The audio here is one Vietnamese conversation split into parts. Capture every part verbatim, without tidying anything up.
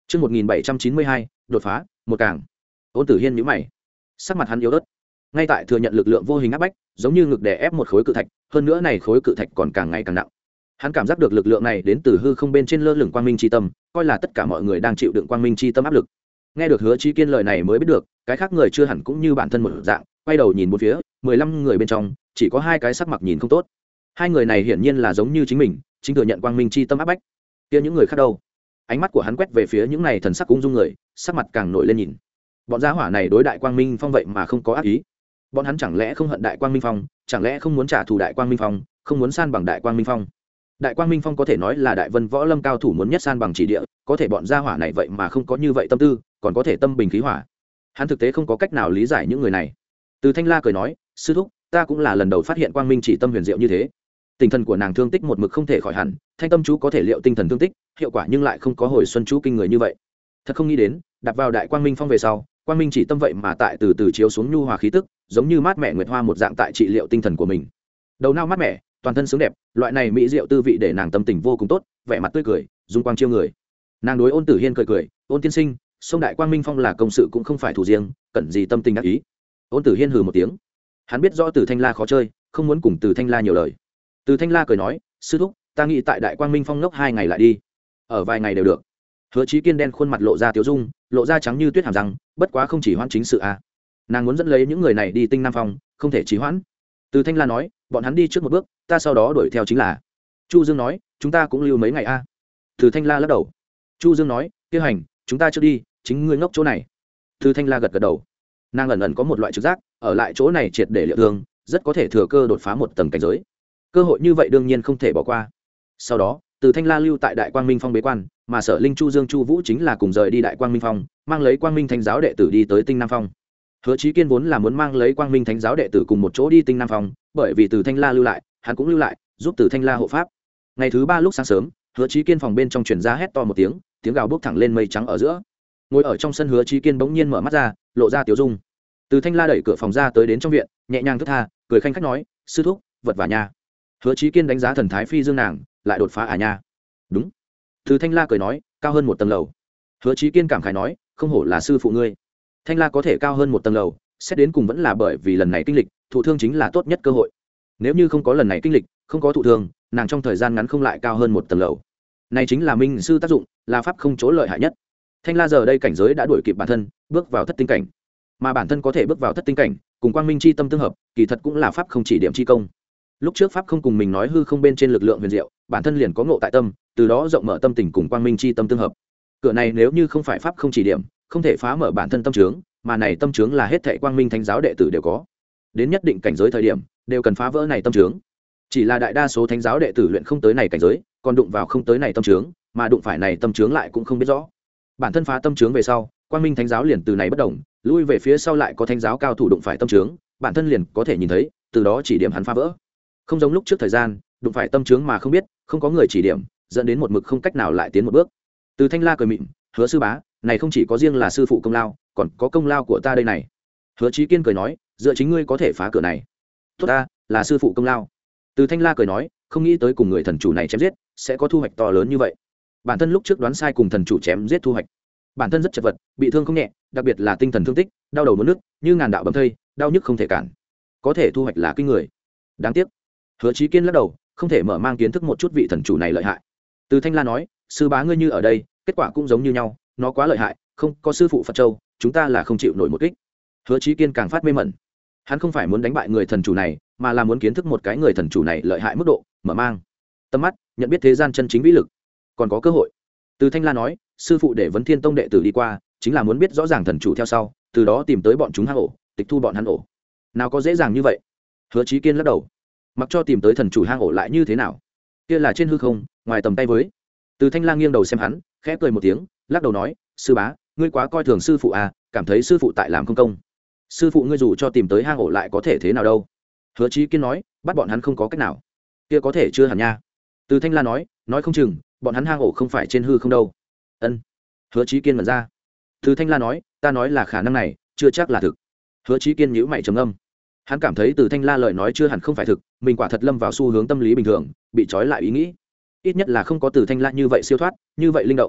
Chương một nghìn bảy trăm chín mươi hai, đột phá, một càng. Ôn Tử Hiên nhíu mày, sắc mặt hắn yếu ớt. Ngay tại thừa nhận lực lượng vô hình áp bách, giống như ngực đè ép một khối cự thạch, hơn nữa này khối cự thạch còn càng ngày càng nặng. Hắn cảm giác được lực lượng này đến từ hư không bên trên lơ lửng quang minh chi tâm, coi là tất cả mọi người đang chịu đựng quang minh chi tâm áp lực. Nghe được Hứa Chí Kiên lời này mới biết được, cái khác người chưa hẳn cũng như bản thân một dạng, quay đầu nhìn bốn phía, mười lăm người bên trong, chỉ có hai cái sắc mặt nhìn không tốt. Hai người này hiển nhiên là giống như chính mình, chính thừa nhận quang minh chi tâm áp bách. Kia những người khác đâu? Ánh mắt của hắn quét về phía những này thần sắc ung dung người, sắc mặt càng nổi lên nhìn. Bọn gia hỏa này đối đại quang minh phong vậy mà không có ác ý. Bọn hắn chẳng lẽ không hận đại quang minh phong, chẳng lẽ không muốn trả thù đại quang minh phong, không muốn san bằng đại quang minh phong? Đại quang minh phong có thể nói là đại vân võ lâm cao thủ muốn nhất san bằng chỉ địa, có thể bọn gia hỏa này vậy mà không có như vậy tâm tư, còn có thể tâm bình khí hỏa. Hắn thực tế không có cách nào lý giải những người này. Từ Thanh La cười nói, sư thúc, ta cũng là lần đầu phát hiện quang minh chỉ tâm huyền diệu như thế. Tinh thần của nàng thương tích một mực không thể khỏi hẳn, thanh tâm chú có thể liệu tinh thần thương tích, hiệu quả nhưng lại không có hồi xuân chú kinh người như vậy. Thật không nghĩ đến, đặt vào đại quang minh phong về sau, quang minh chỉ tâm vậy mà tại từ từ chiếu xuống nhu hòa khí tức, giống như mát mẻ nguyệt hoa một dạng tại trị liệu tinh thần của mình. Đầu não mát mẻ, toàn thân sướng đẹp, loại này mỹ diệu tư vị để nàng tâm tình vô cùng tốt, vẻ mặt tươi cười, dung quang chiêu người. Nàng đối Ôn Tử Hiên cười cười, Ôn tiên sinh, sông đại quang minh phong là công sự cũng không phải thủ riêng, cần gì tâm tình ác ý. Ôn Tử Hiên hừ một tiếng, hắn biết rõ Từ Thanh La khó chơi, không muốn cùng Từ Thanh La nhiều lời. Từ Thanh La cười nói, sư thúc, ta nghĩ tại đại quang minh phong ngốc hai ngày lại đi, ở vài ngày đều được. Hứa Chí Kiên đen khuôn mặt lộ ra tiếu dung, lộ ra trắng như tuyết hàm răng, bất quá không chỉ hoãn chính sự a. À. Nàng muốn dẫn lấy những người này đi Tinh Nam Phong, không thể trì hoãn. Từ Thanh La nói, bọn hắn đi trước một bước, ta sau đó đuổi theo chính là. Chu Dương nói, chúng ta cũng lưu mấy ngày a. À. Từ Thanh La lắc đầu. Chu Dương nói, kia hành, chúng ta trước đi, chính ngươi ngốc chỗ này. Từ Thanh La gật gật đầu. Nàng ẩn ẩn có một loại trực giác, ở lại chỗ này triệt để liệu thương, rất có thể thừa cơ đột phá một tầng cảnh giới. Cơ hội như vậy đương nhiên không thể bỏ qua. Sau đó, Từ Thanh La lưu tại đại quang minh phong bế quan, mà Sở Linh, Chu Dương, Chu Vũ chính là cùng rời đi đại quang minh phong, mang lấy quang minh thánh giáo đệ tử đi tới Tinh Nam Phong. Hứa Chí Kiên vốn là muốn mang lấy quang minh thánh giáo đệ tử cùng một chỗ đi Tinh Nam Phong, bởi vì Từ Thanh La lưu lại, hắn cũng lưu lại, giúp Từ Thanh La hộ pháp. Ngày thứ ba lúc sáng sớm, Hứa Chí Kiên phòng bên trong truyền ra hét to một tiếng, tiếng gào bốc thẳng lên mây trắng ở giữa. Ngồi ở trong sân Hứa Chí Kiên bỗng nhiên mở mắt ra, lộ ra tiểu dung. Từ Thanh La đẩy cửa phòng ra tới đến trong viện, nhẹ nhàng thức tha, cười khanh khách nói, sư thúc, vật vả nha. Hứa Chí Kiên đánh giá thần thái phi dương nàng, lại đột phá à nha. Đúng. Từ Thanh La cười nói, cao hơn một tầng lầu. Hứa Chí Kiên cảm khái nói, không hổ là sư phụ ngươi. Thanh La có thể cao hơn một tầng lầu, xét đến cùng vẫn là bởi vì lần này kinh lịch, thụ thương chính là tốt nhất cơ hội. Nếu như không có lần này kinh lịch, không có thụ thương, nàng trong thời gian ngắn không lại cao hơn một tầng lầu. Này chính là minh sư tác dụng, là pháp không chỗ lợi hại nhất. Thanh La giờ đây cảnh giới đã đuổi kịp bản thân, bước vào thất tinh cảnh. Mà bản thân có thể bước vào thất tinh cảnh, cùng quang minh chi tâm tương hợp, kỳ thật cũng là pháp không chỉ điểm chi công. Lúc trước pháp không cùng mình nói hư không bên trên lực lượng huyền diệu, bản thân liền có ngộ tại tâm, từ đó rộng mở tâm tình cùng quang minh chi tâm tương hợp. Cửa này nếu như không phải pháp không chỉ điểm, không thể phá mở bản thân tâm trướng, mà này tâm trướng là hết thảy quang minh thánh giáo đệ tử đều có. Đến nhất định cảnh giới thời điểm, đều cần phá vỡ này tâm trướng. Chỉ là đại đa số thánh giáo đệ tử luyện không tới này cảnh giới, còn đụng vào không tới này tâm trướng, mà đụng phải này tâm trướng lại cũng không biết rõ. Bản thân phá tâm trướng về sau, quang minh thánh giáo liền từ này bất động, lui về phía sau lại có thánh giáo cao thủ đụng phải tâm trướng, bản thân liền có thể nhìn thấy, từ đó chỉ điểm hắn phá vỡ. Không giống lúc trước thời gian, đụng phải tâm trướng mà không biết, không có người chỉ điểm, dẫn đến một mực không cách nào lại tiến một bước. Từ Thanh La cười mỉm, Hứa sư bá, này không chỉ có riêng là sư phụ công lao, còn có công lao của ta đây này. Hứa Chí Kiên cười nói, dựa chính ngươi có thể phá cửa này. Tốt ta, là sư phụ công lao. Từ Thanh La cười nói, không nghĩ tới cùng người thần chủ này chém giết, sẽ có thu hoạch to lớn như vậy. Bản thân lúc trước đoán sai cùng thần chủ chém giết thu hoạch. Bản thân rất chật vật, bị thương không nhẹ, đặc biệt là tinh thần thương tích, đau đầu muốn nức, như ngàn đạo bầm thây, đau nhức không thể cản. Có thể thu hoạch là kinh người. Đáng tiếc. Hứa Chí Kiên lắc đầu, không thể mở mang kiến thức một chút vị thần chủ này lợi hại. Từ Thanh La nói, sư bá ngươi như ở đây, kết quả cũng giống như nhau, nó quá lợi hại, không có sư phụ Phật Châu, chúng ta là không chịu nổi một kích. Hứa Chí Kiên càng phát mê mẩn. Hắn không phải muốn đánh bại người thần chủ này, mà là muốn kiến thức một cái người thần chủ này lợi hại mức độ, mở mang tầm mắt, nhận biết thế gian chân chính vĩ lực. Còn có cơ hội. Từ Thanh La nói, sư phụ để Vấn Thiên Tông đệ tử đi qua, chính là muốn biết rõ ràng thần chủ theo sau, từ đó tìm tới bọn chúng hang ổ, tịch thu bọn hắn ổ. Nào có dễ dàng như vậy. Hứa Chí Kiên lắc đầu. Mặc cho tìm tới thần chủ hang ổ lại như thế nào, kia là trên hư không, ngoài tầm tay với. Từ Thanh La nghiêng đầu xem hắn, khẽ cười một tiếng, lắc đầu nói, sư bá, ngươi quá coi thường sư phụ à, cảm thấy sư phụ tại làm không công. Sư phụ ngươi dù cho tìm tới hang ổ lại có thể thế nào đâu. Hứa Chí Kiên nói, bắt bọn hắn không có cách nào, kia có thể chưa hẳn nha. Từ Thanh La nói, nói không chừng bọn hắn hang ổ không phải trên hư không đâu. Ân. Hứa Chí Kiên mở ra. Từ Thanh La nói, ta nói là khả năng này, chưa chắc là thực. Hứa Chí Kiên nhíu mày trầm ngâm. Hắn cảm thấy Từ Thanh La lời nói chưa hẳn không phải thực, mình quả thật lâm vào xu hướng tâm lý bình thường, bị trói lại ý nghĩ. Ít nhất là không có Từ Thanh La như vậy siêu thoát, như vậy linh động.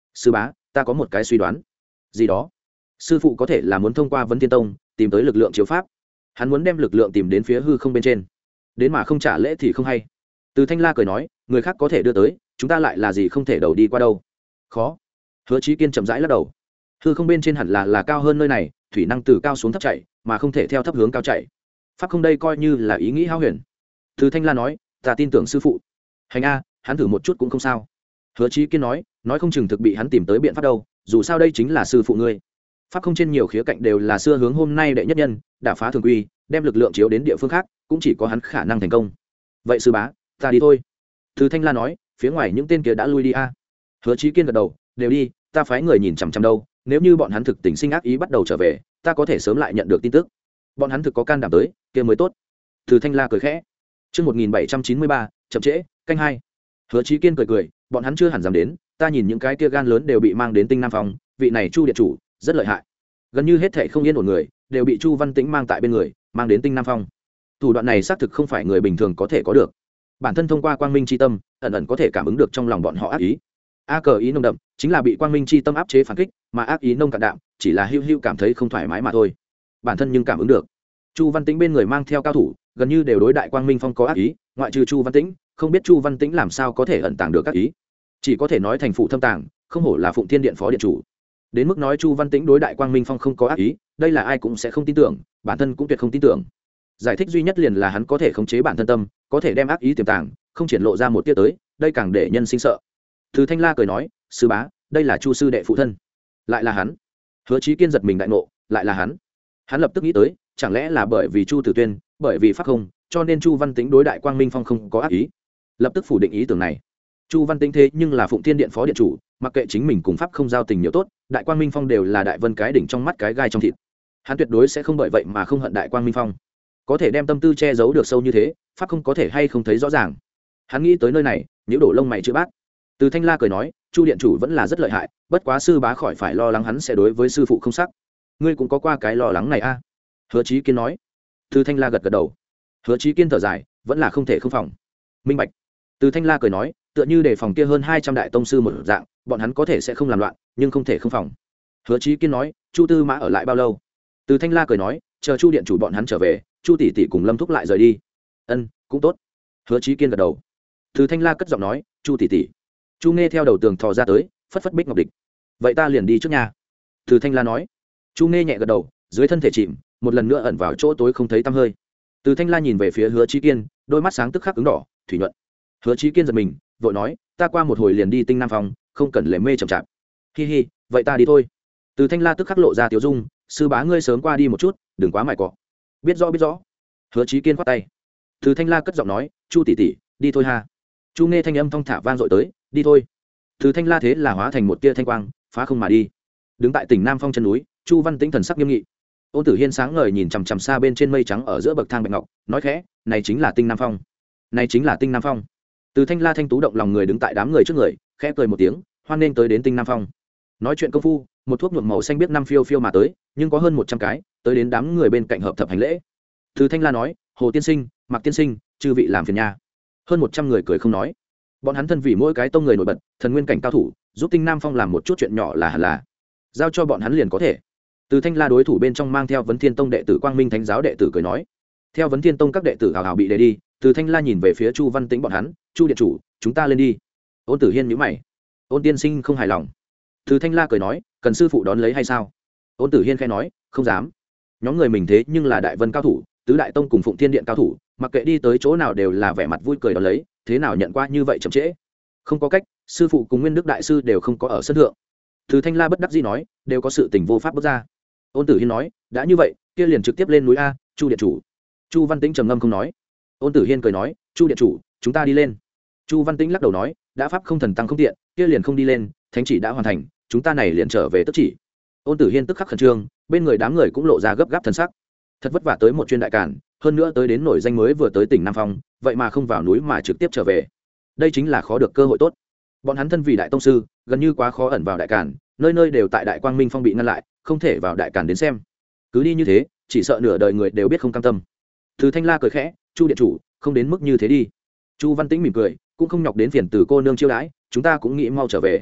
sư bá, ta có một cái suy đoán. Gì đó? Sư phụ có thể là muốn thông qua Vấn Thiên Tông tìm tới lực lượng chiếu pháp. Hắn muốn đem lực lượng tìm đến phía hư không bên trên, đến mà không trả lễ thì không hay. Từ Thanh La cười nói, người khác có thể đưa tới, chúng ta lại là gì không thể đầu đi qua đâu. Khó. Hứa Chí Kiên chậm rãi lắc đầu. Hư không bên trên hẳn là là cao hơn nơi này, thủy năng từ cao xuống thấp chạy, mà không thể theo thấp hướng cao chạy. Pháp không đây coi như là ý nghĩ hão huyền. Từ Thanh La nói, ta tin tưởng sư phụ. Hành a, hắn thử một chút cũng không sao. Hứa Chí Kiên nói, nói không chừng thực bị hắn tìm tới biện pháp đâu, dù sao đây chính là sư phụ ngươi. Pháp không trên nhiều khía cạnh đều là xưa hướng hôm nay đệ nhất nhân, đả phá thường quy, đem lực lượng chiếu đến địa phương khác, cũng chỉ có hắn khả năng thành công. Vậy sư bá, ta đi thôi. Từ Thanh La nói, phía ngoài những tên kia đã lui đi a. Hứa Chí Kiên gật đầu, đều đi, ta phái người nhìn chằm chằm đâu, nếu như bọn hắn thực tình sinh ác ý bắt đầu trở về, ta có thể sớm lại nhận được tin tức. Bọn hắn thực có can đảm tới, kia mới tốt. Từ Thanh La cười khẽ. Chương một nghìn bảy trăm chín mươi ba, chậm trễ, canh hai. Hứa Chí Kiên cười cười, bọn hắn chưa hẳn dám đến, ta nhìn những cái kia gan lớn đều bị mang đến Tinh Nam Phong, vị này Chu điện chủ rất lợi hại. Gần như hết thảy không yên ổn người, đều bị Chu Văn Tĩnh mang tại bên người, mang đến Tinh Nam Phong. Thủ đoạn này xác thực không phải người bình thường có thể có được. Bản thân thông qua quang minh chi tâm, ẩn ẩn có thể cảm ứng được trong lòng bọn họ ác ý. A cờ ý nông đậm, chính là bị quang minh chi tâm áp chế phản kích, mà ác ý nông cạn đạm, chỉ là hưu hưu cảm thấy không thoải mái mà thôi. Bản thân nhưng cảm ứng được. Chu Văn Tĩnh bên người mang theo cao thủ, gần như đều đối đại quang minh phong có ác ý, ngoại trừ Chu Văn Tĩnh, không biết Chu Văn Tĩnh làm sao có thể ẩn tàng được ác ý. Chỉ có thể nói thành phụ thâm tàng, không hổ là Phụng Thiên Điện phó điện chủ. Đến mức nói Chu Văn Tĩnh đối đại quang minh phong không có ác ý, đây là ai cũng sẽ không tin tưởng, bản thân cũng tuyệt không tin tưởng. Giải thích duy nhất liền là hắn có thể khống chế bản thân tâm, có thể đem ác ý tiềm tàng, không triển lộ ra một tia tới, đây càng để nhân sinh sợ. Từ Thanh La cười nói, sư bá, đây là Chu sư đệ phụ thân. Lại là hắn. Hứa Chí Kiên giật mình đại ngộ, lại là hắn. Hắn lập tức nghĩ tới, chẳng lẽ là bởi vì Chu Tử Tuyên, bởi vì pháp không, cho nên Chu Văn Tĩnh đối đại quang minh phong không có ác ý. Lập tức phủ định ý tưởng này. Chu Văn Tĩnh thế nhưng là Phụng Thiên Điện phó điện chủ, mặc kệ chính mình cùng pháp không giao tình nhiều tốt, đại quang minh phong đều là đại vân cái đỉnh trong mắt cái gai trong thịt. Hắn tuyệt đối sẽ không bởi vậy mà không hận đại quang minh phong. Có thể đem tâm tư che giấu được sâu như thế, pháp không có thể hay không thấy rõ ràng. Hắn nghĩ tới nơi này, nhíu đổ lông mày chữ bát. Từ Thanh La cười nói, Chu điện chủ vẫn là rất lợi hại, bất quá sư bá khỏi phải lo lắng hắn sẽ đối với sư phụ không sắc. Ngươi cũng có qua cái lo lắng này a? À? Hứa Chí Kiên nói. Từ Thanh La gật gật đầu. Hứa Chí Kiên thở dài, vẫn là không thể không phòng. Minh bạch. Từ Thanh La cười nói, tựa như để phòng kia hơn hai trăm đại tông sư một dạng, bọn hắn có thể sẽ không làm loạn, nhưng không thể không phòng. Hứa Chí Kiên nói, Chu Tư Mã ở lại bao lâu? Từ Thanh La cười nói, chờ Chu điện chủ bọn hắn trở về, Chu tỷ tỷ cùng Lâm Thúc lại rời đi. Ân, cũng tốt. Hứa Chí Kiên gật đầu. Từ Thanh La cất giọng nói, Chu tỷ tỷ. Chu Nghe theo đầu tường thò ra tới, phất phất bích ngọc địch. Vậy ta liền đi trước nhà. Từ Thanh La nói. Chu Nghe nhẹ gật đầu, dưới thân thể chìm, một lần nữa ẩn vào chỗ tối không thấy tăm hơi. Từ Thanh La nhìn về phía Hứa Chí Kiên, đôi mắt sáng tức khắc ứng đỏ, thủy nhuận. Hứa Chí Kiên giật mình, vội nói, ta qua một hồi liền đi Tinh Nam Phong, không cần lề mê chậm chạp. Hi hi, vậy ta đi thôi. Từ Thanh La tức khắc lộ ra tiểu dung, sư bá ngươi sớm qua đi một chút, đừng quá mải cọ. Biết rõ biết rõ. Hứa Chí Kiên khoát tay. Từ Thanh La cất giọng nói, Chu tỷ tỷ, đi thôi ha. Chu Nghe thanh âm thong thả vang dội tới, đi thôi. Từ Thanh La thế là hóa thành một tia thanh quang, phá không mà đi. Đứng tại Tỉnh Nam Phong chân núi, Chu Văn Tĩnh thần sắc nghiêm nghị. Ôn Tử Hiên sáng ngời nhìn chằm chằm xa bên trên mây trắng ở giữa bậc thang bạch ngọc, nói khẽ, này chính là Tinh Nam Phong. Này chính là Tinh Nam Phong. Từ Thanh La thanh tú động lòng người đứng tại đám người trước người, khẽ cười một tiếng, hoan nghênh tới đến Tinh Nam Phong. Nói chuyện công phu, một thuốc nhuộm màu xanh biết năm phiêu phiêu mà tới, nhưng có hơn một trăm cái, tới đến đám người bên cạnh hợp thập hành lễ. Từ Thanh La nói, Hồ tiên sinh, Mạc tiên sinh, chư vị làm phiền nha. Hơn một trăm người cười không nói. Bọn hắn thân vì mỗi cái tông người nổi bật, thần nguyên cảnh cao thủ, giúp Tinh Nam Phong làm một chút chuyện nhỏ là hẳn là. Giao cho bọn hắn liền có thể. Từ Thanh La đối thủ bên trong mang theo Vấn Thiên Tông đệ tử Quang Minh Thánh giáo đệ tử cười nói. Theo Vấn Thiên Tông các đệ tử hào hào bị đề đi, Từ Thanh La nhìn về phía Chu Văn Tĩnh bọn hắn, Chu điện chủ, chúng ta lên đi. Ôn Tử Hiên nhíu mày. Ôn tiên sinh không hài lòng. Từ Thanh La cười nói, cần sư phụ đón lấy hay sao? Ôn Tử Hiên khẽ nói, không dám. Nhóm người mình thế nhưng là đại vân cao thủ, tứ đại tông cùng Phụng Thiên Điện cao thủ, mặc kệ đi tới chỗ nào đều là vẻ mặt vui cười đón lấy, thế nào nhận qua như vậy chậm trễ? Không có cách, sư phụ cùng Nguyên Đức đại sư đều không có ở sân thượng. Từ Thanh La bất đắc dĩ nói, đều có sự tình vô pháp bước ra. Ôn Tử Hiên nói, đã như vậy, kia liền trực tiếp lên núi a, Chu điện chủ. Chu Văn Tĩnh trầm ngâm không nói. Ôn Tử Hiên cười nói, Chu điện chủ, chúng ta đi lên. Chu Văn Tĩnh lắc đầu nói, đã pháp không thần tăng không tiện, kia liền không đi lên, thánh chỉ đã hoàn thành, chúng ta này liền trở về tức chỉ. Ôn Tử Hiên tức khắc khẩn trương, bên người đám người cũng lộ ra gấp gáp thần sắc. Thật vất vả tới một chuyên đại cản, hơn nữa tới đến nổi danh mới vừa tới tỉnh Nam Phong, vậy mà không vào núi mà trực tiếp trở về. Đây chính là khó được cơ hội tốt. Bọn hắn thân vì đại tông sư, gần như quá khó ẩn vào đại cản, nơi nơi đều tại đại quang minh phong bị ngăn lại, không thể vào đại cản đến xem. Cứ đi như thế, chỉ sợ nửa đời người đều biết không cam tâm. Từ Thanh La cười khẽ, Chu điện chủ, không đến mức như thế đi. Chu Văn Tĩnh mỉm cười, cũng không nhọc đến phiền từ cô nương chiêu đãi, chúng ta cũng nghĩ mau trở về.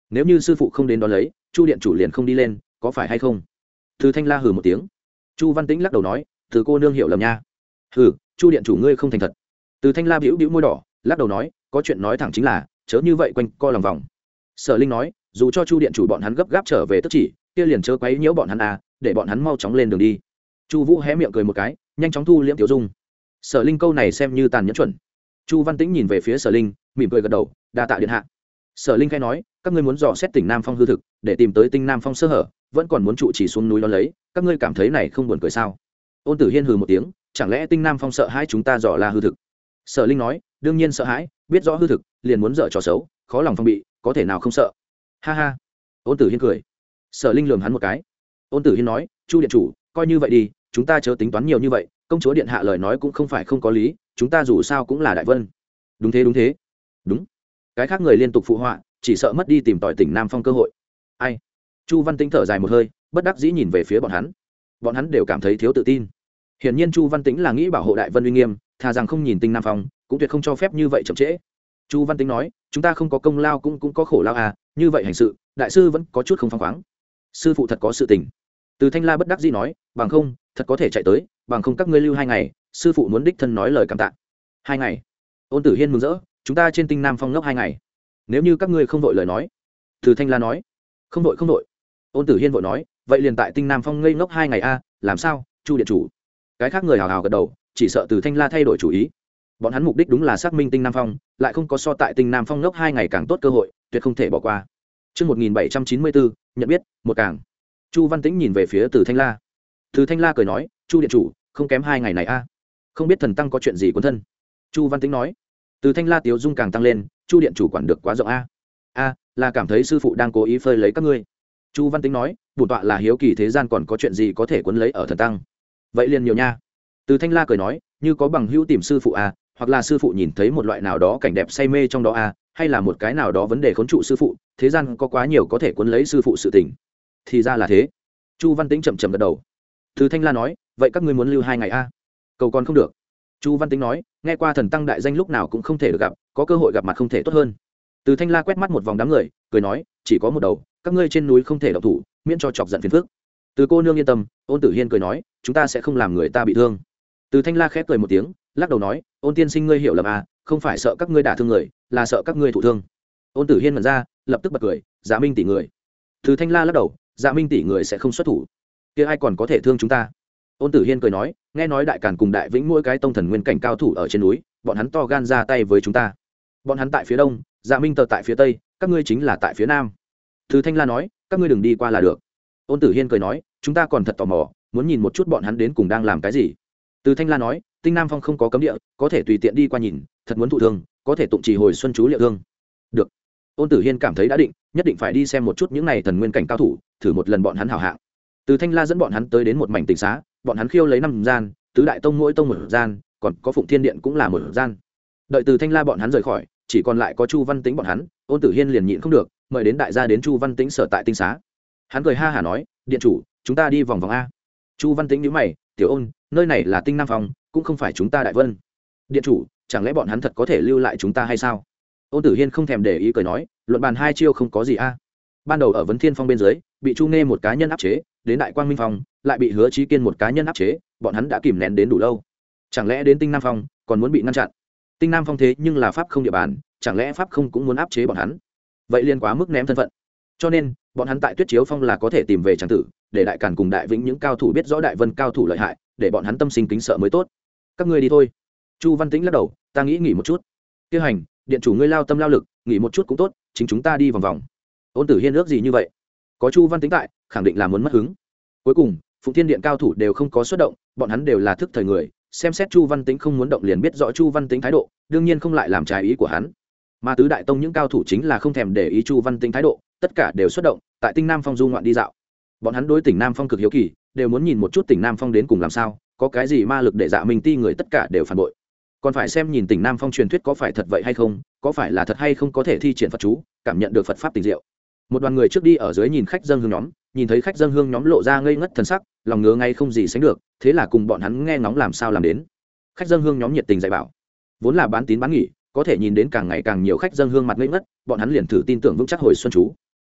nếu như sư phụ không đến đón lấy chu điện chủ liền không đi lên có phải hay không? Từ thanh la hừ một tiếng. Chu văn tĩnh lắc đầu nói, từ cô nương hiểu lầm nha. Hừ, chu điện chủ ngươi không thành thật. Từ thanh la bĩu bĩu môi đỏ lắc đầu nói, có chuyện nói thẳng chính là chớ như vậy quanh co lòng vòng. Sở Linh nói, dù cho chu điện chủ bọn hắn gấp gáp trở về tức chỉ kia liền chớ quấy nhiễu bọn hắn à, để bọn hắn mau chóng lên đường đi. Chu Vũ hé miệng cười một cái, nhanh chóng thu liễm tiểu dung. Sở Linh câu này xem như tàn nhẫn chuẩn. Chu văn tĩnh nhìn về phía Sở Linh, mỉm cười gật đầu, đa tạ điện hạ. Sở Linh khai nói, các ngươi muốn dò xét tỉnh Nam Phong hư thực để tìm tới tinh Nam Phong sơ hở, vẫn còn muốn trụ chỉ xuống núi đó lấy, các ngươi cảm thấy này không buồn cười sao? Ôn Tử Hiên hừ một tiếng, chẳng lẽ tinh Nam Phong sợ hãi chúng ta dò la hư thực? Sở Linh nói, đương nhiên sợ hãi, biết rõ hư thực liền muốn dở trò xấu, khó lòng phòng bị, có thể nào không sợ? Ha ha. Ôn Tử Hiên cười. Sở Linh lườm hắn một cái. Ôn Tử Hiên nói, chu điện chủ, coi như vậy đi, chúng ta chớ tính toán nhiều như vậy, công chúa điện hạ lời nói cũng không phải không có lý, chúng ta dù sao cũng là đại vân. Đúng thế đúng thế. Đúng. Cái khác người liên tục phụ họa, chỉ sợ mất đi tìm tòi tỉnh Nam Phong cơ hội. Ai? Chu Văn Tĩnh thở dài một hơi, bất đắc dĩ nhìn về phía bọn hắn. Bọn hắn đều cảm thấy thiếu tự tin. Hiển nhiên Chu Văn Tĩnh là nghĩ bảo hộ đại vân uy nghiêm, thà rằng không nhìn tinh Nam Phong, cũng tuyệt không cho phép như vậy chậm trễ. Chu Văn Tĩnh nói, chúng ta không có công lao cũng cũng có khổ lao à, như vậy hành sự, đại sư vẫn có chút không phăng khoáng. Sư phụ thật có sự tình. Từ Thanh La bất đắc dĩ nói, bằng không, thật có thể chạy tới, bằng không các ngươi lưu hai ngày, sư phụ muốn đích thân nói lời cảm tạ. Hai ngày? Ôn Tử Hiên mừng rỡ, chúng ta trên tinh Nam Phong ngốc hai ngày. Nếu như các ngươi không vội lời nói. Từ Thanh La nói, không vội không vội. Ôn Tử Hiên vội nói, vậy liền tại tinh Nam Phong ngây ngốc hai ngày a, làm sao? Chu điện chủ. Cái khác người hào hào gật đầu, chỉ sợ Từ Thanh La thay đổi chủ ý. Bọn hắn mục đích đúng là xác minh tinh Nam Phong, lại không có so tại tinh Nam Phong ngốc hai ngày càng tốt cơ hội, tuyệt không thể bỏ qua. Chương một nghìn bảy trăm chín mươi bốn, nhận biết, một càng. Chu Văn Tĩnh nhìn về phía Từ Thanh La. Từ Thanh La cười nói, Chu điện chủ, không kém hai ngày này a. Không biết thần tăng có chuyện gì cuốn thân. Chu Văn Tĩnh nói. Từ Thanh La tiếu dung càng tăng lên, Chu điện chủ quản được quá rộng a. A, là cảm thấy sư phụ đang cố ý phơi lấy các ngươi. Chu Văn Tĩnh nói, bổn tọa là hiếu kỳ thế gian còn có chuyện gì có thể cuốn lấy ở thần tăng. Vậy liền nhiều nha. Từ Thanh La cười nói, như có bằng hữu tìm sư phụ a, hoặc là sư phụ nhìn thấy một loại nào đó cảnh đẹp say mê trong đó a, hay là một cái nào đó vấn đề khốn trụ sư phụ, thế gian có quá nhiều có thể cuốn lấy sư phụ sự tình. Thì ra là thế. Chu Văn Tĩnh chậm chậm gật đầu. Từ Thanh La nói, vậy các ngươi muốn lưu hai ngày a? Cầu còn không được. Chu Văn Tĩnh nói, nghe qua thần tăng đại danh lúc nào cũng không thể được gặp, có cơ hội gặp mặt không thể tốt hơn. Từ Thanh La quét mắt một vòng đám người, cười nói, chỉ có một đầu, các ngươi trên núi không thể động thủ, miễn cho chọc giận phiền phức. Từ cô nương yên tâm. Ôn Tử Hiên cười nói, chúng ta sẽ không làm người ta bị thương. Từ Thanh La khép cười một tiếng, lắc đầu nói, Ôn tiên sinh ngươi hiểu lầm à, không phải sợ các ngươi đả thương người, là sợ các ngươi thụ thương. Ôn Tử Hiên mẩn ra, lập tức bật cười, Dạ Minh tỷ người. Từ Thanh La lắc đầu, Dạ Minh tỷ người sẽ không xuất thủ, kia ai còn có thể thương chúng ta. Ôn Tử Hiên cười nói, nghe nói Đại Càn cùng Đại Vĩnh mỗi cái tông thần nguyên cảnh cao thủ ở trên núi, bọn hắn to gan ra tay với chúng ta. Bọn hắn tại phía đông, Dạ Minh tờ tại phía tây, các ngươi chính là tại phía nam. Từ Thanh La nói, các ngươi đừng đi qua là được. Ôn Tử Hiên cười nói, chúng ta còn thật tò mò, muốn nhìn một chút bọn hắn đến cùng đang làm cái gì. Từ Thanh La nói, tinh Nam Phong không có cấm địa, có thể tùy tiện đi qua nhìn, thật muốn thụ thương, có thể tụng trì hồi xuân chú liệu thương. Được. Ôn Tử Hiên cảm thấy đã định, nhất định phải đi xem một chút những này thần nguyên cảnh cao thủ, thử một lần bọn hắn hảo hạng. Từ Thanh La dẫn bọn hắn tới đến một mảnh tỉnh xá, bọn hắn khiêu lấy năm gian, tứ đại tông mỗi tông một gian, còn có Phụng Thiên Điện cũng là một gian. Đợi Từ Thanh La bọn hắn rời khỏi, chỉ còn lại có Chu Văn Tĩnh bọn hắn, Ôn Tử Hiên liền nhịn không được, mời đến đại gia đến Chu Văn Tĩnh sở tại tinh xá. Hắn cười ha hả nói, điện chủ, chúng ta đi vòng vòng a. Chu Văn Tĩnh nhíu mày, tiểu Ôn, nơi này là tinh Nam Phong, cũng không phải chúng ta Đại Vân. Điện chủ, chẳng lẽ bọn hắn thật có thể lưu lại chúng ta hay sao? Ôn Tử Hiên không thèm để ý cười nói, luận bàn hai chiêu không có gì a. Ban đầu ở Vấn Thiên Phong bên dưới, bị Chu Nghê một cá nhân áp chế, đến Đại Quang Minh Phong, lại bị Hứa Chí Kiên một cá nhân áp chế, bọn hắn đã kìm nén đến đủ lâu. Chẳng lẽ đến tinh Nam Phong còn muốn bị ngăn chặn? Tinh Nam Phong thế nhưng là pháp không địa bàn, chẳng lẽ pháp không cũng muốn áp chế bọn hắn? Vậy liên quá mức ném thân phận. Cho nên, bọn hắn tại Tuyết Chiếu Phong là có thể tìm về tràng tử, để Đại Càn cùng Đại Vĩnh những cao thủ biết rõ Đại Vân cao thủ lợi hại, để bọn hắn tâm sinh kính sợ mới tốt. Các ngươi đi thôi. Chu Văn Tĩnh lắc đầu, ta nghĩ nghỉ một chút. Tiêu hành, điện chủ ngươi lao tâm lao lực, nghỉ một chút cũng tốt, chính chúng ta đi vòng vòng. Ôn Tử Hiên ước gì như vậy? Có Chu Văn Tĩnh tại, khẳng định là muốn mất hứng. Cuối cùng, Phụng Thiên Điện cao thủ đều không có xuất động, bọn hắn đều là thức thời người, xem xét Chu Văn Tĩnh không muốn động liền biết rõ Chu Văn Tĩnh thái độ, đương nhiên không lại làm trái ý của hắn. Mà tứ đại tông những cao thủ chính là không thèm để ý Chu Văn Tĩnh thái độ, tất cả đều xuất động, tại Tinh Nam Phong du ngoạn đi dạo. Bọn hắn đối tỉnh Nam Phong cực hiếu kỳ, đều muốn nhìn một chút tỉnh Nam Phong đến cùng làm sao, có cái gì ma lực để Dạ Minh ti người tất cả đều phản bội. Còn phải xem nhìn tỉnh Nam Phong truyền thuyết có phải thật vậy hay không, có phải là thật hay không có thể thi triển Phật chú, cảm nhận được Phật pháp tình diệu. Một đoàn người trước đi ở dưới nhìn khách dân hương nhóm, nhìn thấy khách dân hương nhóm lộ ra ngây ngất thần sắc, lòng ngứa ngay không gì sánh được, thế là cùng bọn hắn nghe ngóng làm sao làm đến. Khách dân hương nhóm nhiệt tình dạy bảo, vốn là bán tín bán nghỉ, có thể nhìn đến càng ngày càng nhiều khách dân hương mặt ngây ngất, bọn hắn liền thử tin tưởng vững chắc hồi xuân chú.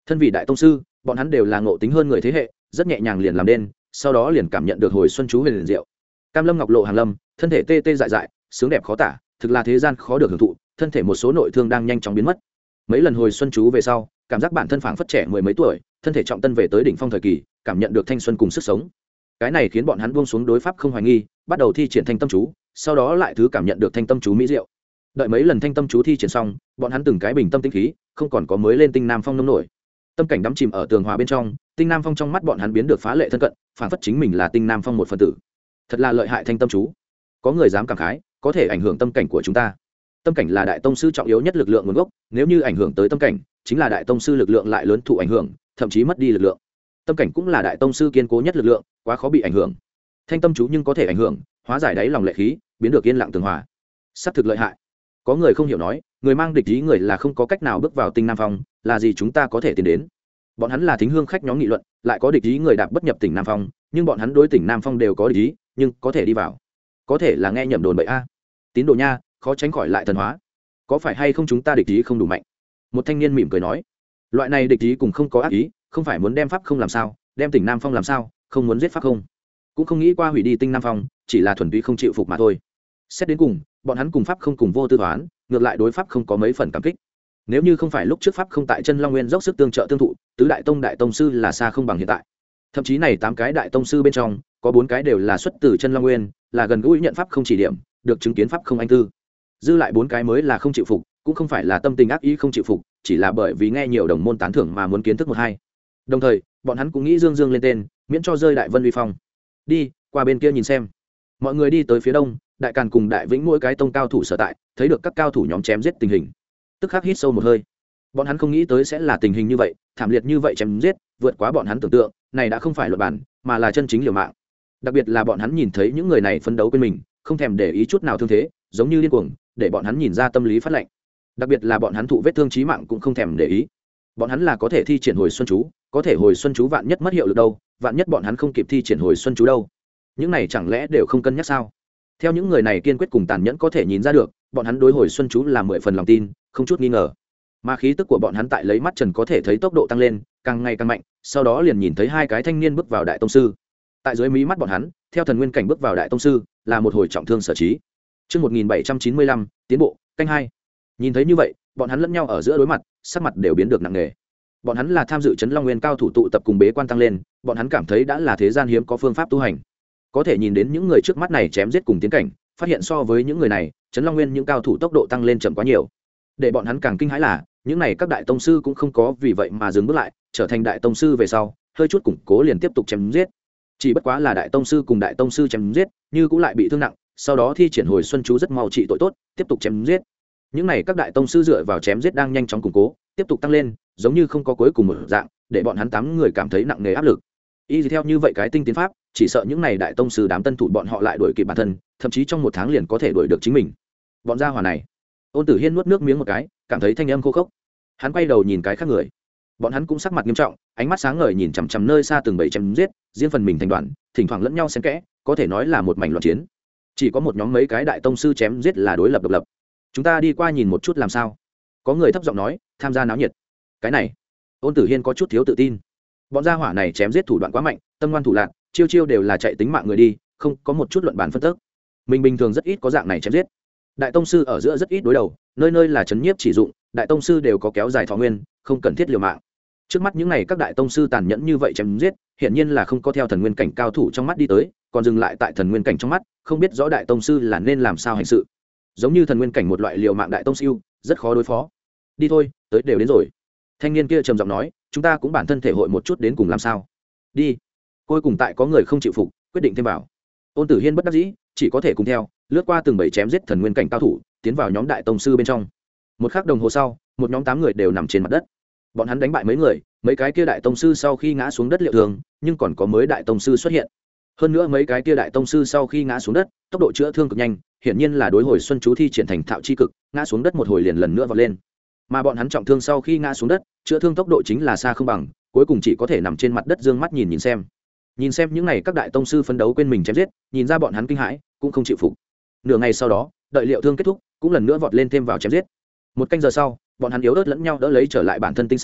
thân vị đại tông sư, bọn hắn đều là ngộ tính hơn người thế hệ, rất nhẹ nhàng liền làm đen, sau đó liền cảm nhận được hồi xuân chú huyền liền diệu. Cam Lâm Ngọc Lộ hàng lâm, thân thể tê tê dại dại, sướng đẹp khó tả, thực là thế gian khó được hưởng thụ, thân thể một số nội thương đang nhanh chóng biến mất. Mấy lần hồi xuân chú về sau, cảm giác bản thân phảng phất trẻ mười mấy tuổi, thân thể trọng tân về tới đỉnh phong thời kỳ, cảm nhận được thanh xuân cùng sức sống. Cái này khiến bọn hắn buông xuống đối pháp không hoài nghi, bắt đầu thi triển thanh tâm chú, sau đó lại thứ cảm nhận được thanh tâm chú mỹ diệu. Đợi mấy lần thanh tâm chú thi triển xong, bọn hắn từng cái bình tâm tĩnh khí, không còn có mới lên tinh nam phong nông nổi. Tâm cảnh đắm chìm ở tường hòa bên trong, tinh nam phong trong mắt bọn hắn biến được phá lệ thân cận, phảng phất chính mình là tinh nam phong một phần tử. Thật là lợi hại thanh tâm chú. Có người dám cảm khái, có thể ảnh hưởng tâm cảnh của chúng ta. Tâm cảnh là đại tông sư trọng yếu nhất lực lượng nguồn gốc, nếu như ảnh hưởng tới tâm cảnh, chính là đại tông sư lực lượng lại lớn thụ ảnh hưởng, thậm chí mất đi lực lượng. Tâm cảnh cũng là đại tông sư kiên cố nhất lực lượng, quá khó bị ảnh hưởng. Thanh tâm chú nhưng có thể ảnh hưởng, hóa giải đáy lòng lệ khí, biến được yên lặng tường hòa. Sắp thực lợi hại. Có người không hiểu nói, người mang địch ý người là không có cách nào bước vào tinh nam phong, là gì chúng ta có thể tiến đến. Bọn hắn là thính hương khách nhóm nghị luận, lại có địch ý người đạp bất nhập tỉnh nam phong, nhưng bọn hắn đối tỉnh nam phong đều có địch ý, nhưng có thể đi vào. Có thể là nghe nhầm đồn bậy a. Tín đồ nha, khó tránh khỏi lại thần hóa. Có phải hay không chúng ta địch ý không đủ mạnh? Một thanh niên mỉm cười nói, loại này địch ý cùng không có ác ý, không phải muốn đem pháp không làm sao, đem tỉnh nam phong làm sao, không muốn giết pháp không, cũng không nghĩ qua hủy đi tinh nam phong, chỉ là thuần túy không chịu phục mà thôi. Xét đến cùng, bọn hắn cùng pháp không cùng vô tư toán, ngược lại đối pháp không có mấy phần cảm kích. Nếu như không phải lúc trước pháp không tại chân long nguyên dốc sức tương trợ tương thụ, tứ đại tông đại tông sư là xa không bằng hiện tại. Thậm chí này tám cái đại tông sư bên trong, có bốn cái đều là xuất từ chân long nguyên, là gần gũi nhận pháp không chỉ điểm, được chứng kiến pháp không anh tư. Dư lại bốn cái mới là không chịu phục, cũng không phải là tâm tình ác ý không chịu phục, chỉ là bởi vì nghe nhiều đồng môn tán thưởng mà muốn kiến thức một hai. Đồng thời, bọn hắn cũng nghĩ dương dương lên tên, miễn cho rơi đại vân uy phong. Đi qua bên kia nhìn xem. Mọi người đi tới phía đông, đại càn cùng đại vĩnh mỗi cái tông cao thủ sở tại, thấy được các cao thủ nhóm chém giết tình hình, tức khắc hít sâu một hơi. Bọn hắn không nghĩ tới sẽ là tình hình như vậy, thảm liệt như vậy chém giết, vượt quá bọn hắn tưởng tượng, này đã không phải luật bản, mà là chân chính liều mạng. Đặc biệt là bọn hắn nhìn thấy những người này phấn đấu quên mình, không thèm để ý chút nào thương thế, giống như điên cuồng, để bọn hắn nhìn ra tâm lý phát lạnh. Đặc biệt là bọn hắn thụ vết thương chí mạng cũng không thèm để ý. Bọn hắn là có thể thi triển hồi xuân chú, có thể hồi xuân chú vạn nhất mất hiệu lực đâu, vạn nhất bọn hắn không kịp thi triển hồi xuân chú đâu. Những này chẳng lẽ đều không cân nhắc sao? Theo những người này kiên quyết cùng tàn nhẫn có thể nhìn ra được, bọn hắn đối hồi xuân chú là mười phần lòng tin, không chút nghi ngờ. Mà khí tức của bọn hắn tại lấy mắt trần có thể thấy tốc độ tăng lên, càng ngày càng mạnh, sau đó liền nhìn thấy hai cái thanh niên bước vào đại tông sư. Tại dưới mí mắt bọn hắn, theo thần nguyên cảnh bước vào đại tông sư, là một hồi trọng thương sở trí. Chương một nghìn bảy trăm chín mươi lăm, tiến bộ, canh hai. Nhìn thấy như vậy, bọn hắn lẫn nhau ở giữa đối mặt, sắc mặt đều biến được nặng nề. Bọn hắn là tham dự Trấn Long Nguyên cao thủ tụ tập cùng bế quan tăng lên, bọn hắn cảm thấy đã là thế gian hiếm có phương pháp tu hành. Có thể nhìn đến những người trước mắt này chém giết cùng tiến cảnh, phát hiện so với những người này, Trấn Long Nguyên những cao thủ tốc độ tăng lên chậm quá nhiều. Để bọn hắn càng kinh hãi là, những này các đại tông sư cũng không có vì vậy mà dừng bước lại, trở thành đại tông sư về sau, hơi chút củng cố liền tiếp tục chém giết. Chỉ bất quá là đại tông sư cùng đại tông sư chém giết, như cũng lại bị thương nặng, sau đó thi triển hồi xuân chú rất mau trị tội tốt, tiếp tục chém giết. Những này các đại tông sư dựa vào chém giết đang nhanh chóng củng cố, tiếp tục tăng lên, giống như không có cuối cùng một dạng, để bọn hắn tám người cảm thấy nặng nề áp lực. Y theo như vậy cái tinh tiến pháp, chỉ sợ những này đại tông sư đám tân thủ bọn họ lại đuổi kịp bản thân, thậm chí trong một tháng liền có thể đuổi được chính mình. Bọn gia hỏa này. Ôn Tử Hiên nuốt nước miếng một cái, cảm thấy thanh âm khô khốc. Hắn quay đầu nhìn cái khác người, bọn hắn cũng sắc mặt nghiêm trọng, ánh mắt sáng ngời nhìn chằm chằm nơi xa từng bầy chém giết, riêng phần mình thành đoàn, thỉnh thoảng lẫn nhau xen kẽ, có thể nói là một mảnh loạn chiến. Chỉ có một nhóm mấy cái đại tông sư chém giết là đối lập độc lập. Chúng ta đi qua nhìn một chút làm sao? Có người thấp giọng nói, tham gia náo nhiệt. Cái này, Ôn Tử Hiên có chút thiếu tự tin. Bọn gia hỏa này chém giết thủ đoạn quá mạnh, tâm ngoan thủ lạn, chiêu chiêu đều là chạy tính mạng người đi, không có một chút luận bàn phân tích. Mình bình thường rất ít có dạng này chém giết. Đại tông sư ở giữa rất ít đối đầu, nơi nơi là chấn nhiếp chỉ dụng, đại tông sư đều có kéo dài thọ nguyên, không cần thiết liều mạng. Trước mắt những này các đại tông sư tàn nhẫn như vậy chém giết, hiển nhiên là không có theo thần nguyên cảnh cao thủ trong mắt đi tới, còn dừng lại tại thần nguyên cảnh trong mắt, không biết rõ đại tông sư là nên làm sao hành sự. Giống như thần nguyên cảnh một loại liều mạng đại tông sư, rất khó đối phó. Đi thôi, tới đều đến rồi. Thanh niên kia trầm giọng nói, chúng ta cũng bản thân thể hội một chút đến cùng làm sao. Đi. Cuối cùng tại có người không chịu phục, quyết định thêm vào. Ôn Tử Hiên bất đắc dĩ, chỉ có thể cùng theo, lướt qua từng bảy chém giết thần nguyên cảnh cao thủ, tiến vào nhóm đại tông sư bên trong. Một khắc đồng hồ sau, một nhóm tám người đều nằm trên mặt đất. Bọn hắn đánh bại mấy người, mấy cái kia đại tông sư sau khi ngã xuống đất liệu thường, nhưng còn có mới đại tông sư xuất hiện. Hơn nữa mấy cái kia đại tông sư sau khi ngã xuống đất, tốc độ chữa thương cực nhanh, hiển nhiên là đối hồi xuân chú thi triển thành thạo chi cực, ngã xuống đất một hồi liền lần nữa vọt lên. Mà bọn hắn trọng thương sau khi ngã xuống đất, chữa thương tốc độ chính là xa không bằng, cuối cùng chỉ có thể nằm trên mặt đất dương mắt nhìn nhìn xem. Nhìn xem những này các đại tông sư phấn đấu quên mình chém giết, nhìn ra bọn hắn kinh hãi, cũng không chịu phục. Nửa ngày sau đó, đợi liệu thương kết thúc, cũng lần nữa vọt lên thêm vào chém giết. Một canh giờ sau, bọn hắn yếu ớt lẫn nhau đỡ lấy trở lại bản thân tinh xá,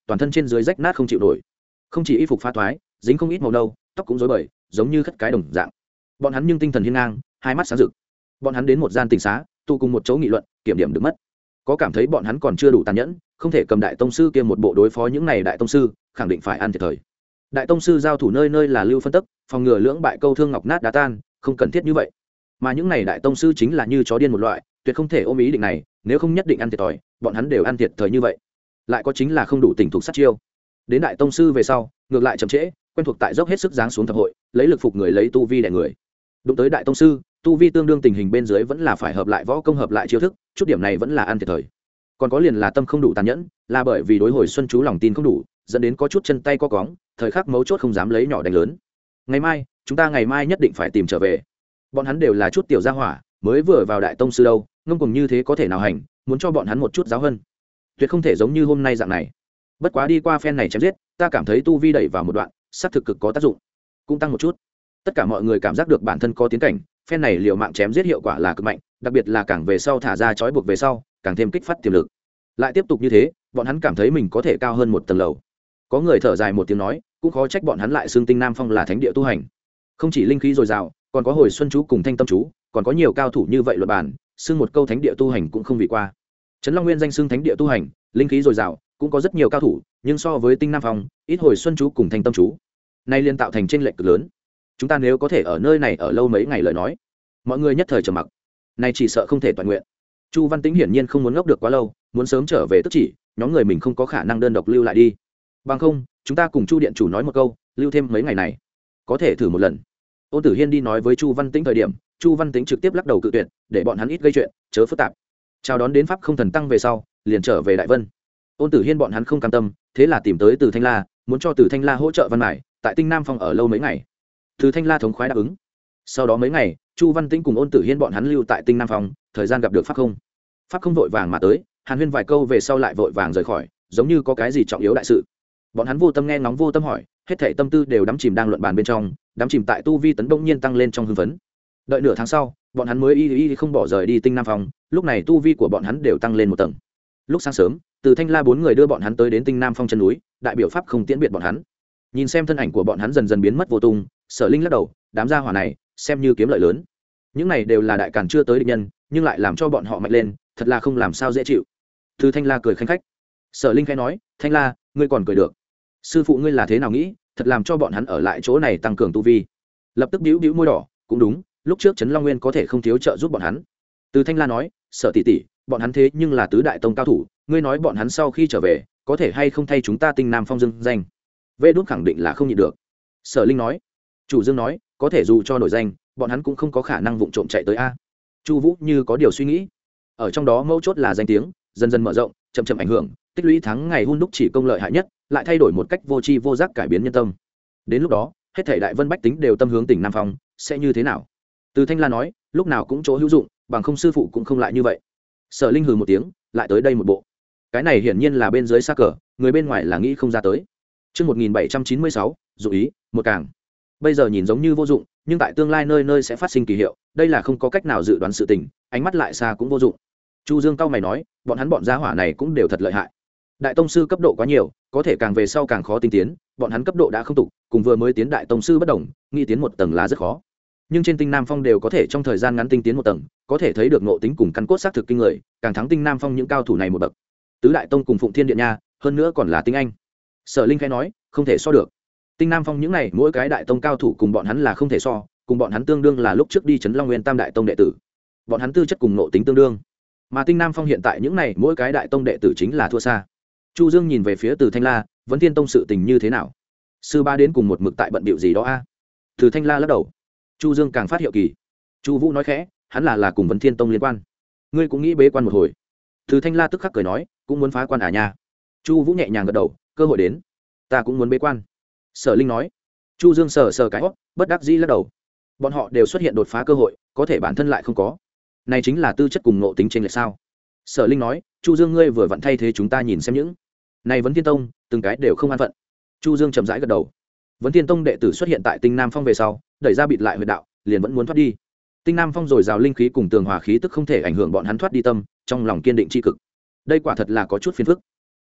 toàn thân trên dưới rách nát không chịu nổi, không chỉ y phục phá thoái, dính không ít màu nâu, tóc cũng rối bời, giống như khất cái đồng dạng. Bọn hắn nhưng tinh thần hiên ngang, hai mắt sáng rực. Bọn hắn đến một gian tỉnh xá, tụ cùng một chỗ nghị luận, kiểm điểm được mất. Có cảm thấy bọn hắn còn chưa đủ tàn nhẫn, không thể cầm đại tông sư kia một bộ đối phó những này đại tông sư, khẳng định phải ăn thiệt thời. Đại tông sư giao thủ nơi nơi là lưu phân tức, phòng ngừa lưỡng bại câu thương ngọc nát đá tan, không cần thiết như vậy. Mà những này đại tông sư chính là như chó điên một loại, tuyệt không thể ôm ý định này, nếu không nhất định ăn thiệt thòi, bọn hắn đều ăn thiệt thời như vậy. Lại có chính là không đủ tỉnh thuộc sát chiêu. Đến đại tông sư về sau, ngược lại chậm trễ, quen thuộc tại dốc hết sức giáng xuống thập hội, lấy lực phục người lấy tu vi đè người. Đụng tới đại tông sư, tu vi tương đương tình hình bên dưới vẫn là phải hợp lại võ công hợp lại chiêu thức, chút điểm này vẫn là ăn thiệt thời. Còn có liền là tâm không đủ tàn nhẫn, là bởi vì đối hồi xuân chú lòng tin không đủ, dẫn đến có chút chân tay co cóng, thời khắc mấu chốt không dám lấy nhỏ đánh lớn. Ngày mai, chúng ta ngày mai nhất định phải tìm trở về. Bọn hắn đều là chút tiểu gia hỏa, mới vừa vào đại tông sư đâu, ngông cuồng như thế có thể nào hành, muốn cho bọn hắn một chút giáo hơn. Tuyệt không thể giống như hôm nay dạng này. Bất quá đi qua phen này chém giết, ta cảm thấy tu vi đẩy vào một đoạn, sát thực cực có tác dụng, cũng tăng một chút. Tất cả mọi người cảm giác được bản thân có tiến cảnh, phen này liều mạng chém giết hiệu quả là cực mạnh, đặc biệt là càng về sau thả ra trói buộc về sau, càng thêm kích phát tiềm lực. Lại tiếp tục như thế, bọn hắn cảm thấy mình có thể cao hơn một tầng lầu. Có người thở dài một tiếng nói, cũng khó trách bọn hắn lại xưng Tinh Nam Phong là thánh địa tu hành. Không chỉ linh khí dồi dào, còn có hồi xuân chú cùng thanh tâm chú, còn có nhiều cao thủ như vậy luật bản, xưng một câu thánh địa tu hành cũng không vì qua. Trấn Long Nguyên danh xưng thánh địa tu hành, linh khí dồi dào, cũng có rất nhiều cao thủ, nhưng so với Tinh Nam Phong, ít hồi xuân chú cùng thanh tâm chú, nay liên tạo thành chênh lệch cực lớn. Chúng ta nếu có thể ở nơi này ở lâu mấy ngày lời nói, mọi người nhất thời trầm mặc, nay chỉ sợ không thể toàn nguyện. Chu Văn Tĩnh hiển nhiên không muốn ngốc được quá lâu, muốn sớm trở về tức chỉ, nhóm người mình không có khả năng đơn độc lưu lại đi. Bằng không, chúng ta cùng Chu điện chủ nói một câu, lưu thêm mấy ngày này, có thể thử một lần. Ôn Tử Hiên đi nói với Chu Văn Tĩnh thời điểm, Chu Văn Tĩnh trực tiếp lắc đầu cự tuyệt, để bọn hắn ít gây chuyện, chớ phức tạp. Chào đón đến pháp không thần tăng về sau, liền trở về Đại Vân. Ôn Tử Hiên bọn hắn không cam tâm, thế là tìm tới Từ Thanh La, muốn cho Từ Thanh La hỗ trợ Văn Mải, tại Tinh Nam Phong ở lâu mấy ngày. Từ Thanh La thống khoái đáp ứng. Sau đó mấy ngày, Chu Văn Tĩnh cùng Ôn Tử Hiên bọn hắn lưu tại Tinh Nam Phong, thời gian gặp được pháp không. Pháp không vội vàng mà tới, Hàn Huyên vài câu về sau lại vội vàng rời khỏi, giống như có cái gì trọng yếu đại sự. Bọn hắn vô tâm nghe ngóng vô tâm hỏi, hết thảy tâm tư đều đắm chìm đang luận bàn bên trong, đắm chìm tại tu vi tấn bỗng nhiên tăng lên trong hưng phấn. Đợi nửa tháng sau, bọn hắn mới y y không bỏ rời đi Tinh Nam Phong, lúc này tu vi của bọn hắn đều tăng lên một tầng. Lúc sáng sớm, Từ Thanh La bốn người đưa bọn hắn tới đến Tinh Nam Phong chân núi, đại biểu pháp không tiễn biệt bọn hắn. Nhìn xem thân ảnh của bọn hắn dần dần biến mất vô tung, Sở Linh lắc đầu, đám gia hỏa này, xem như kiếm lợi lớn. Những này đều là đại càn chưa tới địch nhân, nhưng lại làm cho bọn họ mạnh lên, thật là không làm sao dễ chịu. Từ Thanh La cười khanh khách. Sở Linh khẽ nói, Thanh La, ngươi còn cười được. Sư phụ ngươi là thế nào nghĩ, thật làm cho bọn hắn ở lại chỗ này tăng cường tu vi. Lập tức bĩu bĩu môi đỏ, cũng đúng, lúc trước Trấn Long Nguyên có thể không thiếu trợ giúp bọn hắn. Từ Thanh La nói, Sở tỷ tỷ, bọn hắn thế nhưng là tứ đại tông cao thủ, ngươi nói bọn hắn sau khi trở về, có thể hay không thay chúng ta Tinh Nam Phong dưng danh. Vệ Đốt khẳng định là không nhịn được. Sở Linh nói. Chủ Dương nói, có thể dù cho nổi danh, bọn hắn cũng không có khả năng vụng trộm chạy tới a. Chu Vũ như có điều suy nghĩ. Ở trong đó mấu chốt là danh tiếng, dần dần mở rộng, chậm chậm ảnh hưởng, tích lũy tháng ngày hun đúc chỉ công lợi hại nhất, lại thay đổi một cách vô tri vô giác cải biến nhân tâm. Đến lúc đó, hết thảy đại vân bách tính đều tâm hướng Tỉnh Nam Phong, sẽ như thế nào? Từ Thanh La nói, lúc nào cũng chỗ hữu dụng, bằng không sư phụ cũng không lại như vậy. Sở Linh hừ một tiếng, lại tới đây một bộ. Cái này hiển nhiên là bên dưới xa cờ, người bên ngoài là nghĩ không ra tới. Chương một nghìn bảy trăm chín mươi sáu, dụ ý, một càng. Bây giờ nhìn giống như vô dụng, nhưng tại tương lai nơi nơi sẽ phát sinh kỳ hiệu, đây là không có cách nào dự đoán sự tình, ánh mắt lại xa cũng vô dụng. Chu Dương cao mày nói, bọn hắn bọn gia hỏa này cũng đều thật lợi hại. Đại tông sư cấp độ quá nhiều, có thể càng về sau càng khó tinh tiến, bọn hắn cấp độ đã không tục, cùng vừa mới tiến đại tông sư bất đồng, nghĩ tiến một tầng là rất khó. Nhưng trên Tinh Nam Phong đều có thể trong thời gian ngắn tinh tiến một tầng, có thể thấy được ngộ tính cùng căn cốt xác thực kinh người, càng thắng Tinh Nam Phong những cao thủ này một bậc. Tứ đại tông cùng Phụng Thiên Điện nha, hơn nữa còn là tinh anh. Sở Linh khẽ nói, không thể so được. Tinh Nam Phong những này mỗi cái đại tông cao thủ cùng bọn hắn là không thể so, cùng bọn hắn tương đương là lúc trước đi Trấn Long Nguyên Tam đại tông đệ tử. Bọn hắn tư chất cùng ngộ tính tương đương. Mà Tinh Nam Phong hiện tại những này mỗi cái đại tông đệ tử chính là thua xa. Chu Dương nhìn về phía Từ Thanh La, Vấn Thiên Tông sự tình như thế nào? Sư ba đến cùng một mực tại bận bịu gì đó a? Từ Thanh La lắc đầu. Chu Dương càng phát hiệu kỳ. Chu Vũ nói khẽ, hắn là là cùng Vấn Thiên Tông liên quan. Ngươi cũng nghĩ bế quan một hồi. Từ Thanh La tức khắc cười nói, cũng muốn phá quan à nha. Chu Vũ nhẹ nhàng gật đầu, cơ hội đến, ta cũng muốn bế quan. Sở Linh nói. Chu Dương sờ sờ cái hót, bất đắc dĩ lắc đầu. Bọn họ đều xuất hiện đột phá cơ hội, có thể bản thân lại không có. Này chính là tư chất cùng ngộ tính trên lệch sao? Sở Linh nói, Chu Dương ngươi vừa vặn thay thế chúng ta nhìn xem những này Vấn Thiên Tông, từng cái đều không an phận. Chu Dương chậm rãi gật đầu. Vấn Thiên Tông đệ tử xuất hiện tại Tinh Nam Phong về sau, đẩy ra bịt lại huyệt đạo, liền vẫn muốn thoát đi. Tinh Nam Phong rồi rào linh khí cùng tường hòa khí tức không thể ảnh hưởng bọn hắn thoát đi tâm, trong lòng kiên định tri cực. Đây quả thật là có chút phiền phức.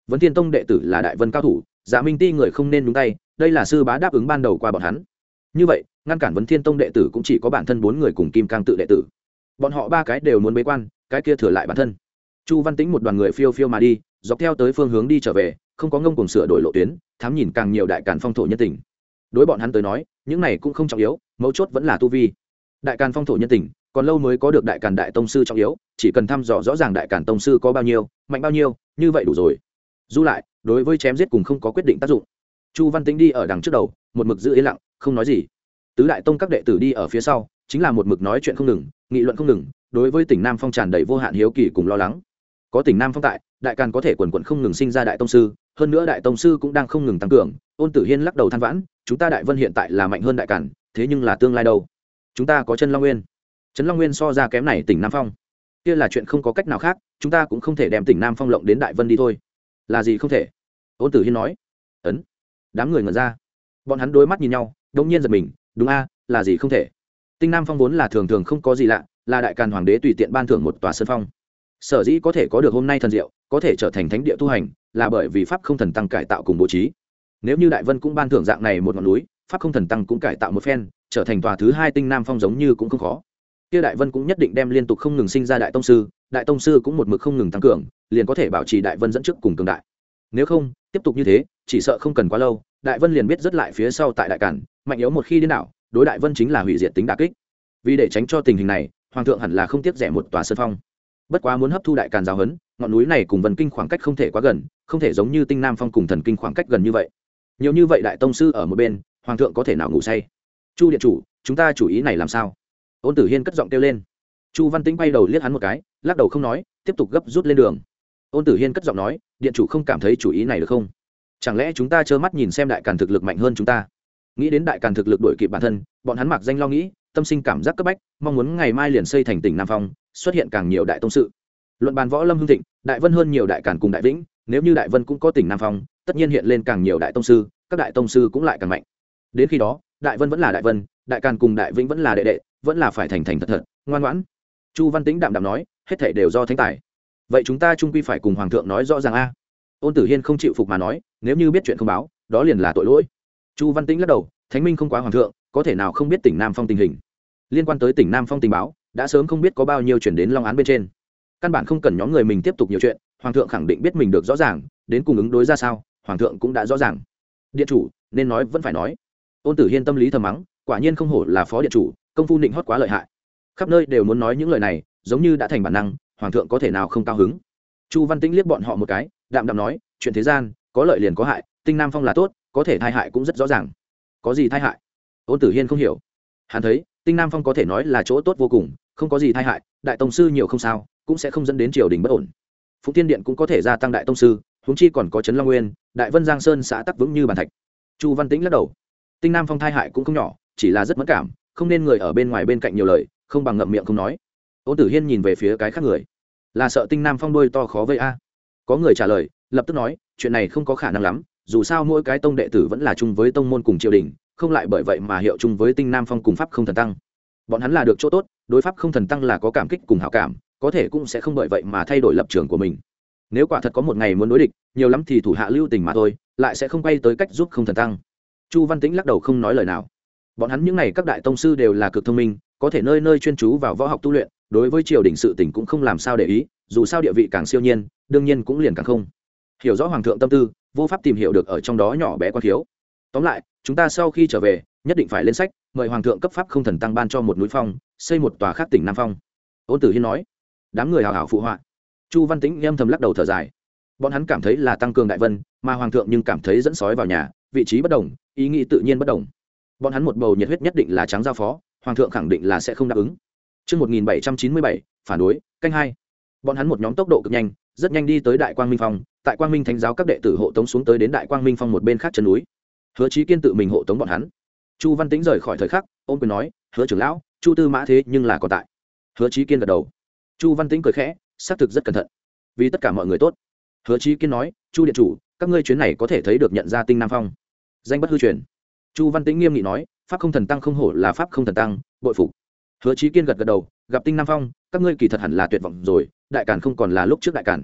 Vấn Thiên Tông đệ tử là Đại Vân cao thủ, Dạ Minh Ti người không nên nhúng tay, đây là sư bá đáp ứng ban đầu qua bọn hắn. Như vậy, ngăn cản Vấn Thiên Tông đệ tử cũng chỉ có bản thân bốn người cùng Kim Cang tự đệ tử. Bọn họ ba cái đều muốn bế quan, cái kia thừa lại bản thân. Chu Văn Tĩnh một đoàn người phiêu phiêu mà đi, dọc theo tới phương hướng đi trở về, không có ngông cuồng sửa đổi lộ tuyến, thám nhìn càng nhiều đại càn phong thổ nhân tình. Đối bọn hắn tới nói, những này cũng không trọng yếu, mấu chốt vẫn là tu vi. Đại càn phong thổ nhân tình, còn lâu mới có được đại càn đại tông sư trọng yếu, chỉ cần thăm dò rõ ràng đại càn tông sư có bao nhiêu, mạnh bao nhiêu, như vậy đủ rồi. Du lại, đối với chém giết cùng không có quyết định tác dụng. Chu Văn Tĩnh đi ở đằng trước đầu, một mực giữ yên lặng, không nói gì. Tứ đại tông các đệ tử đi ở phía sau, chính là một mực nói chuyện không ngừng, nghị luận không ngừng, đối với tỉnh Nam Phong tràn đầy vô hạn hiếu kỳ cùng lo lắng. Có tỉnh Nam Phong tại, đại càn có thể quần quần không ngừng sinh ra đại tông sư, hơn nữa đại tông sư cũng đang không ngừng tăng cường. Ôn Tử Hiên lắc đầu than vãn, chúng ta Đại Vân hiện tại là mạnh hơn đại càn, thế nhưng là tương lai đâu? Chúng ta có Chân Long Nguyên, Trấn Long Nguyên so ra kém này tỉnh Nam Phong, kia là chuyện không có cách nào khác, chúng ta cũng không thể đem tỉnh Nam Phong lộng đến Đại Vân đi thôi. Là gì không thể? Ôn Tử Hiên nói. Ấn. Đám người ngẩn ra, bọn hắn đối mắt nhìn nhau, đông nhiên giật mình, đúng a, là gì không thể? Tinh Nam Phong vốn là thường thường không có gì lạ, là đại càn hoàng đế tùy tiện ban thưởng một tòa sơn phong. Sở dĩ có thể có được hôm nay thần diệu, có thể trở thành thánh địa tu hành, là bởi vì pháp không thần tăng cải tạo cùng bố trí. Nếu như Đại Vân cũng ban thưởng dạng này một ngọn núi, pháp không thần tăng cũng cải tạo một phen, trở thành tòa thứ hai Tinh Nam Phong giống như cũng không khó. Kia Đại Vân cũng nhất định đem liên tục không ngừng sinh ra đại tông sư, đại tông sư cũng một mực không ngừng tăng cường, liền có thể bảo trì Đại Vân dẫn trước cùng cường đại. Nếu không, tiếp tục như thế, chỉ sợ không cần quá lâu, Đại Vân liền biết rất lại phía sau tại đại càn, mạnh yếu một khi điên đảo, đối Đại Vân chính là hủy diệt tính đả kích. Vì để tránh cho tình hình này, hoàng thượng hẳn là không tiếc rẻ một tòa sơn phong. Bất quá muốn hấp thu đại càn giáo huấn, ngọn núi này cùng Vân Kinh khoảng cách không thể quá gần, không thể giống như Tinh Nam Phong cùng Thần Kinh khoảng cách gần như vậy. Nhiều như vậy đại tông sư ở một bên, hoàng thượng có thể nào ngủ say? Chu điện chủ, chúng ta chủ ý này làm sao? Ôn Tử Hiên cất giọng kêu lên. Chu Văn Tĩnh bay đầu liếc hắn một cái, lắc đầu không nói, tiếp tục gấp rút lên đường. Ôn Tử Hiên cất giọng nói, điện chủ không cảm thấy chủ ý này được không? Chẳng lẽ chúng ta trơ mắt nhìn xem đại càn thực lực mạnh hơn chúng ta? Nghĩ đến đại càn thực lực đuổi kịp bản thân, bọn hắn mặc danh lo nghĩ, tâm sinh cảm giác cấp bách, mong muốn ngày mai liền xây thành tỉnh Nam Phong, xuất hiện càng nhiều đại tông sự. Luận bàn võ lâm hưng thịnh, Đại Vân hơn nhiều đại càn cùng đại vĩnh, nếu như Đại Vân cũng có tỉnh Nam Phong, tất nhiên hiện lên càng nhiều đại tông sư, các đại tông sư cũng lại càng mạnh. Đến khi đó, Đại Vân vẫn là Đại Vân, đại càn cùng đại vĩnh vẫn là đệ đệ, vẫn là phải thành thành thật thật, ngoan ngoãn. Chu Văn Tĩnh đạm đạm nói, hết thảy đều do thánh tài. Vậy chúng ta chung quy phải cùng hoàng thượng nói rõ ràng a. Ôn Tử Hiên không chịu phục mà nói, nếu như biết chuyện không báo, đó liền là tội lỗi. Chu Văn Tĩnh lắc đầu, thánh minh không quá hoàng thượng, có thể nào không biết tỉnh Nam Phong tình hình? Liên quan tới tỉnh Nam Phong tình báo, đã sớm không biết có bao nhiêu chuyển đến Long Án bên trên. Căn bản không cần nhóm người mình tiếp tục nhiều chuyện, hoàng thượng khẳng định biết mình được rõ ràng, đến cùng ứng đối ra sao, hoàng thượng cũng đã rõ ràng. Điện chủ, nên nói vẫn phải nói. Ôn Tử Hiên tâm lý thầm mắng, quả nhiên không hổ là phó điện chủ, công phu định hót quá lợi hại. Khắp nơi đều muốn nói những lời này, giống như đã thành bản năng, hoàng thượng có thể nào không cao hứng. Chu Văn Tĩnh liếc bọn họ một cái, đạm đạm nói, chuyện thế gian, có lợi liền có hại, Tinh Nam Phong là tốt, có thể tai hại cũng rất rõ ràng. Có gì tai hại? Ôn Tử Hiên không hiểu. Hắn thấy, Tinh Nam Phong có thể nói là chỗ tốt vô cùng, không có gì tai hại, đại tông sư nhiều không sao, cũng sẽ không dẫn đến triều đình bất ổn. Phụng Thiên Điện cũng có thể gia tăng đại tông sư, huống chi còn có Trấn Long Nguyên, Đại Vân Giang Sơn xã tắc vững như bàn thạch. Chu Văn Tĩnh lắc đầu. Tinh Nam Phong tai hại cũng không nhỏ, chỉ là rất mẫn cảm, không nên người ở bên ngoài bên cạnh nhiều lời, không bằng ngậm miệng không nói. Ôn Tử Hiên nhìn về phía cái khác người, là sợ Tinh Nam Phong đuôi to khó vây a. Có người trả lời, lập tức nói, chuyện này không có khả năng lắm, dù sao mỗi cái tông đệ tử vẫn là chung với tông môn cùng triều đình, không lại bởi vậy mà hiệu chung với Tinh Nam Phong cùng pháp không thần tăng. Bọn hắn là được chỗ tốt, đối pháp không thần tăng là có cảm kích cùng hảo cảm, có thể cũng sẽ không bởi vậy mà thay đổi lập trường của mình. Nếu quả thật có một ngày muốn đối địch, nhiều lắm thì thủ hạ lưu tình mà thôi, lại sẽ không quay tới cách giúp không thần tăng. Chu Văn Tĩnh lắc đầu không nói lời nào. Bọn hắn những này các đại tông sư đều là cực thông minh, có thể nơi nơi chuyên chú vào võ học tu luyện, đối với triều đình sự tình cũng không làm sao để ý, dù sao địa vị càng siêu nhiên, đương nhiên cũng liền càng không hiểu rõ hoàng thượng tâm tư, vô pháp tìm hiểu được ở trong đó nhỏ bé quan thiếu. Tóm lại, chúng ta sau khi trở về, nhất định phải lên sách, mời hoàng thượng cấp pháp không thần tăng ban cho một núi phong, xây một tòa khác tỉnh Nam Phong. Ôn Tử Hiên nói. Đám người hào hào phụ họa. Chu Văn Tĩnh âm thầm lắc đầu thở dài. Bọn hắn cảm thấy là tăng cường Đại Vân, mà hoàng thượng nhưng cảm thấy dẫn sói vào nhà, vị trí bất đồng, ý nghĩ tự nhiên bất đồng. Bọn hắn một bầu nhiệt huyết nhất định là trắng giao phó, hoàng thượng khẳng định là sẽ không đáp ứng. Chương một nghìn bảy trăm chín mươi bảy, phản đối, canh hai. Bọn hắn một nhóm tốc độ cực nhanh, rất nhanh đi tới Đại Quang Minh Phong, tại Quang Minh Thánh giáo các đệ tử hộ tống xuống tới đến Đại Quang Minh Phong một bên khác chân núi. Hứa Chí Kiên tự mình hộ tống bọn hắn. Chu Văn Tĩnh rời khỏi thời khắc, ôm quyền nói, "Hứa trưởng lão, Chu Tư Mã thế nhưng là còn tại." Hứa Chí Kiên gật đầu. Chu Văn Tĩnh cười khẽ, xác thực rất cẩn thận, vì tất cả mọi người tốt. Hứa Chí Kiên nói, "Chu điện chủ, các ngươi chuyến này có thể thấy được nhận ra Tinh Nam Phong, danh bất hư truyền." Chu Văn Tĩnh nghiêm nghị nói, "Pháp không thần tăng không hổ là pháp không thần tăng, bội phục." Hứa Chí Kiên gật gật đầu, gặp Tinh Nam Phong, các ngươi kỳ thật hẳn là tuyệt vọng rồi, đại càn không còn là lúc trước đại càn.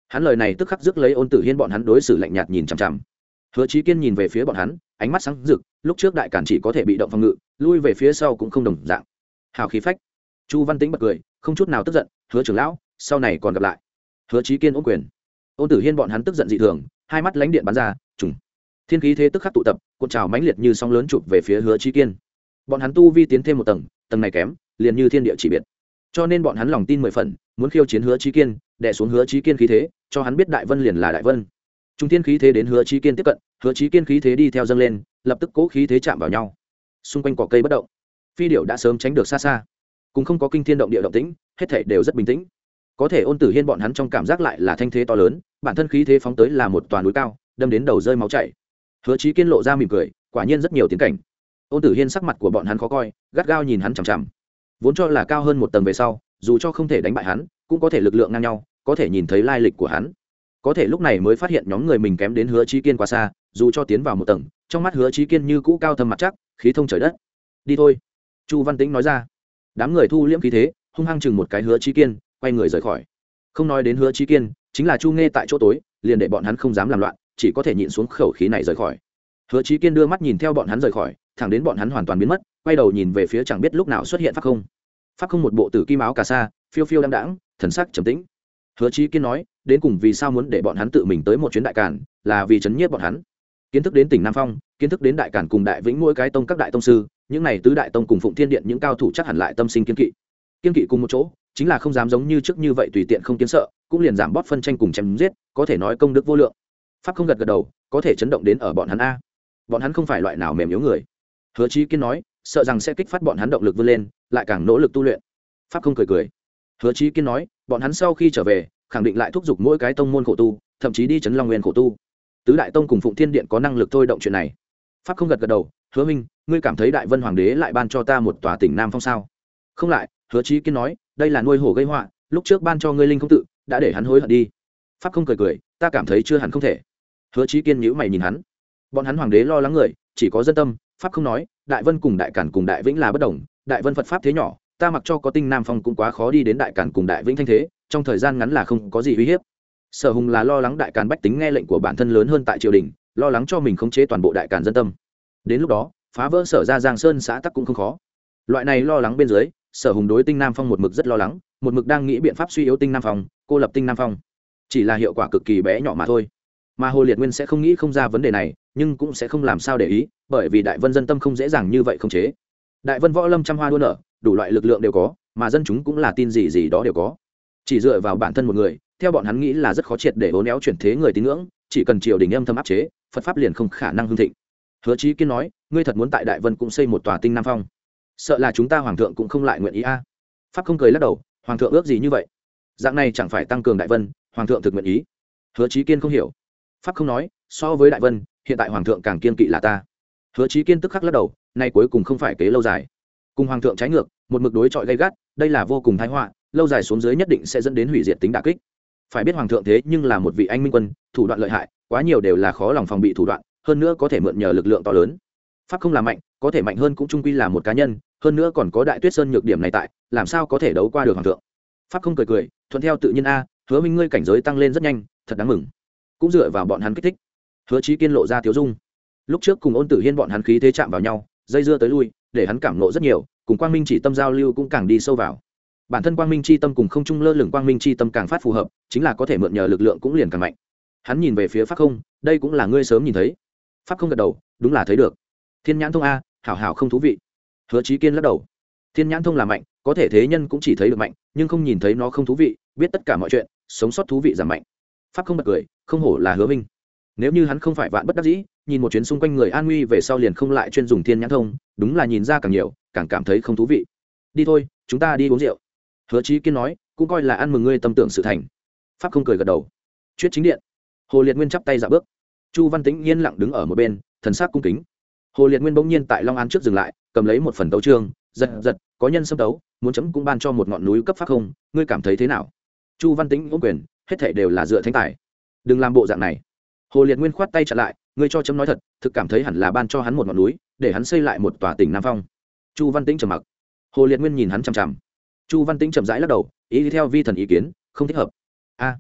Hắn lời này tức khắc rước lấy Ôn Tử Hiên bọn hắn đối xử lạnh nhạt nhìn chằm chằm. Hứa Chí Kiên nhìn về phía bọn hắn, ánh mắt sáng rực, lúc trước đại cản chỉ có thể bị động phòng ngự, lui về phía sau cũng không đồng dạng. Hào khí phách. Chu Văn Tĩnh bật cười, không chút nào tức giận, "Hứa trưởng lão, sau này còn gặp lại." Hứa Chí Kiên ôm quyền. Ôn Tử Hiên bọn hắn tức giận dị thường, hai mắt lánh điện bắn ra, trùng. Thiên khí thế tức khắc tụ tập, cuộn trào mãnh liệt như sóng lớn chụp về phía Hứa Chí Kiên. Bọn hắn tu vi tiến thêm một tầng, tầng này kém, liền như thiên địa chỉ biệt. Cho nên bọn hắn lòng tin mười phần, muốn khiêu chiến Hứa Chí Kiên, đè xuống Hứa Chí Kiên khí thế, cho hắn biết Đại Vân liền là Đại Vân. Trung thiên khí thế đến Hứa Chí Kiên tiếp cận, Hứa Chí Kiên khí thế đi theo dâng lên, lập tức cố khí thế chạm vào nhau. Xung quanh cỏ cây bất động, phi điểu đã sớm tránh được xa xa, cũng không có kinh thiên động địa động tĩnh, hết thảy đều rất bình tĩnh. Có thể Ôn Tử Hiên bọn hắn trong cảm giác lại là thanh thế to lớn, bản thân khí thế phóng tới là một tòa núi cao, đâm đến đầu rơi máu chảy. Hứa Chí Kiên lộ ra mỉm cười, quả nhiên rất nhiều tiến cảnh. Ôn Tử Hiên sắc mặt của bọn hắn khó coi, gắt gao nhìn hắn chằm chằm. Vốn cho là cao hơn một tầng về sau, dù cho không thể đánh bại hắn, cũng có thể lực lượng ngang nhau, có thể nhìn thấy lai lịch của hắn. Có thể lúc này mới phát hiện nhóm người mình kém đến Hứa Chí Kiên quá xa, dù cho tiến vào một tầng, trong mắt Hứa Chí Kiên như cũ cao thâm mặt chắc, khí thông trời đất. Đi thôi, Chu Văn Tĩnh nói ra. Đám người thu liễm khí thế, hung hăng chừng một cái Hứa Chí Kiên, quay người rời khỏi. Không nói đến Hứa Chí Kiên, chính là Chu Nghe tại chỗ tối, liền để bọn hắn không dám làm loạn, chỉ có thể nhịn xuống khẩu khí này rời khỏi. Hứa Chí Kiên đưa mắt nhìn theo bọn hắn rời khỏi, thẳng đến bọn hắn hoàn toàn biến mất, quay đầu nhìn về phía chẳng biết lúc nào xuất hiện Pháp Không. Pháp Không một bộ tử kim áo cà sa, phiêu phiêu đãng đãng, thần sắc trầm tĩnh. Hứa Chí Kiên nói, đến cùng vì sao muốn để bọn hắn tự mình tới một chuyến đại càn, là vì chấn nhiếp bọn hắn. Kiến thức đến tỉnh Nam Phong, kiến thức đến đại càn cùng đại vĩnh mỗi cái tông các đại tông sư, những này tứ đại tông cùng Phụng Thiên Điện những cao thủ chắc hẳn lại tâm sinh kiên kỵ. Kiên kỵ cùng một chỗ, chính là không dám giống như trước như vậy tùy tiện không kiến sợ, cũng liền giảm bớt phân tranh cùng chém giết, có thể nói công đức vô lượng. Pháp Không gật gật đầu, có thể chấn động đến ở bọn hắn a. Bọn hắn không phải loại nào mềm yếu người. Hứa Chí Kiên nói, sợ rằng sẽ kích phát bọn hắn động lực vươn lên, lại càng nỗ lực tu luyện. Pháp Không cười cười. Hứa Chí Kiên nói, bọn hắn sau khi trở về, khẳng định lại thúc giục mỗi cái tông môn khổ tu, thậm chí đi chấn Long Nguyên khổ tu. Tứ đại tông cùng Phụng Thiên Điện có năng lực thôi động chuyện này. Pháp Không gật gật đầu, Hứa minh, ngươi cảm thấy Đại Vân Hoàng đế lại ban cho ta một tòa tỉnh Nam Phong sao? Không lại, Hứa Chí Kiên nói, đây là nuôi hổ gây họa, lúc trước ban cho ngươi linh không tự, đã để hắn hối hận đi. Pháp Không cười cười, ta cảm thấy chưa hẳn không thể. Hứa Chí Kiên nhíu mày nhìn hắn. Bọn hắn hoàng đế lo lắng người, chỉ có dân tâm. Pháp Không nói, Đại Vân cùng Đại Cản cùng Đại Vĩnh là bất đồng, Đại Vân Phật pháp thế nhỏ, ta mặc cho có tinh Nam Phong cũng quá khó đi đến Đại Cản cùng Đại Vĩnh thanh thế, trong thời gian ngắn là không có gì uy hiếp. Sở Hùng là lo lắng Đại Cản bách tính nghe lệnh của bản thân lớn hơn tại triều đình, lo lắng cho mình khống chế toàn bộ Đại Cản dân tâm. Đến lúc đó, phá vỡ Sở ra Giang Sơn xã tắc cũng không khó. Loại này lo lắng bên dưới, Sở Hùng đối tinh Nam Phong một mực rất lo lắng, một mực đang nghĩ biện pháp suy yếu tinh Nam Phong, cô lập tinh Nam Phong. Chỉ là hiệu quả cực kỳ bé nhỏ mà thôi. Mà Hồ Liệt Nguyên sẽ không nghĩ không ra vấn đề này, nhưng cũng sẽ không làm sao để ý, bởi vì Đại Vân dân tâm không dễ dàng như vậy khống chế. Đại Vân võ lâm trăm hoa đua nở, đủ loại lực lượng đều có, mà dân chúng cũng là tin gì gì đó đều có. Chỉ dựa vào bản thân một người, theo bọn hắn nghĩ là rất khó triệt để hố néo chuyển thế người tín ngưỡng, chỉ cần triều đình âm thầm áp chế, Phật pháp liền không khả năng hưng thịnh. Hứa Chí Kiên nói, ngươi thật muốn tại Đại Vân cũng xây một tòa tinh Nam Phong? Sợ là chúng ta hoàng thượng cũng không lại nguyện ý a. Pháp Không cười lắc đầu, hoàng thượng ước gì như vậy? Dạng này chẳng phải tăng cường Đại Vân, hoàng thượng thực nguyện ý? Hứa Chí Kiên không hiểu. Pháp Không nói, so với Đại Vân, hiện tại hoàng thượng càng kiên kỵ là ta. Hứa Chí Kiên tức khắc lắc đầu, nay cuối cùng không phải kế lâu dài. Cùng hoàng thượng trái ngược, một mực đối chọi gay gắt, đây là vô cùng tai họa, lâu dài xuống dưới nhất định sẽ dẫn đến hủy diệt tính đả kích. Phải biết hoàng thượng thế nhưng là một vị anh minh quân, thủ đoạn lợi hại, quá nhiều đều là khó lòng phòng bị thủ đoạn, hơn nữa có thể mượn nhờ lực lượng to lớn. Pháp Không là mạnh, có thể mạnh hơn cũng chung quy là một cá nhân, hơn nữa còn có Đại Tuyết Sơn nhược điểm này tại, làm sao có thể đấu qua được hoàng thượng? Pháp Không cười cười, thuận theo tự nhiên a, Hứa minh ngươi cảnh giới tăng lên rất nhanh, thật đáng mừng. Cũng dựa vào bọn hắn kích thích. Hứa Chí Kiên lộ ra tiếu dung. Lúc trước cùng Ôn Tử Hiên bọn hắn khí thế chạm vào nhau, dây dưa tới lui, để hắn cảm ngộ rất nhiều, cùng Quang Minh chỉ tâm giao lưu cũng càng đi sâu vào. Bản thân Quang Minh chi tâm cùng không trung lơ lửng Quang Minh chi tâm càng phát phù hợp, chính là có thể mượn nhờ lực lượng cũng liền càng mạnh. Hắn nhìn về phía Pháp Không, đây cũng là ngươi sớm nhìn thấy. Pháp Không gật đầu, đúng là thấy được. Thiên nhãn thông a, hảo hảo không thú vị. Hứa Chí Kiên lắc đầu. Thiên nhãn thông là mạnh, có thể thế nhân cũng chỉ thấy được mạnh, nhưng không nhìn thấy nó không thú vị, biết tất cả mọi chuyện, sống sót thú vị giảm mạnh. Pháp Không bật cười, không hổ là Hứa Minh. Nếu như hắn không phải vạn bất đắc dĩ, nhìn một chuyến xung quanh người an nguy về sau liền không lại chuyên dùng thiên nhãn thông, đúng là nhìn ra càng nhiều, càng cảm thấy không thú vị. Đi thôi, chúng ta đi uống rượu. Hứa Chí Kiên nói, cũng coi là ăn mừng ngươi tâm tưởng sự thành. Pháp Không cười gật đầu. Chuyết chính điện. Hồ Liệt Nguyên chắp tay dạo bước. Chu Văn Tĩnh yên lặng đứng ở một bên, thần sắc cung kính. Hồ Liệt Nguyên bỗng nhiên tại Long Án trước dừng lại, cầm lấy một phần tấu chương, giật giật, có nhân xâm tấu, muốn chấm cũng ban cho một ngọn núi cấp Pháp Không, ngươi cảm thấy thế nào? Chu Văn Tĩnh ôm quyền, hết thảy đều là dựa thánh tài. Đừng làm bộ dạng này. Hồ Liệt Nguyên khoát tay chặn lại, ngươi cho chấm nói thật, thực cảm thấy hẳn là ban cho hắn một ngọn núi, để hắn xây lại một tòa tỉnh Nam Phong. Chu Văn Tĩnh trầm mặc. Hồ Liệt Nguyên nhìn hắn chằm chằm. Chu Văn Tĩnh chậm rãi lắc đầu, ý theo vi thần ý kiến, không thích hợp. A.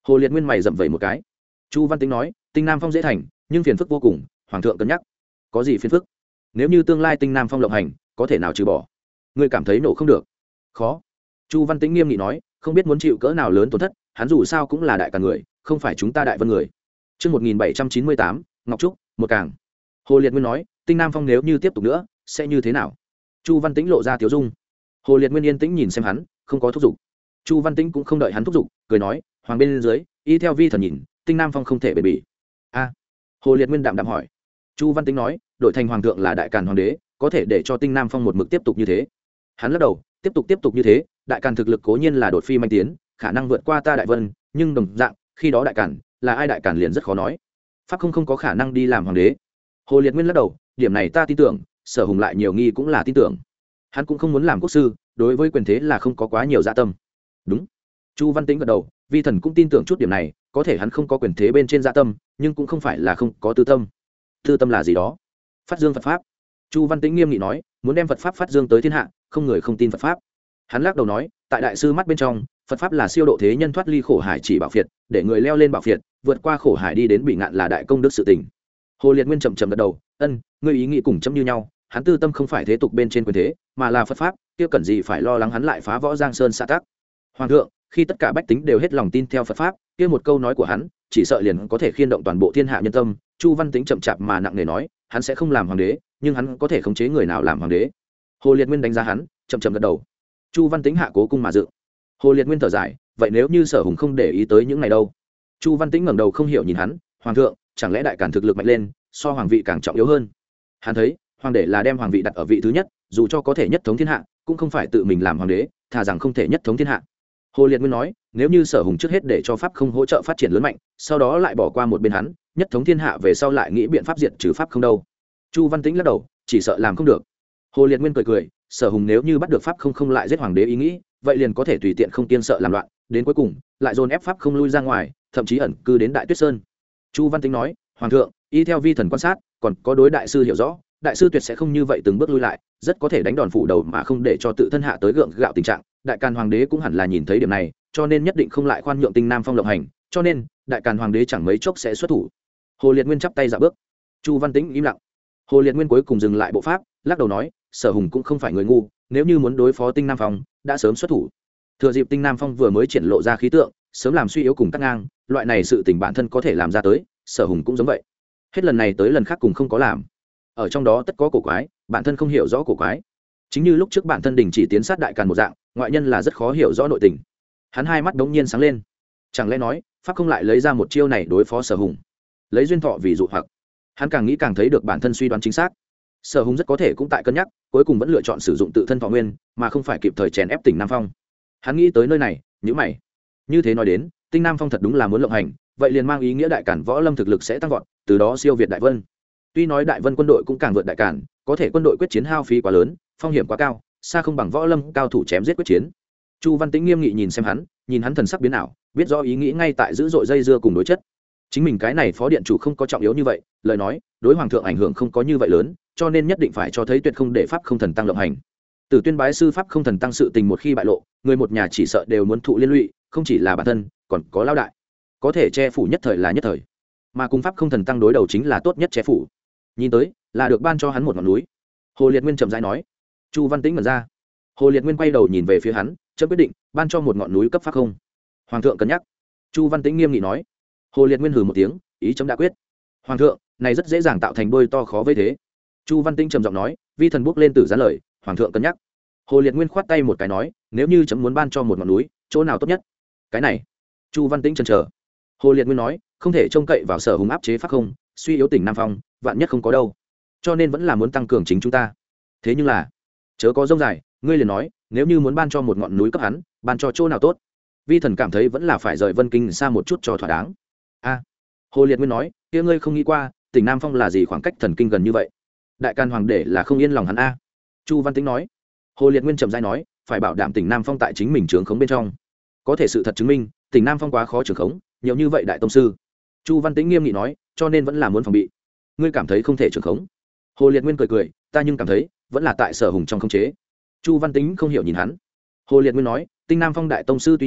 Hồ Liệt Nguyên mày rậm vẩy một cái. Chu Văn Tĩnh nói, Tinh Nam Phong dễ thành, nhưng phiền phức vô cùng, hoàng thượng cân nhắc. Có gì phiền phức? Nếu như tương lai Tinh Nam Phong lộng hành, có thể nào trừ bỏ? Ngươi cảm thấy nổ không được? Khó. Chu Văn Tĩnh nghiêm nghị nói, không biết muốn chịu cỡ nào lớn tổn thất, hắn dù sao cũng là đại cả người, không phải chúng ta đại vân người. Chương một nghìn bảy trăm chín mươi tám, Ngọc Trúc, một càng. Hồ Liệt Nguyên nói, Tinh Nam Phong nếu như tiếp tục nữa, sẽ như thế nào? Chu Văn Tĩnh lộ ra tiếu dung. Hồ Liệt Nguyên yên tĩnh nhìn xem hắn, không có thúc giục. Chu Văn Tĩnh cũng không đợi hắn thúc giục, cười nói, hoàng bên dưới, y theo vi thần nhìn, Tinh Nam Phong không thể bền bỉ. A. Hồ Liệt Nguyên đạm đạm hỏi. Chu Văn Tĩnh nói, đổi thành hoàng thượng là đại càn hoàng đế, có thể để cho Tinh Nam Phong một mực tiếp tục như thế. Hắn lắc đầu, tiếp tục tiếp tục như thế, đại càn thực lực cố nhiên là đột phi manh tiến, khả năng vượt qua ta đại vân, nhưng đồng dạng, khi đó đại càn là ai đại càn liền rất khó nói. Pháp không không có khả năng đi làm hoàng đế. Hồ Liệt Nguyên lắc đầu, điểm này ta tin tưởng, Sở Hùng lại nhiều nghi cũng là tin tưởng. Hắn cũng không muốn làm quốc sư, đối với quyền thế là không có quá nhiều dạ tâm. Đúng. Chu Văn Tĩnh gật đầu, vi thần cũng tin tưởng chút điểm này, có thể hắn không có quyền thế bên trên dạ tâm, nhưng cũng không phải là không có tư tâm. Tư tâm là gì đó? Phát dương Phật pháp. Chu Văn Tĩnh nghiêm nghị nói, muốn đem Phật pháp phát dương tới thiên hạ, không người không tin Phật pháp. Hắn lắc đầu nói, tại đại sư mắt bên trong, Phật pháp là siêu độ thế nhân thoát ly khổ hải chỉ bảo phiệt, để người leo lên bảo phiệt, vượt qua khổ hải đi đến bị ngạn là đại công đức sự tình. Hồ Liệt Nguyên chậm chậm gật đầu, ân, ngươi ý nghĩ cùng chấm như nhau, hắn tư tâm không phải thế tục bên trên quyền thế, mà là Phật pháp, kia cần gì phải lo lắng hắn lại phá võ Giang Sơn xã tắc. Hoàng thượng, khi tất cả bách tính đều hết lòng tin theo Phật pháp, kia một câu nói của hắn, chỉ sợ liền có thể khiên động toàn bộ thiên hạ nhân tâm. Chu Văn Tĩnh chậm chạp mà nặng nề nói, hắn sẽ không làm hoàng đế, nhưng hắn có thể khống chế người nào làm hoàng đế. Hồ Liệt Nguyên đánh giá hắn, chậm chậm gật đầu. Chu Văn Tĩnh hạ cố cung mà dự. Hồ Liệt Nguyên thở dài, vậy nếu như Sở Hùng không để ý tới những này đâu? Chu Văn Tĩnh ngẩng đầu không hiểu nhìn hắn, hoàng thượng, chẳng lẽ đại càn thực lực mạnh lên, so hoàng vị càng trọng yếu hơn? Hắn thấy, hoàng đế là đem hoàng vị đặt ở vị thứ nhất, dù cho có thể nhất thống thiên hạ, cũng không phải tự mình làm hoàng đế, thà rằng không thể nhất thống thiên hạ. Hồ Liệt Nguyên nói, nếu như Sở Hùng trước hết để cho pháp không hỗ trợ phát triển lớn mạnh, sau đó lại bỏ qua một bên hắn, nhất thống thiên hạ về sau lại nghĩ biện pháp diệt trừ pháp không đâu. Chu Văn Tĩnh lắc đầu, chỉ sợ làm không được. Hồ Liệt Nguyên cười cười, Sở Hùng nếu như bắt được pháp không không lại giết hoàng đế ý nghĩ, vậy liền có thể tùy tiện không kiên sợ làm loạn, đến cuối cùng lại dồn ép pháp không lui ra ngoài, thậm chí ẩn cư đến Đại Tuyết Sơn. Chu Văn Tĩnh nói, hoàng thượng, y theo vi thần quan sát, còn có đối đại sư hiểu rõ, đại sư tuyệt sẽ không như vậy từng bước lui lại, rất có thể đánh đòn phủ đầu mà không để cho tự thân hạ tới gượng gạo tình trạng. Đại càn hoàng đế cũng hẳn là nhìn thấy điểm này, cho nên nhất định không lại khoan nhượng Tinh Nam Phong lộng hành, cho nên đại càn hoàng đế chẳng mấy chốc sẽ xuất thủ. Hồ Liệt Nguyên chắp tay dạ bước. Chu Văn Tĩnh im lặng. Hồ Liệt Nguyên cuối cùng dừng lại bộ pháp, lắc đầu nói, Sở Hùng cũng không phải người ngu, nếu như muốn đối phó Tinh Nam Phong, đã sớm xuất thủ. Thừa dịp Tinh Nam Phong vừa mới triển lộ ra khí tượng, sớm làm suy yếu cùng cắt ngang, loại này sự tình bản thân có thể làm ra tới, Sở Hùng cũng giống vậy. Hết lần này tới lần khác cùng không có làm. Ở trong đó tất có cổ quái, bản thân không hiểu rõ cổ quái. Chính như lúc trước bản thân đình chỉ tiến sát đại càn một dạng, ngoại nhân là rất khó hiểu rõ nội tình. Hắn hai mắt đống nhiên sáng lên. Chẳng lẽ nói, pháp không lại lấy ra một chiêu này đối phó Sở Hùng? Lấy duyên thọ vì dụ hoặc. Hắn càng nghĩ càng thấy được bản thân suy đoán chính xác. Sở Hùng rất có thể cũng tại cân nhắc, cuối cùng vẫn lựa chọn sử dụng tự thân thọ nguyên, mà không phải kịp thời chèn ép Tỉnh Nam Phong. Hắn nghĩ tới nơi này, nhíu mày. Như thế nói đến, Tinh Nam Phong thật đúng là muốn lộng hành, vậy liền mang ý nghĩa đại càn võ lâm thực lực sẽ tăng vọt, từ đó siêu việt đại vân. Tuy nói đại vân quân đội cũng càng vượt đại càn, có thể quân đội quyết chiến hao phí quá lớn, phong hiểm quá cao, xa không bằng võ lâm cao thủ chém giết quyết chiến. Chu Văn Tĩnh nghiêm nghị nhìn xem hắn, nhìn hắn thần sắc biến ảo, biết rõ ý nghĩ ngay tại dữ dội dây dưa cùng đối chất. Chính mình cái này phó điện chủ không có trọng yếu như vậy, lời nói đối hoàng thượng ảnh hưởng không có như vậy lớn, cho nên nhất định phải cho thấy tuyệt không để pháp không thần tăng lộng hành. Từ tuyên bái sư pháp không thần tăng sự tình một khi bại lộ, người một nhà chỉ sợ đều muốn thụ liên lụy, không chỉ là bản thân, còn có lão đại. Có thể che phủ nhất thời là nhất thời, mà cùng pháp không thần tăng đối đầu chính là tốt nhất che phủ. Nhìn tới, là được ban cho hắn một ngọn núi. Hồ Liệt Nguyên chậm rãi nói. Chu Văn Tĩnh mở ra. Hồ Liệt Nguyên quay đầu nhìn về phía hắn, chấm quyết định ban cho một ngọn núi cấp pháp không. Hoàng thượng cân nhắc. Chu Văn Tĩnh nghiêm nghị nói. Hồ Liệt Nguyên hừ một tiếng, ý chấm đã quyết. Hoàng thượng, này rất dễ dàng tạo thành đôi to khó vây thế. Chu Văn Tĩnh trầm giọng nói, vi thần bước lên từ gián lời, hoàng thượng cân nhắc. Hồ Liệt Nguyên khoát tay một cái nói, nếu như chấm muốn ban cho một ngọn núi, chỗ nào tốt nhất? Cái này. Chu Văn Tĩnh chần chờ. Hồ Liệt Nguyên nói, không thể trông cậy vào Sở Hùng áp chế pháp không, suy yếu Tỉnh Nam Phong, vạn nhất không có đâu, cho nên vẫn là muốn tăng cường chính chúng ta. Thế nhưng là, chớ có rông dài, ngươi liền nói, nếu như muốn ban cho một ngọn núi cấp hắn, ban cho chỗ nào tốt? Vi thần cảm thấy vẫn là phải rời Vân Kinh xa một chút cho thỏa đáng. A. Hồ Liệt Nguyên nói, kia ngươi không nghĩ qua, Tỉnh Nam Phong là gì khoảng cách thần kinh gần như vậy? Đại Càn hoàng đế là không yên lòng hắn a. Chu Văn Tĩnh nói. Hồ Liệt Nguyên trầm rãi nói, phải bảo đảm Tỉnh Nam Phong tại chính mình trướng khống bên trong. Có thể sự thật chứng minh, Tỉnh Nam Phong quá khó trướng khống, nhiều như vậy đại tông sư. Chu Văn Tĩnh nghiêm nghị nói, cho nên vẫn là muốn phòng bị. Ngươi cảm thấy không thể trướng khống? Hồ Liệt Nguyên cười cười, ta nhưng cảm thấy vẫn là tại Sở Hùng trong khống chế. Chu Văn Tĩnh không hiểu nhìn hắn. Hồ Liệt Nguyên nói, Tinh Nam Phong đại tông sư tuy nhiều,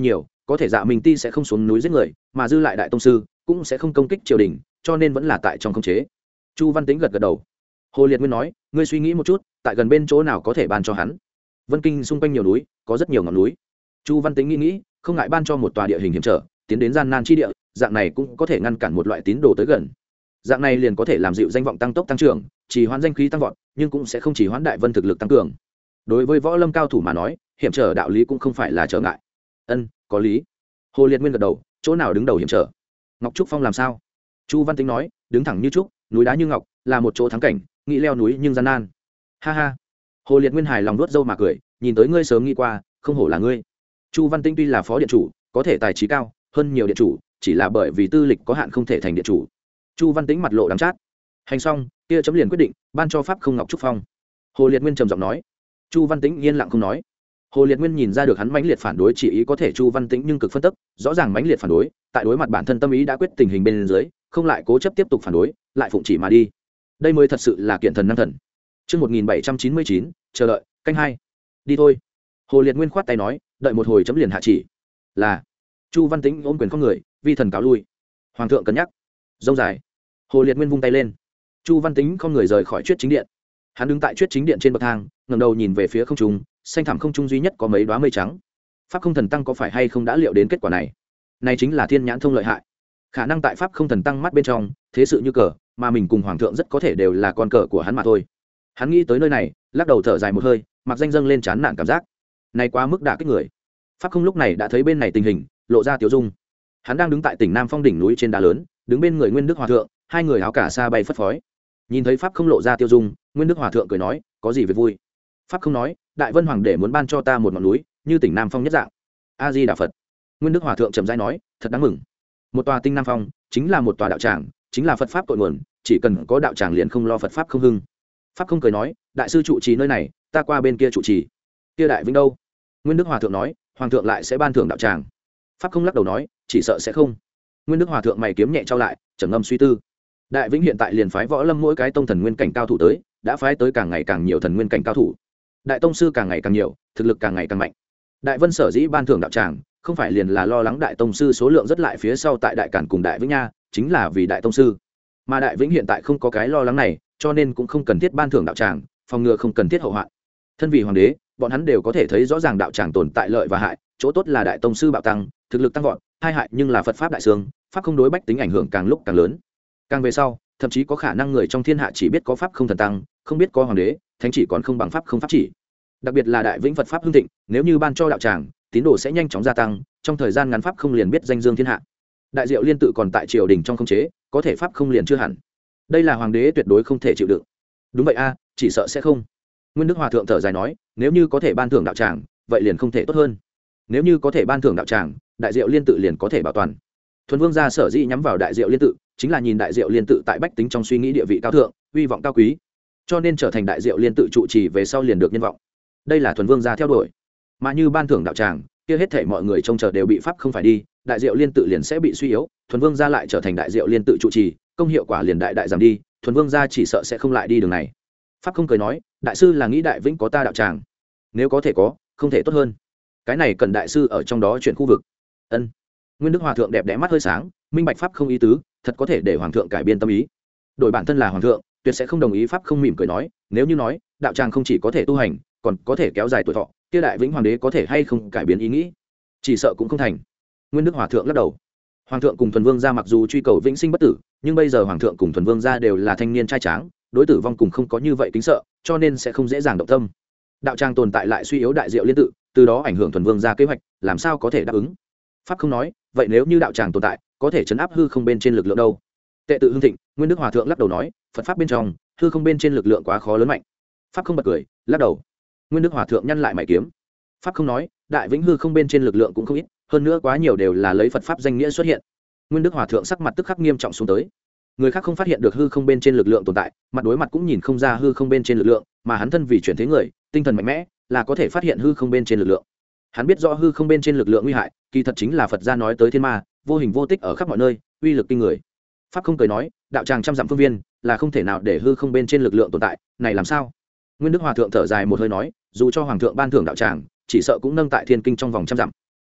có thể dạ minh ti sẽ không xuống núi giết người mà dư lại đại tông sư cũng sẽ không công kích triều đình cho nên vẫn là tại trong khống chế. Chu Văn Tĩnh gật gật đầu. Hồ Liệt Nguyên nói, ngươi suy nghĩ một chút, tại gần bên chỗ nào có thể ban cho hắn? Vân Kinh xung quanh nhiều núi, có rất nhiều ngọn núi. Chu Văn Tĩnh nghĩ nghĩ, không ngại ban cho một tòa địa hình hiểm trở, tiến đến gian nan chi địa, dạng này cũng có thể ngăn cản một loại tín đồ tới gần. Dạng này liền có thể làm dịu danh vọng tăng tốc tăng trưởng, chỉ hoãn danh khí tăng vọt, nhưng cũng sẽ không chỉ hoãn Đại Vân thực lực tăng cường. Đối với võ lâm cao thủ mà nói, hiểm trở đạo lý cũng không phải là trở ngại. Ân, có lý. Hồ Liệt Nguyên gật đầu, chỗ nào đứng đầu hiểm trở? Ngọc Trúc Phong làm sao? Chu Văn Tĩnh nói, đứng thẳng như trúc, núi đá như ngọc, là một chỗ thắng cảnh, nghĩ leo núi nhưng gian nan. Ha ha. Hồ Liệt Nguyên hài lòng nuốt râu mà cười, nhìn tới ngươi sớm nghĩ qua, không hổ là ngươi. Chu Văn Tĩnh tuy là phó điện chủ, có thể tài trí cao hơn nhiều điện chủ, chỉ là bởi vì tư lịch có hạn không thể thành điện chủ. Chu Văn Tĩnh mặt lộ đắng chát. Hành xong, kia chấm liền quyết định, ban cho pháp không Ngọc Trúc Phong. Hồ Liệt Nguyên trầm giọng nói. Chu Văn Tĩnh yên lặng không nói. Hồ Liệt Nguyên nhìn ra được hắn mãnh liệt phản đối chỉ ý có thể Chu Văn Tĩnh nhưng cực phân tức, rõ ràng mãnh liệt phản đối, tại đối mặt bản thân tâm ý đã quyết tình hình bên dưới, không lại cố chấp tiếp tục phản đối, lại phụng chỉ mà đi. Đây mới thật sự là kiện thần năng thần. Chương một nghìn bảy trăm chín mươi chín, chờ đợi, canh hai. Đi thôi. Hồ Liệt Nguyên khoát tay nói, đợi một hồi chấm liền hạ chỉ. Là. Chu Văn Tĩnh ôm quyền không người, vi thần cáo lui. Hoàng thượng cân nhắc. Rông dài. Hồ Liệt Nguyên vung tay lên. Chu Văn Tĩnh không người rời khỏi chuyết chính điện. Hắn đứng tại chuyết chính điện trên bậc thang, ngẩng đầu nhìn về phía không trung, xanh thẳm không trung duy nhất có mấy đóa mây trắng. Pháp không thần tăng có phải hay không đã liệu đến kết quả này? Này chính là thiên nhãn thông lợi hại. Khả năng tại pháp không thần tăng mắt bên trong, thế sự như cờ, mà mình cùng hoàng thượng rất có thể đều là con cờ của hắn mà thôi. Hắn nghĩ tới nơi này, lắc đầu thở dài một hơi, mặc danh dâng lên chán nản cảm giác. Này quá mức đả kích người. Pháp không lúc này đã thấy bên này tình hình, lộ ra tiểu dung. Hắn đang đứng tại tỉnh Nam Phong đỉnh núi trên đá lớn, đứng bên người Nguyên Đức Hòa thượng, hai người áo cả sa bay phất phới. Nhìn thấy pháp không lộ ra tiêu dung, Nguyên Đức Hòa thượng cười nói, có gì việc vui? Pháp không nói, Đại Vân Hoàng để muốn ban cho ta một ngọn núi, như tỉnh Nam Phong nhất dạng. A Di Đà Phật. Nguyên Đức Hòa thượng trầm rãi nói, thật đáng mừng. Một tòa tinh Nam Phong, chính là một tòa đạo tràng, chính là Phật pháp cội nguồn, chỉ cần có đạo tràng liền không lo Phật pháp không hưng. Pháp không cười nói, đại sư trụ trì nơi này, ta qua bên kia trụ trì. Kia Đại Vĩnh đâu? Nguyên Đức Hòa thượng nói, hoàng thượng lại sẽ ban thưởng đạo tràng. Pháp không lắc đầu nói, chỉ sợ sẽ không. Nguyên Đức Hòa thượng mày kiếm nhẹ trao lại, trầm ngâm suy tư. Đại Vĩnh hiện tại liền phái võ lâm mỗi cái tông thần nguyên cảnh cao thủ tới, đã phái tới càng ngày càng nhiều thần nguyên cảnh cao thủ. Đại tông sư càng ngày càng nhiều, thực lực càng ngày càng mạnh. Đại Vân sở dĩ ban thưởng đạo tràng, không phải liền là lo lắng đại tông sư số lượng rất lại phía sau tại đại cản cùng đại Vĩnh nha, chính là vì đại tông sư. Mà đại Vĩnh hiện tại không có cái lo lắng này, cho nên cũng không cần thiết ban thưởng đạo tràng, phòng ngừa không cần thiết hậu hoạn. Thân vì hoàng đế, bọn hắn đều có thể thấy rõ ràng đạo tràng tồn tại lợi và hại, chỗ tốt là đại tông sư bạo tăng, thực lực tăng vọt, hai hại nhưng là Phật pháp đại sương, pháp không đối bách tính ảnh hưởng càng lúc càng lớn. Càng về sau, thậm chí có khả năng người trong thiên hạ chỉ biết có pháp không thần tăng, không biết có hoàng đế, thánh chỉ còn không bằng pháp không pháp chỉ. Đặc biệt là đại Vĩnh Phật pháp hưng thịnh, nếu như ban cho đạo tràng, tín đồ sẽ nhanh chóng gia tăng, trong thời gian ngắn pháp không liền biết danh dương thiên hạ. Đại Diệu Liên tự còn tại triều đình trong khống chế, có thể pháp không liền chưa hẳn. Đây là hoàng đế tuyệt đối không thể chịu đựng. Đúng vậy a, chỉ sợ sẽ không. Nguyên Đức Hòa thượng thở dài nói, nếu như có thể ban thưởng đạo tràng, vậy liền không thể tốt hơn. Nếu như có thể ban thưởng đạo tràng, Đại Diệu Liên tự liền có thể bảo toàn. Thuần Vương gia sở dĩ nhắm vào Đại Diệu Liên tự, chính là nhìn Đại Diệu Liên tự tại bách tính trong suy nghĩ địa vị cao thượng, uy vọng cao quý, cho nên trở thành Đại Diệu Liên tự trụ trì về sau liền được nhân vọng. Đây là Thuần Vương gia theo đuổi. Mà như ban thưởng đạo tràng, kia hết thảy mọi người trông chờ đều bị pháp không phải đi, Đại Diệu Liên tự liền sẽ bị suy yếu, Thuần Vương gia lại trở thành Đại Diệu Liên tự trụ trì, công hiệu quả liền đại đại giảm đi, Thuần Vương gia chỉ sợ sẽ không lại đi đường này. Pháp không cười nói, đại sư là nghĩ Đại Vĩnh có ta đạo tràng, nếu có thể có, không thể tốt hơn. Cái này cần đại sư ở trong đó chuyển khu vực. Ân. Nguyên Đức Hòa thượng đẹp đẽ mắt hơi sáng, minh bạch pháp không ý tứ, thật có thể để hoàng thượng cải biên tâm ý. Đổi bản thân là hoàng thượng, tuyệt sẽ không đồng ý. Pháp không mỉm cười nói, nếu như nói đạo tràng không chỉ có thể tu hành, còn có thể kéo dài tuổi thọ, kia Đại Vĩnh hoàng đế có thể hay không cải biến ý nghĩ? Chỉ sợ cũng không thành. Nguyên Đức Hòa thượng lắc đầu. Hoàng thượng cùng Thuần Vương gia mặc dù truy cầu vĩnh sinh bất tử, nhưng bây giờ hoàng thượng cùng Thuần Vương gia đều là thanh niên trai tráng, đối tử vong cùng không có như vậy kính sợ, cho nên sẽ không dễ dàng động tâm. Đạo tràng tồn tại lại suy yếu Đại Diệu Liên tự, từ đó ảnh hưởng Thuần Vương gia kế hoạch, làm sao có thể đáp ứng? Pháp không nói, vậy nếu như đạo tràng tồn tại, có thể chấn áp hư không bên trên lực lượng đâu? Tệ tự hưng thịnh. Nguyên Đức Hòa thượng lắc đầu nói, Phật pháp bên trong, hư không bên trên lực lượng quá khó lớn mạnh. Pháp không bật cười, lắc đầu. Nguyên Đức Hòa thượng nhăn lại mày kiếm. Pháp không nói, Đại Vĩnh hư không bên trên lực lượng cũng không ít, hơn nữa quá nhiều đều là lấy Phật pháp danh nghĩa xuất hiện. Nguyên Đức Hòa thượng sắc mặt tức khắc nghiêm trọng xuống tới. Người khác không phát hiện được hư không bên trên lực lượng tồn tại, mặt đối mặt cũng nhìn không ra hư không bên trên lực lượng, mà hắn thân vì chuyển thế người, tinh thần mạnh mẽ, là có thể phát hiện hư không bên trên lực lượng. Hắn biết rõ hư không bên trên lực lượng nguy hại, kỳ thật chính là Phật gia nói tới thiên ma, vô hình vô tích ở khắp mọi nơi, uy lực kinh người. Pháp không cười nói, đạo tràng trăm dặm phương viên, là không thể nào để hư không bên trên lực lượng tồn tại, này làm sao? Nguyên Đức Hòa thượng thở dài một hơi nói, dù cho hoàng thượng ban thưởng đạo tràng, chỉ sợ cũng nâng tại thiên kinh trong vòng trăm dặm.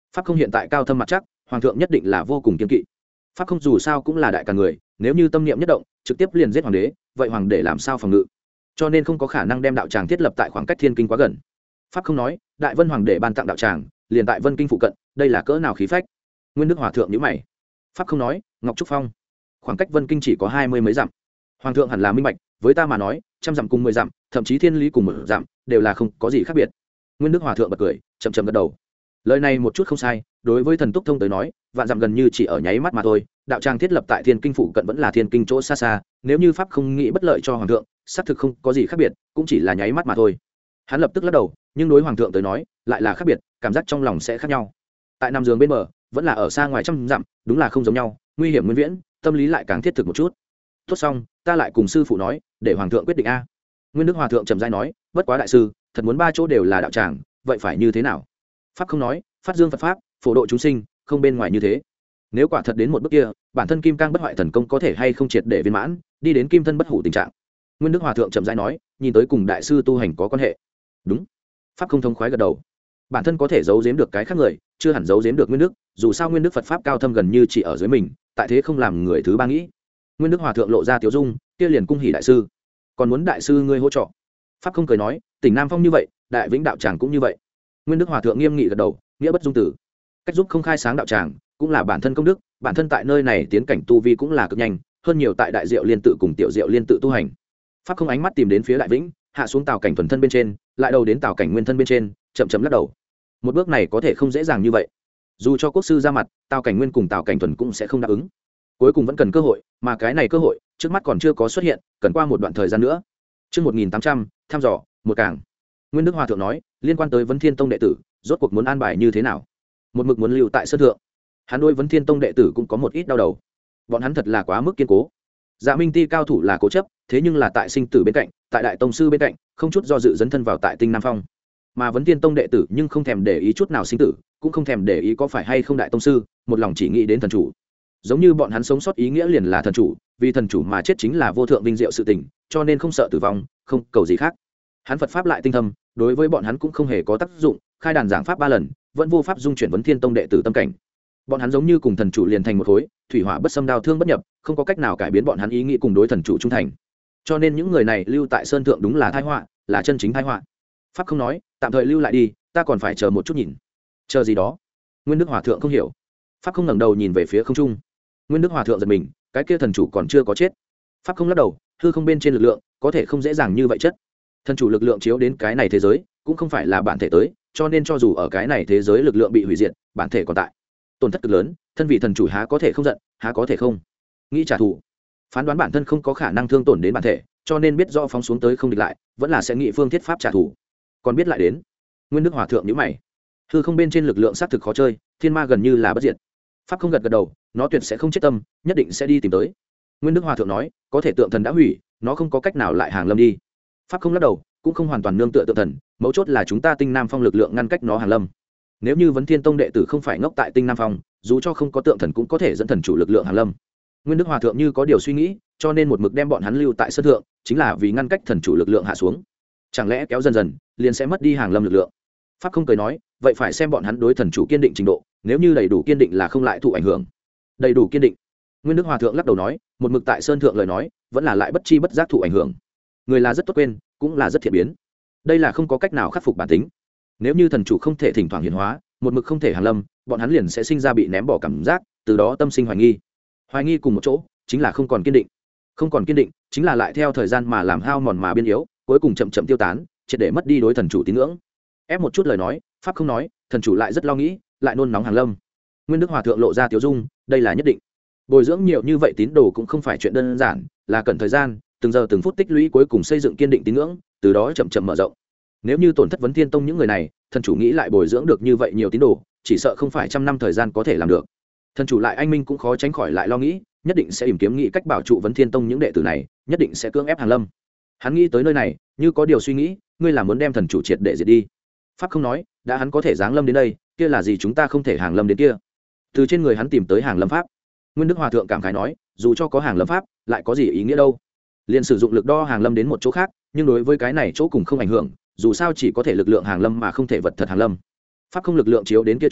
pháp không hiện tại cao thâm mặt chắc, hoàng thượng nhất định là vô cùng kiên kỵ. Pháp không dù sao cũng là đại cả người, nếu như tâm niệm nhất động trực tiếp liền giết hoàng đế, vậy hoàng đế làm sao phòng ngự, cho nên không có khả năng đem đạo tràng thiết lập tại khoảng cách thiên kinh quá gần. Pháp không nói, đại vân hoàng đế ban tặng đạo tràng liền tại vân kinh phụ cận, đây là cỡ nào khí phách. Nguyên đức hòa thượng nhíu mày. Pháp không nói, ngọc trúc phong khoảng cách vân kinh chỉ có hai mươi mấy dặm, hoàng thượng hẳn là minh bạch, với ta mà nói trăm dặm cùng mười dặm, thậm chí thiên lý cùng một dặm đều là không có gì khác biệt. Nguyên đức hòa thượng bật cười, chậm chậm gật đầu. Lời này một chút không sai, đối với thần túc thông tới nói, vạn dặm gần như chỉ ở nháy mắt mà thôi. Đạo tràng thiết lập tại thiên kinh phụ cận vẫn là thiên kinh chỗ xa xa, nếu như pháp không nghĩ bất lợi cho hoàng thượng, xác thực không có gì khác biệt, cũng chỉ là nháy mắt mà thôi. Hắn lập tức lắc đầu, nhưng đối hoàng thượng tới nói lại là khác biệt, cảm giác trong lòng sẽ khác nhau. Tại nằm giường bên bờ, vẫn là ở xa ngoài trăm dặm, đúng là không giống nhau, nguy hiểm nguyên viễn, tâm lý lại càng thiết thực một chút. Tốt xong, ta lại cùng sư phụ nói, để hoàng thượng quyết định a. Nguyên đức hòa thượng trầm rãi nói, bất quá đại sư, thật muốn ba chỗ đều là đạo tràng, vậy phải như thế nào? Pháp không nói, phát dương Phật pháp, phổ độ chúng sinh, không bên ngoài như thế. Nếu quả thật đến một bước kia, bản thân kim cang bất hoại thần công có thể hay không triệt để viên mãn, đi đến kim thân bất hủ tình trạng. Nguyên đức hòa thượng trầm rãi nói, nhìn tới cùng đại sư tu hành có quan hệ. Đúng. Pháp không thông khoái gật đầu. Bản thân có thể giấu giếm được cái khác người, chưa hẳn giấu giếm được nguyên đức, dù sao nguyên đức Phật pháp cao thâm gần như chỉ ở dưới mình, tại thế không làm người thứ ba nghĩ. Nguyên đức hòa thượng lộ ra tiểu dung, kia liền cung hỉ đại sư, còn muốn đại sư ngươi hỗ trợ. Pháp không cười nói, tỉnh Nam Phong như vậy, đại vĩnh đạo tràng cũng như vậy. Nguyên đức hòa thượng nghiêm nghị gật đầu, nghĩa bất dung tử. Cách giúp không khai sáng đạo tràng cũng là bản thân công đức, bản thân tại nơi này tiến cảnh tu vi cũng là cực nhanh hơn nhiều tại đại diệu liên tự cùng tiểu diệu liên tự tu hành. Pháp không ánh mắt tìm đến phía đại vĩnh, hạ xuống tào cảnh thuần thân bên trên, lại đầu đến tào cảnh nguyên thân bên trên, chậm chậm lắc đầu. Một bước này có thể không dễ dàng như vậy, dù cho quốc sư ra mặt, tào cảnh nguyên cùng tào cảnh thuần cũng sẽ không đáp ứng. Cuối cùng vẫn cần cơ hội, mà cái này cơ hội trước mắt còn chưa có xuất hiện, cần qua một đoạn thời gian nữa. Trước một nghìn tám trăm, thăm dò một cảng. Nguyên đức hòa thượng nói, liên quan tới Vấn Thiên Tông đệ tử, rốt cuộc muốn an bài như thế nào? Một mực muốn lưu tại sơn thượng. Hắn đối Vấn Thiên Tông đệ tử cũng có một ít đau đầu. Bọn hắn thật là quá mức kiên cố. Dạ Minh Ti cao thủ là cố chấp, thế nhưng là tại sinh tử bên cạnh, tại đại tông sư bên cạnh, không chút do dự dấn thân vào tại Tinh Nam Phong. Mà Vấn Thiên Tông đệ tử nhưng không thèm để ý chút nào sinh tử, cũng không thèm để ý có phải hay không đại tông sư, một lòng chỉ nghĩ đến thần chủ. Giống như bọn hắn sống sót ý nghĩa liền là thần chủ, vì thần chủ mà chết chính là vô thượng vinh diệu sự tình, cho nên không sợ tử vong, không cầu gì khác. Hắn Phật pháp lại tinh thâm, đối với bọn hắn cũng không hề có tác dụng, khai đàn giảng pháp ba lần, vẫn vô pháp dung chuyển Vấn Thiên Tông đệ tử tâm cảnh. Bọn hắn giống như cùng thần chủ liền thành một khối, thủy hỏa bất xâm, đao thương bất nhập, không có cách nào cải biến bọn hắn ý nghĩ cùng đối thần chủ trung thành. Cho nên những người này lưu tại sơn thượng đúng là tai họa, là chân chính tai họa. Pháp không nói, tạm thời lưu lại đi, ta còn phải chờ một chút nhìn. Chờ gì đó? Nguyên đức hòa thượng không hiểu. Pháp không ngẩng đầu nhìn về phía không trung. Nguyên đức hòa thượng giật mình, cái kia thần chủ còn chưa có chết. Pháp không lắc đầu, hư không bên trên lực lượng có thể không dễ dàng như vậy chất. Thần chủ lực lượng chiếu đến cái này thế giới cũng không phải là bản thể tới, cho nên cho dù ở cái này thế giới lực lượng bị hủy diệt, bản thể còn tại, tổn thất cực lớn, thân vị thần chủ há có thể không giận, há có thể không nghĩ trả thù. Phán đoán bản thân không có khả năng thương tổn đến bản thể, cho nên biết do phóng xuống tới không địch lại, vẫn là sẽ nghĩ phương thiết pháp trả thù. Còn biết lại đến. Nguyên đức hòa thượng nhíu mày. Hư không bên trên lực lượng xác thực khó chơi, thiên ma gần như là bất diệt. Pháp không gật gật đầu, nó tuyệt sẽ không chết tâm, nhất định sẽ đi tìm tới. Nguyên đức hòa thượng nói, có thể tượng thần đã hủy, nó không có cách nào lại hàng lâm đi. Pháp không lắc đầu, cũng không hoàn toàn nương tựa tượng thần, mấu chốt là chúng ta Tinh Nam Phong lực lượng ngăn cách nó hàng lâm. Nếu như Vấn Thiên Tông đệ tử không phải ngốc tại Tinh Nam Phong, dù cho không có tượng thần cũng có thể dẫn thần chủ lực lượng hàng lâm. Nguyên đức hòa thượng như có điều suy nghĩ, cho nên một mực đem bọn hắn lưu tại sơn thượng, chính là vì ngăn cách thần chủ lực lượng hạ xuống. Chẳng lẽ kéo dần dần liền sẽ mất đi hàng lâm lực lượng? Pháp không cười nói, vậy phải xem bọn hắn đối thần chủ kiên định trình độ, nếu như đầy đủ kiên định là không lại thụ ảnh hưởng. Đầy đủ kiên định. Nguyên đức hòa thượng lắc đầu nói, một mực tại sơn thượng lời nói, vẫn là lại bất chi bất giác thụ ảnh hưởng. Người là rất tốt quên, cũng là rất thiện biến. Đây là không có cách nào khắc phục bản tính. Nếu như thần chủ không thể thỉnh thoảng hiển hóa, một mực không thể hàng lâm, bọn hắn liền sẽ sinh ra bị ném bỏ cảm giác, từ đó tâm sinh hoài nghi. Hoài nghi cùng một chỗ, chính là không còn kiên định. Không còn kiên định, chính là lại theo thời gian mà làm hao mòn mà biên yếu, cuối cùng chậm chậm tiêu tán, triệt để mất đi đối thần chủ tín ngưỡng. Ép một chút lời nói, pháp không nói, thần chủ lại rất lo nghĩ, lại nôn nóng hàng lâm. Nguyên đức hòa thượng lộ ra tiểu dung, đây là nhất định. Bồi dưỡng nhiều như vậy tín đồ cũng không phải chuyện đơn giản, là cần thời gian, từng giờ từng phút tích lũy, cuối cùng xây dựng kiên định tín ngưỡng, từ đó chậm chậm mở rộng. Nếu như tổn thất Vấn Thiên Tông những người này, thần chủ nghĩ lại bồi dưỡng được như vậy nhiều tín đồ, chỉ sợ không phải trăm năm thời gian có thể làm được. Thần chủ lại anh minh cũng khó tránh khỏi lại lo nghĩ, nhất định sẽ tìm kiếm nghĩ cách bảo trụ Vấn Thiên Tông những đệ tử này, nhất định sẽ cưỡng ép hàng lâm. Hắn nghĩ tới nơi này, như có điều suy nghĩ, ngươi là muốn đem thần chủ triệt để diệt đi. Pháp không nói, đã hắn có thể giáng lâm đến đây, kia là gì chúng ta không thể hàng lâm đến kia? Từ trên người hắn tìm tới hàng lâm pháp. Nguyên đức hòa thượng cảm khái nói, dù cho có hàng lâm pháp, lại có gì ý nghĩa đâu? Liền sử dụng lực đo hàng lâm đến một chỗ khác, nhưng đối với cái này chỗ cùng không ảnh hưởng, dù sao chỉ có thể lực lượng hàng lâm mà không thể vật thật hàng lâm. Pháp không lực lượng chiếu đến kia chỗ,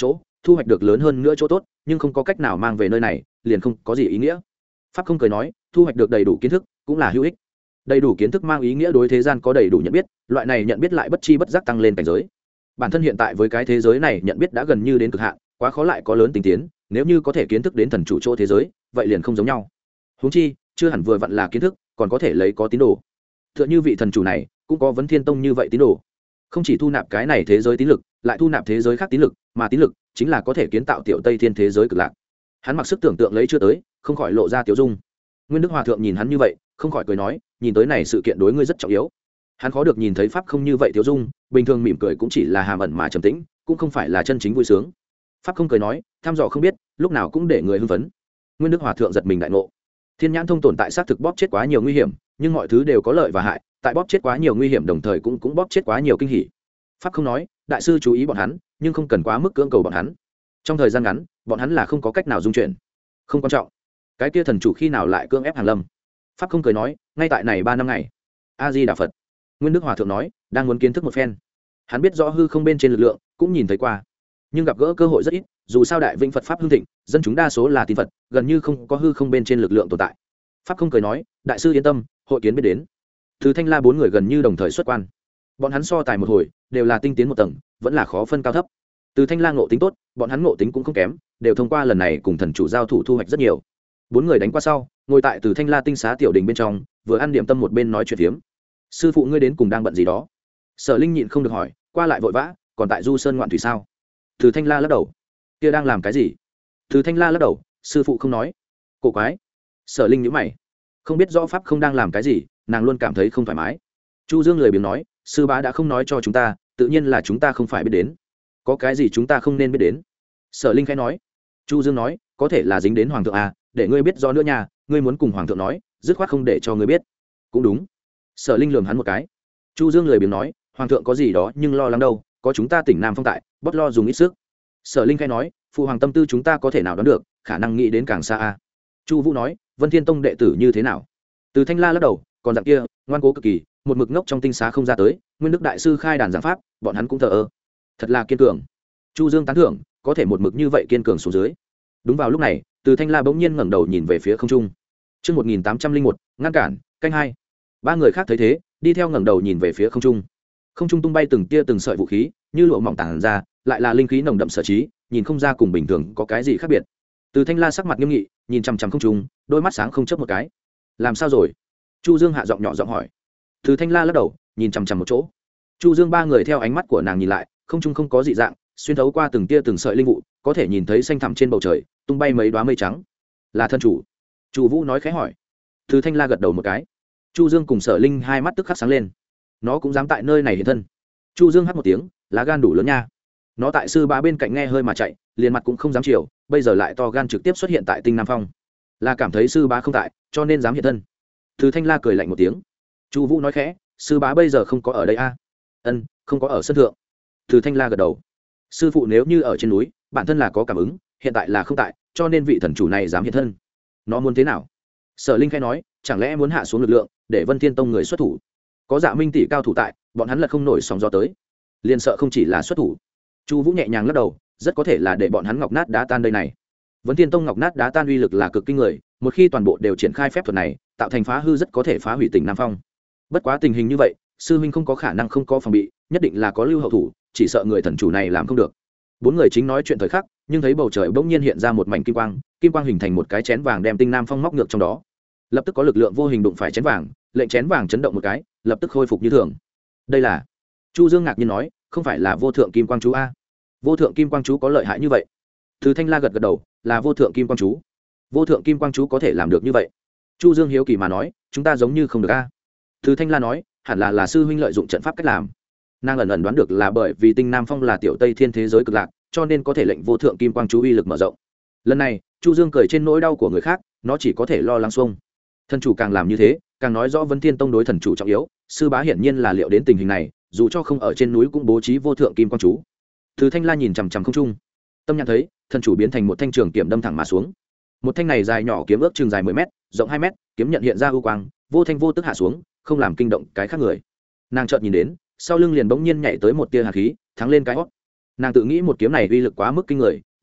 thu hoạch được lớn hơn nữa chỗ tốt nhưng không có cách nào mang về nơi này liền không có gì ý nghĩa. Pháp không cười nói, thu hoạch được đầy đủ kiến thức cũng là hữu ích. Đầy đủ kiến thức mang ý nghĩa đối thế gian có đầy đủ nhận biết, loại này nhận biết lại bất chi bất giác tăng lên cảnh giới. Bản thân hiện tại với cái thế giới này nhận biết đã gần như đến cực hạn, quá khó lại có lớn tinh tiến, nếu như có thể kiến thức đến thần chủ chỗ thế giới vậy liền không giống nhau. Huống chi chưa hẳn vừa vặn là kiến thức, còn có thể lấy có tín đồ. Tựa như vị thần chủ này cũng có Vấn Thiên Tông như vậy tín đồ, không chỉ thu nạp cái này thế giới tín lực, lại thu nạp thế giới khác tín lực, mà tín lực chính là có thể kiến tạo tiểu Tây Thiên thế giới cực lạc. Hắn mặc sức tưởng tượng lấy chưa tới, không khỏi lộ ra tiểu dung. Nguyên Đức Hòa thượng nhìn hắn như vậy, không khỏi cười nói, nhìn tới này sự kiện đối ngươi rất trọng yếu. Hắn khó được nhìn thấy pháp không như vậy tiểu dung, bình thường mỉm cười cũng chỉ là hàm ẩn mà trầm tĩnh, cũng không phải là chân chính vui sướng. Pháp không cười nói, tham dò không biết, lúc nào cũng để người hưng phấn. Nguyên Đức Hòa thượng giật mình đại ngộ. Thiên nhãn thông tồn tại xác thực bóp chết quá nhiều nguy hiểm, nhưng mọi thứ đều có lợi và hại, tại bóp chết quá nhiều nguy hiểm đồng thời cũng cũng bóp chết quá nhiều kinh hỉ. Pháp không nói, đại sư chú ý bọn hắn, nhưng không cần quá mức cưỡng cầu bọn hắn. Trong thời gian ngắn, bọn hắn là không có cách nào dung chuyển. Không quan trọng. Cái kia thần chủ khi nào lại cưỡng ép Hàn Lâm? Pháp không cười nói, ngay tại này ba năm ngày. A Di Đà Phật. Nguyên Đức Hòa thượng nói, đang muốn kiến thức một phen. Hắn biết rõ hư không bên trên lực lượng, cũng nhìn thấy qua, nhưng gặp gỡ cơ hội rất ít, dù sao đại vĩnh Phật pháp hưng thịnh, dân chúng đa số là tin Phật, gần như không có hư không bên trên lực lượng tồn tại. Pháp không cười nói, đại sư yên tâm, hội kiến biết đến. Từ Thanh La bốn người gần như đồng thời xuất quan. Bọn hắn so tài một hồi, đều là tinh tiến một tầng, vẫn là khó phân cao thấp. Từ Thanh La ngộ tính tốt, bọn hắn ngộ tính cũng không kém, đều thông qua lần này cùng thần chủ giao thủ thu hoạch rất nhiều. Bốn người đánh qua sau, ngồi tại Từ Thanh La tinh xá tiểu đình bên trong, vừa ăn điểm tâm một bên nói chuyện phiếm. Sư phụ ngươi đến cùng đang bận gì đó? Sở Linh nhịn không được hỏi, qua lại vội vã, còn tại Du Sơn ngoạn thủy sao? Từ Thanh La lắc đầu, kia đang làm cái gì? Từ Thanh La lắc đầu, sư phụ không nói. Cổ quái. Sở Linh nhíu mày, không biết rõ pháp không đang làm cái gì, nàng luôn cảm thấy không thoải mái. Chu Dương lười biếng nói, sư bá đã không nói cho chúng ta, tự nhiên là chúng ta không phải biết đến. Có cái gì chúng ta không nên biết đến? Sở Linh khẽ nói. Chu Dương nói, có thể là dính đến hoàng thượng à, để ngươi biết rõ nữa nha, ngươi muốn cùng hoàng thượng nói, dứt khoát không để cho ngươi biết. Cũng đúng. Sở Linh lườm hắn một cái. Chu Dương lười biếng nói, hoàng thượng có gì đó nhưng lo lắng đâu, có chúng ta tỉnh Nam Phong tại, bớt lo dùng ít sức. Sở Linh khẽ nói, phụ hoàng tâm tư chúng ta có thể nào đoán được, khả năng nghĩ đến càng xa a. Chu Vũ nói, Vân Thiên Tông đệ tử như thế nào? Từ Thanh La lắc đầu, còn dạng kia, ngoan cố cực kỳ, một mực ngốc trong tinh xá không ra tới, Nguyên Đức đại sư khai đàn giảng pháp, bọn hắn cũng thờ ơ. Thật là kiên cường. Chu Dương tán thưởng, có thể một mực như vậy kiên cường xuống dưới. Đúng vào lúc này, Từ Thanh La bỗng nhiên ngẩng đầu nhìn về phía không trung. Chương một nghìn tám trăm linh một, ngăn cản, canh hai. Ba người khác thấy thế, đi theo ngẩng đầu nhìn về phía không trung. Không trung tung bay từng tia từng sợi vũ khí, như lụa mỏng tản ra, lại là linh khí nồng đậm sở trí, nhìn không ra cùng bình thường có cái gì khác biệt. Từ Thanh La sắc mặt nghiêm nghị, nhìn chằm chằm không trung, đôi mắt sáng không chớp một cái. Làm sao rồi? Chu Dương hạ giọng nhỏ giọng hỏi. Từ Thanh La lắc đầu, nhìn chằm chằm một chỗ. Chu Dương ba người theo ánh mắt của nàng nhìn lại, không trung không có dị dạng, xuyên thấu qua từng tia từng sợi linh vụ, có thể nhìn thấy xanh thẳm trên bầu trời, tung bay mấy đóa mây trắng. Là thân chủ. Chu Vũ nói khẽ hỏi. Từ Thanh La gật đầu một cái. Chu Dương cùng Sở Linh hai mắt tức khắc sáng lên. Nó cũng dám tại nơi này hiện thân. Chu Dương hắt một tiếng, lá gan đủ lớn nha. Nó tại sư bá bên cạnh nghe hơi mà chạy, liền mặt cũng không dám chiều, bây giờ lại to gan trực tiếp xuất hiện tại Tinh Nam Phong, là cảm thấy sư bá không tại, cho nên dám hiện thân. Từ Thanh La cười lạnh một tiếng. Chu Vũ nói khẽ, sư bá bây giờ không có ở đây a? À? Ân, không có ở sân thượng. Từ Thanh La gật đầu. Sư phụ nếu như ở trên núi, bản thân là có cảm ứng, hiện tại là không tại, cho nên vị thần chủ này dám hiện thân. Nó muốn thế nào? Sở Linh khẽ nói, chẳng lẽ muốn hạ xuống lực lượng, để Vân Thiên Tông người xuất thủ? Có Dạ Minh tỷ cao thủ tại, bọn hắn là không nổi sóng gió tới, liền sợ không chỉ là xuất thủ. Chu Vũ nhẹ nhàng lắc đầu, rất có thể là để bọn hắn ngọc nát đá tan đây này. Vấn Thiên Tông ngọc nát đá tan uy lực là cực kinh người, một khi toàn bộ đều triển khai phép thuật này, tạo thành phá hư rất có thể phá hủy tỉnh Nam Phong. Bất quá tình hình như vậy, sư huynh không có khả năng không có phòng bị, nhất định là có lưu hậu thủ, chỉ sợ người thần chủ này làm không được. Bốn người chính nói chuyện thời khắc, nhưng thấy bầu trời bỗng nhiên hiện ra một mảnh kim quang, kim quang hình thành một cái chén vàng đem Tinh Nam Phong móc ngược trong đó. Lập tức có lực lượng vô hình đụng phải chén vàng, lệnh chén vàng chấn động một cái, lập tức khôi phục như thường. Đây là, Chu Dương ngạc nhiên nói, không phải là vô thượng kim quang chú a? Vô thượng kim quang chú có lợi hại như vậy? Từ Thanh La gật gật đầu, là vô thượng kim quang chú. Vô thượng kim quang chú có thể làm được như vậy? Chu Dương hiếu kỳ mà nói, chúng ta giống như không được a. Từ Thanh La nói, hẳn là là sư huynh lợi dụng trận pháp cách làm. Nàng ẩn ẩn đoán được là bởi vì Tinh Nam Phong là tiểu Tây Thiên thế giới cực lạc, cho nên có thể lệnh vô thượng kim quang chú uy lực mở rộng. Lần này, Chu Dương cười trên nỗi đau của người khác, nó chỉ có thể lo lắng xuông. Thần chủ càng làm như thế, càng nói rõ Vân Thiên Tông đối thần chủ trọng yếu, sư bá hiển nhiên là liệu đến tình hình này, dù cho không ở trên núi cũng bố trí vô thượng kim quang chú. Từ Thanh La nhìn chằm chằm không trung, tâm nhãn thấy thần chủ biến thành một thanh trường kiếm đâm thẳng mà xuống. Một thanh này dài nhỏ kiếm ước chừng dài mười mét, rộng hai mét, kiếm nhận hiện ra ưu quang, vô thanh vô tức hạ xuống, không làm kinh động cái khác người. Nàng chợt nhìn đến, sau lưng liền bỗng nhiên nhảy tới một tia hàn khí, thắng lên cái hót. Nàng tự nghĩ một kiếm này uy lực quá mức kinh người,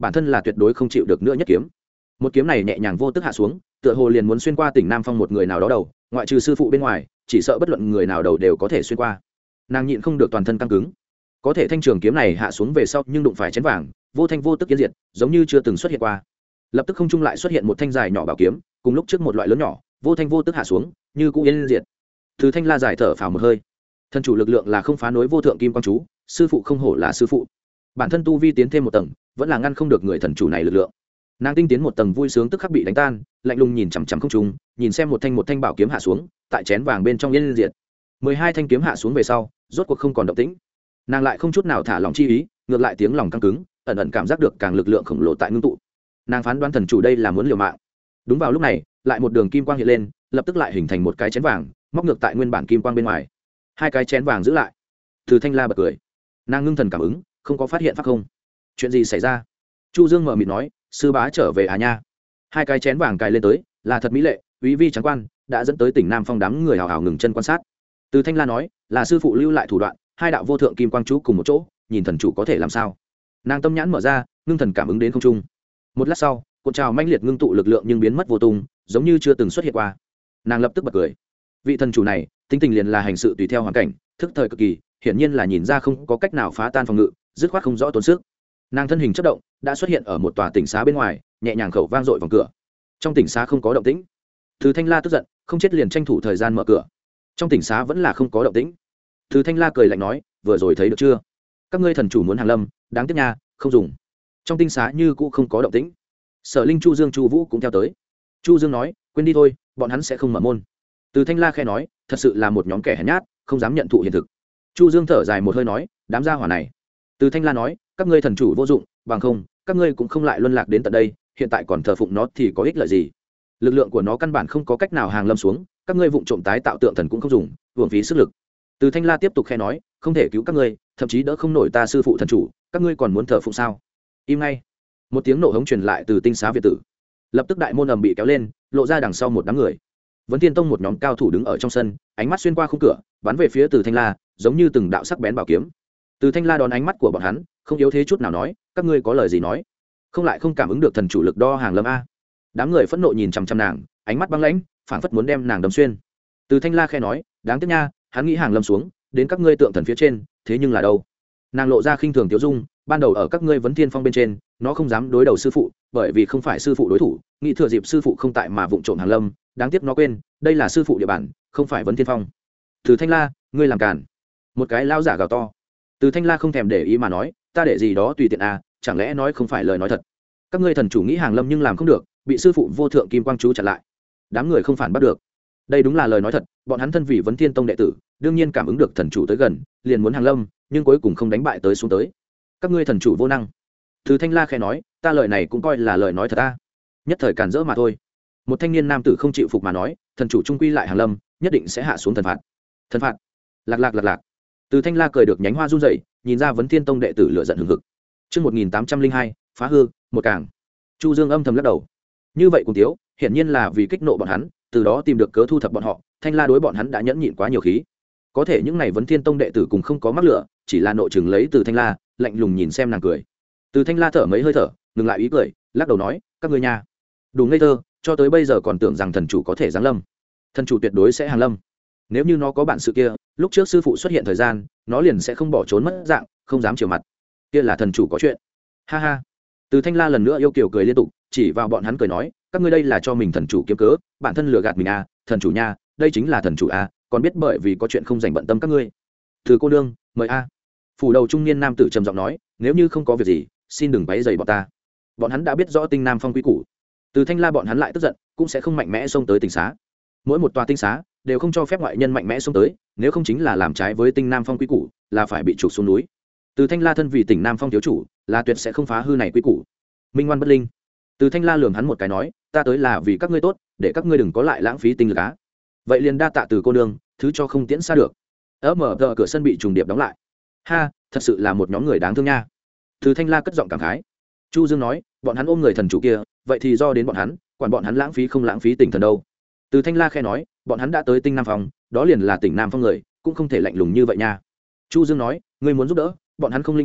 bản thân là tuyệt đối không chịu được nữa nhất kiếm. Một kiếm này nhẹ nhàng vô tức hạ xuống, tựa hồ liền muốn xuyên qua tỉnh Nam Phong một người nào đó đầu, ngoại trừ sư phụ bên ngoài, chỉ sợ bất luận người nào đầu đều có thể xuyên qua. Nàng nhịn không được toàn thân căng cứng. Có thể thanh trường kiếm này hạ xuống về sau nhưng đụng phải chén vàng, vô thanh vô tức kiến diệt, giống như chưa từng xuất hiện qua. Lập tức không trung lại xuất hiện một thanh dài nhỏ bảo kiếm, cùng lúc trước một loại lớn nhỏ, vô thanh vô tức hạ xuống, như cũ yên diệt. Từ Thanh La giải thở phào một hơi. Thân chủ lực lượng là không phá nối vô thượng kim quang chú, sư phụ không hổ là sư phụ. Bản thân tu vi tiến thêm một tầng, vẫn là ngăn không được người thần chủ này lực lượng. Nàng tinh tiến một tầng vui sướng tức khắc bị đánh tan, lạnh lùng nhìn chằm chằm không trung, nhìn xem một thanh một thanh bảo kiếm hạ xuống, tại chén vàng bên trong yên diệt. Mười hai thanh kiếm hạ xuống về sau, rốt cuộc không còn động tĩnh. Nàng lại không chút nào thả lòng chi ý, ngược lại tiếng lòng căng cứng, ẩn ẩn cảm giác được càng lực lượng khổng lồ tại ngưng tụ. Nàng phán đoán thần chủ đây là muốn liều mạng. Đúng vào lúc này, lại một đường kim quang hiện lên, lập tức lại hình thành một cái chén vàng, móc ngược tại nguyên bản kim quang bên ngoài. Hai cái chén vàng giữ lại. Từ Thanh La bật cười. Nàng ngưng thần cảm ứng, không có phát hiện pháp không. Chuyện gì xảy ra? Chu Dương mở mịt nói, sư bá trở về à nha. Hai cái chén vàng cài lên tới, là thật mỹ lệ, quý vi trắng quan, đã dẫn tới tỉnh Nam Phong đám người hào hào ngừng chân quan sát. Từ Thanh La nói, là sư phụ lưu lại thủ đoạn, hai đạo vô thượng kim quang chú cùng một chỗ, nhìn thần chủ có thể làm sao. Nàng tâm nhãn mở ra, ngưng thần cảm ứng đến không trung. Một lát sau, cuộn trào mãnh liệt ngưng tụ lực lượng nhưng biến mất vô tung, giống như chưa từng xuất hiện qua. Nàng lập tức bật cười. Vị thần chủ này, tính tình liền là hành sự tùy theo hoàn cảnh, thức thời cực kỳ, hiển nhiên là nhìn ra không có cách nào phá tan phòng ngự, dứt khoát không rõ tốn sức. Nàng thân hình chất động, đã xuất hiện ở một tòa tỉnh xá bên ngoài, nhẹ nhàng khẩu vang dội vòng cửa. Trong tỉnh xá không có động tĩnh. Từ Thanh La tức giận, không chết liền tranh thủ thời gian mở cửa. Trong tỉnh xá vẫn là không có động tĩnh. Từ Thanh La cười lạnh nói, vừa rồi thấy được chưa? Các ngươi thần chủ muốn hàng lâm, đáng tiếc nha, không dùng. Trong tinh xá như cũ không có động tĩnh. Sở Linh, Chu Dương, Chu Vũ cũng theo tới. Chu Dương nói, quên đi thôi, bọn hắn sẽ không mở môn. Từ Thanh La khẽ nói, thật sự là một nhóm kẻ hèn nhát, không dám nhận thụ hiện thực. Chu Dương thở dài một hơi nói, đám gia hỏa này. Từ Thanh La nói, các ngươi thần chủ vô dụng, bằng không, các ngươi cũng không lại luân lạc đến tận đây, hiện tại còn thờ phụng nó thì có ích lợi gì? Lực lượng của nó căn bản không có cách nào hàng lâm xuống, các ngươi vụng trộm tái tạo tượng thần cũng không dùng, uổng phí sức lực. Từ Thanh La tiếp tục khẽ nói, không thể cứu các ngươi, thậm chí đỡ không nổi ta sư phụ thần chủ, các ngươi còn muốn thờ phụng sao? Im ngay. Một tiếng nổ hống truyền lại từ tinh xá việt tử. Lập tức đại môn ầm bị kéo lên, lộ ra đằng sau một đám người. Vấn Thiên Tông một nhóm cao thủ đứng ở trong sân, ánh mắt xuyên qua khung cửa, bắn về phía Từ Thanh La, giống như từng đạo sắc bén bảo kiếm. Từ Thanh La đón ánh mắt của bọn hắn, không yếu thế chút nào nói, các ngươi có lời gì nói? Không lại không cảm ứng được thần chủ lực đo hàng lâm a. Đám người phẫn nộ nhìn chằm chằm nàng, ánh mắt băng lãnh, phảng phất muốn đem nàng đâm xuyên. Từ Thanh La khẽ nói, đáng tiếc nha, hắn nghĩ hàng lâm xuống, đến các ngươi tượng thần phía trên, thế nhưng là đâu? Nàng lộ ra khinh thường tiêu dung, ban đầu ở các ngươi Vấn Thiên Phong bên trên, nó không dám đối đầu sư phụ, bởi vì không phải sư phụ đối thủ, nghĩ thừa dịp sư phụ không tại mà vụng trộm hàng lâm, đáng tiếc nó quên, đây là sư phụ địa bàn, không phải Vấn Thiên Phong. Từ Thanh La, ngươi làm càn. Một cái lao giả gào to. Từ Thanh La không thèm để ý mà nói, ta để gì đó tùy tiện à, chẳng lẽ nói không phải lời nói thật? Các ngươi thần chủ nghĩ hàng lâm nhưng làm không được, bị sư phụ vô thượng kim quang chú chặn lại. Đám người không phản bắt được. Đây đúng là lời nói thật, bọn hắn thân vị Vấn Thiên Tông đệ tử, đương nhiên cảm ứng được thần chủ tới gần, liền muốn hàng lâm, nhưng cuối cùng không đánh bại tới xuống tới. Các ngươi thần chủ vô năng. Từ Thanh La khẽ nói, ta lời này cũng coi là lời nói thật ta. Nhất thời cản rỡ mà thôi. Một thanh niên nam tử không chịu phục mà nói, thần chủ trung quy lại hàng lâm, nhất định sẽ hạ xuống thần phạt. Thần phạt? Lạc lạc lạc lạc. Từ Thanh La cười được nhánh hoa run rẩy, nhìn ra Vấn Thiên Tông đệ tử lửa giận hừng hực. Chương một nghìn tám trăm linh hai, phá hư, một càng. Chu Dương âm thầm lắc đầu. Như vậy cùng thiếu, hiển nhiên là vì kích nộ bọn hắn, từ đó tìm được cớ thu thập bọn họ, Thanh La đối bọn hắn đã nhẫn nhịn quá nhiều khí. Có thể những này Vấn Thiên Tông đệ tử cùng không có mắc lửa, chỉ là nội chừng lấy Từ Thanh La, lạnh lùng nhìn xem nàng cười. Từ Thanh La thở mấy hơi thở, ngừng lại ý cười, lắc đầu nói, các ngươi nha, đủ ngây thơ, cho tới bây giờ còn tưởng rằng thần chủ có thể giáng lâm. Thần chủ tuyệt đối sẽ hàng lâm. Nếu như nó có bản sự kia, lúc trước sư phụ xuất hiện thời gian, nó liền sẽ không bỏ trốn mất dạng, không dám chiều mặt. Kia là thần chủ có chuyện. Ha ha. Từ Thanh La lần nữa yêu kiều cười liên tục, chỉ vào bọn hắn cười nói, các ngươi đây là cho mình thần chủ kiếm cớ, bản thân lừa gạt mình à, thần chủ nha, đây chính là thần chủ à, còn biết bởi vì có chuyện không dành bận tâm các ngươi. Từ cô nương, mời a. Phủ đầu trung niên nam tử trầm giọng nói, nếu như không có việc gì, xin đừng quấy rầy bọn ta. Bọn hắn đã biết rõ Tinh Nam Phong quy củ. Từ Thanh La bọn hắn lại tức giận, cũng sẽ không mạnh mẽ xông tới tỉnh xá. Mỗi một tòa tinh xá đều không cho phép ngoại nhân mạnh mẽ xông tới, nếu không chính là làm trái với Tinh Nam Phong quy củ, là phải bị trục xuống núi. Từ Thanh La thân vì tỉnh Nam Phong thiếu chủ, là tuyệt sẽ không phá hư này quy củ. Minh ngoan bất linh. Từ Thanh La lườm hắn một cái nói, ta tới là vì các ngươi tốt, để các ngươi đừng có lại lãng phí tinh lực á. Vậy liền đa tạ Từ cô nương, thứ cho không tiễn xa được. Ớ mở tờ cửa sân bị trùng điệp đóng lại. Ha, thật sự là một nhóm người đáng thương nha. Từ Thanh La cất giọng cảm khái. Chu Dương nói, bọn hắn ôm người thần chủ kia, vậy thì do đến bọn hắn, quản bọn hắn lãng phí không lãng phí tỉnh thần đâu. Từ Thanh La khẽ nói, bọn hắn đã tới Tinh Nam Phong, đó liền là tỉnh Nam Phong người, cũng không thể lạnh lùng như vậy nha. Chu Dương nói, ngươi muốn giúp đỡ, bọn hắn không linh tỉnh,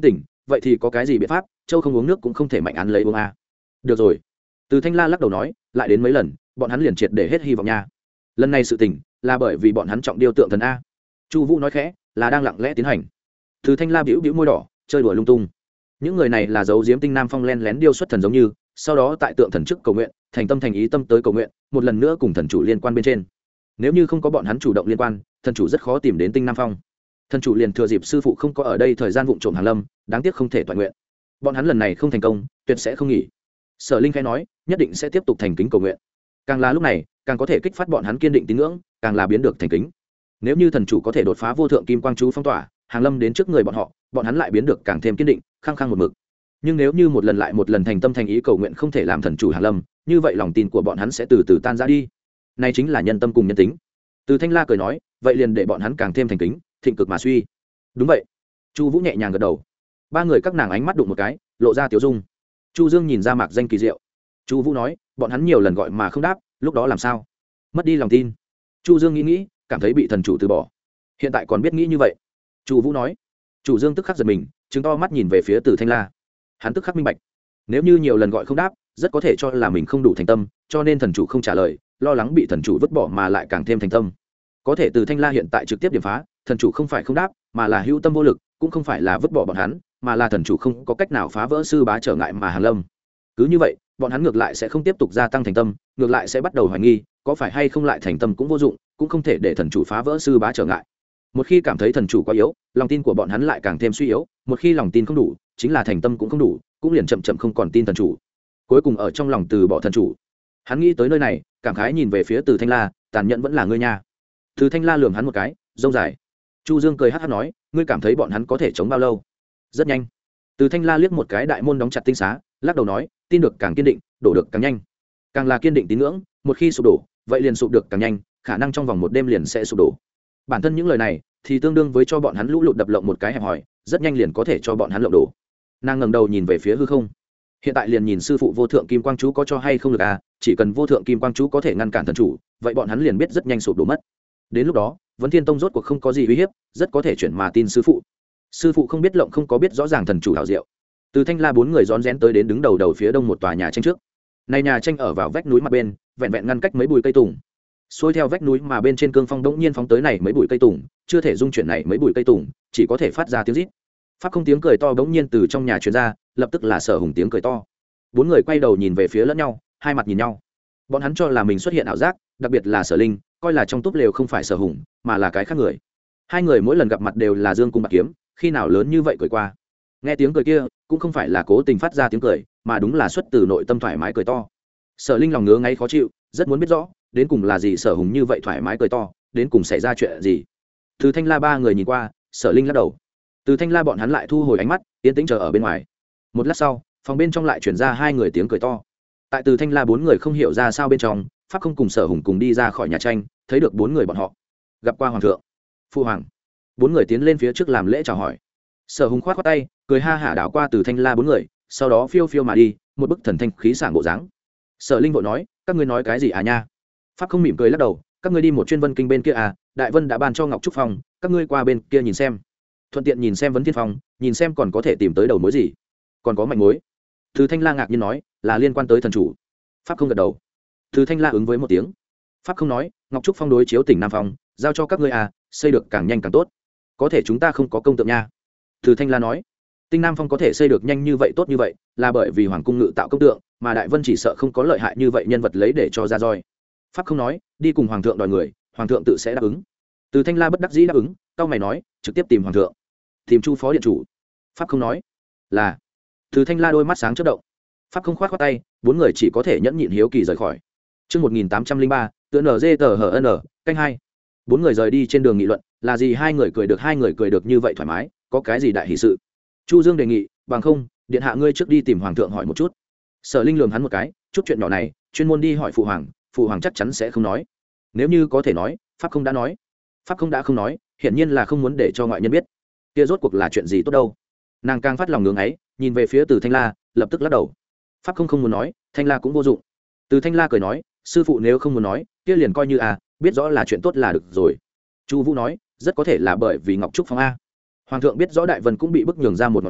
vậy thì có cái gì biện pháp, châu không uống nước cũng không thể mạnh án lấy uống a. Được rồi. Từ Thanh La lắc đầu nói, lại đến mấy lần bọn hắn liền triệt để hết hy vọng nha. Lần này sự tình là bởi vì bọn hắn trọng điêu tượng thần a. Chu Vũ nói khẽ, là đang lặng lẽ tiến hành. Từ Thanh La bĩu bĩu môi đỏ, chơi đùa lung tung. Những người này là giấu giếm Tinh Nam Phong len lén điêu xuất thần giống như, sau đó tại tượng thần trước cầu nguyện, thành tâm thành ý tâm tới cầu nguyện, một lần nữa cùng thần chủ liên quan bên trên. Nếu như không có bọn hắn chủ động liên quan, thần chủ rất khó tìm đến Tinh Nam Phong. Thần chủ liền thừa dịp sư phụ không có ở đây thời gian vụng trộm hàng lâm, đáng tiếc không thể toàn nguyện. Bọn hắn lần này không thành công, tuyệt sẽ không nghỉ. Sở Linh khẽ nói, nhất định sẽ tiếp tục thành kính cầu nguyện. Càng là lúc này, càng có thể kích phát bọn hắn kiên định tín ngưỡng, càng là biến được thành kính. Nếu như thần chủ có thể đột phá vô thượng kim quang chú phong tỏa, hàng lâm đến trước người bọn họ, bọn hắn lại biến được càng thêm kiên định, khăng khăng một mực. Nhưng nếu như một lần lại một lần thành tâm thành ý cầu nguyện không thể làm thần chủ hàng lâm, như vậy lòng tin của bọn hắn sẽ từ từ tan ra đi. Này chính là nhân tâm cùng nhân tính. Từ Thanh La cười nói, vậy liền để bọn hắn càng thêm thành kính, thịnh cực mà suy. Đúng vậy. Chu Vũ nhẹ nhàng gật đầu. Ba người các nàng ánh mắt đụng một cái, lộ ra tiểu dung. Chu Dương nhìn ra Mạc Danh kỳ diệu. Chu Vũ nói, bọn hắn nhiều lần gọi mà không đáp, lúc đó làm sao? Mất đi lòng tin. Chu Dương nghĩ nghĩ, cảm thấy bị thần chủ từ bỏ. Hiện tại còn biết nghĩ như vậy. Chu Vũ nói. Chu Dương tức khắc giật mình, trừng to mắt nhìn về phía Từ Thanh La. Hắn tức khắc minh bạch, nếu như nhiều lần gọi không đáp, rất có thể cho là mình không đủ thành tâm, cho nên thần chủ không trả lời, lo lắng bị thần chủ vứt bỏ mà lại càng thêm thành tâm. Có thể Từ Thanh La hiện tại trực tiếp điểm phá, thần chủ không phải không đáp, mà là hữu tâm vô lực, cũng không phải là vứt bỏ bọn hắn, mà là thần chủ không có cách nào phá vỡ sư bá trở ngại mà hàng lâm. Cứ như vậy, bọn hắn ngược lại sẽ không tiếp tục gia tăng thành tâm, ngược lại sẽ bắt đầu hoài nghi, có phải hay không lại thành tâm cũng vô dụng, cũng không thể để thần chủ phá vỡ sư bá trở ngại. Một khi cảm thấy thần chủ quá yếu, lòng tin của bọn hắn lại càng thêm suy yếu, một khi lòng tin không đủ, chính là thành tâm cũng không đủ, cũng liền chậm chậm không còn tin thần chủ. Cuối cùng ở trong lòng từ bỏ thần chủ. Hắn nghĩ tới nơi này, cảm khái nhìn về phía Từ Thanh La, tàn nhẫn vẫn là ngươi nha. Từ Thanh La lườm hắn một cái, rông dài. Chu Dương cười hắc hắc nói, ngươi cảm thấy bọn hắn có thể chống bao lâu? Rất nhanh. Từ Thanh La liếc một cái đại môn đóng chặt tinh xá, lắc đầu nói, tin được càng kiên định, đổ được càng nhanh. Càng là kiên định tín ngưỡng, một khi sụp đổ, vậy liền sụp được càng nhanh, khả năng trong vòng một đêm liền sẽ sụp đổ. Bản thân những lời này thì tương đương với cho bọn hắn lũ lụt đập lộng một cái hẹp hòi, rất nhanh liền có thể cho bọn hắn lộng đổ. Nàng ngẩng đầu nhìn về phía hư không. Hiện tại liền nhìn sư phụ vô thượng kim quang chú có cho hay không được à, chỉ cần vô thượng kim quang chú có thể ngăn cản thần chủ, vậy bọn hắn liền biết rất nhanh sụp đổ mất. Đến lúc đó, Vấn Thiên Tông rốt cuộc không có gì uy hiếp, rất có thể chuyển mà tin sư phụ. Sư phụ không biết lộng không có biết rõ ràng thần chủ hảo diệu. Từ Thanh La bốn người rón rén tới đến đứng đầu đầu phía đông một tòa nhà tranh trước. Này nhà tranh ở vào vách núi mặt bên, vẹn vẹn ngăn cách mấy bụi cây tùng. Xuôi theo vách núi mà bên trên cương phong đống nhiên phóng tới này mấy bụi cây tùng, chưa thể dung chuyển này mấy bụi cây tùng, chỉ có thể phát ra tiếng rít. Pháp không tiếng cười to đống nhiên từ trong nhà truyền ra, lập tức là Sở Hùng tiếng cười to. Bốn người quay đầu nhìn về phía lẫn nhau, hai mặt nhìn nhau. Bọn hắn cho là mình xuất hiện ảo giác, đặc biệt là Sở Linh, coi là trong túp lều không phải Sở Hùng, mà là cái khác người. Hai người mỗi lần gặp mặt đều là dương cung bạc kiếm, khi nào lớn như vậy cười qua. Nghe tiếng cười kia, cũng không phải là cố tình phát ra tiếng cười, mà đúng là xuất từ nội tâm thoải mái cười to. Sở Linh lòng ngứa ngáy khó chịu, rất muốn biết rõ, đến cùng là gì Sở Hùng như vậy thoải mái cười to, đến cùng xảy ra chuyện gì. Từ Thanh La ba người nhìn qua, Sở Linh lắc đầu. Từ Thanh La bọn hắn lại thu hồi ánh mắt, yên tĩnh chờ ở bên ngoài. Một lát sau, phòng bên trong lại truyền ra hai người tiếng cười to. Tại Từ Thanh La bốn người không hiểu ra sao bên trong, Pháp không cùng Sở Hùng cùng đi ra khỏi nhà tranh, thấy được bốn người bọn họ. Gặp qua hoàng thượng. Phu hoàng. Bốn người tiến lên phía trước làm lễ chào hỏi. Sở Hùng khoát khoát tay, cười ha hả đảo qua Từ Thanh La bốn người, sau đó phiêu phiêu mà đi, một bức thần thanh khí sảng bộ dáng. Sở Linh vội nói, các ngươi nói cái gì à nha? Pháp không mỉm cười lắc đầu, các ngươi đi một chuyên vân kinh bên kia à, Đại Vân đã ban cho Ngọc Trúc Phong, các ngươi qua bên kia nhìn xem. Thuận tiện nhìn xem Vấn Thiên Phong, nhìn xem còn có thể tìm tới đầu mối gì. Còn có manh mối. Từ Thanh La ngạc nhiên nói, là liên quan tới thần chủ. Pháp không gật đầu. Từ Thanh La ứng với một tiếng. Pháp không nói, Ngọc Trúc Phong đối chiếu tỉnh Nam Phong, giao cho các ngươi à, xây được càng nhanh càng tốt. Có thể chúng ta không có công tượng nha. Từ Thanh La nói, Tinh Nam Phong có thể xây được nhanh như vậy tốt như vậy, là bởi vì Hoàng cung ngự tạo công tượng, mà Đại Vân chỉ sợ không có lợi hại như vậy nhân vật lấy để cho ra roi. Pháp không nói, đi cùng Hoàng thượng đòi người, Hoàng thượng tự sẽ đáp ứng. Từ Thanh La bất đắc dĩ đáp ứng, cao mày nói, trực tiếp tìm Hoàng thượng. Tìm Chu phó điện chủ. Pháp không nói, là. Từ Thanh La đôi mắt sáng chớp động. Pháp không khoát khoát tay, bốn người chỉ có thể nhẫn nhịn hiếu kỳ rời khỏi. Chương một nghìn tám trăm linh ba, tựa en giê tờ hờ en, canh hai. Bốn người rời đi trên đường nghị luận, là gì hai người cười được hai người cười được như vậy thoải mái, có cái gì đại hỷ sự. Chu Dương đề nghị, bằng không, điện hạ ngươi trước đi tìm hoàng thượng hỏi một chút. Sở Linh lườm hắn một cái, chút chuyện nhỏ này, chuyên môn đi hỏi phụ hoàng, phụ hoàng chắc chắn sẽ không nói. Nếu như có thể nói, pháp không đã nói. Pháp không đã không nói, hiển nhiên là không muốn để cho ngoại nhân biết. Kia rốt cuộc là chuyện gì tốt đâu. Nàng càng phát lòng ngưỡng ấy, nhìn về phía Từ Thanh La, lập tức lắc đầu. Pháp không không muốn nói, Thanh La cũng vô dụng. Từ Thanh La cười nói, sư phụ nếu không muốn nói, kia liền coi như à, biết rõ là chuyện tốt là được rồi. Chu Vũ nói, rất có thể là bởi vì Ngọc Trúc Phong a. Hoàng thượng biết rõ Đại Vân cũng bị bức nhường ra một ngọn núi,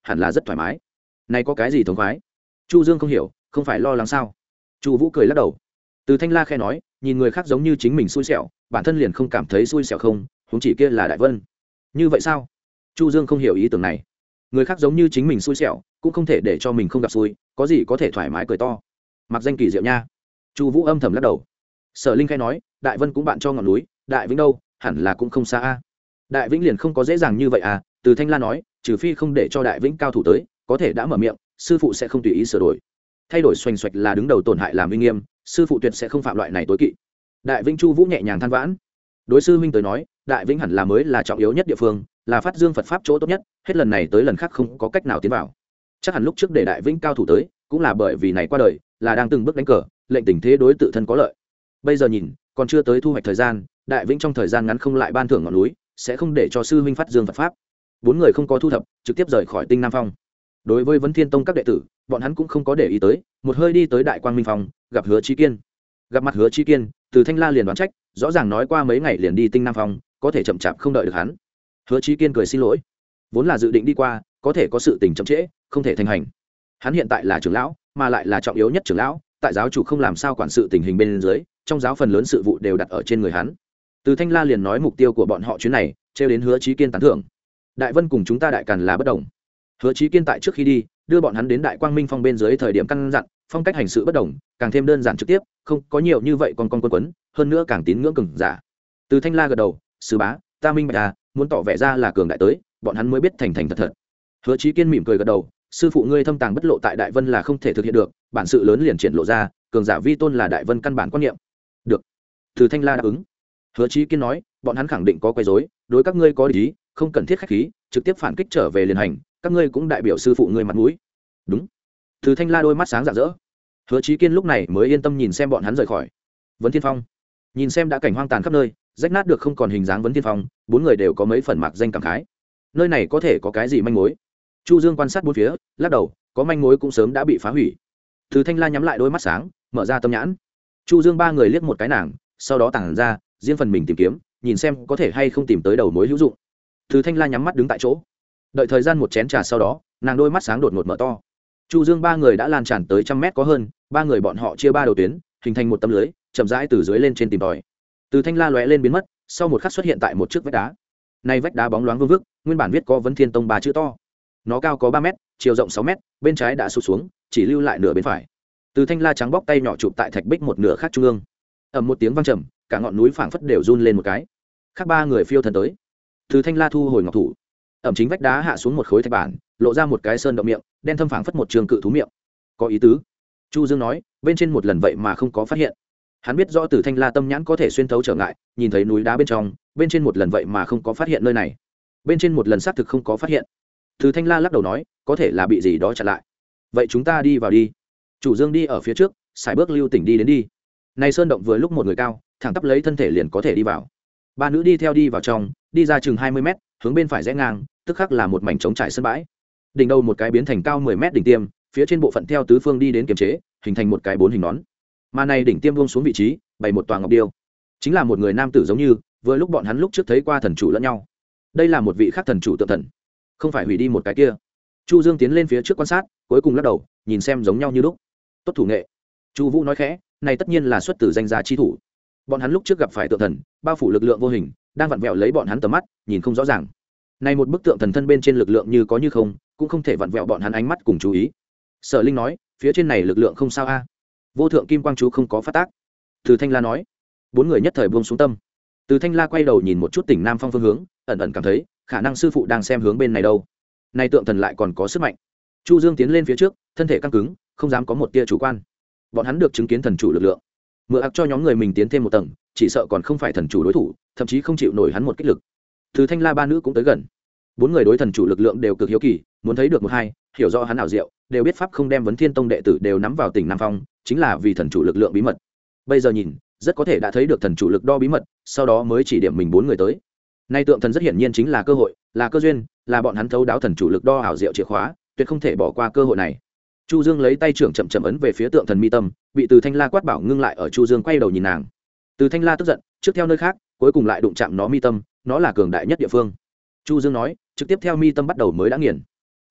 hẳn là rất thoải mái. Này có cái gì thống khoái? Chu Dương không hiểu, không phải lo lắng sao? Chu Vũ cười lắc đầu. Từ Thanh La khẽ nói, nhìn người khác giống như chính mình xui xẻo, bản thân liền không cảm thấy xui xẻo không, huống chỉ kia là Đại Vân. Như vậy sao? Chu Dương không hiểu ý tưởng này. Người khác giống như chính mình xui xẻo, cũng không thể để cho mình không gặp xui, có gì có thể thoải mái cười to. Mặc danh kỳ diệu nha. Chu Vũ âm thầm lắc đầu. Sở Linh khẽ nói, Đại Vân cũng bạn cho ngọn núi, Đại Vĩnh đâu, hẳn là cũng không xa a. Đại Vĩnh liền không có dễ dàng như vậy à? Từ Thanh La nói, trừ phi không để cho Đại Vĩnh cao thủ tới, có thể đã mở miệng, sư phụ sẽ không tùy ý sửa đổi. Thay đổi xoành xoạch là đứng đầu tổn hại làm uy nghiêm, sư phụ tuyệt sẽ không phạm loại này tối kỵ. Đại Vĩnh Chu Vũ nhẹ nhàng than vãn. Đối sư huynh tới nói, Đại Vĩnh hẳn là mới là trọng yếu nhất địa phương, là phát dương Phật pháp chỗ tốt nhất, hết lần này tới lần khác không có cách nào tiến vào. Chắc hẳn lúc trước để Đại Vĩnh cao thủ tới, cũng là bởi vì này qua đời, là đang từng bước đánh cờ, lệnh tình thế đối tự thân có lợi. Bây giờ nhìn, còn chưa tới thu hoạch thời gian, Đại Vĩnh trong thời gian ngắn không lại ban thưởng ngọn núi, sẽ không để cho sư huynh phát dương Phật pháp. Bốn người không có thu thập, trực tiếp rời khỏi Tinh Nam Phong. Đối với Vấn Thiên Tông các đệ tử, bọn hắn cũng không có để ý tới, một hơi đi tới Đại Quang Minh Phong, gặp Hứa Chí Kiên. Gặp mặt Hứa Chí Kiên, Từ Thanh La liền đoán trách, rõ ràng nói qua mấy ngày liền đi Tinh Nam Phong, có thể chậm chạp không đợi được hắn. Hứa Chí Kiên cười xin lỗi, vốn là dự định đi qua, có thể có sự tình chậm trễ, không thể thành hành. Hắn hiện tại là trưởng lão, mà lại là trọng yếu nhất trưởng lão, tại giáo chủ không làm sao quản sự tình hình bên dưới, trong giáo phần lớn sự vụ đều đặt ở trên người hắn. Từ Thanh La liền nói mục tiêu của bọn họ chuyến này, trêu đến Hứa Chí Kiên tán thưởng. Đại Vân cùng chúng ta Đại Càn là bất đồng. Hứa Chí Kiên tại trước khi đi, đưa bọn hắn đến Đại Quang Minh Phong bên dưới thời điểm căn dặn, phong cách hành sự bất đồng, càng thêm đơn giản trực tiếp, không có nhiều như vậy còn con quân quấn, hơn nữa càng tín ngưỡng cường giả. Từ Thanh La gật đầu, sư bá, ta minh bạch à, muốn tỏ vẻ ra là cường đại tới, bọn hắn mới biết thành thành thật thật. Hứa Chí Kiên mỉm cười gật đầu, sư phụ ngươi thâm tàng bất lộ tại Đại Vân là không thể thực hiện được, bản sự lớn liền triển lộ ra, cường giả vi tôn là Đại Vân căn bản quan niệm. Được. Từ Thanh La đáp ứng. Hứa Chí Kiên nói, bọn hắn khẳng định có quấy rối, đối các ngươi có ý, không cần thiết khách khí, trực tiếp phản kích trở về liền hành, các ngươi cũng đại biểu sư phụ ngươi mặt mũi. Đúng. Từ Thanh La đôi mắt sáng rạng rỡ. Hứa Chí Kiên lúc này mới yên tâm nhìn xem bọn hắn rời khỏi. Vấn Thiên Phong, nhìn xem đã cảnh hoang tàn khắp nơi, rách nát được không còn hình dáng Vấn Thiên Phong, bốn người đều có mấy phần mạc danh cảm khái. Nơi này có thể có cái gì manh mối? Chu Dương quan sát bốn phía, lắc đầu, có manh mối cũng sớm đã bị phá hủy. Từ Thanh La nhắm lại đôi mắt sáng, mở ra tâm nhãn. Chu Dương ba người liếc một cái nàng, sau đó tản ra, riêng phần mình tìm kiếm, nhìn xem có thể hay không tìm tới đầu mối hữu dụng. Từ Thanh La nhắm mắt đứng tại chỗ, đợi thời gian một chén trà sau đó, nàng đôi mắt sáng đột ngột mở to. Chu Dương ba người đã lan tràn tới trăm mét có hơn, ba người bọn họ chia ba đầu tuyến, hình thành một tấm lưới, chậm rãi từ dưới lên trên tìm tòi. Từ Thanh La lóe lên biến mất, sau một khắc xuất hiện tại một chiếc vách đá. Này vách đá bóng loáng vương vức, nguyên bản viết có Vấn Thiên Tông ba chữ to. Nó cao có ba mét, chiều rộng sáu mét, bên trái đã sụt xuống, chỉ lưu lại nửa bên phải. Từ Thanh La trắng bóc tay nhỏ chụp tại thạch bích một nửa khác trung ương. Ầm một tiếng vang trầm, cả ngọn núi phảng phất đều run lên một cái. Khác ba người phiêu thần tới. Từ Thanh La thu hồi ngọc thủ, ẩm chính vách đá hạ xuống một khối thạch bản, lộ ra một cái sơn động miệng, đen thâm phảng phất một trường cự thú miệng. Có ý tứ. Chu Dương nói, bên trên một lần vậy mà không có phát hiện. Hắn biết rõ Từ Thanh La tâm nhãn có thể xuyên thấu trở ngại, nhìn thấy núi đá bên trong, bên trên một lần vậy mà không có phát hiện nơi này. Bên trên một lần xác thực không có phát hiện. Từ Thanh La lắc đầu nói, có thể là bị gì đó chặn lại. Vậy chúng ta đi vào đi. Chủ Dương đi ở phía trước, sải bước lưu tỉnh đi đến đi. Này sơn động vừa lúc một người cao, thẳng tắp lấy thân thể liền có thể đi vào. Ba nữ đi theo đi vào trong, đi ra chừng hai mươi mét, hướng bên phải rẽ ngang, tức khắc là một mảnh trống trải sân bãi. Đỉnh đầu một cái biến thành cao mười mét đỉnh tiêm, phía trên bộ phận theo tứ phương đi đến kiềm chế, hình thành một cái bốn hình nón. Mà này đỉnh tiêm buông xuống vị trí, bày một tòa ngọc điêu. Chính là một người nam tử giống như, vừa lúc bọn hắn lúc trước thấy qua thần chủ lẫn nhau. Đây là một vị khác thần chủ tượng thần, không phải hủy đi một cái kia. Chu Dương tiến lên phía trước quan sát, cuối cùng lắc đầu, nhìn xem giống nhau như lúc. Tốt thủ nghệ. Chu Vũ nói khẽ, này tất nhiên là xuất từ danh gia chi thủ. Bọn hắn lúc trước gặp phải tượng thần, bao phủ lực lượng vô hình, đang vặn vẹo lấy bọn hắn tầm mắt, nhìn không rõ ràng. Này một bức tượng thần thân bên trên lực lượng như có như không, cũng không thể vặn vẹo bọn hắn ánh mắt cùng chú ý. Sở Linh nói, phía trên này lực lượng không sao a. Vô thượng kim quang chú không có phát tác. Từ Thanh La nói, bốn người nhất thời buông xuống tâm. Từ Thanh La quay đầu nhìn một chút tỉnh Nam Phong phương hướng, ẩn ẩn cảm thấy, khả năng sư phụ đang xem hướng bên này đâu. Này tượng thần lại còn có sức mạnh. Chu Dương tiến lên phía trước, thân thể căng cứng, không dám có một tia chủ quan. Bọn hắn được chứng kiến thần chủ lực lượng, mượn ặc cho nhóm người mình tiến thêm một tầng, chỉ sợ còn không phải thần chủ đối thủ, thậm chí không chịu nổi hắn một kích lực. Từ Thanh La ba nữ cũng tới gần. Bốn người đối thần chủ lực lượng đều cực hiếu kỳ, muốn thấy được một hai, hiểu rõ hắn ảo diệu, đều biết pháp không đem Vấn Thiên Tông đệ tử đều nắm vào tỉnh Nam Phong, chính là vì thần chủ lực lượng bí mật. Bây giờ nhìn, rất có thể đã thấy được thần chủ lực đo bí mật, sau đó mới chỉ điểm mình bốn người tới. Nay tượng thần rất hiển nhiên chính là cơ hội, là cơ duyên, là bọn hắn thấu đáo thần chủ lực đo ảo diệu chìa khóa, tuyệt không thể bỏ qua cơ hội này. Chu Dương lấy tay trưởng chậm chậm ấn về phía tượng thần mi tâm, bị Từ Thanh La quát bảo ngưng lại ở Chu Dương quay đầu nhìn nàng. Từ Thanh La tức giận, trước theo nơi khác, cuối cùng lại đụng chạm nó mi tâm, nó là cường đại nhất địa phương. Chu Dương nói, trực tiếp theo mi tâm bắt đầu mới đã nghiền.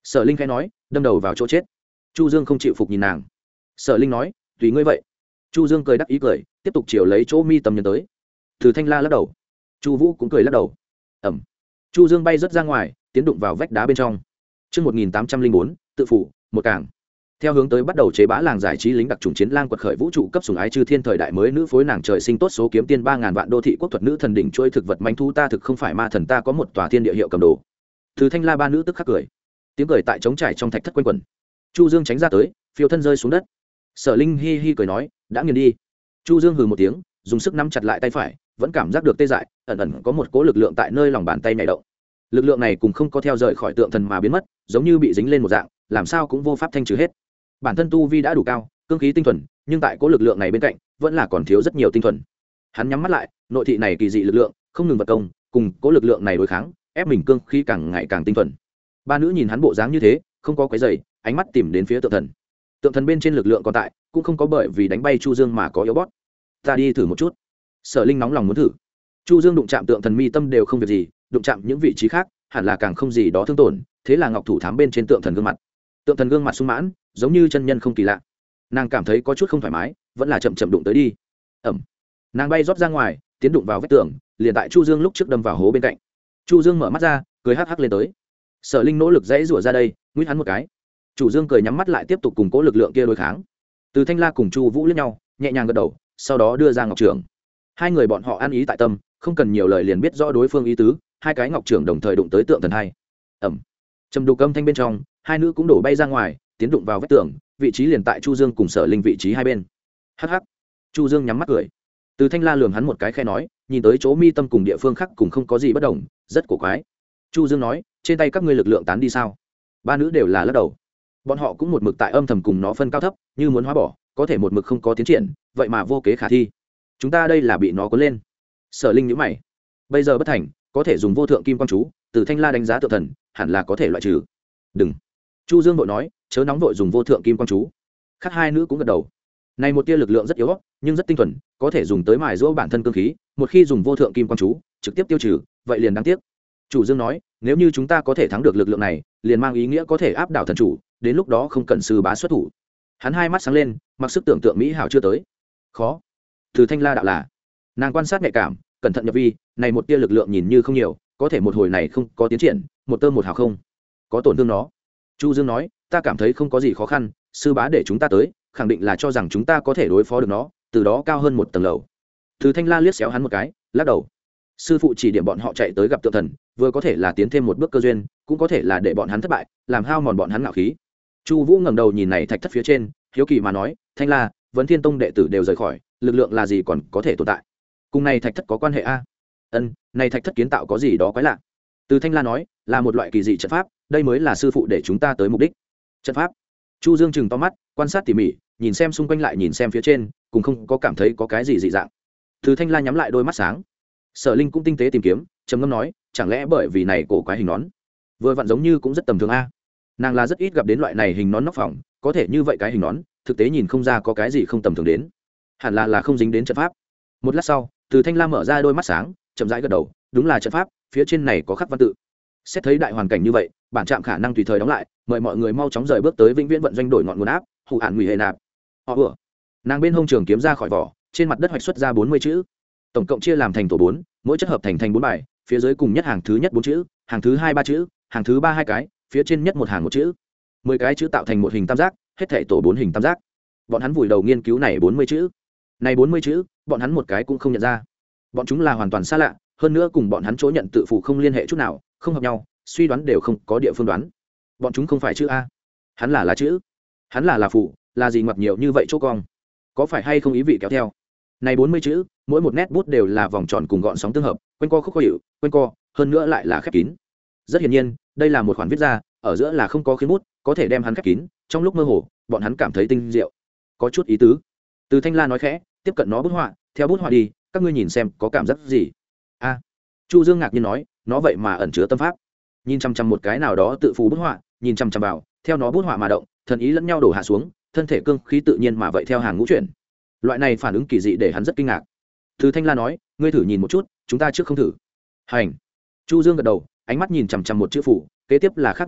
Sở Linh khẽ nói, đâm đầu vào chỗ chết. Chu Dương không chịu phục nhìn nàng. Sở Linh nói, tùy ngươi vậy. Chu Dương cười đắc ý cười, tiếp tục chiều lấy chỗ mi tâm nhân tới. Từ Thanh La lắc đầu, Chu Vũ cũng cười lắc đầu. Ẩm. Chu Dương bay rất ra ngoài, tiến đụng vào vách đá bên trong. Chương một nghìn tám trăm linh bốn, tự phụ, một cảng. Theo hướng tới bắt đầu chế bá làng giải trí lính đặc trùng chiến lang quật khởi vũ trụ cấp sủng ái chư thiên thời đại mới nữ phối nàng trời sinh tốt số kiếm tiên ba ngàn vạn đô thị quốc thuật nữ thần đỉnh chuỗi thực vật manh thú ta thực không phải ma thần ta có một tòa thiên địa hiệu cầm đồ. Từ Thanh La ba nữ tức khắc cười. Tiếng cười tại trống trải trong thạch thất quanh quẩn. Chu Dương tránh ra tới, phiêu thân rơi xuống đất. Sở Linh hi hi cười nói, đã nghiền đi. Chu Dương hừ một tiếng, dùng sức nắm chặt lại tay phải, vẫn cảm giác được tê dại, ẩn ẩn có một cỗ lực lượng tại nơi lòng bàn tay nhảy động. Lực lượng này cùng không có theo rời khỏi tượng thần mà biến mất, giống như bị dính lên một dạng, làm sao cũng vô pháp thanh trừ hết. Bản thân tu vi đã đủ cao, cương khí tinh thuần, nhưng tại cỗ lực lượng này bên cạnh, vẫn là còn thiếu rất nhiều tinh thuần. Hắn nhắm mắt lại, nội thị này kỳ dị lực lượng, không ngừng vật công, cùng cỗ lực lượng này đối kháng, ép mình cương khí càng ngày càng tinh thuần. Ba nữ nhìn hắn bộ dáng như thế, không có quấy rầy, ánh mắt tìm đến phía tượng thần. Tượng thần bên trên lực lượng còn tại, cũng không có bởi vì đánh bay Chu Dương mà có yếu bót. Ta đi thử một chút. Sở Linh nóng lòng muốn thử. Chu Dương đụng chạm tượng thần mi tâm đều không việc gì, đụng chạm những vị trí khác, hẳn là càng không gì đó thương tổn, thế là ngọc thủ thám bên trên tượng thần gương mặt. Tượng thần gương mặt sung mãn, giống như chân nhân không kỳ lạ. Nàng cảm thấy có chút không thoải mái, vẫn là chậm chậm đụng tới đi. Ẩm. Nàng bay rót ra ngoài, tiến đụng vào vách tường, liền tại Chu Dương lúc trước đâm vào hố bên cạnh. Chu Dương mở mắt ra, cười hắc hắc lên tới. Sở Linh nỗ lực dãy rủa ra đây, nguyết hắn một cái. Chu Dương cười nhắm mắt lại tiếp tục cùng cố lực lượng kia đối kháng. Từ Thanh La cùng Chu Vũ liếc nhau, nhẹ nhàng gật đầu, sau đó đưa ra ngọc trưởng. Hai người bọn họ ăn ý tại tâm, không cần nhiều lời liền biết rõ đối phương ý tứ, hai cái ngọc trưởng đồng thời đụng tới tượng thần hai. Ẩm. Trầm đục âm thanh bên trong, hai nữ cũng đổ bay ra ngoài, tiến đụng vào vách tường, vị trí liền tại Chu Dương cùng Sở Linh vị trí hai bên. Hắc hắc. Chu Dương nhắm mắt cười. Từ Thanh La lườm hắn một cái khẽ nói, nhìn tới chỗ mi tâm cùng địa phương khác cùng không có gì bất đồng, rất cổ quái. Chu Dương nói, trên tay các ngươi lực lượng tán đi sao? Ba nữ đều là lắc đầu. Bọn họ cũng một mực tại âm thầm cùng nó phân cao thấp, như muốn hóa bỏ, có thể một mực không có tiến triển, vậy mà vô kế khả thi. Chúng ta đây là bị nó cuốn lên. Sở Linh nhíu mày. Bây giờ bất thành, có thể dùng vô thượng kim quang chú, Từ Thanh La đánh giá tượng thần, hẳn là có thể loại trừ. Đừng. Chu Dương vội nói, chớ nóng vội dùng vô thượng kim quang chú. Khác hai nữ cũng gật đầu. Này một tia lực lượng rất yếu, nhưng rất tinh thuần, có thể dùng tới mài giũa bản thân cương khí, một khi dùng vô thượng kim quang chú, trực tiếp tiêu trừ, vậy liền đáng tiếc. Chủ Dương nói, nếu như chúng ta có thể thắng được lực lượng này, liền mang ý nghĩa có thể áp đảo thần chủ, đến lúc đó không cần sư bá xuất thủ. Hắn hai mắt sáng lên, mặc sức tưởng tượng mỹ hảo chưa tới. Khó. Từ Thanh La đạo là, nàng quan sát nhạy cảm, cẩn thận nhập vi, này một tia lực lượng nhìn như không nhiều, có thể một hồi này không có tiến triển, một tơ một hào không có tổn thương nó. Chu Dương nói, ta cảm thấy không có gì khó khăn, sư bá để chúng ta tới, khẳng định là cho rằng chúng ta có thể đối phó được nó, từ đó cao hơn một tầng lầu. Từ Thanh La liếc xéo hắn một cái, lắc đầu. Sư phụ chỉ điểm bọn họ chạy tới gặp tượng thần, vừa có thể là tiến thêm một bước cơ duyên, cũng có thể là để bọn hắn thất bại, làm hao mòn bọn hắn ngạo khí. Chu Vũ ngẩng đầu nhìn này thạch thất phía trên, hiếu kỳ mà nói, Thanh La, Vấn Thiên Tông đệ tử đều rời khỏi, lực lượng là gì còn có thể tồn tại? Cùng này thạch thất có quan hệ a? Ân, này thạch thất kiến tạo có gì đó quái lạ. Từ Thanh La nói, là một loại kỳ dị trận pháp, đây mới là sư phụ để chúng ta tới mục đích. Trận pháp? Chu Dương trừng to mắt, quan sát tỉ mỉ, nhìn xem xung quanh lại nhìn xem phía trên, cùng không có cảm thấy có cái gì dị dạng. Từ Thanh La nhắm lại đôi mắt sáng. Sở Linh cũng tinh tế tìm kiếm, trầm ngâm nói, chẳng lẽ bởi vì này cổ quái hình nón, vừa vặn giống như cũng rất tầm thường a. Nàng là rất ít gặp đến loại này hình nón nóc phòng, có thể như vậy cái hình nón, thực tế nhìn không ra có cái gì không tầm thường đến. Hẳn là là không dính đến trận pháp. Một lát sau, Từ Thanh La mở ra đôi mắt sáng, chậm rãi gật đầu, đúng là trận pháp, phía trên này có khắc văn tự. Xét thấy đại hoàn cảnh như vậy, bản trạm khả năng tùy thời đóng lại, mời mọi người mau chóng rời bước tới vĩnh viễn vận doanh đổi ngọn nguồn áp, hủ hạn nguy hệ nạp. Họ vừa. Nàng bên hông trường kiếm ra khỏi vỏ, trên mặt đất hoạch xuất ra bốn mươi chữ. Tổng cộng chia làm thành tổ bốn, mỗi chất hợp thành thành bốn bài, phía dưới cùng nhất hàng thứ nhất bốn chữ, hàng thứ hai ba chữ, hàng thứ ba hai cái, phía trên nhất một hàng một chữ. mười cái chữ tạo thành một hình tam giác, hết thảy tổ bốn hình tam giác. Bọn hắn vùi đầu nghiên cứu này bốn mươi chữ. Này bốn mươi chữ, bọn hắn một cái cũng không nhận ra. Bọn chúng là hoàn toàn xa lạ, hơn nữa cùng bọn hắn chỗ nhận tự phụ không liên hệ chút nào, không hợp nhau, suy đoán đều không có địa phương đoán. Bọn chúng không phải chữ a, hắn là là chữ, hắn là là phụ, là gì ngoặc nhiều như vậy chỗ cong, có phải hay không ý vị kéo theo. Này bốn mươi chữ, mỗi một nét bút đều là vòng tròn cùng gọn sóng tương hợp, quanh co khúc khó hiểu, quanh co, hơn nữa lại là khép kín. Rất hiển nhiên, đây là một khoản viết ra, ở giữa là không có khiên bút, có thể đem hắn khép kín, trong lúc mơ hồ, bọn hắn cảm thấy tinh diệu, có chút ý tứ. Từ Thanh La nói khẽ, tiếp cận nó bút họa, theo bút họa đi, các ngươi nhìn xem có cảm giác gì. A. Chu Dương ngạc nhiên nói, nó vậy mà ẩn chứa tâm pháp. Nhìn chăm chăm một cái nào đó tự phù bút họa, nhìn chăm chăm vào, theo nó bút họa mà động, thần ý lẫn nhau đổ hạ xuống, thân thể cương khí tự nhiên mà vậy theo hàng ngũ chuyển. Loại này phản ứng kỳ dị để hắn rất kinh ngạc. Từ Thanh La nói, ngươi thử nhìn một chút, chúng ta trước không thử. Hành. Chu Dương gật đầu, ánh mắt nhìn chằm chằm một chữ phủ, kế tiếp là khác một cái,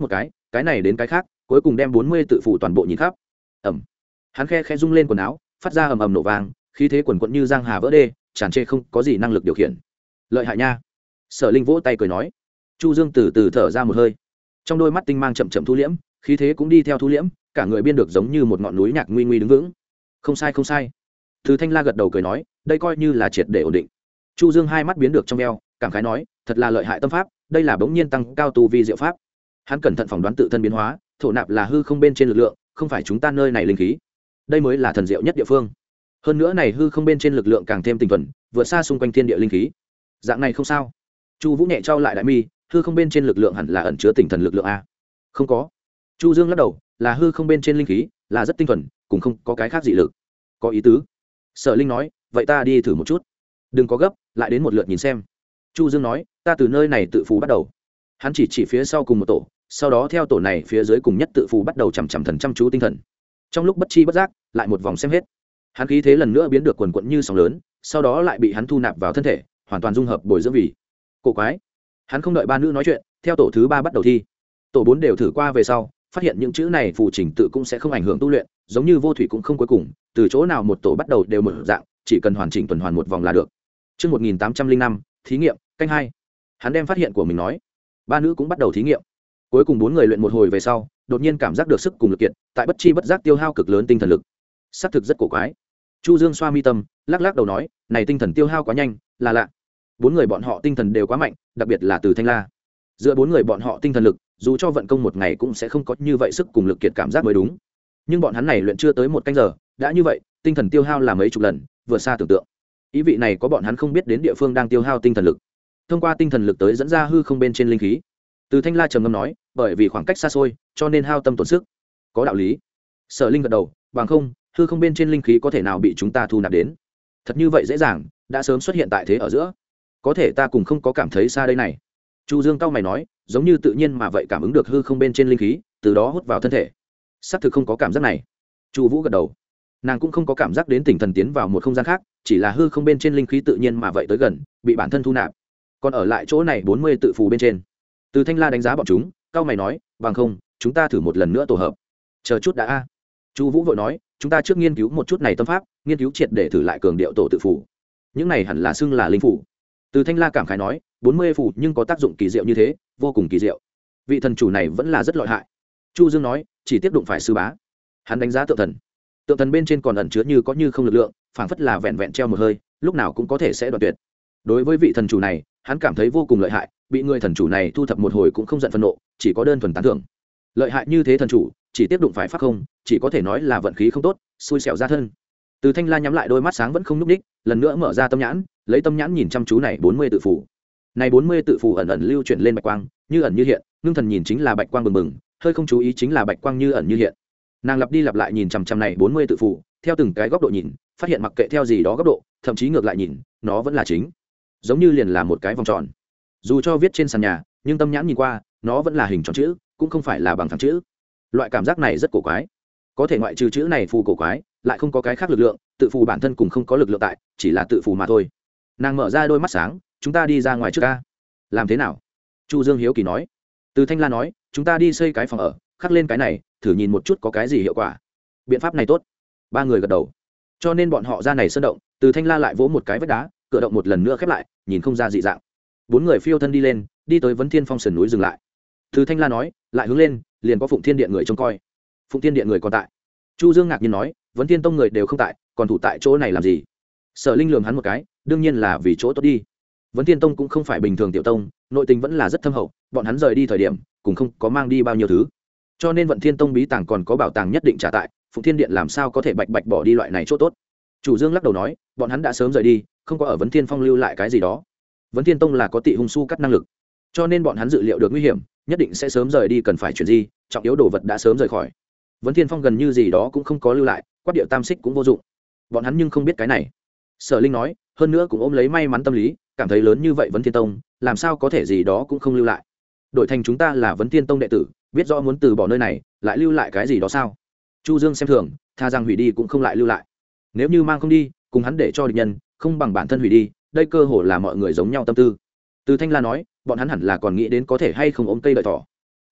cái này đến cái khác cuối cùng đem bốn mươi tự phủ toàn bộ nhìn khắp. Ẩm. Hắn khe khe rung lên quần áo, phát ra ầm ầm nổ vang, khí thế quần quận như giang hà vỡ đê, tràn trề không có gì năng lực điều khiển. Lợi hại nha. Sở Linh vỗ tay cười nói. Chu Dương từ từ thở ra một hơi, trong đôi mắt tinh mang chậm chậm thu liễm, khí thế cũng đi theo thu liễm, cả người biên được giống như một ngọn núi nhạc nguy nguy đứng vững. Không sai không sai. Từ Thanh La gật đầu cười nói, đây coi như là triệt để ổn định. Chu Dương hai mắt biến được trong eo, cảm khái nói, thật là lợi hại tâm pháp, đây là bỗng nhiên tăng cao tu vi diệu pháp. Hắn cẩn thận phỏng đoán tự thân biến hóa, thổ nạp là hư không bên trên lực lượng, không phải chúng ta nơi này linh khí. Đây mới là thần diệu nhất địa phương. Hơn nữa này hư không bên trên lực lượng càng thêm tinh thuần, vượt xa xung quanh thiên địa linh khí. Dạng này không sao. Chu Vũ nhẹ trao lại đại mi, hư không bên trên lực lượng hẳn là ẩn chứa tinh thần lực lượng a. Không có. Chu Dương lắc đầu, là hư không bên trên linh khí, là rất tinh thuần, cũng không có cái khác dị lực. Có ý tứ. Sở Linh nói, vậy ta đi thử một chút. Đừng có gấp, lại đến một lượt nhìn xem. Chu Dương nói, ta từ nơi này tự phù bắt đầu. Hắn chỉ chỉ phía sau cùng một tổ, sau đó theo tổ này phía dưới cùng nhất tự phù bắt đầu chằm chằm thần chăm chú tinh thần. Trong lúc bất chi bất giác, lại một vòng xem hết. Hắn khí thế lần nữa biến được quần quật như sóng lớn, sau đó lại bị hắn thu nạp vào thân thể, hoàn toàn dung hợp bồi dưỡng vì. Cổ quái. Hắn không đợi ba nữ nói chuyện, theo tổ thứ ba bắt đầu thi. Tổ bốn đều thử qua về sau, phát hiện những chữ này phù trình tự cũng sẽ không ảnh hưởng tu luyện, giống như vô thủy cũng không cuối cùng, từ chỗ nào một tổ bắt đầu đều mở dạng, chỉ cần hoàn chỉnh tuần hoàn một vòng là được. Chương một nghìn tám trăm linh năm, thí nghiệm, canh hai. Hắn đem phát hiện của mình nói. Ba nữ cũng bắt đầu thí nghiệm. Cuối cùng bốn người luyện một hồi về sau, đột nhiên cảm giác được sức cùng lực kiện, tại bất chi bất giác tiêu hao cực lớn tinh thần lực. Xác thực rất cổ quái. Chu Dương xoa mi tâm, lắc lắc đầu nói, này tinh thần tiêu hao quá nhanh, là lạ. Bốn người bọn họ tinh thần đều quá mạnh, đặc biệt là từ Thanh La. Giữa bốn người bọn họ tinh thần lực, dù cho vận công một ngày cũng sẽ không có như vậy sức cùng lực kiệt cảm giác mới đúng. Nhưng bọn hắn này luyện chưa tới một canh giờ, đã như vậy, tinh thần tiêu hao là mấy chục lần, vượt xa tưởng tượng. Ý vị này có bọn hắn không biết đến địa phương đang tiêu hao tinh thần lực. Thông qua tinh thần lực tới dẫn ra hư không bên trên linh khí. Từ Thanh La trầm ngâm nói, bởi vì khoảng cách xa xôi, cho nên hao tâm tổn sức. Có đạo lý. Sở Linh gật đầu, bằng không, hư không bên trên linh khí có thể nào bị chúng ta thu nạp đến? Thật như vậy dễ dàng, đã sớm xuất hiện tại thế ở giữa. Có thể ta cùng không có cảm thấy xa đây này. Chu Dương cao mày nói, giống như tự nhiên mà vậy cảm ứng được hư không bên trên linh khí, từ đó hút vào thân thể. Xác thực không có cảm giác này. Chu Vũ gật đầu. Nàng cũng không có cảm giác đến tỉnh thần tiến vào một không gian khác, chỉ là hư không bên trên linh khí tự nhiên mà vậy tới gần, bị bản thân thu nạp. Còn ở lại chỗ này bốn mươi tự phù bên trên. Từ Thanh La đánh giá bọn chúng, cao mày nói, bằng không, chúng ta thử một lần nữa tổ hợp. Chờ chút đã a. Chu Vũ vội nói, chúng ta trước nghiên cứu một chút này tâm pháp, nghiên cứu triệt để thử lại cường điệu tổ tự phù. Những này hẳn là xưng là linh phù. Từ Thanh La cảm khái nói, bốn mươi phù nhưng có tác dụng kỳ diệu như thế, vô cùng kỳ diệu. Vị thần chủ này vẫn là rất lợi hại. Chu Dương nói, chỉ tiếp đụng phải sư bá. Hắn đánh giá tượng thần. Tượng thần bên trên còn ẩn chứa như có như không lực lượng, phảng phất là vẹn vẹn treo một hơi, lúc nào cũng có thể sẽ đoạn tuyệt. Đối với vị thần chủ này, hắn cảm thấy vô cùng lợi hại, bị người thần chủ này thu thập một hồi cũng không giận phẫn nộ, chỉ có đơn thuần tán thưởng. Lợi hại như thế thần chủ, chỉ tiếp đụng phải pháp không, chỉ có thể nói là vận khí không tốt, xui xẻo ra thân. Từ Thanh La nhắm lại đôi mắt sáng vẫn không nhúc nhích, lần nữa mở ra tâm nhãn, lấy tâm nhãn nhìn chăm chú này bốn mươi tự phù. Này bốn mươi tự phù ẩn ẩn lưu chuyển lên bạch quang, như ẩn như hiện, ngưng thần nhìn chính là bạch quang bừng bừng, hơi không chú ý chính là bạch quang như ẩn như hiện. Nàng lặp đi lặp lại nhìn chằm chằm này bốn mươi tự phù, theo từng cái góc độ nhìn, phát hiện mặc kệ theo gì đó góc độ, thậm chí ngược lại nhìn, nó vẫn là chính, giống như liền là một cái vòng tròn. Dù cho viết trên sàn nhà, nhưng tâm nhãn nhìn qua, nó vẫn là hình tròn chữ, cũng không phải là bằng phẳng chữ. Loại cảm giác này rất cổ quái. Có thể ngoại trừ chữ này phù cổ quái, lại không có cái khác lực lượng, tự phù bản thân cũng không có lực lượng tại, chỉ là tự phù mà thôi. Nàng mở ra đôi mắt sáng, chúng ta đi ra ngoài trước ca. Làm thế nào? Chu Dương hiếu kỳ nói. Từ Thanh La nói, chúng ta đi xây cái phòng ở, khắc lên cái này, thử nhìn một chút có cái gì hiệu quả. Biện pháp này tốt. Ba người gật đầu. Cho nên bọn họ ra này sơn động, Từ Thanh La lại vỗ một cái vách đá, cửa động một lần nữa khép lại, nhìn không ra dị dạng. Bốn người phiêu thân đi lên, đi tới Vấn Thiên Phong sườn núi dừng lại. Từ Thanh La nói, lại hướng lên, liền có Phụng Thiên Điện người trông coi. Phụng Thiên Điện người còn tại. Chu Dương ngạc nhiên nói, Vấn Thiên Tông người đều không tại, còn thủ tại chỗ này làm gì? Sở Linh lườm hắn một cái, đương nhiên là vì chỗ tốt đi. Vấn Thiên Tông cũng không phải bình thường tiểu tông, nội tình vẫn là rất thâm hậu, bọn hắn rời đi thời điểm, cũng không có mang đi bao nhiêu thứ. Cho nên Vận Thiên Tông bí tàng còn có bảo tàng nhất định trả tại, Phụng Thiên Điện làm sao có thể bạch bạch bỏ đi loại này chỗ tốt. Chủ Dương lắc đầu nói, bọn hắn đã sớm rời đi, không có ở Vấn Thiên Phong lưu lại cái gì đó. Vấn Thiên Tông là có tị hung su cắt năng lực, cho nên bọn hắn dự liệu được nguy hiểm, nhất định sẽ sớm rời đi, cần phải chuyển di, trọng yếu đồ vật đã sớm rời khỏi. Vấn Thiên Phong gần như gì đó cũng không có lưu lại, quát điệu tam xích cũng vô dụng. Bọn hắn nhưng không biết cái này. Sở Linh nói, hơn nữa cũng ôm lấy may mắn tâm lý, cảm thấy lớn như vậy Vấn Thiên Tông, làm sao có thể gì đó cũng không lưu lại. Đội thành chúng ta là Vấn Thiên Tông đệ tử, biết rõ muốn từ bỏ nơi này, lại lưu lại cái gì đó sao? Chu Dương xem thường, tha rằng hủy đi cũng không lại lưu lại. Nếu như mang không đi, cùng hắn để cho địch nhân, không bằng bản thân hủy đi, đây cơ hội là mọi người giống nhau tâm tư. Từ Thanh La nói, bọn hắn hẳn là còn nghĩ đến có thể hay không ôm cây đợi thỏ.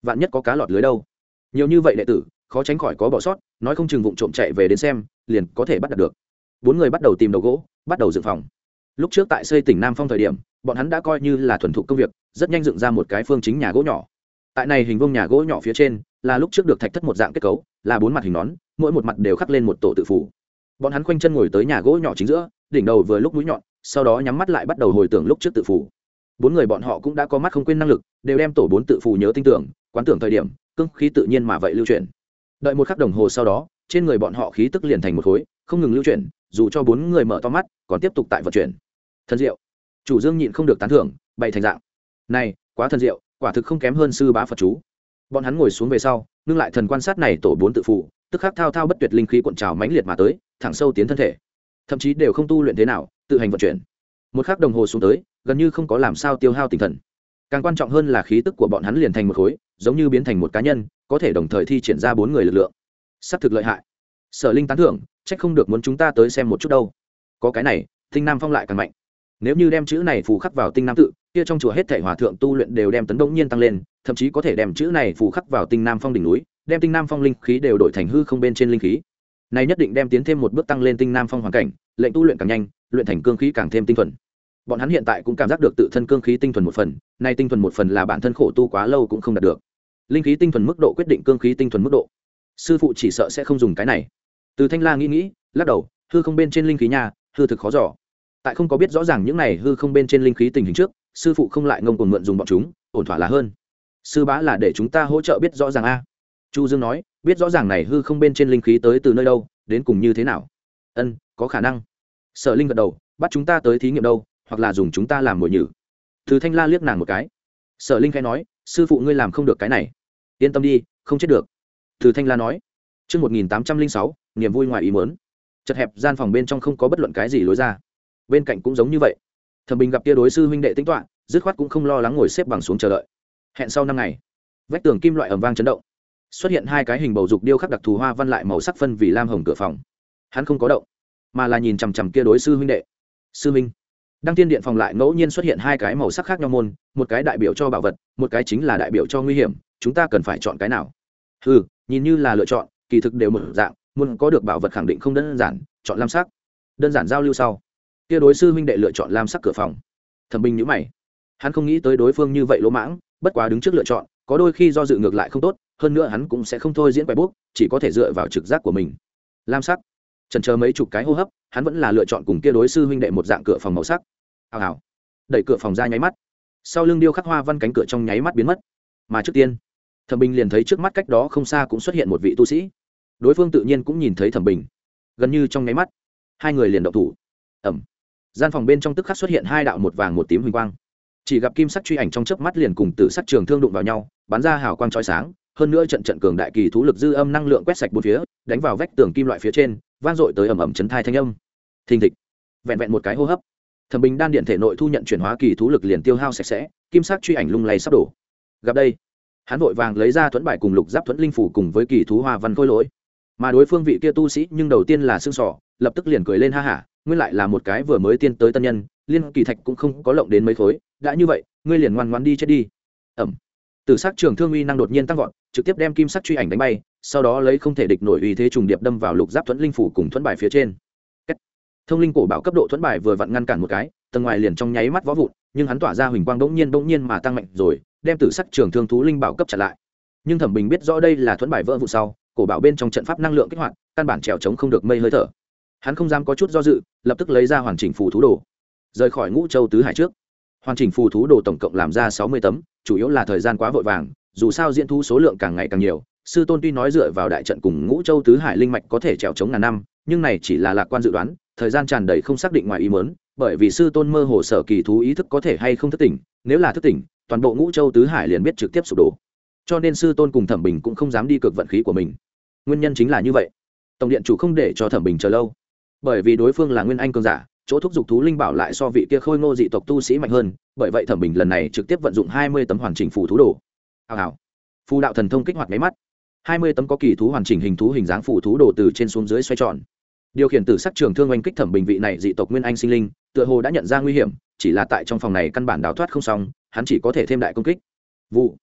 vạn nhất có cá lọt lưới đâu. Nhiều như vậy đệ tử khó tránh khỏi có bỏ sót, nói không chừng vụng trộm chạy về đến xem liền có thể bắt được. Bốn người bắt đầu tìm đầu gỗ, bắt đầu dựng phòng. Lúc trước tại xây tỉnh Nam Phong thời điểm, bọn hắn đã coi như là thuần thục công việc, rất nhanh dựng ra một cái phương chính nhà gỗ nhỏ. Tại này hình vuông nhà gỗ nhỏ phía trên là lúc trước được thạch thất một dạng kết cấu, là bốn mặt hình nón, mỗi một mặt đều khắc lên một tổ tự phủ. Bọn hắn khoanh chân ngồi tới nhà gỗ nhỏ chính giữa, đỉnh đầu vừa lúc mũi nhọn, sau đó nhắm mắt lại bắt đầu hồi tưởng lúc trước tự phủ. Bốn người bọn họ cũng đã có mắt không quên năng lực, đều đem tổ bốn tự phủ nhớ tinh tưởng, quán tưởng thời điểm, cương khí tự nhiên mà vậy lưu chuyển. Đợi một khắc đồng hồ sau đó, trên người bọn họ khí tức liền thành một khối, không ngừng lưu chuyển, dù cho bốn người mở to mắt, còn tiếp tục tại vận chuyển. Thần diệu. Chủ Dương nhịn không được tán thưởng, bày thành dạng. Này, quá thần diệu, quả thực không kém hơn sư bá Phật chú. Bọn hắn ngồi xuống về sau, nương lại thần quan sát này tổ bốn tự phụ, tức khắc thao thao bất tuyệt linh khí cuộn trào mãnh liệt mà tới, thẳng sâu tiến thân thể. Thậm chí đều không tu luyện thế nào, tự hành vận chuyển. Một khắc đồng hồ xuống tới, gần như không có làm sao tiêu hao tinh thần. Càng quan trọng hơn là khí tức của bọn hắn liền thành một khối, giống như biến thành một cá nhân, có thể đồng thời thi triển ra bốn người lực lượng. Sắp thực lợi hại. Sở Linh tán thưởng, trách không được muốn chúng ta tới xem một chút đâu. Có cái này, Tinh Nam Phong lại càng mạnh. Nếu như đem chữ này phù khắc vào Tinh Nam tự, kia trong chùa hết thảy hòa thượng tu luyện đều đem tấn đống nhiên tăng lên, thậm chí có thể đem chữ này phù khắc vào Tinh Nam Phong đỉnh núi, đem Tinh Nam Phong linh khí đều đổi thành hư không bên trên linh khí. Này nhất định đem tiến thêm một bước tăng lên Tinh Nam Phong hoàn cảnh, lệnh tu luyện càng nhanh, luyện thành cương khí càng thêm tinh thuần. Bọn hắn hiện tại cũng cảm giác được tự thân cương khí tinh thuần một phần, này tinh thuần một phần là bản thân khổ tu quá lâu cũng không đạt được. Linh khí tinh thuần mức độ quyết định cương khí tinh thuần mức độ. Sư phụ chỉ sợ sẽ không dùng cái này. Từ Thanh La nghĩ nghĩ, lắc đầu, hư không bên trên linh khí nhà, hư thực khó dò. Tại không có biết rõ ràng những này hư không bên trên linh khí tình hình trước, sư phụ không lại ngông cuồng mượn dùng bọn chúng, ổn thỏa là hơn. Sư bá là để chúng ta hỗ trợ biết rõ ràng a. Chu Dương nói, biết rõ ràng này hư không bên trên linh khí tới từ nơi đâu, đến cùng như thế nào. Ân, có khả năng. Sở Linh gật đầu, bắt chúng ta tới thí nghiệm đâu, hoặc là dùng chúng ta làm mồi nhử. Từ Thanh La liếc nàng một cái. Sở Linh khẽ nói, sư phụ ngươi làm không được cái này. Yên tâm đi, không chết được. Từ Thanh La nói. Chương một nghìn tám trăm linh sáu, niềm vui ngoài ý muốn. Chật hẹp gian phòng bên trong không có bất luận cái gì lối ra. Bên cạnh cũng giống như vậy. Thẩm Bình gặp kia đối sư huynh đệ tính toán, dứt khoát cũng không lo lắng ngồi xếp bằng xuống chờ đợi. Hẹn sau năm ngày, vách tường kim loại ầm vang chấn động, xuất hiện hai cái hình bầu dục điêu khắc đặc thù hoa văn lại màu sắc phân vì lam hồng cửa phòng. Hắn không có động, mà là nhìn chằm chằm kia đối sư huynh đệ. Sư huynh. Đăng Tiên điện phòng lại ngẫu nhiên xuất hiện hai cái màu sắc khác nhau môn, một cái đại biểu cho bảo vật, một cái chính là đại biểu cho nguy hiểm, chúng ta cần phải chọn cái nào? Ừ, nhìn như là lựa chọn, kỳ thực đều một dạng, muốn có được bảo vật khẳng định không đơn giản, chọn lam sắc. Đơn giản giao lưu sau, kia đối sư huynh đệ lựa chọn lam sắc cửa phòng. Thẩm Bình nhíu mày, hắn không nghĩ tới đối phương như vậy lỗ mãng, bất quá đứng trước lựa chọn, có đôi khi do dự ngược lại không tốt, hơn nữa hắn cũng sẽ không thôi diễn bài bút, chỉ có thể dựa vào trực giác của mình. Lam sắc. Chần chờ mấy chục cái hô hấp, hắn vẫn là lựa chọn cùng kia đối sư huynh đệ một dạng cửa phòng màu sắc. Hào hào. Đẩy cửa phòng ra nháy mắt, sau lưng điêu khắc hoa văn cánh cửa trong nháy mắt biến mất. Mà trước tiên, Thẩm Bình liền thấy trước mắt cách đó không xa cũng xuất hiện một vị tu sĩ. Đối phương tự nhiên cũng nhìn thấy Thẩm Bình, gần như trong nháy mắt, hai người liền động thủ. Ầm. Gian phòng bên trong tức khắc xuất hiện hai đạo một vàng một tím huỳnh quang, chỉ gặp kim sắc truy ảnh trong chớp mắt liền cùng tử sắc trường thương đụng vào nhau, bắn ra hào quang chói sáng, hơn nữa trận trận cường đại kỳ thú lực dư âm năng lượng quét sạch bốn phía, đánh vào vách tường kim loại phía trên, vang dội tới ầm ầm chấn thai thanh âm. Thình thịch. Vẹn vẹn một cái hô hấp, Thẩm Bình đan điện thể nội thu nhận chuyển hóa kỳ thú lực liền tiêu hao sạch sẽ, kim sắc truy ảnh lung lay sắp đổ. Gặp đây, hắn vội vàng lấy ra thuẫn bài cùng lục giáp thuẫn linh phủ cùng với kỳ thú hoa văn khôi lỗi. Mà đối phương vị kia tu sĩ nhưng đầu tiên là sưng sỏ, lập tức liền cười lên ha hả, nguyên lại là một cái vừa mới tiên tới tân nhân, liên kỳ thạch cũng không có lộng đến mấy khối, đã như vậy, ngươi liền ngoan ngoãn đi chết đi. Ẩm. Tử sắc trường thương uy năng đột nhiên tăng vọt, trực tiếp đem kim sắc truy ảnh đánh bay, sau đó lấy không thể địch nổi uy thế trùng điệp đâm vào lục giáp thuẫn linh phủ cùng thuẫn bài phía trên. Kết. Thông linh cổ bảo cấp độ thuẫn bài vừa vặn ngăn cản một cái, tầng ngoài liền trong nháy mắt vỡ vụn, nhưng hắn tỏa ra huỳnh quang bỗng nhiên bỗng nhiên mà tăng mạnh rồi, đem tử sắc trường thương thú linh bảo cấp chặn lại. Nhưng Thẩm Bình biết rõ đây là thuẫn bài vỡ vụn sau, cổ bảo bên trong trận pháp năng lượng kích hoạt, căn bản trèo chống không được mây hơi thở. Hắn không dám có chút do dự, lập tức lấy ra hoàn chỉnh phù thú đồ, rời khỏi Ngũ Châu tứ hải trước. Hoàn chỉnh phù thú đồ tổng cộng làm ra sáu mươi tấm, chủ yếu là thời gian quá vội vàng, dù sao diễn thú số lượng càng ngày càng nhiều, sư tôn tuy nói dựa vào đại trận cùng Ngũ Châu tứ hải linh mạch có thể trèo chống ngàn năm, nhưng này chỉ là lạc quan dự đoán, thời gian tràn đầy không xác định ngoài ý muốn, bởi vì sư tôn mơ hồ sở kỳ thú ý thức có thể hay không thức tỉnh, nếu là thức tỉnh, toàn bộ Ngũ Châu tứ hải liền biết trực tiếp sụp đổ. Cho nên sư tôn cùng Thẩm Bình cũng không dám đi cược vận khí của mình. Nguyên nhân chính là như vậy. Tổng điện chủ không để cho Thẩm Bình chờ lâu, bởi vì đối phương là nguyên anh cường giả, chỗ thúc giục thú linh bảo lại so vị kia khôi ngô dị tộc tu sĩ mạnh hơn, bởi vậy Thẩm Bình lần này trực tiếp vận dụng hai mươi tấm hoàn chỉnh phù thú đồ. Hào hào. Phù đạo thần thông kích hoạt máy mắt, hai mươi tấm có kỳ thú hoàn chỉnh hình thú hình dáng phù thú đồ từ trên xuống dưới xoay tròn. Điều khiển tử sắc trường thương oanh kích Thẩm Bình vị này dị tộc nguyên anh sinh linh, tựa hồ đã nhận ra nguy hiểm, chỉ là tại trong phòng này căn bản đào thoát không xong, hắn chỉ có thể thêm đại công kích. Vụ.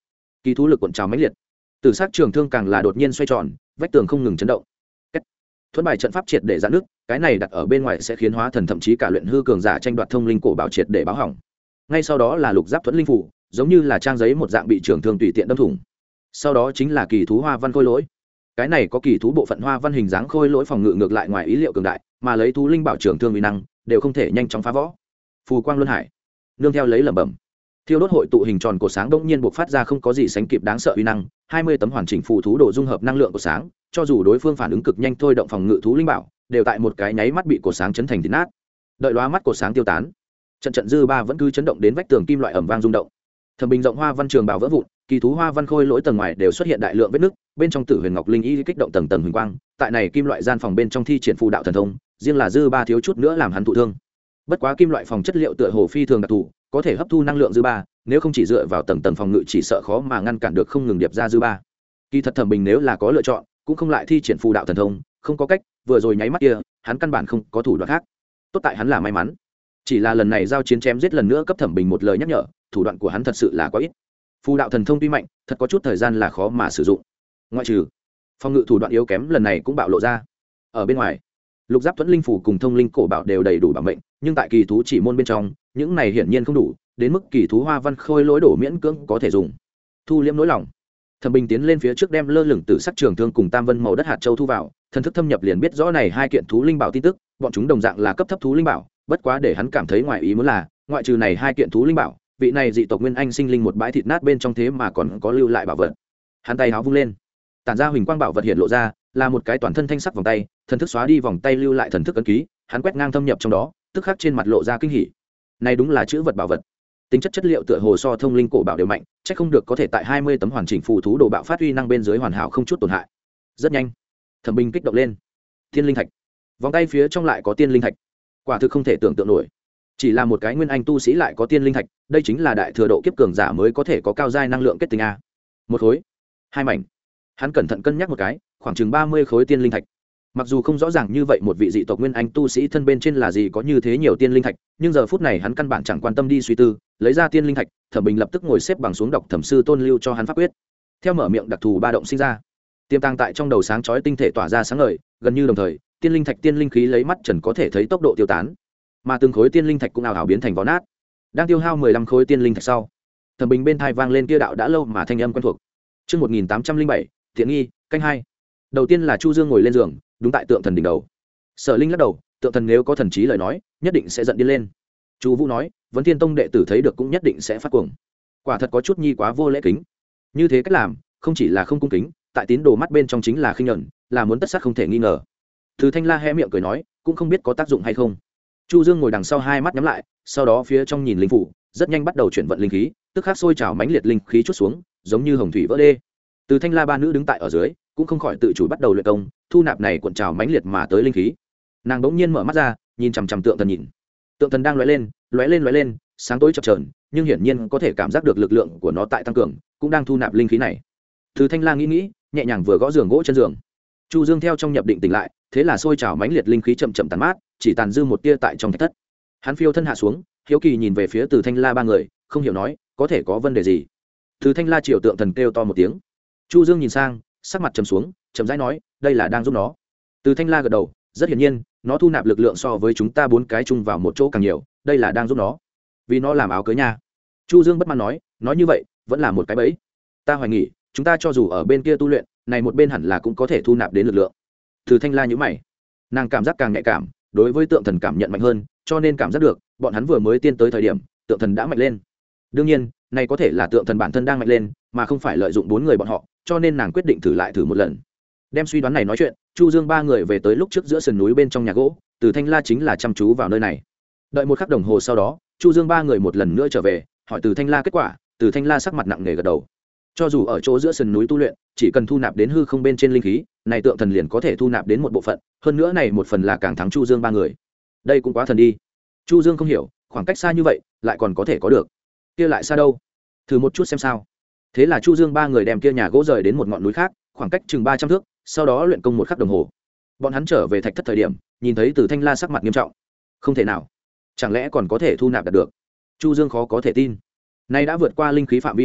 kỳ thú lực cuộn trào mãnh liệt. Tử sắc trường thương càng là đột nhiên xoay tròn, vách tường không ngừng chấn động. Thuẫn bài trận pháp triệt để giãn nước, cái này đặt ở bên ngoài sẽ khiến hóa thần thậm chí cả luyện hư cường giả tranh đoạt thông linh cổ bảo triệt để báo hỏng. Ngay sau đó là lục giáp thuẫn linh phủ, giống như là trang giấy một dạng bị trường thương tùy tiện đâm thủng. Sau đó chính là kỳ thú hoa văn khôi lỗi. Cái này có kỳ thú bộ phận hoa văn hình dáng khôi lỗi phòng ngự ngược lại ngoài ý liệu cường đại, mà lấy thú linh bảo trường thương uy năng, đều không thể nhanh chóng phá vỡ. Phù quang luân hải, nương theo lấy lẩm bẩm. Thiêu đốt hội tụ hình tròn của sáng đột nhiên bộc phát ra không có gì sánh kịp đáng sợ uy năng, hai mươi tấm hoàn chỉnh phù thú độ dung hợp năng lượng của sáng, cho dù đối phương phản ứng cực nhanh thôi động phòng ngự thú linh bảo, đều tại một cái nháy mắt bị cột sáng chấn thành thịt nát. Đợi lóa mắt cột sáng tiêu tán, trận trận dư ba vẫn cứ chấn động đến vách tường kim loại ầm vang rung động. Thẩm Bình rộng hoa văn trường bảo vỡ vụn, kỳ thú hoa văn khôi lỗi tầng ngoài đều xuất hiện đại lượng vết nứt, bên trong Tử Huyền Ngọc Linh y kích động tầng tầng huỳnh quang, tại này kim loại gian phòng bên trong thi triển phù đạo thần thông, riêng là dư ba thiếu chút nữa làm hắn thụ thương. Bất quá kim loại phòng chất liệu tựa hồ phi thường đặc thù, có thể hấp thu năng lượng dư ba, nếu không chỉ dựa vào tầng tầng phòng ngự chỉ sợ khó mà ngăn cản được không ngừng điệp ra dư ba. Kỳ thật Thẩm Bình nếu là có lựa chọn, cũng không lại thi triển phù đạo thần thông, không có cách, vừa rồi nháy mắt kia, hắn căn bản không có thủ đoạn khác. Tốt tại hắn là may mắn, chỉ là lần này giao chiến chém giết lần nữa cấp Thẩm Bình một lời nhắc nhở, thủ đoạn của hắn thật sự là quá ít. Phù đạo thần thông tuy mạnh, thật có chút thời gian là khó mà sử dụng. Ngoại trừ phòng ngự thủ đoạn yếu kém lần này cũng bạo lộ ra. Ở bên ngoài, lục giáp thuẫn linh phủ cùng thông linh cổ bảo đều đầy đủ bảo mệnh, nhưng tại kỳ thú chỉ môn bên trong, những này hiển nhiên không đủ, đến mức kỳ thú hoa văn khôi lỗi đổ miễn cưỡng có thể dùng. Thu liễm nỗi lòng, Thẩm Bình tiến lên phía trước đem lơ lửng tử sắc trường thương cùng tam vân màu đất hạt châu thu vào, thần thức thâm nhập liền biết rõ này hai kiện thú linh bảo tin tức, bọn chúng đồng dạng là cấp thấp thú linh bảo, bất quá để hắn cảm thấy ngoài ý muốn là, ngoại trừ này hai kiện thú linh bảo, vị này dị tộc nguyên anh sinh linh một bãi thịt nát bên trong thế mà còn có lưu lại bảo vật. Hắn tay háo vung lên, tản ra huỳnh quang bảo vật hiện lộ ra, là một cái toàn thân thanh sắc vòng tay, thần thức xóa đi vòng tay lưu lại thần thức ấn ký, hắn quét ngang thâm nhập trong đó, tức khắc trên mặt lộ ra kinh hỉ. Này đúng là chữ vật bảo vật. Tính chất chất liệu tựa hồ so thông linh cổ bảo đều mạnh, chắc không được có thể tại hai mươi tấm hoàn chỉnh phù thú đồ bạo phát uy năng bên dưới hoàn hảo không chút tổn hại. Rất nhanh, Thẩm Bình kích động lên. Tiên linh thạch. Vòng tay phía trong lại có tiên linh thạch. Quả thực không thể tưởng tượng nổi. Chỉ là một cái nguyên anh tu sĩ lại có tiên linh thạch, đây chính là đại thừa độ kiếp cường giả mới có thể có cao giai năng lượng kết tinh a. Một khối, hai mảnh. Hắn cẩn thận cân nhắc một cái, khoảng chừng ba mươi khối tiên linh thạch. Mặc dù không rõ ràng như vậy một vị dị tộc nguyên anh tu sĩ thân bên trên là gì có như thế nhiều tiên linh thạch, nhưng giờ phút này hắn căn bản chẳng quan tâm đi suy tư, lấy ra tiên linh thạch, Thẩm Bình lập tức ngồi xếp bằng xuống đọc thẩm sư tôn lưu cho hắn pháp quyết. Theo mở miệng đặc thù ba động sinh ra, tiềm tàng tại trong đầu sáng chói tinh thể tỏa ra sáng ngời, gần như đồng thời, tiên linh thạch tiên linh khí lấy mắt trần có thể thấy tốc độ tiêu tán, mà từng khối tiên linh thạch cũng ảo ảo biến thành vỏ nát. Đang tiêu hao mười lăm khối tiên linh thạch sau, Thẩm Bình bên tai vang lên kia đạo đã lâu mà thanh âm quen thuộc. Chương một nghìn tám trăm linh bảy, Thiện nghi, canh hai. Đầu tiên là Chu Dương ngồi lên giường, đúng tại tượng thần đỉnh đầu. Sở Linh lắc đầu, tượng thần nếu có thần trí lời nói, nhất định sẽ giận điên lên. Chu Vũ nói, Vấn Thiên Tông đệ tử thấy được cũng nhất định sẽ phát cuồng. Quả thật có chút nhi quá vô lễ kính. Như thế cách làm, không chỉ là không cung kính, tại tín đồ mắt bên trong chính là khinh nhẫn, là muốn tất sát không thể nghi ngờ. Từ Thanh La hé miệng cười nói, cũng không biết có tác dụng hay không. Chu Dương ngồi đằng sau hai mắt nhắm lại, sau đó phía trong nhìn linh phủ, rất nhanh bắt đầu chuyển vận linh khí, tức khắc sôi trào mãnh liệt linh khí chút xuống, giống như hồng thủy vỡ đê. Từ Thanh La ba nữ đứng tại ở dưới, cũng không khỏi tự chủ bắt đầu luyện công, thu nạp này cuộn trào mãnh liệt mà tới linh khí. Nàng bỗng nhiên mở mắt ra, nhìn chằm chằm tượng thần nhìn. Tượng thần đang lóe lên, lóe lên lóe lên, sáng tối chập chờn, nhưng hiển nhiên có thể cảm giác được lực lượng của nó tại tăng cường, cũng đang thu nạp linh khí này. Từ Thanh La nghĩ nghĩ, nhẹ nhàng vừa gõ giường gỗ chân giường. Chu Dương theo trong nhập định tỉnh lại, thế là sôi trào mãnh liệt linh khí chậm chậm tàn mát, chỉ tàn dư một tia tại trong thạch thất. Hắn phiêu thân hạ xuống, hiếu kỳ nhìn về phía Từ Thanh La ba người, không hiểu nói, có thể có vấn đề gì? Từ Thanh La triều tượng thần kêu to một tiếng. Chu Dương nhìn sang, sắc mặt trầm xuống, chậm rãi nói, đây là đang giúp nó. Từ Thanh La gật đầu, rất hiển nhiên, nó thu nạp lực lượng so với chúng ta bốn cái chung vào một chỗ càng nhiều, đây là đang giúp nó. Vì nó làm áo cưới nha. Chu Dương bất mãn nói, nói như vậy, vẫn là một cái bẫy. Ta hoài nghi, chúng ta cho dù ở bên kia tu luyện, này một bên hẳn là cũng có thể thu nạp đến lực lượng. Từ Thanh La nhíu mày, nàng cảm giác càng nhạy cảm, đối với tượng thần cảm nhận mạnh hơn, cho nên cảm giác được, bọn hắn vừa mới tiên tới thời điểm, tượng thần đã mạnh lên. Đương nhiên, này có thể là tượng thần bản thân đang mạnh lên, mà không phải lợi dụng bốn người bọn họ, cho nên nàng quyết định thử lại thử một lần. Đem suy đoán này nói chuyện, Chu Dương ba người về tới lúc trước giữa sườn núi bên trong nhà gỗ, Từ Thanh La chính là chăm chú vào nơi này. Đợi một khắc đồng hồ sau đó, Chu Dương ba người một lần nữa trở về, hỏi Từ Thanh La kết quả, Từ Thanh La sắc mặt nặng nề gật đầu. Cho dù ở chỗ giữa sườn núi tu luyện, chỉ cần thu nạp đến hư không bên trên linh khí, này tượng thần liền có thể thu nạp đến một bộ phận, hơn nữa này một phần là càng thắng Chu Dương ba người. Đây cũng quá thần đi. Chu Dương không hiểu, khoảng cách xa như vậy, lại còn có thể có được. Kia lại xa đâu? Thử một chút xem sao. Thế là Chu Dương ba người đem kia nhà gỗ rời đến một ngọn núi khác, khoảng cách chừng ba trăm thước, sau đó luyện công một khắc đồng hồ. Bọn hắn trở về thạch thất thời điểm, nhìn thấy Từ Thanh La sắc mặt nghiêm trọng. Không thể nào, chẳng lẽ còn có thể thu nạp đạt được? Chu Dương khó có thể tin. Nay đã vượt qua linh khí phạm vi a,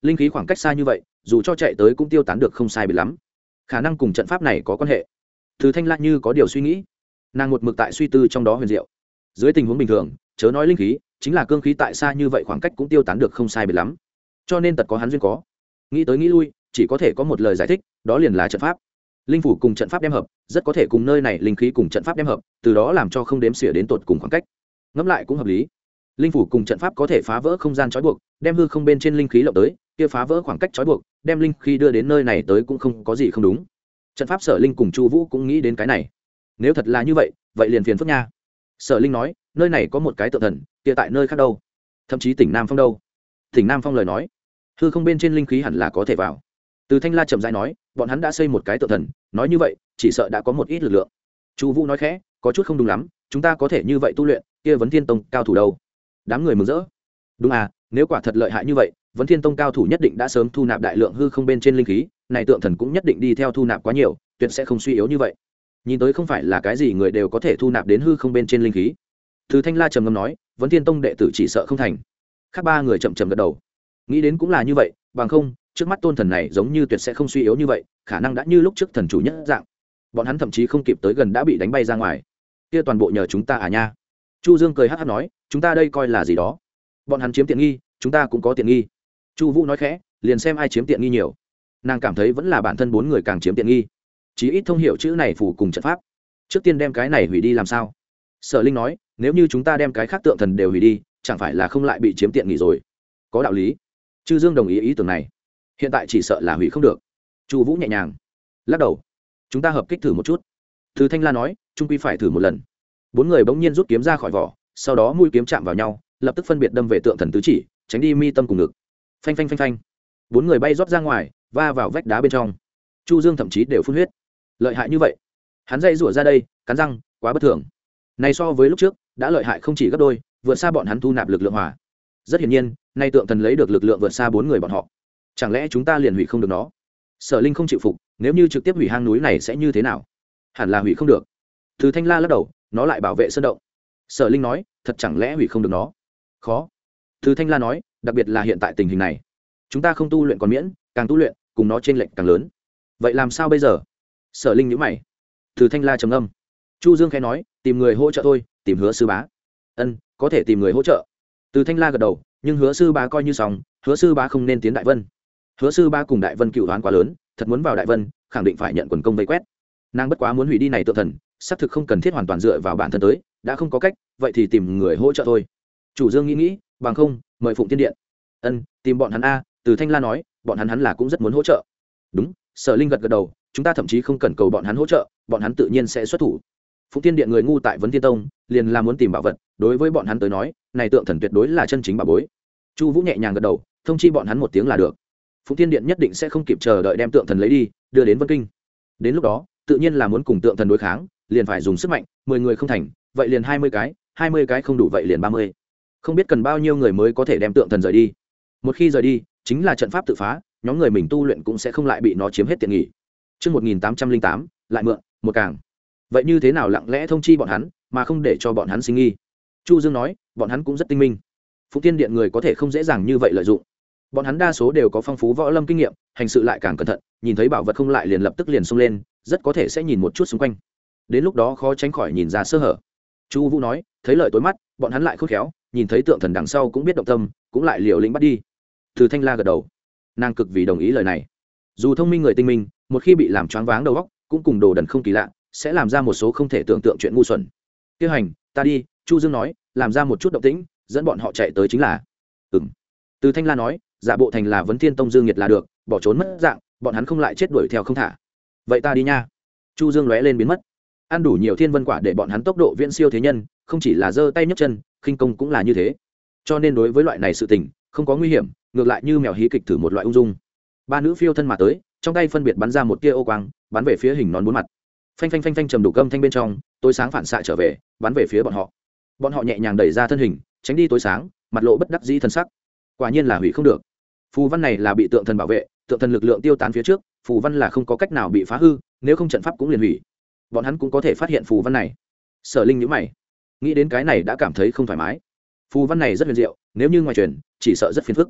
linh khí khoảng cách xa như vậy dù cho chạy tới cũng tiêu tán được không sai bị lắm, khả năng cùng trận pháp này có quan hệ. Từ Thanh La như có điều suy nghĩ, nàng một mực tại suy tư trong đó huyền diệu. Dưới tình huống bình thường, chớ nói linh khí, chính là cương khí tại xa như vậy khoảng cách cũng tiêu tán được không sai biệt lắm, cho nên tật có hắn duyên có. Nghĩ tới nghĩ lui, chỉ có thể có một lời giải thích, đó liền là trận pháp. Linh phủ cùng trận pháp đem hợp, rất có thể cùng nơi này linh khí cùng trận pháp đem hợp, từ đó làm cho không đếm xỉa đến tột cùng khoảng cách. Ngẫm lại cũng hợp lý. Linh phủ cùng trận pháp có thể phá vỡ không gian trói buộc, đem hư không bên trên linh khí lộng tới, kia phá vỡ khoảng cách trói buộc, đem linh khí đưa đến nơi này tới cũng không có gì không đúng. Trận pháp Sở Linh cùng Chu Vũ cũng nghĩ đến cái này. Nếu thật là như vậy, vậy liền phiền phức nha. Sở Linh nói, nơi này có một cái tượng thần, kia tại nơi khác đâu? Thậm chí tỉnh Nam Phong đâu? Tỉnh Nam Phong lời nói, hư không bên trên linh khí hẳn là có thể vào. Từ Thanh La chậm rãi nói, bọn hắn đã xây một cái tượng thần, nói như vậy, chỉ sợ đã có một ít lực lượng. Chu Vũ nói khẽ, có chút không đúng lắm, chúng ta có thể như vậy tu luyện, kia Vấn Thiên Tông cao thủ đâu? Đám người mừng rỡ. Đúng à, nếu quả thật lợi hại như vậy, Vấn Thiên Tông cao thủ nhất định đã sớm thu nạp đại lượng hư không bên trên linh khí, này tượng thần cũng nhất định đi theo thu nạp quá nhiều, tuyệt sẽ không suy yếu như vậy. Nhìn tới không phải là cái gì người đều có thể thu nạp đến hư không bên trên linh khí. Từ Thanh La trầm ngâm nói, Vấn Thiên Tông đệ tử chỉ sợ không thành. Khác ba người chậm chậm gật đầu. Nghĩ đến cũng là như vậy, bằng không, trước mắt tôn thần này giống như tuyệt sẽ không suy yếu như vậy, khả năng đã như lúc trước thần chủ nhất dạng. Bọn hắn thậm chí không kịp tới gần đã bị đánh bay ra ngoài. Kia toàn bộ nhờ chúng ta à nha. Chu Dương cười hắc hắc nói, chúng ta đây coi là gì đó? Bọn hắn chiếm tiện nghi, chúng ta cũng có tiện nghi. Chu Vũ nói khẽ, liền xem ai chiếm tiện nghi nhiều. Nàng cảm thấy vẫn là bản thân bốn người càng chiếm tiện nghi. Chí ít thông hiểu chữ này phù cùng trận pháp. Trước tiên đem cái này hủy đi làm sao? Sở Linh nói, nếu như chúng ta đem cái khác tượng thần đều hủy đi, chẳng phải là không lại bị chiếm tiện nghi rồi? Có đạo lý. Chư Dương đồng ý ý tưởng này. Hiện tại chỉ sợ là hủy không được. Chu Vũ nhẹ nhàng lắc đầu, chúng ta hợp kích thử một chút. Từ Thanh La nói, trung quy phải thử một lần. Bốn người bỗng nhiên rút kiếm ra khỏi vỏ, sau đó mũi kiếm chạm vào nhau, lập tức phân biệt đâm về tượng thần tứ chỉ, tránh đi mi tâm cùng ngực. Phanh phanh phanh phanh. Bốn người bay rót ra ngoài, va vào vách đá bên trong. Chu Dương thậm chí đều phun huyết. Lợi hại như vậy, hắn dây rủa ra đây, cắn răng, quá bất thường. Này so với lúc trước, đã lợi hại không chỉ gấp đôi, vượt xa bọn hắn thu nạp lực lượng hỏa. Rất hiển nhiên, nay tượng thần lấy được lực lượng vượt xa bốn người bọn họ. Chẳng lẽ chúng ta liền hủy không được nó? Sở Linh không chịu phục, nếu như trực tiếp hủy hang núi này sẽ như thế nào? Hẳn là hủy không được. Từ Thanh La lắc đầu, nó lại bảo vệ sơn động. Sở Linh nói, thật chẳng lẽ hủy không được nó? Khó. Từ Thanh La nói, đặc biệt là hiện tại tình hình này, chúng ta không tu luyện còn miễn, càng tu luyện, cùng nó chênh lệch càng lớn. Vậy làm sao bây giờ? Sở Linh nhíu mày. Từ Thanh La trầm ngâm. Chu Dương khẽ nói, tìm người hỗ trợ thôi, tìm Hứa sư bá. Ân, có thể tìm người hỗ trợ. Từ Thanh La gật đầu, nhưng Hứa sư bá coi như xong, Hứa sư bá không nên tiến Đại Vân. Hứa sư bá cùng Đại Vân cựu đoán quá lớn, thật muốn vào Đại Vân, khẳng định phải nhận quần công vây quét. Nàng bất quá muốn hủy đi này tượng thần, xác thực không cần thiết hoàn toàn dựa vào bản thân tới, đã không có cách, vậy thì tìm người hỗ trợ thôi. Chủ Dương nghĩ nghĩ, bằng không, mời Phụng Tiên Điện. Ân, tìm bọn hắn a. Từ Thanh La nói, bọn hắn hắn là cũng rất muốn hỗ trợ. Đúng. Sở Linh gật gật đầu, chúng ta thậm chí không cần cầu bọn hắn hỗ trợ, bọn hắn tự nhiên sẽ xuất thủ. Phụng Tiên Điện người ngu tại Vấn Thiên Tông, liền là muốn tìm bảo vật, đối với bọn hắn tới nói, này tượng thần tuyệt đối là chân chính bảo bối. Chu Vũ nhẹ nhàng gật đầu, thông chi bọn hắn một tiếng là được. Phụng Tiên Điện nhất định sẽ không kịp chờ đợi đem tượng thần lấy đi, đưa đến Vân Kinh. Đến lúc đó, tự nhiên là muốn cùng tượng thần đối kháng, liền phải dùng sức mạnh, mười người không thành, vậy liền hai mươi cái, hai mươi cái không đủ vậy liền ba mươi. Không biết cần bao nhiêu người mới có thể đem tượng thần rời đi. Một khi rời đi, chính là trận pháp tự phá, nhóm người mình tu luyện cũng sẽ không lại bị nó chiếm hết tiện nghỉ. Chương một nghìn tám trăm linh tám, lại mượn, một càng. Vậy như thế nào lặng lẽ thông chi bọn hắn, mà không để cho bọn hắn sinh nghi? Chu Dương nói, bọn hắn cũng rất tinh minh. Phụng Tiên Điện người có thể không dễ dàng như vậy lợi dụng. Bọn hắn đa số đều có phong phú võ lâm kinh nghiệm, hành sự lại càng cẩn thận, nhìn thấy bảo vật không lại liền lập tức liền xông lên, rất có thể sẽ nhìn một chút xung quanh. Đến lúc đó khó tránh khỏi nhìn ra sơ hở. Chu Vũ nói, thấy lợi tối mắt, bọn hắn lại khôn khéo, nhìn thấy tượng thần đằng sau cũng biết động tâm, cũng lại liều lĩnh bắt đi. Từ Thanh La gật đầu, nàng cực vì đồng ý lời này. Dù thông minh người tinh minh, một khi bị làm choáng váng đầu óc, cũng cùng đồ đần không kỳ lạ, sẽ làm ra một số không thể tưởng tượng chuyện ngu xuẩn. Tiêu hành, ta đi. Chu Dương nói, làm ra một chút động tĩnh, dẫn bọn họ chạy tới chính là. Ừm. Từ Thanh La nói, giả bộ thành là Vấn Thiên Tông Dương Nghiệt là được, bỏ trốn mất dạng, bọn hắn không lại chết đuổi theo không thả. Vậy ta đi nha. Chu Dương lóe lên biến mất. Ăn đủ nhiều thiên vân quả để bọn hắn tốc độ viễn siêu thế nhân, không chỉ là giơ tay nhấc chân, khinh công cũng là như thế. Cho nên đối với loại này sự tình, không có nguy hiểm, ngược lại như mèo hí kịch thử một loại ung dung. Ba nữ phiêu thân mà tới, trong tay phân biệt bắn ra một tia ô quang, bắn về phía hình nón bốn mặt. Phanh phanh phanh phanh trầm đủ cơm thanh bên trong, tối sáng phản xạ trở về, bắn về phía bọn họ. Bọn họ nhẹ nhàng đẩy ra thân hình, tránh đi tối sáng, mặt lộ bất đắc dĩ thân sắc. Quả nhiên là hủy không được. Phù văn này là bị tượng thần bảo vệ, tượng thần lực lượng tiêu tán phía trước, phù văn là không có cách nào bị phá hư, nếu không trận pháp cũng liền hủy. Bọn hắn cũng có thể phát hiện phù văn này. Sở Linh nhíu mày, nghĩ đến cái này đã cảm thấy không thoải mái. Phù văn này rất huyền diệu, nếu như ngoài truyền, chỉ sợ rất phiền phức.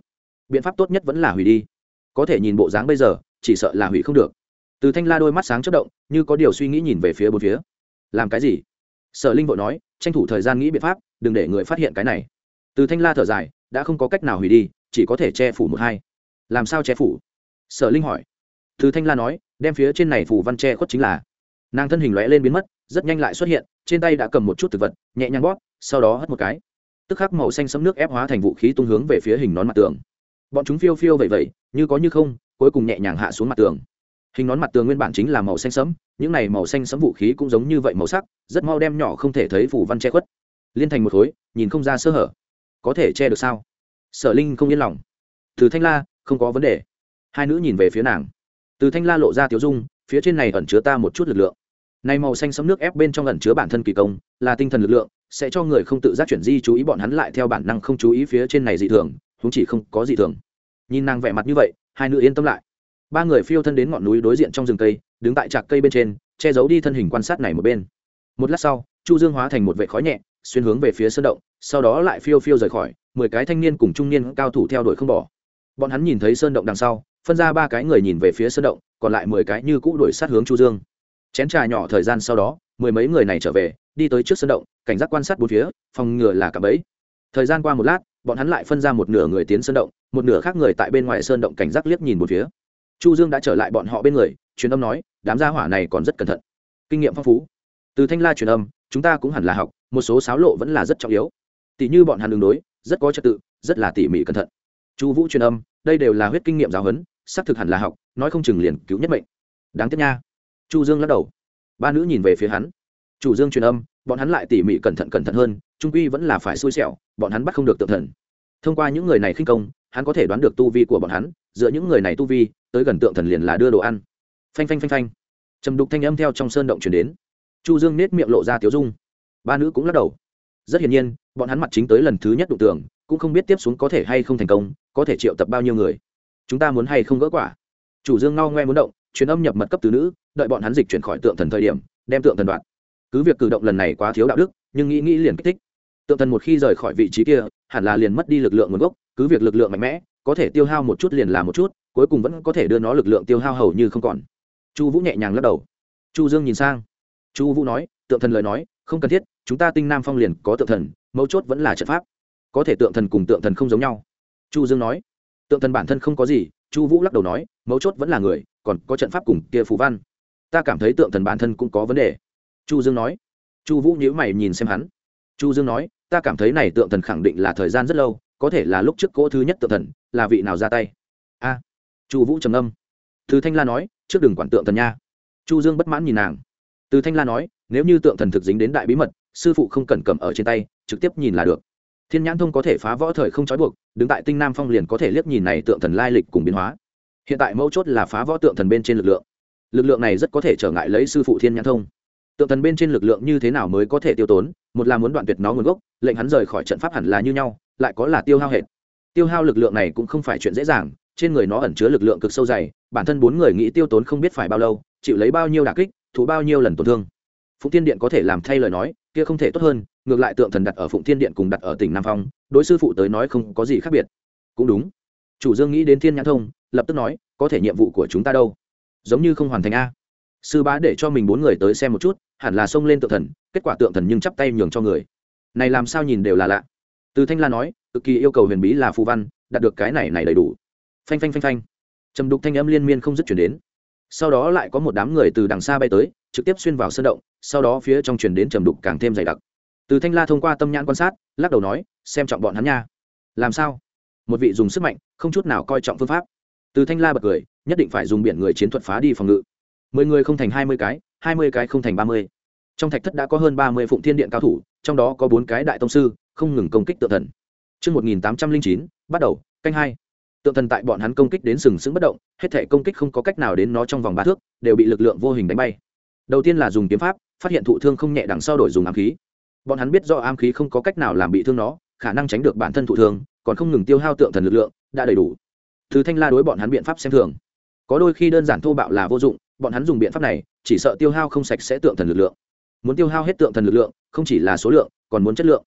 biện pháp tốt nhất vẫn là hủy đi, có thể nhìn bộ dáng bây giờ chỉ sợ là hủy không được. Từ Thanh La đôi mắt sáng chớp động, như có điều suy nghĩ nhìn về phía bốn phía. Làm cái gì? Sở Linh vội nói, tranh thủ thời gian nghĩ biện pháp, đừng để người phát hiện cái này. Từ Thanh La thở dài, đã không có cách nào hủy đi, chỉ có thể che phủ một hai. Làm sao che phủ? Sở Linh hỏi. Từ Thanh La nói, đem phía trên này phủ văn che khuất chính là. Nàng thân hình lóe lên biến mất, rất nhanh lại xuất hiện, trên tay đã cầm một chút thực vật, nhẹ nhàng bóp, sau đó hất một cái, tức khắc màu xanh sẫm nước ép hóa thành vũ khí tung hướng về phía hình nón mặt tường. Bọn chúng phiêu phiêu vậy vậy, như có như không, cuối cùng nhẹ nhàng hạ xuống mặt tường. Hình nón mặt tường nguyên bản chính là màu xanh sẫm, những này màu xanh sẫm vũ khí cũng giống như vậy màu sắc, rất mau đem nhỏ không thể thấy phủ văn che khuất, liên thành một khối, nhìn không ra sơ hở. Có thể che được sao? Sở Linh không yên lòng. Từ Thanh La, không có vấn đề. Hai nữ nhìn về phía nàng. Từ Thanh La lộ ra tiếu dung, phía trên này ẩn chứa ta một chút lực lượng. Này màu xanh sẫm nước ép bên trong ẩn chứa bản thân kỳ công, là tinh thần lực lượng, sẽ cho người không tự giác chuyển di chú ý, bọn hắn lại theo bản năng không chú ý phía trên này dị thường, huống chỉ không có dị thường. Nhìn nàng vẻ mặt như vậy, hai nữ yên tâm lại. Ba người phiêu thân đến ngọn núi đối diện trong rừng cây, đứng tại trạc cây bên trên, che giấu đi thân hình quan sát này một bên. Một lát sau, Chu Dương hóa thành một vệt khói nhẹ, xuyên hướng về phía sơn động, sau đó lại phiêu phiêu rời khỏi. Mười cái thanh niên cùng trung niên cao thủ theo đuổi không bỏ. Bọn hắn nhìn thấy sơn động đằng sau, phân ra ba cái người nhìn về phía sơn động, còn lại mười cái như cũ đuổi sát hướng Chu Dương. Chén trà nhỏ thời gian sau đó, mười mấy người này trở về, đi tới trước sơn động, cảnh giác quan sát bốn phía, phòng ngừa là cả bẫy. Thời gian qua một lát, bọn hắn lại phân ra một nửa người tiến sơn động, một nửa khác người tại bên ngoài sơn động cảnh giác liếc nhìn bốn phía. Chu Dương đã trở lại bọn họ bên người, truyền âm nói, đám gia hỏa này còn rất cẩn thận, kinh nghiệm phong phú. Từ Thanh La truyền âm, chúng ta cũng hẳn là học, một số xáo lộ vẫn là rất trọng yếu. Tỷ như bọn hắn đường đối, rất có trật tự, rất là tỉ mỉ cẩn thận. Chu Vũ truyền âm, đây đều là huyết kinh nghiệm giáo huấn, xác thực hẳn là học, nói không chừng liền cứu nhất mệnh. Đáng tiếc nha. Chu Dương lắc đầu. Ba nữ nhìn về phía hắn. Chủ Dương truyền âm, bọn hắn lại tỉ mỉ cẩn thận cẩn thận hơn, trung quy vẫn là phải xui xẻo, bọn hắn bắt không được tượng thần. Thông qua những người này khinh công, hắn có thể đoán được tu vi của bọn hắn, dựa những người này tu vi, tới gần tượng thần liền là đưa đồ ăn. Phanh phanh phanh phanh. Trầm đục thanh âm theo trong sơn động truyền đến. Chu Dương nét miệng lộ ra tiếu dung. Ba nữ cũng lắc đầu. Rất hiển nhiên, bọn hắn mặt chính tới lần thứ nhất đụng tường, cũng không biết tiếp xuống có thể hay không thành công, có thể triệu tập bao nhiêu người. Chúng ta muốn hay không gỡ quả. Chủ Dương ngao ngoe muốn động, truyền âm nhập mật cấp tứ nữ, đợi bọn hắn dịch chuyển khỏi tượng thần thời điểm, đem tượng thần đoạn. Cứ việc cử động lần này quá thiếu đạo đức, nhưng nghĩ nghĩ liền kích thích. Tượng thần một khi rời khỏi vị trí kia, hẳn là liền mất đi lực lượng nguồn gốc, cứ việc lực lượng mạnh mẽ, có thể tiêu hao một chút liền là một chút, cuối cùng vẫn có thể đưa nó lực lượng tiêu hao hầu như không còn. Chu Vũ nhẹ nhàng lắc đầu. Chu Dương nhìn sang. Chu Vũ nói, tượng thần lời nói, không cần thiết, chúng ta Tinh Nam Phong liền có tượng thần, mấu chốt vẫn là trận pháp. Có thể tượng thần cùng tượng thần không giống nhau. Chu Dương nói, tượng thần bản thân không có gì. Chu Vũ lắc đầu nói, mấu chốt vẫn là người, còn có trận pháp cùng kia phù văn. Ta cảm thấy tượng thần bản thân cũng có vấn đề. Chu Dương nói. Chu Vũ nhíu mày nhìn xem hắn. Chu Dương nói, ta cảm thấy này tượng thần khẳng định là thời gian rất lâu, có thể là lúc trước cỗ thứ nhất tượng thần, là vị nào ra tay. A. À, Chu Vũ trầm ngâm. Từ Thanh La nói, trước đừng quản tượng thần nha. Chu Dương bất mãn nhìn nàng. Từ Thanh La nói, nếu như tượng thần thực dính đến đại bí mật, sư phụ không cần cầm ở trên tay, trực tiếp nhìn là được. Thiên Nhãn Thông có thể phá võ thời không trói buộc, đứng tại Tinh Nam Phong liền có thể liếc nhìn này tượng thần lai lịch cùng biến hóa. Hiện tại mấu chốt là phá võ tượng thần bên trên lực lượng. Lực lượng này rất có thể trở ngại lấy sư phụ Thiên Nhãn Thông. Tượng thần bên trên lực lượng như thế nào mới có thể tiêu tốn, một là muốn đoạn tuyệt nó nguồn gốc, lệnh hắn rời khỏi trận pháp hẳn là như nhau, lại có là tiêu hao hết. Tiêu hao lực lượng này cũng không phải chuyện dễ dàng, trên người nó ẩn chứa lực lượng cực sâu dày, bản thân bốn người nghĩ tiêu tốn không biết phải bao lâu, chịu lấy bao nhiêu đả kích, thụ bao nhiêu lần tổn thương. Phụng Thiên Điện có thể làm thay lời nói, kia không thể tốt hơn, ngược lại tượng thần đặt ở Phụng Thiên Điện cùng đặt ở tỉnh Nam Phong, đối sư phụ tới nói không có gì khác biệt. Cũng đúng. Chủ Dương nghĩ đến Thiên Nhãn Thông, lập tức nói, có thể nhiệm vụ của chúng ta đâu? Giống như không hoàn thành a. Sư bá để cho mình bốn người tới xem một chút, hẳn là xông lên tượng thần, kết quả tượng thần nhưng chắp tay nhường cho người. Này làm sao nhìn đều là lạ. Từ Thanh La nói, cực kỳ yêu cầu huyền bí là phù văn, đạt được cái này này đầy đủ. Phanh phanh phanh phanh. Trầm đục thanh âm liên miên không dứt truyền đến. Sau đó lại có một đám người từ đằng xa bay tới, trực tiếp xuyên vào sơn động, sau đó phía trong truyền đến trầm đục càng thêm dày đặc. Từ Thanh La thông qua tâm nhãn quan sát, lắc đầu nói, xem trọng bọn hắn nha. Làm sao? Một vị dùng sức mạnh, không chút nào coi trọng phương pháp. Từ Thanh La bật cười, nhất định phải dùng biển người chiến thuật phá đi phòng ngự. Mười người không thành hai mươi cái, hai mươi cái không thành ba mươi. Trong thạch thất đã có hơn ba mươi Phụng Thiên Điện cao thủ, trong đó có bốn cái đại tông sư, không ngừng công kích tượng thần. Chương một nghìn tám trăm linh chín, bắt đầu, canh hai. Tượng thần tại bọn hắn công kích đến sừng sững bất động, hết thể công kích không có cách nào đến nó trong vòng ba thước, đều bị lực lượng vô hình đánh bay. Đầu tiên là dùng kiếm pháp, phát hiện thụ thương không nhẹ, đằng sau đổi dùng ám khí. Bọn hắn biết do ám khí không có cách nào làm bị thương nó, khả năng tránh được bản thân thụ thương, còn không ngừng tiêu hao tượng thần lực lượng, đã đầy đủ. Từ Thanh La đối bọn hắn biện pháp xem thường. Có đôi khi đơn giản thô bạo là vô dụng, bọn hắn dùng biện pháp này, chỉ sợ tiêu hao không sạch sẽ tượng thần lực lượng. Muốn tiêu hao hết tượng thần lực lượng, không chỉ là số lượng, còn muốn chất lượng.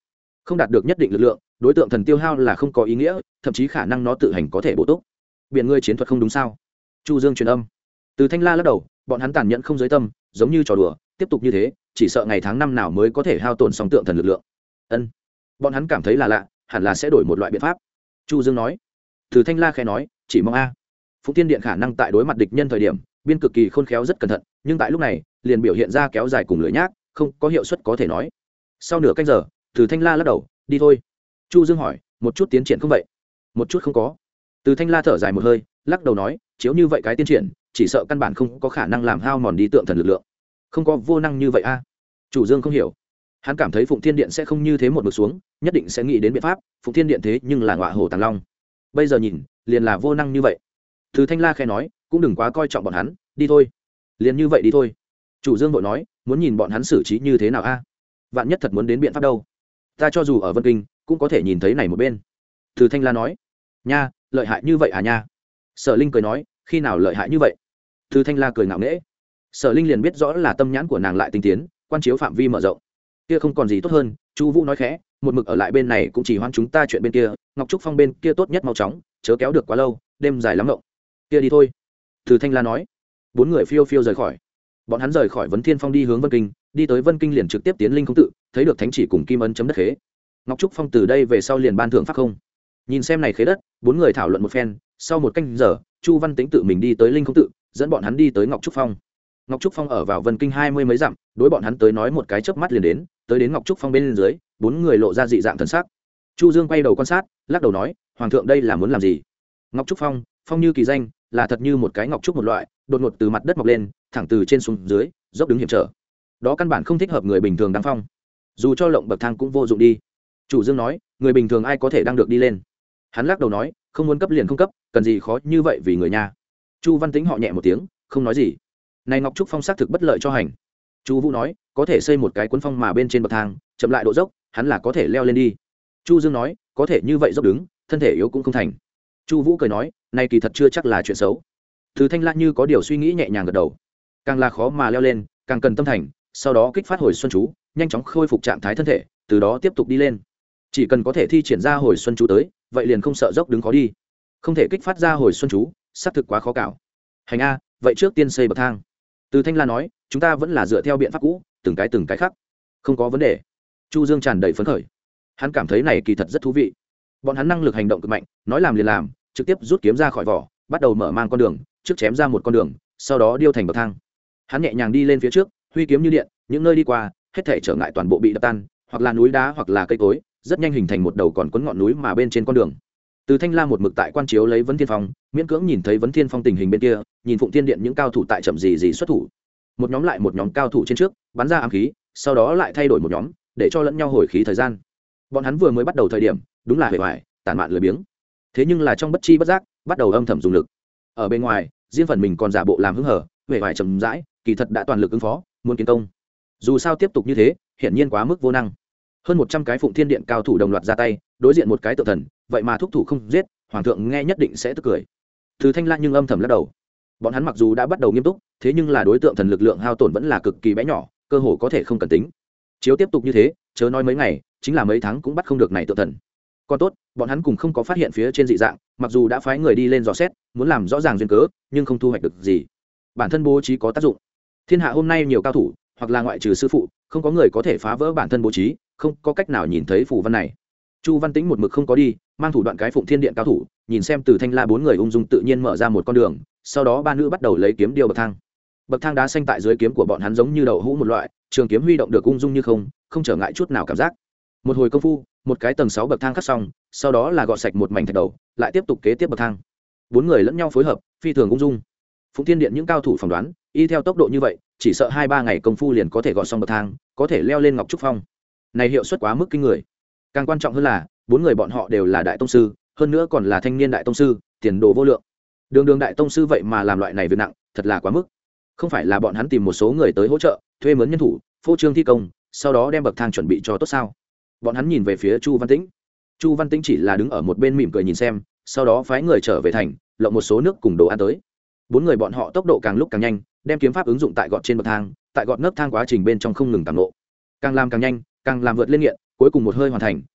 không đạt được nhất định lực lượng đối tượng thần tiêu hao là không có ý nghĩa, thậm chí khả năng nó tự hành có thể bổ túc. Biển ngươi chiến thuật không đúng sao? Chu Dương truyền âm. Từ Thanh La lắc đầu, bọn hắn tàn nhẫn không giới tâm, giống như trò đùa, tiếp tục như thế chỉ sợ ngày tháng năm nào mới có thể hao tổn xong tượng thần lực lượng. Ân, bọn hắn cảm thấy là lạ, hẳn là sẽ đổi một loại biện pháp. Chu Dương nói. Từ Thanh La khẽ nói, chỉ mong a. Phụng Thiên Điện khả năng tại đối mặt địch nhân thời điểm biên cực kỳ khôn khéo rất cẩn thận, nhưng tại lúc này liền biểu hiện ra kéo dài cùng lưỡi nhác, không có hiệu suất có thể nói. Sau nửa canh giờ, Từ Thanh La lắc đầu, đi thôi. Chu Dương hỏi, một chút tiến triển không vậy? Một chút không có. Từ Thanh La thở dài một hơi, lắc đầu nói, chiếu như vậy cái tiến triển chỉ sợ căn bản không có khả năng làm hao mòn đi tượng thần lực lượng, không có vô năng như vậy a. Chủ Dương không hiểu, hắn cảm thấy Phụng Thiên Điện sẽ không như thế một bước xuống, nhất định sẽ nghĩ đến biện pháp. Phụng Thiên Điện thế nhưng là ngọa hổ tàng long, bây giờ nhìn liền là vô năng như vậy. Từ Thanh La khẽ nói, cũng đừng quá coi trọng bọn hắn, đi thôi. Liền như vậy đi thôi. Chủ Dương vội nói, muốn nhìn bọn hắn xử trí như thế nào a? Vạn nhất thật muốn đến biện pháp đâu, ta cho dù ở Vân Kinh cũng có thể nhìn thấy này một bên. Từ Thanh La nói, nha, lợi hại như vậy à nha. Sở Linh cười nói, khi nào lợi hại như vậy? Từ Thanh La cười ngạo nghễ. Sở Linh liền biết rõ là tâm nhãn của nàng lại tinh tiến, quan chiếu phạm vi mở rộng. Kia không còn gì tốt hơn. Chu Vũ nói khẽ, một mực ở lại bên này cũng chỉ hoãn chúng ta chuyện bên kia, Ngọc Trúc Phong bên kia tốt nhất mau chóng, chớ kéo được quá lâu, đêm dài lắm ngộng. Kia đi thôi. Từ Thanh La nói. Bốn người phiêu phiêu rời khỏi. Bọn hắn rời khỏi Vấn Thiên Phong đi hướng Vân Kinh, đi tới Vân Kinh liền trực tiếp tiến Linh Không tự, thấy được thánh chỉ cùng kim ấn chấm đất khế. Ngọc Trúc Phong từ đây về sau liền ban thưởng pháp không. Nhìn xem này khế đất, bốn người thảo luận một phen, sau một canh giờ, Chu Văn Tĩnh tự mình đi tới Linh Không tự, dẫn bọn hắn đi tới Ngọc Trúc Phong. Ngọc Trúc Phong ở vào Vân Kinh hai mươi mấy dặm, đối bọn hắn tới nói một cái chớp mắt liền đến, tới đến Ngọc Trúc Phong bên dưới, bốn người lộ ra dị dạng thần sắc. Chu Dương quay đầu quan sát, lắc đầu nói, hoàng thượng đây là muốn làm gì? Ngọc Trúc Phong, phong như kỳ danh, là thật như một cái ngọc trúc một loại, đột ngột từ mặt đất mọc lên, thẳng từ trên xuống dưới, dốc đứng hiểm trở. Đó căn bản không thích hợp người bình thường đăng phong. Dù cho lộng bậc thang cũng vô dụng đi. Chủ Dương nói, người bình thường ai có thể đăng được đi lên? Hắn lắc đầu nói, không muốn cấp liền không cấp, cần gì khó như vậy vì người nhà. Chu Văn Tĩnh họ nhẹ một tiếng, không nói gì. Này Ngọc Trúc Phong xác thực bất lợi cho hành. Chu Vũ nói, có thể xây một cái cuốn phong mà bên trên bậc thang, chậm lại độ dốc, hắn là có thể leo lên đi. Chu Dương nói, có thể như vậy dốc đứng, thân thể yếu cũng không thành. Chu Vũ cười nói, này kỳ thật chưa chắc là chuyện xấu. Từ Thanh La như có điều suy nghĩ nhẹ nhàng gật đầu. Càng là khó mà leo lên, càng cần tâm thành, sau đó kích phát hồi xuân chú, nhanh chóng khôi phục trạng thái thân thể, từ đó tiếp tục đi lên. Chỉ cần có thể thi triển ra hồi xuân chú tới, vậy liền không sợ dốc đứng khó đi. Không thể kích phát ra hồi xuân chú, xác thực quá khó cạo. Hành a, vậy trước tiên xây bậc thang. Từ Thanh La nói, chúng ta vẫn là dựa theo biện pháp cũ, từng cái từng cái khác, không có vấn đề. Chu Dương tràn đầy phấn khởi, hắn cảm thấy này kỳ thật rất thú vị. Bọn hắn năng lực hành động cực mạnh, nói làm liền làm, trực tiếp rút kiếm ra khỏi vỏ, bắt đầu mở mang con đường, trước chém ra một con đường, sau đó điêu thành bậc thang. Hắn nhẹ nhàng đi lên phía trước, huy kiếm như điện, những nơi đi qua, hết thảy trở ngại toàn bộ bị đập tan, hoặc là núi đá hoặc là cây cối, rất nhanh hình thành một đầu còn quấn ngọn núi mà bên trên con đường. Từ Thanh La một mực tại quan chiếu lấy Vấn Thiên Phong, miễn cưỡng nhìn thấy Vấn Thiên Phong tình hình bên kia, nhìn Phụng Thiên Điện những cao thủ tại chậm gì gì xuất thủ. Một nhóm lại một nhóm cao thủ trên trước, bắn ra ám khí, sau đó lại thay đổi một nhóm, để cho lẫn nhau hồi khí thời gian. Bọn hắn vừa mới bắt đầu thời điểm, đúng là hề hoài, tàn mạn lười biếng. Thế nhưng là trong bất chi bất giác, bắt đầu âm thầm dùng lực. Ở bên ngoài, riêng phần mình còn giả bộ làm hứng hở, hề hoài trầm rãi, kỳ thật đã toàn lực ứng phó, muốn kiến công. Dù sao tiếp tục như thế, hiển nhiên quá mức vô năng. Hơn một trăm cái Phụng Thiên Điện cao thủ đồng loạt ra tay, đối diện một cái tự thần, vậy mà thúc thủ không giết, hoàng thượng nghe nhất định sẽ tức cười. Từ Thanh La nhưng âm thầm lắc đầu. Bọn hắn mặc dù đã bắt đầu nghiêm túc, thế nhưng là đối tượng thần lực lượng hao tổn vẫn là cực kỳ bé nhỏ, cơ hồ có thể không cần tính. Chiếu tiếp tục như thế, chớ nói mấy ngày, chính là mấy tháng cũng bắt không được này tượng thần. Còn tốt, bọn hắn cùng không có phát hiện phía trên dị dạng, mặc dù đã phái người đi lên dò xét, muốn làm rõ ràng duyên cớ, nhưng không thu hoạch được gì. Bản thân bố trí có tác dụng. Thiên hạ hôm nay nhiều cao thủ, hoặc là ngoại trừ sư phụ, không có người có thể phá vỡ bản thân bố trí, không có cách nào nhìn thấy phù văn này. Chu Văn Tĩnh một mực không có đi, mang thủ đoạn cái Phụng Thiên Điện cao thủ, nhìn xem Từ Thanh La bốn người ung dung tự nhiên mở ra một con đường, sau đó ba nữ bắt đầu lấy kiếm điêu bậc thang. Bậc thang đá xanh tại dưới kiếm của bọn hắn giống như đậu hũ một loại, trường kiếm huy động được ung dung như không, không trở ngại chút nào cảm giác. Một hồi công phu, một cái tầng sáu bậc thang khắc xong, sau đó là gọt sạch một mảnh thạch đầu, lại tiếp tục kế tiếp bậc thang. Bốn người lẫn nhau phối hợp, phi thường ung dung. Phụng Thiên Điện những cao thủ phỏng đoán, y theo tốc độ như vậy, chỉ sợ hai ba ngày công phu liền có thể gọt xong bậc thang, có thể leo lên Ngọc Trúc Phong. Này hiệu suất quá mức kinh người. Càng quan trọng hơn là, bốn người bọn họ đều là đại tông sư, hơn nữa còn là thanh niên đại tông sư, tiền đồ vô lượng. Đường đường đại tông sư vậy mà làm loại này việc nặng, thật là quá mức. Không phải là bọn hắn tìm một số người tới hỗ trợ, thuê mướn nhân thủ, phô trương thi công, sau đó đem bậc thang chuẩn bị cho tốt sao? Bọn hắn nhìn về phía Chu Văn Tĩnh. Chu Văn Tĩnh chỉ là đứng ở một bên mỉm cười nhìn xem, sau đó phái người trở về thành, lộng một số nước cùng đồ ăn tới. Bốn người bọn họ tốc độ càng lúc càng nhanh, đem kiếm pháp ứng dụng tại gọt trên bậc thang, tại gọt nấc thang quá trình bên trong không ngừng tăng lộ. Càng làm càng nhanh, càng làm vượt lên nghiện, cuối cùng một hơi hoàn thành,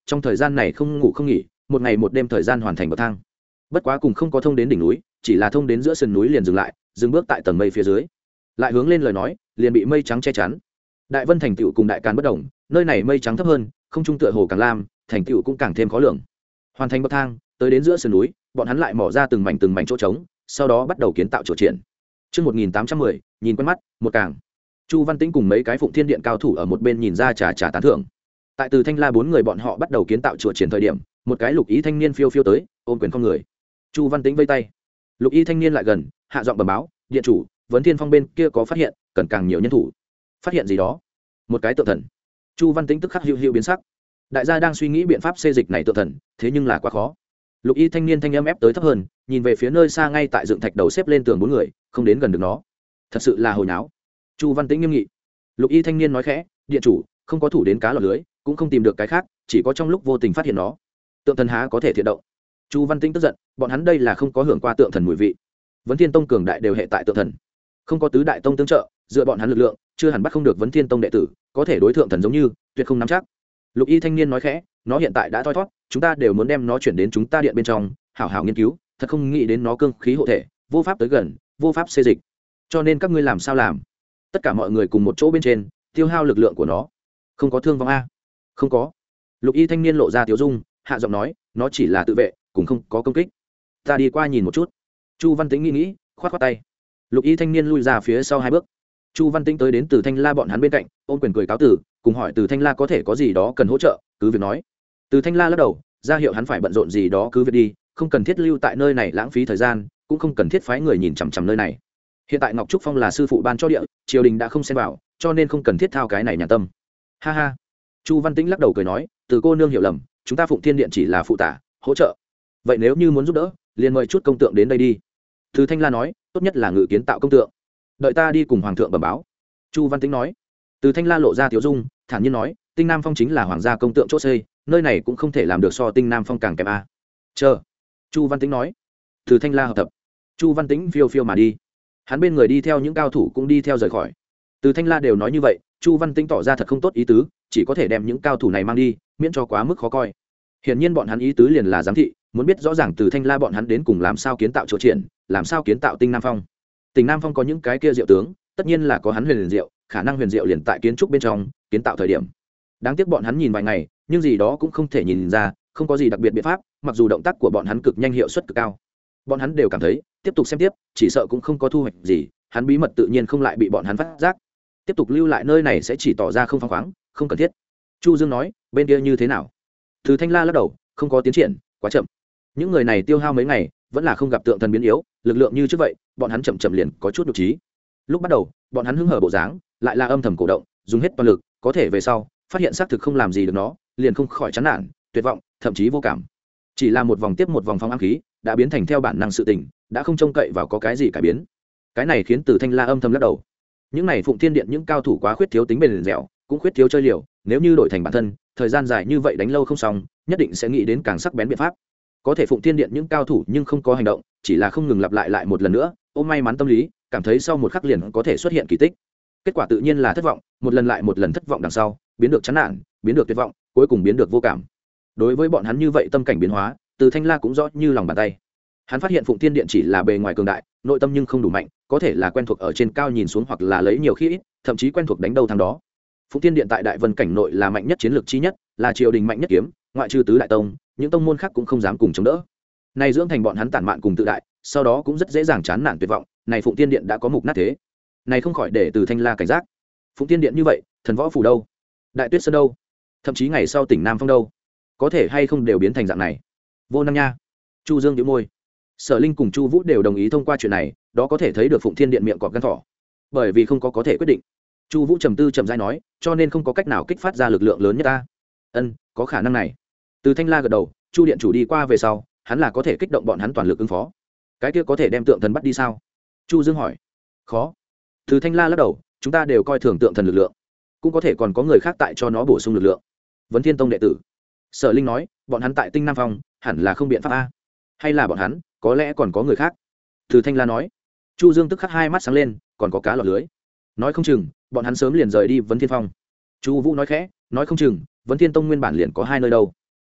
trong thời gian này không ngủ không nghỉ, một ngày một đêm thời gian hoàn thành bậc thang. Bất quá cùng không có thông đến đỉnh núi, chỉ là thông đến giữa sườn núi liền dừng lại, dừng bước tại tầng mây phía dưới. Lại hướng lên lời nói, liền bị mây trắng che chắn. Đại Vân thành tựu cùng Đại Càn bất đồng, nơi này mây trắng thấp hơn, không trung tựa hồ càng lam, thành tựu cũng càng thêm khó lường. Hoàn thành bậc thang, tới đến giữa sườn núi, bọn hắn lại mỏ ra từng mảnh từng mảnh chỗ trống, sau đó bắt đầu kiến tạo chỗ triển. Trước một nghìn tám trăm mười, nhìn quen mắt, một càng. Chu Văn Tĩnh cùng mấy cái Phụng Thiên Điện cao thủ ở một bên nhìn ra trà trà tán thưởng. Tại Từ Thanh La bốn người bọn họ bắt đầu kiến tạo chùa triển thời điểm, một cái lục ý thanh niên phiêu phiêu tới, ôm quyền con người. Chu Văn Tĩnh vây tay. Lục y thanh niên lại gần, hạ giọng bẩm báo, điện chủ, Vấn Thiên Phong bên kia có phát hiện, cần càng nhiều nhân thủ. Phát hiện gì đó? Một cái tượng thần. Chu Văn Tĩnh tức khắc hữu hữu biến sắc. Đại gia đang suy nghĩ biện pháp xê dịch này tượng thần, thế nhưng là quá khó. Lục y thanh niên thanh âm ép tới thấp hơn, nhìn về phía nơi xa ngay tại dựng thạch đầu xếp lên tường bốn người, không đến gần được nó. Thật sự là hồi náo. Chu Văn Tĩnh nghiêm nghị. Lục y thanh niên nói khẽ, điện chủ, không có thủ đến cá lọt lưới, cũng không tìm được cái khác, chỉ có trong lúc vô tình phát hiện nó. Tượng thần há có thể thiện động? Chu Văn Tĩnh tức giận, bọn hắn đây là không có hưởng qua tượng thần mùi vị. Vấn Thiên Tông cường đại đều hệ tại tượng thần, không có tứ đại tông tương trợ, dựa bọn hắn lực lượng, chưa hẳn bắt không được Vấn Thiên Tông đệ tử, có thể đối tượng thần giống như, tuyệt không nắm chắc. Lục y thanh niên nói khẽ, nó hiện tại đã thoi thoát, chúng ta đều muốn đem nó chuyển đến chúng ta điện bên trong, hảo hảo nghiên cứu, thật không nghĩ đến nó cương khí hộ thể, vô pháp tới gần, vô pháp xê dịch. Cho nên các ngươi làm sao làm? Tất cả mọi người cùng một chỗ bên trên, tiêu hao lực lượng của nó. Không có thương vong a? Không có. Lục y thanh niên lộ ra tiếu dung, hạ giọng nói, nó chỉ là tự vệ, cũng không có công kích. Ta đi qua nhìn một chút. Chu Văn Tĩnh nghĩ nghĩ, khoát khoát tay. Lục y thanh niên lui ra phía sau hai bước. Chu Văn Tĩnh tới đến Từ Thanh La bọn hắn bên cạnh, ôn quyền cười cáo tử, cùng hỏi Từ Thanh La có thể có gì đó cần hỗ trợ, cứ việc nói. Từ Thanh La lắc đầu, ra hiệu hắn phải bận rộn gì đó cứ việc đi, không cần thiết lưu tại nơi này lãng phí thời gian, cũng không cần thiết phái người nhìn chằm chằm nơi này. Hiện tại Ngọc Trúc Phong là sư phụ ban cho địa, triều đình đã không xen vào, cho nên không cần thiết thao cái này nhàn tâm. Ha ha. Chu Văn Tĩnh lắc đầu cười nói, Từ cô nương hiểu lầm, chúng ta Phụng Thiên Điện chỉ là phụ tả, hỗ trợ. Vậy nếu như muốn giúp đỡ, liền mời chút công tượng đến đây đi. Từ Thanh La nói, tốt nhất là ngự kiến tạo công tượng. Đợi ta đi cùng hoàng thượng bẩm báo. Chu Văn Tĩnh nói. Từ Thanh La lộ ra tiểu dung, thản nhiên nói, Tinh Nam Phong chính là hoàng gia công tượng chỗ xây, nơi này cũng không thể làm được so Tinh Nam Phong càng kém a. Chờ. Chu Văn Tĩnh nói. Từ Thanh La hợp tập. Chu Văn Tĩnh phiêu phiêu mà đi. Hắn bên người đi theo những cao thủ cũng đi theo rời khỏi. Từ Thanh La đều nói như vậy, Chu Văn Tĩnh tỏ ra thật không tốt ý tứ, chỉ có thể đem những cao thủ này mang đi, miễn cho quá mức khó coi. Hiển nhiên bọn hắn ý tứ liền là giám thị, muốn biết rõ ràng Từ Thanh La bọn hắn đến cùng làm sao kiến tạo chỗ triển, làm sao kiến tạo Tinh Nam Phong. Tinh Nam Phong có những cái kia diệu tướng, tất nhiên là có hắn huyền liền diệu, khả năng huyền diệu liền tại kiến trúc bên trong, kiến tạo thời điểm. Đáng tiếc bọn hắn nhìn vài ngày, nhưng gì đó cũng không thể nhìn ra, không có gì đặc biệt biện pháp, mặc dù động tác của bọn hắn cực nhanh hiệu suất cực cao. Bọn hắn đều cảm thấy, tiếp tục xem tiếp, chỉ sợ cũng không có thu hoạch gì, hắn bí mật tự nhiên không lại bị bọn hắn phát giác. Tiếp tục lưu lại nơi này sẽ chỉ tỏ ra không phăng khoáng, không cần thiết. Chu Dương nói, bên kia như thế nào? Từ Thanh La lắc đầu, không có tiến triển, quá chậm. Những người này tiêu hao mấy ngày, vẫn là không gặp tượng thần biến yếu, lực lượng như trước vậy, bọn hắn chậm chậm liền có chút nhục trí. Lúc bắt đầu, bọn hắn hứng hở bộ dáng, lại là âm thầm cổ động, dùng hết toàn lực, có thể về sau, phát hiện xác thực không làm gì được nó, liền không khỏi chán nản, tuyệt vọng, thậm chí vô cảm. Chỉ là một vòng tiếp một vòng phong ám khí, đã biến thành theo bản năng sự tình, đã không trông cậy vào có cái gì cải biến. Cái này khiến Từ Thanh La âm thầm lắc đầu. Những này Phụng Thiên Điện những cao thủ quá khuyết thiếu tính bền dẻo, cũng khuyết thiếu chơi liều, nếu như đổi thành bản thân, thời gian dài như vậy đánh lâu không xong, nhất định sẽ nghĩ đến càng sắc bén biện pháp. Có thể Phụng Thiên Điện những cao thủ nhưng không có hành động, chỉ là không ngừng lặp lại lại một lần nữa, ôm may mắn tâm lý, cảm thấy sau một khắc liền có thể xuất hiện kỳ tích. Kết quả tự nhiên là thất vọng, một lần lại một lần thất vọng đằng sau, biến được chán nản, biến được tuyệt vọng, cuối cùng biến được vô cảm. Đối với bọn hắn như vậy tâm cảnh biến hóa, Từ Thanh La cũng rõ như lòng bàn tay. Hắn phát hiện Phụng Thiên Điện chỉ là bề ngoài cường đại, nội tâm nhưng không đủ mạnh, có thể là quen thuộc ở trên cao nhìn xuống hoặc là lấy nhiều khi ít, thậm chí quen thuộc đánh đầu thằng đó. Phụng Thiên Điện tại Đại Vân cảnh nội là mạnh nhất chiến lược chi nhất, là triều đình mạnh nhất kiếm, ngoại trừ tứ đại tông, những tông môn khác cũng không dám cùng chống đỡ. Này dưỡng thành bọn hắn tản mạn cùng tự đại, sau đó cũng rất dễ dàng chán nản tuyệt vọng, này Phụng Thiên Điện đã có mục nát thế. Này không khỏi để Từ Thanh La cảnh giác. Phụng Thiên Điện như vậy, Thần Võ phủ đâu? Đại Tuyết Sơn đâu? Thậm chí ngày sau Tỉnh Nam Phong đâu? Có thể hay không đều biến thành dạng này? Vô năng nha. Chu Dương nhíu môi. Sở Linh cùng Chu Vũ đều đồng ý thông qua chuyện này, đó có thể thấy được Phụng Thiên Điện miệng cọp gan thỏ. Bởi vì không có có thể quyết định. Chu Vũ trầm tư trầm rãi nói, cho nên không có cách nào kích phát ra lực lượng lớn nhất ta. Ân, có khả năng này. Từ Thanh La gật đầu, Chu điện chủ đi qua về sau, hắn là có thể kích động bọn hắn toàn lực ứng phó. Cái kia có thể đem tượng thần bắt đi sao? Chu Dương hỏi. Khó. Từ Thanh La lắc đầu, chúng ta đều coi thường tượng thần lực lượng, cũng có thể còn có người khác tại cho nó bổ sung lực lượng. Vấn Thiên Tông đệ tử. Sở Linh nói, bọn hắn tại Tinh Nam Phong, hẳn là không biện pháp a. Hay là bọn hắn, có lẽ còn có người khác. Từ Thanh La nói. Chu Dương tức khắc hai mắt sáng lên, còn có cá lọt lưới. Nói không chừng, bọn hắn sớm liền rời đi Vấn Thiên Phong. Chu Vũ nói khẽ, nói không chừng, Vấn Thiên Tông nguyên bản liền có hai nơi đâu.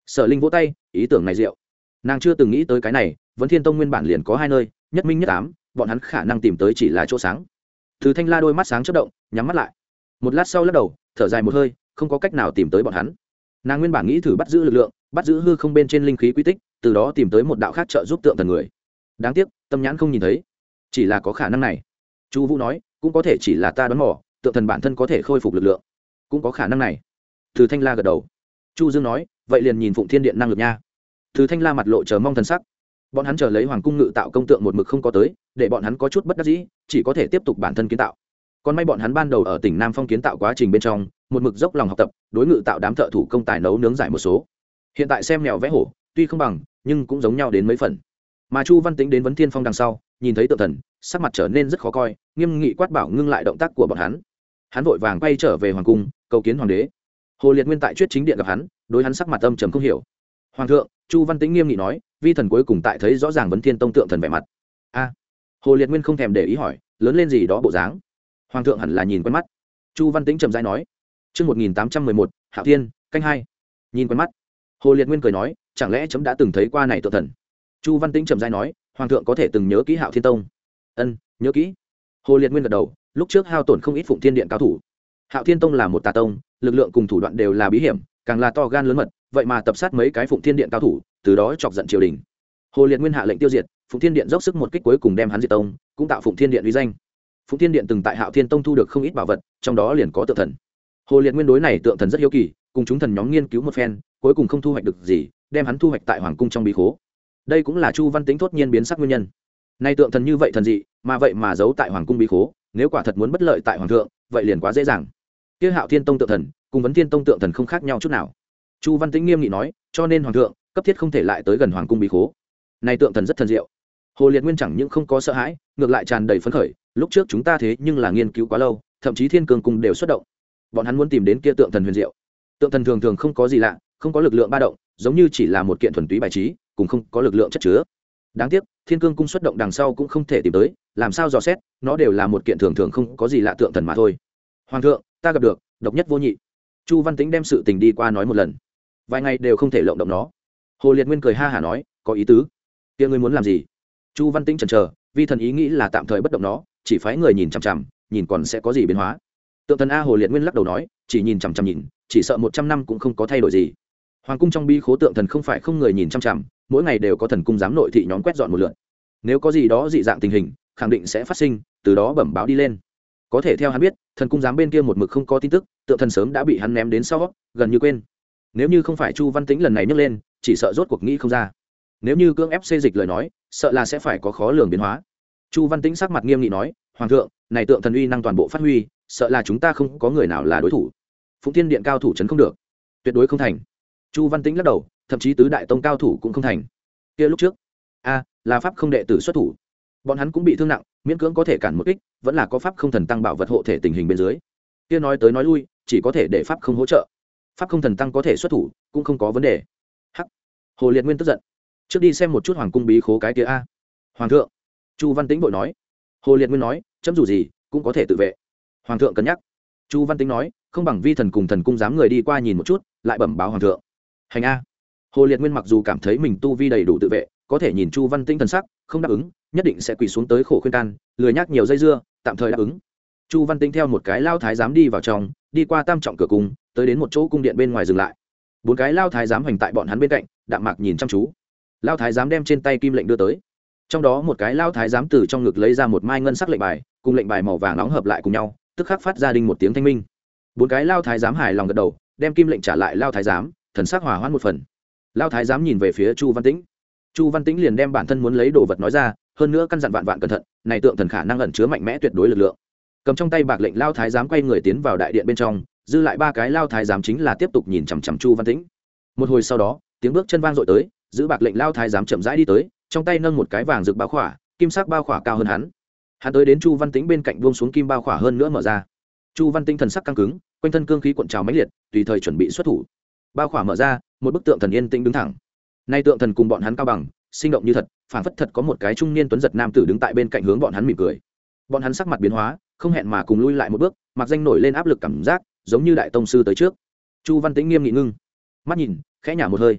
Sở Linh vỗ tay, ý tưởng này diệu. Nàng chưa từng nghĩ tới cái này, Vấn Thiên Tông nguyên bản liền có hai nơi, nhất minh nhất ám, bọn hắn khả năng tìm tới chỉ là chỗ sáng. Từ Thanh La đôi mắt sáng chớp động, nhắm mắt lại. Một lát sau lắc đầu, thở dài một hơi, không có cách nào tìm tới bọn hắn. Nàng nguyên bản nghĩ thử bắt giữ lực lượng, bắt giữ hư không bên trên linh khí quy tích, từ đó tìm tới một đạo khác trợ giúp tượng thần người. Đáng tiếc, tâm nhãn không nhìn thấy. Chỉ là có khả năng này. Chu Vũ nói, cũng có thể chỉ là ta đoán mò, tượng thần bản thân có thể khôi phục lực lượng, cũng có khả năng này. Từ Thanh La gật đầu. Chu Dương nói, vậy liền nhìn Phụng Thiên Điện năng lực nha. Từ Thanh La mặt lộ chờ mong thần sắc. Bọn hắn chờ lấy Hoàng cung ngự tạo công tượng một mực không có tới, để bọn hắn có chút bất đắc dĩ, chỉ có thể tiếp tục bản thân kiến tạo. Còn may bọn hắn ban đầu ở tỉnh Nam Phong kiến tạo quá trình bên trong, một mực dốc lòng học tập, đối ngự tạo đám thợ thủ công tài nấu nướng giải một số. Hiện tại xem mèo vẽ hổ, tuy không bằng, nhưng cũng giống nhau đến mấy phần. Mà Chu Văn Tĩnh đến Vấn Thiên Phong đằng sau, nhìn thấy tượng thần, sắc mặt trở nên rất khó coi, nghiêm nghị quát bảo ngưng lại động tác của bọn hắn. Hắn vội vàng quay trở về hoàng cung, cầu kiến hoàng đế. Hồ Liệt Nguyên tại Chuyết Chính Điện gặp hắn, đối hắn sắc mặt âm trầm không hiểu. Hoàng thượng, Chu Văn Tĩnh nghiêm nghị nói, vi thần cuối cùng tại thấy rõ ràng Vấn Thiên Tông tượng thần vẻ mặt. A. Hồ Liệt Nguyên không thèm để ý hỏi, lớn lên gì đó bộ dáng. Hoàng thượng hẳn là nhìn quen mắt. Chu Văn Tĩnh trầm rãi nói. Chương một nghìn tám trăm mười một, Hạo Thiên, canh hai. Nhìn quen mắt. Hồ Liệt Nguyên cười nói, chẳng lẽ chấm đã từng thấy qua này tượng thần? Chu Văn Tĩnh trầm rãi nói, hoàng thượng có thể từng nhớ kỹ Hạo Thiên Tông. Ân, nhớ kỹ. Hồ Liệt Nguyên gật đầu, lúc trước hao tổn không ít Phụng Thiên Điện cao thủ. Hạo Thiên Tông là một tà tông, lực lượng cùng thủ đoạn đều là bí hiểm, càng là to gan lớn mật, vậy mà tập sát mấy cái Phụng Thiên Điện cao thủ, từ đó chọc giận triều đình. Hồ Liệt Nguyên hạ lệnh tiêu diệt, Phụng Thiên Điện dốc sức một kích cuối cùng đem hắn diệt tông, cũng tạo Phụng Thiên Điện uy danh. Phụng Thiên Điện từng tại Hạo Thiên Tông thu được không ít bảo vật, trong đó liền có tượng thần. Hồ Liệt Nguyên đối này tượng thần rất hiếu kỳ, cùng chúng thần nhóm nghiên cứu một phen, cuối cùng không thu hoạch được gì, đem hắn thu hoạch tại hoàng cung trong bí khố. Đây cũng là Chu Văn Tĩnh thốt nhiên biến sắc nguyên nhân. Nay tượng thần như vậy thần dị, mà vậy mà giấu tại hoàng cung bí khố, nếu quả thật muốn bất lợi tại hoàng thượng, vậy liền quá dễ dàng. Kia Hạo Thiên Tông tượng thần, cùng Vấn Thiên Tông tượng thần không khác nhau chút nào. Chu Văn Tĩnh nghiêm nghị nói, cho nên hoàng thượng cấp thiết không thể lại tới gần hoàng cung bí khố. Nay tượng thần rất thần diệu. Hồ Liệt Nguyên chẳng những không có sợ hãi, ngược lại tràn đầy phấn khởi, lúc trước chúng ta thế nhưng là nghiên cứu quá lâu, thậm chí Thiên Cương cung đều xuất động. Bọn hắn muốn tìm đến kia tượng thần huyền diệu. Tượng thần thường thường không có gì lạ, không có lực lượng ba động, giống như chỉ là một kiện thuần túy bài trí, cùng không có lực lượng chất chứa. Đáng tiếc, Thiên Cương cung xuất động đằng sau cũng không thể tìm tới, làm sao dò xét, nó đều là một kiện thường thường không có gì lạ tượng thần mà thôi. Hoàng thượng, ta gặp được độc nhất vô nhị. Chu Văn Tĩnh đem sự tình đi qua nói một lần, vài ngày đều không thể lộng động nó. Hồ Liệt Nguyên cười ha hả nói, có ý tứ. Kia ngươi muốn làm gì? Chu Văn Tĩnh chần chờ, vi thần ý nghĩ là tạm thời bất động nó, chỉ phái người nhìn chằm chằm, nhìn còn sẽ có gì biến hóa. Tượng thần a. Hồ Liệt Nguyên lắc đầu nói, chỉ nhìn chằm chằm nhìn, chỉ sợ một trăm năm cũng không có thay đổi gì. Hoàng cung trong bí khố tượng thần không phải không người nhìn chằm chằm, mỗi ngày đều có thần cung giám nội thị nhóm quét dọn một lượt. Nếu có gì đó dị dạng tình hình, khẳng định sẽ phát sinh, từ đó bẩm báo đi lên. Có thể theo hắn biết, thần cung giám bên kia một mực không có tin tức, tượng thần sớm đã bị hắn ném đến sau, gần như quên. Nếu như không phải Chu Văn Tĩnh lần này nhấc lên, chỉ sợ rốt cuộc nghĩ không ra. Nếu như cưỡng ép xê dịch lời nói, sợ là sẽ phải có khó lường biến hóa. Chu Văn Tĩnh sắc mặt nghiêm nghị nói, hoàng thượng, này tượng thần uy năng toàn bộ phát huy, sợ là chúng ta không có người nào là đối thủ. Phụng Thiên Điện cao thủ chấn không được, tuyệt đối không thành. Chu Văn Tĩnh lắc đầu, thậm chí tứ đại tông cao thủ cũng không thành. Kia lúc trước, a, là pháp không đệ tử xuất thủ, bọn hắn cũng bị thương nặng, miễn cưỡng có thể cản một kích, vẫn là có pháp không thần tăng bảo vật hộ thể tình hình bên dưới. Kia nói tới nói lui, chỉ có thể để pháp không hỗ trợ, pháp không thần tăng có thể xuất thủ, cũng không có vấn đề. Hắc. Hồ Liệt Nguyên tức giận, trước đi xem một chút hoàng cung bí khố cái kia a. Hoàng thượng. Chu Văn Tĩnh vội nói. Hồ Liệt Nguyên nói, chấm dù gì cũng có thể tự vệ. Hoàng thượng cân nhắc. Chu Văn Tĩnh nói, không bằng vi thần cùng thần cung dám người đi qua nhìn một chút, lại bẩm báo hoàng thượng. Hành a. Hồ Liệt Nguyên mặc dù cảm thấy mình tu vi đầy đủ tự vệ, có thể nhìn Chu Văn Tĩnh thần sắc, không đáp ứng, nhất định sẽ quỳ xuống tới khổ khuyên can, lười nhắc nhiều dây dưa, tạm thời đáp ứng. Chu Văn Tĩnh theo một cái lao thái giám đi vào trong, đi qua tam trọng cửa cung, tới đến một chỗ cung điện bên ngoài dừng lại. Bốn cái lao thái giám hành tại bọn hắn bên cạnh, đạm mạc nhìn chăm chú. Lao thái giám đem trên tay kim lệnh đưa tới, trong đó một cái lao thái giám từ trong ngực lấy ra một mai ngân sắc lệnh bài, cùng lệnh bài màu vàng nóng hợp lại cùng nhau, tức khắc phát ra đinh một tiếng thanh minh. Bốn cái lao thái giám hài lòng gật đầu, đem kim lệnh trả lại lao thái giám, thần sắc hòa hoãn một phần. Lao thái giám nhìn về phía Chu Văn Tĩnh, Chu Văn Tĩnh liền đem bản thân muốn lấy đồ vật nói ra, hơn nữa căn dặn vạn vạn cẩn thận, này tượng thần khả năng ẩn chứa mạnh mẽ tuyệt đối lực lượng. Cầm trong tay bạc lệnh, lao thái giám quay người tiến vào đại điện bên trong, dư lại ba cái lao thái giám chính là tiếp tục nhìn chằm chằm Chu Văn Tĩnh. Một hồi sau đó, tiếng bước chân vang dội tới, giữ bạc lệnh lao thái giám chậm rãi đi tới, trong tay nâng một cái vàng rực bao khỏa, kim sắc bao khỏa cao hơn hắn. Hắn tới đến Chu Văn Tĩnh bên cạnh buông xuống kim bao khỏa hơn nữa mở ra. Chu Văn Tĩnh thần sắc căng cứng, quanh thân cương khí cuộn trào mãnh liệt, tùy thời chuẩn bị xuất thủ. Bao khỏa mở ra, một bức tượng thần yên tĩnh đứng thẳng. Nay tượng thần cùng bọn hắn cao bằng, sinh động như thật, phảng phất thật có một cái trung niên tuấn giật nam tử đứng tại bên cạnh hướng bọn hắn mỉm cười. Bọn hắn sắc mặt biến hóa, không hẹn mà cùng lui lại một bước, mặc danh nổi lên áp lực cảm giác, giống như đại tông sư tới trước. Chu Văn Tĩnh nghiêm nghị ngưng, mắt nhìn, khẽ nhả một hơi,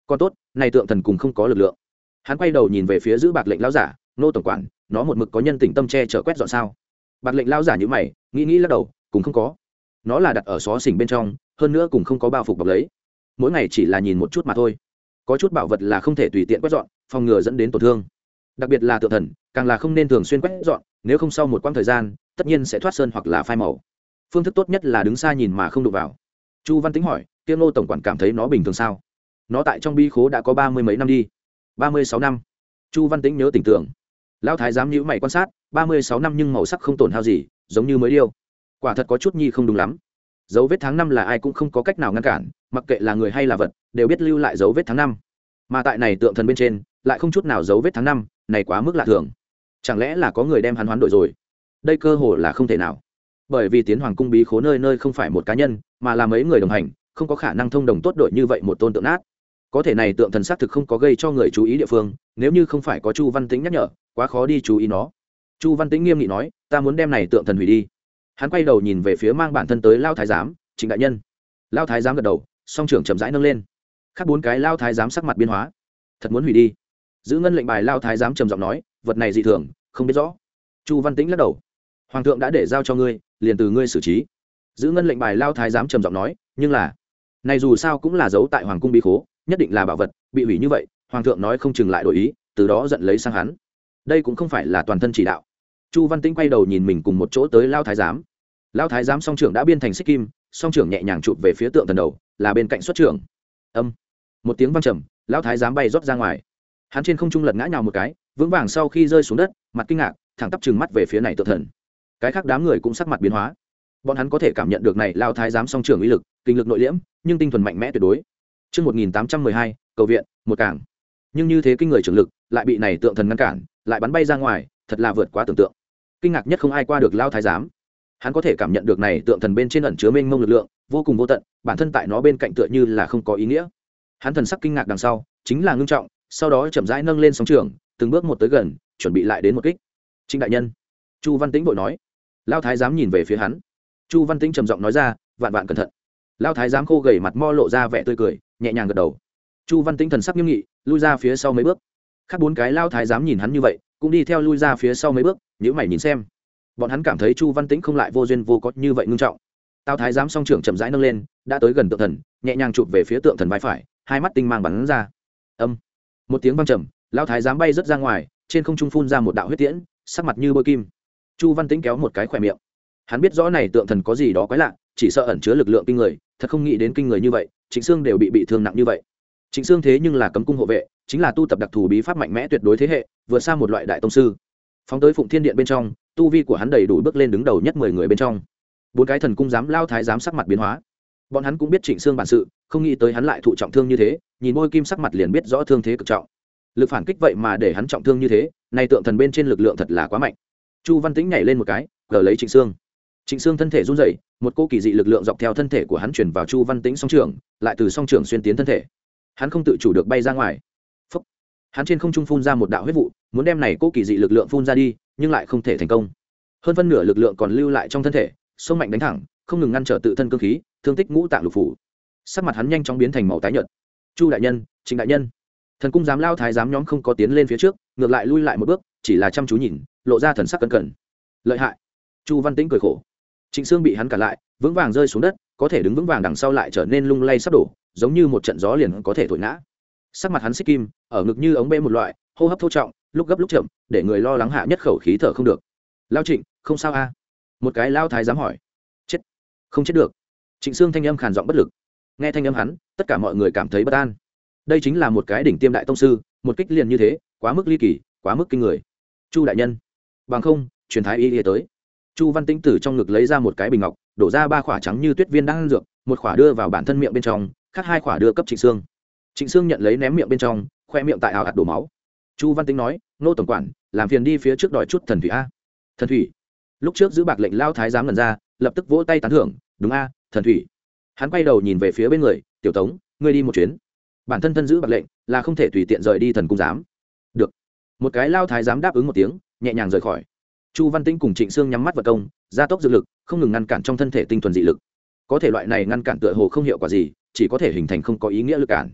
còn tốt này tượng thần cùng không có lực lượng. Hắn quay đầu nhìn về phía giữ bạc lệnh lão giả, nô tổng quản, nó một mực có nhân tình tâm che chở quét dọn sao? Bạc lệnh lão giả như mày, nghĩ nghĩ lắc đầu, cũng không có. Nó là đặt ở xó xỉnh bên trong, hơn nữa cũng không có bao phục bọc lấy, mỗi ngày chỉ là nhìn một chút mà thôi. Có chút bảo vật là không thể tùy tiện quét dọn, phòng ngừa dẫn đến tổn thương, đặc biệt là tượng thần, càng là không nên thường xuyên quét dọn, nếu không sau một quãng thời gian tất nhiên sẽ thoát sơn hoặc là phai màu. Phương thức tốt nhất là đứng xa nhìn mà không đụng vào. Chu Văn Tĩnh hỏi, Tiêu Ngô tổng quản cảm thấy nó bình thường sao? Nó tại trong bi khố đã có ba mươi mấy năm đi. Ba mươi sáu năm. Chu Văn Tĩnh nhớ tỉnh tưởng. Lão thái giám nhíu mày quan sát, ba mươi sáu năm nhưng màu sắc không tổn hao gì, giống như mới điêu. Quả thật có chút nhi không đúng lắm. Dấu vết tháng năm là ai cũng không có cách nào ngăn cản, mặc kệ là người hay là vật, đều biết lưu lại dấu vết tháng năm. Mà tại này tượng thần bên trên, lại không chút nào dấu vết tháng năm, này quá mức lạ thường. Chẳng lẽ là có người đem hắn hoán đổi rồi? Đây cơ hồ là không thể nào. Bởi vì tiến hoàng cung bí khố nơi nơi không phải một cá nhân, mà là mấy người đồng hành, không có khả năng thông đồng tốt đội như vậy một tôn tượng nát. Có thể này tượng thần xác thực không có gây cho người chú ý địa phương, nếu như không phải có Chu Văn Tĩnh nhắc nhở, quá khó đi chú ý nó. Chu Văn Tĩnh nghiêm nghị nói, ta muốn đem này tượng thần hủy đi. Hắn quay đầu nhìn về phía mang bản thân tới Lao thái giám, Trịnh đại nhân. Lao thái giám gật đầu, song trưởng chậm rãi nâng lên. Khác bốn cái Lao thái giám sắc mặt biến hóa, thật muốn hủy đi. Giữ ngân lệnh bài Lao thái giám trầm giọng nói, vật này dị thường, không biết rõ. Chu Văn Tĩnh lắc đầu, hoàng thượng đã để giao cho ngươi, liền từ ngươi xử trí. Giữ ngân lệnh bài Lao thái giám trầm giọng nói, nhưng là này dù sao cũng là giấu tại hoàng cung bí khố, nhất định là bảo vật, bị hủy như vậy hoàng thượng nói không chừng lại đổi ý, từ đó giận lấy sang hắn. Đây cũng không phải là toàn thân chỉ đạo. Chu Văn Tĩnh quay đầu nhìn mình cùng một chỗ tới Lao thái giám. Lao thái giám song trưởng đã biên thành xích kim, song trưởng nhẹ nhàng chụp về phía tượng thần đầu, là bên cạnh xuất trưởng. Âm, một tiếng vang trầm, Lao thái giám bay rót ra ngoài. Hắn trên không trung lật ngã nhào một cái, vững vàng sau khi rơi xuống đất, mặt kinh ngạc, thẳng tắp trừng mắt về phía này tượng thần. Cái khác đám người cũng sắc mặt biến hóa. Bọn hắn có thể cảm nhận được này Lao thái giám song trưởng uy lực, kinh lực nội liễm, nhưng tinh thuần mạnh mẽ tuyệt đối. Chương một nghìn tám trăm mười hai, cầu viện, một cảng. Nhưng như thế kinh người trưởng lực, lại bị này tượng thần ngăn cản, lại bắn bay ra ngoài, thật là vượt quá tưởng tượng. Kinh ngạc nhất không ai qua được Lao thái giám. Hắn có thể cảm nhận được này tượng thần bên trên ẩn chứa mênh mông lực lượng, vô cùng vô tận, bản thân tại nó bên cạnh tựa như là không có ý nghĩa. Hắn thần sắc kinh ngạc đằng sau, chính là ngưng trọng, sau đó chậm rãi nâng lên song trường, từng bước một tới gần, chuẩn bị lại đến một kích. Trịnh đại nhân, Chu Văn Tĩnh vội nói. Lao thái giám nhìn về phía hắn. Chu Văn Tĩnh trầm giọng nói ra, vạn vạn cẩn thận. Lao thái giám khô gầy mặt mo lộ ra vẻ tươi cười, nhẹ nhàng gật đầu. Chu Văn Tĩnh thần sắc nghiêm nghị, lui ra phía sau mấy bước. Khác bốn cái Lao thái giám nhìn hắn như vậy, cũng đi theo lui ra phía sau mấy bước, nhíu mày nhìn xem. Bọn hắn cảm thấy Chu Văn Tĩnh không lại vô duyên vô cớ như vậy ngưng trọng. Tào thái giám song trưởng chậm rãi nâng lên, đã tới gần tượng thần, nhẹ nhàng chụp về phía tượng thần vai phải, hai mắt tinh mang bắn ra. Âm, một tiếng vang trầm, Lao thái giám bay rất ra ngoài, trên không trung phun ra một đạo huyết tiễn, sắc mặt như bôi kim. Chu Văn Tĩnh kéo một cái khỏe miệng. Hắn biết rõ này tượng thần có gì đó quái lạ, chỉ sợ ẩn chứa lực lượng kinh người, thật không nghĩ đến kinh người như vậy, Trịnh Sương đều bị bị thương nặng như vậy. Trịnh Sương thế nhưng là cấm cung hộ vệ, chính là tu tập đặc thù bí pháp mạnh mẽ tuyệt đối thế hệ, vượt xa một loại đại tông sư. Phóng tới Phụng Thiên Điện bên trong, tu vi của hắn đầy đủ bước lên đứng đầu nhất mười người bên trong. Bốn cái thần cung giám Lao thái giám sắc mặt biến hóa. Bọn hắn cũng biết Trịnh Sương bản sự, không nghĩ tới hắn lại thụ trọng thương như thế, nhìn môi kim sắc mặt liền biết rõ thương thế cực trọng. Lực phản kích vậy mà để hắn trọng thương như thế, này tượng thần bên trên lực lượng thật là quá mạnh. Chu Văn Tĩnh nhảy lên một cái, gờ lấy Trịnh Sương. Trịnh Sương thân thể run rẩy, một cô kỳ dị lực lượng dọc theo thân thể của hắn truyền vào Chu Văn Tĩnh song trưởng, lại từ song trưởng xuyên tiến thân thể. Hắn không tự chủ được bay ra ngoài. Phúc. Hắn trên không trung phun ra một đạo huyết vụ, muốn đem này cô kỳ dị lực lượng phun ra đi, nhưng lại không thể thành công. Hơn phân nửa lực lượng còn lưu lại trong thân thể, sông mạnh đánh thẳng, không ngừng ngăn trở tự thân cương khí, thương tích ngũ tạng lục phủ. Sắc mặt hắn nhanh chóng biến thành màu tái nhợt. Chu đại nhân, Trịnh đại nhân. Thần cung giám Lao thái giám nhóm không có tiến lên phía trước, ngược lại lui lại một bước, chỉ là chăm chú nhìn, lộ ra thần sắc cẩn cẩn. Lợi hại. Chu Văn Tĩnh cười khổ. Trịnh Sương bị hắn cản lại, vững vàng rơi xuống đất, có thể đứng vững vàng đằng sau lại trở nên lung lay sắp đổ, giống như một trận gió liền có thể thổi ngã. Sắc mặt hắn xích kim, ở ngực như ống bê một loại, hô hấp thô trọng, lúc gấp lúc chậm, để người lo lắng hạ nhất khẩu khí thở không được. Lao Trịnh, không sao a? Một cái Lao thái giám hỏi. Chết? Không chết được. Trịnh Sương thanh âm khàn giọng bất lực. Nghe thanh âm hắn, tất cả mọi người cảm thấy bất an. Đây chính là một cái đỉnh tiêm đại tông sư, một kích liền như thế, quá mức ly kỳ, quá mức kinh người. Chu đại nhân, bằng không, truyền thái y y tới. Chu Văn Tĩnh từ trong ngực lấy ra một cái bình ngọc, đổ ra ba quả trắng như tuyết viên đang ăn dược, một quả đưa vào bản thân miệng bên trong, khác hai quả đưa cấp Trịnh Sương. Trịnh Sương nhận lấy ném miệng bên trong, khoe miệng tại ảo ạt đổ máu. Chu Văn Tĩnh nói, nô tổng quản, làm phiền đi phía trước đòi chút thần thủy a. Thần thủy? Lúc trước giữ bạc lệnh Lao thái giám lần ra, lập tức vỗ tay tán thưởng, đúng a, thần thủy. Hắn quay đầu nhìn về phía bên người, tiểu Tống, ngươi đi một chuyến. Bản thân thân giữ bạc lệnh, là không thể tùy tiện rời đi thần cung giám. Được. Một cái Lao thái giám đáp ứng một tiếng, nhẹ nhàng rời khỏi. Chu Văn Tĩnh cùng Trịnh Sương nhắm mắt vật công, gia tốc dược lực, không ngừng ngăn cản trong thân thể tinh thuần dị lực. Có thể loại này ngăn cản tựa hồ không hiệu quả gì, chỉ có thể hình thành không có ý nghĩa lực cản.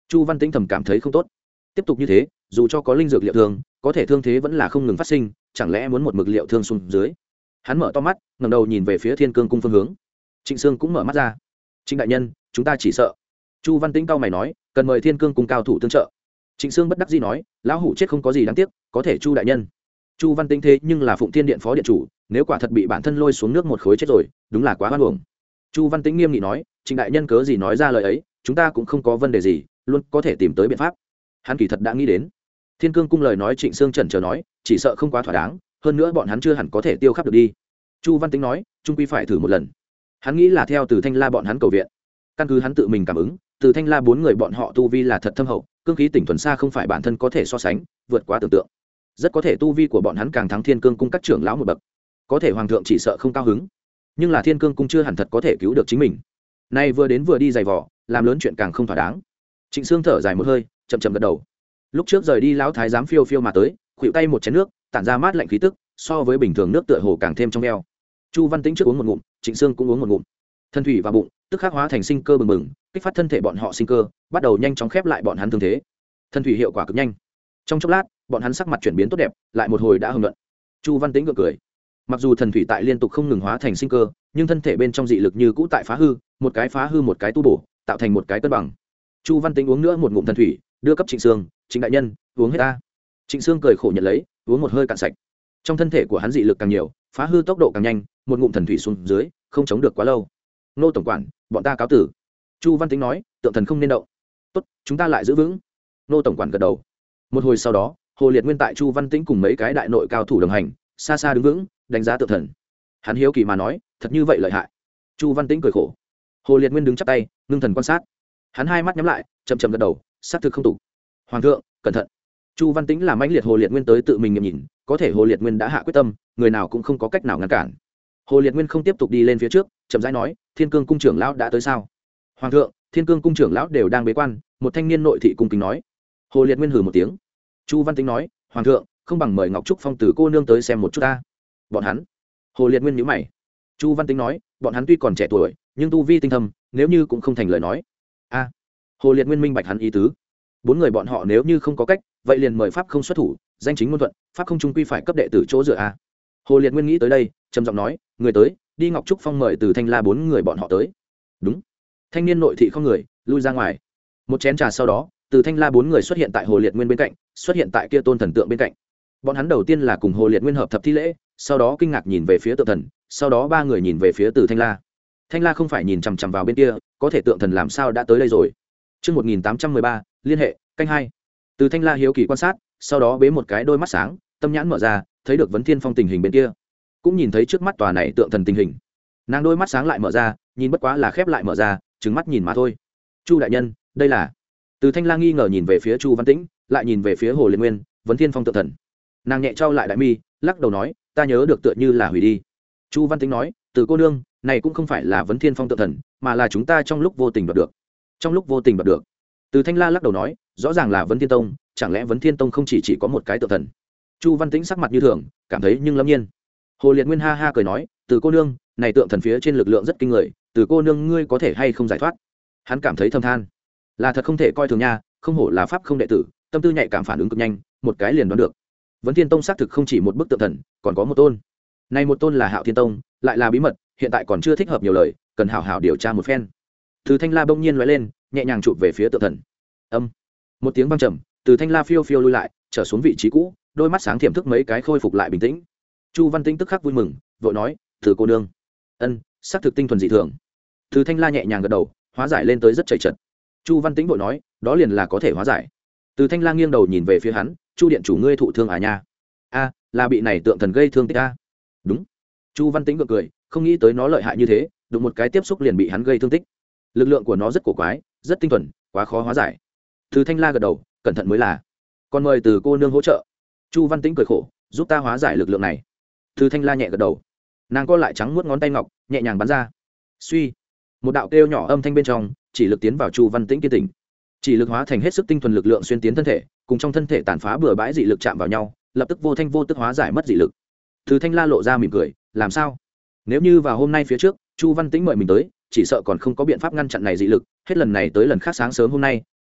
Chu Văn Tĩnh thầm cảm thấy không tốt. Tiếp tục như thế, dù cho có linh dược liệu thương, có thể thương thế vẫn là không ngừng phát sinh, chẳng lẽ muốn một mực liệu thương xuống dưới. Hắn mở to mắt, ngẩng đầu nhìn về phía Thiên Cương cung phương hướng. Trịnh Sương cũng mở mắt ra. Trịnh đại nhân, chúng ta chỉ sợ. Chu Văn Tĩnh cao mày nói, cần mời Thiên Cương cung cao thủ tương trợ. Trịnh Sương bất đắc dĩ nói, lão hủ chết không có gì đáng tiếc, có thể Chu đại nhân. Chu Văn Tĩnh thế nhưng là Phụng Thiên điện phó điện chủ, nếu quả thật bị bản thân lôi xuống nước một khối chết rồi, đúng là quá hoan uổng. Chu Văn Tĩnh nghiêm nghị nói, Trịnh đại nhân cớ gì nói ra lời ấy, chúng ta cũng không có vấn đề gì, luôn có thể tìm tới biện pháp. Hắn kỳ thật đã nghĩ đến. Thiên Cương cung lời nói Trịnh Sương chần chờ nói, chỉ sợ không quá thỏa đáng, hơn nữa bọn hắn chưa hẳn có thể tiêu khắp được đi. Chu Văn Tĩnh nói, trung quy phải thử một lần. Hắn nghĩ là theo Từ Thanh La bọn hắn cầu viện. Căn cứ hắn tự mình cảm ứng, Từ Thanh La bốn người bọn họ tu vi là thật thâm hậu, cương khí tỉnh thuần xa không phải bản thân có thể so sánh, vượt quá tưởng tượng. Rất có thể tu vi của bọn hắn càng thắng Thiên Cương cung các trưởng lão một bậc. Có thể hoàng thượng chỉ sợ không cao hứng, nhưng là Thiên Cương cung chưa hẳn thật có thể cứu được chính mình. Nay vừa đến vừa đi giày vò, làm lớn chuyện càng không thỏa đáng. Trịnh Sương thở dài một hơi, chậm chậm gật đầu. Lúc trước rời đi lão thái giám phiêu phiêu mà tới, khuỵu tay một chén nước, tản ra mát lạnh khí tức, so với bình thường nước tựa hồ càng thêm trong veo. Chu Văn Tĩnh trước uống một ngụm, Trịnh Sương cũng uống một ngụm. Thân thủy vào bụng, tức khắc hóa thành sinh cơ bừng bừng, kích phát thân thể bọn họ sinh cơ, bắt đầu nhanh chóng khép lại bọn hắn thương thế. Thân thủy hiệu quả cực nhanh. Trong chốc lát, bọn hắn sắc mặt chuyển biến tốt đẹp, lại một hồi đã hưng luận. Chu Văn Tĩnh gượng cười. Mặc dù thần thủy tại liên tục không ngừng hóa thành sinh cơ, nhưng thân thể bên trong dị lực như cũ tại phá hư, một cái phá hư một cái tu bổ, tạo thành một cái cân bằng. Chu Văn Tĩnh uống nữa một ngụm thần thủy, đưa cấp Trịnh Sương, Trịnh đại nhân, uống hết ta. Trịnh Sương cười khổ nhận lấy, uống một hơi cạn sạch. Trong thân thể của hắn dị lực càng nhiều, phá hư tốc độ càng nhanh, một ngụm thần thủy xuống dưới, không chống được quá lâu. Nô tổng quản, bọn ta cáo tử. Chu Văn Tĩnh nói, tượng thần không nên động. Tốt, chúng ta lại giữ vững. Nô tổng quản gật đầu. Một hồi sau đó, Hồ Liệt Nguyên tại Chu Văn Tĩnh cùng mấy cái đại nội cao thủ đồng hành, xa xa đứng vững, đánh giá tượng thần. Hắn hiếu kỳ mà nói, thật như vậy lợi hại. Chu Văn Tĩnh cười khổ. Hồ Liệt Nguyên đứng chắp tay, ngưng thần quan sát. Hắn hai mắt nhắm lại, chậm chậm gật đầu, xác thực không tục. Hoàng thượng, cẩn thận. Chu Văn Tĩnh làm mãnh liệt Hồ Liệt Nguyên tới tự mình nghiệm nhìn, có thể Hồ Liệt Nguyên đã hạ quyết tâm, người nào cũng không có cách nào ngăn cản. Hồ Liệt Nguyên không tiếp tục đi lên phía trước, chậm rãi nói, Thiên Cương cung trưởng lão đã tới sao? Hoàng thượng, Thiên Cương cung trưởng lão đều đang bế quan. Một thanh niên nội thị cung kính nói. Hồ Liệt Nguyên hừ một tiếng. Chu Văn Tĩnh nói, Hoàng thượng, không bằng mời Ngọc Trúc Phong tử cô nương tới xem một chút ta. Bọn hắn. Hồ Liệt Nguyên nhíu mày. Chu Văn Tĩnh nói, bọn hắn tuy còn trẻ tuổi, nhưng tu vi tinh thâm, nếu như cũng không thành lời nói. A. Hồ Liệt Nguyên minh bạch hắn ý tứ. Bốn người bọn họ nếu như không có cách, vậy liền mời pháp không xuất thủ, danh chính ngôn thuận, pháp không trung quy phải cấp đệ tử chỗ dựa a. Hồ Liệt Nguyên nghĩ tới đây, trầm giọng nói, người tới, đi Ngọc Trúc Phong mời Từ Thanh La bốn người bọn họ tới. Đúng. Thanh niên nội thị không người, lui ra ngoài. Một chén trà sau đó, Từ Thanh La bốn người xuất hiện tại Hồ Liệt Nguyên bên cạnh, xuất hiện tại kia tôn thần tượng bên cạnh. Bọn hắn đầu tiên là cùng Hồ Liệt Nguyên hợp thập thi lễ, sau đó kinh ngạc nhìn về phía tượng thần, sau đó ba người nhìn về phía Từ Thanh La. Thanh La không phải nhìn chằm chằm vào bên kia, có thể tượng thần làm sao đã tới đây rồi. Chương một nghìn tám trăm mười ba, liên hệ, canh hai. Từ Thanh La hiếu kỳ quan sát, sau đó bế một cái đôi mắt sáng, tâm nhãn mở ra, thấy được Vấn Thiên Phong tình hình bên kia, cũng nhìn thấy trước mắt tòa này tượng thần tình hình. Nàng đôi mắt sáng lại mở ra, nhìn bất quá là khép lại mở ra, trừng mắt nhìn mà thôi. Chu đại nhân, đây là. Từ Thanh La nghi ngờ nhìn về phía Chu Văn Tĩnh, lại nhìn về phía Hồ Liệt Nguyên, Vấn Thiên Phong tượng thần. Nàng nhẹ trao lại đại mi, lắc đầu nói, ta nhớ được tựa như là hủy đi. Chu Văn Tĩnh nói, từ cô nương, này cũng không phải là Vấn Thiên Phong tượng thần, mà là chúng ta trong lúc vô tình đoạt được. Trong lúc vô tình đoạt được. Từ Thanh La lắc đầu nói, rõ ràng là Vấn Thiên Tông, chẳng lẽ Vấn Thiên Tông không chỉ chỉ có một cái tượng thần? Chu Văn Tĩnh sắc mặt như thường, cảm thấy nhưng lâm nhiên. Hồ Liệt Nguyên ha ha cười nói, từ cô nương, này tượng thần phía trên lực lượng rất kinh người, từ cô nương ngươi có thể hay không giải thoát? Hắn cảm thấy thâm than, là thật không thể coi thường nha, không hổ là pháp không đệ tử, tâm tư nhạy cảm phản ứng cực nhanh, một cái liền đoán được. Vấn Thiên Tông xác thực không chỉ một bức tượng thần, còn có một tôn. Này một tôn là Hạo Thiên Tông, lại là bí mật, hiện tại còn chưa thích hợp nhiều lời, cần hảo hảo điều tra một phen. Từ Thanh La bỗng nhiên lóe lên, nhẹ nhàng chụp về phía tượng thần. Âm, một tiếng vang trầm, Từ Thanh La phiêu phiêu lui lại, trở xuống vị trí cũ, đôi mắt sáng thiểm thức mấy cái khôi phục lại bình tĩnh. Chu Văn Tĩnh tức khắc vui mừng, vội nói, từ cô nương. Ân, xác thực tinh thuần dị thường. Từ Thanh La nhẹ nhàng gật đầu, hóa giải lên tới rất chảy chật. Chu Văn Tĩnh vội nói, đó liền là có thể hóa giải. Từ Thanh La nghiêng đầu nhìn về phía hắn, Chu điện chủ ngươi thụ thương à nha? A, là bị này tượng thần gây thương tích a. Đúng. Chu Văn Tĩnh gượng cười, không nghĩ tới nó lợi hại như thế, đụng một cái tiếp xúc liền bị hắn gây thương tích. Lực lượng của nó rất cổ quái, rất tinh thuần, quá khó hóa giải. Từ Thanh La gật đầu, cẩn thận mới là. Còn mời từ cô nương hỗ trợ. Chu Văn Tĩnh cười khổ, giúp ta hóa giải lực lượng này. Từ Thanh La nhẹ gật đầu, nàng co lại trắng muốt ngón tay ngọc, nhẹ nhàng bắn ra. Suy, một đạo kêu nhỏ âm thanh bên trong, chỉ lực tiến vào Chu Văn Tĩnh kiên tỉnh. Chỉ lực hóa thành hết sức tinh thuần lực lượng xuyên tiến thân thể, cùng trong thân thể tàn phá bừa bãi dị lực chạm vào nhau, lập tức vô thanh vô tức hóa giải mất dị lực. Từ Thanh La lộ ra mỉm cười, làm sao? Nếu như vào hôm nay phía trước, Chu Văn Tĩnh mời mình tới, chỉ sợ còn không có biện pháp ngăn chặn này dị lực, hết lần này tới lần khác sáng sớm hôm nay,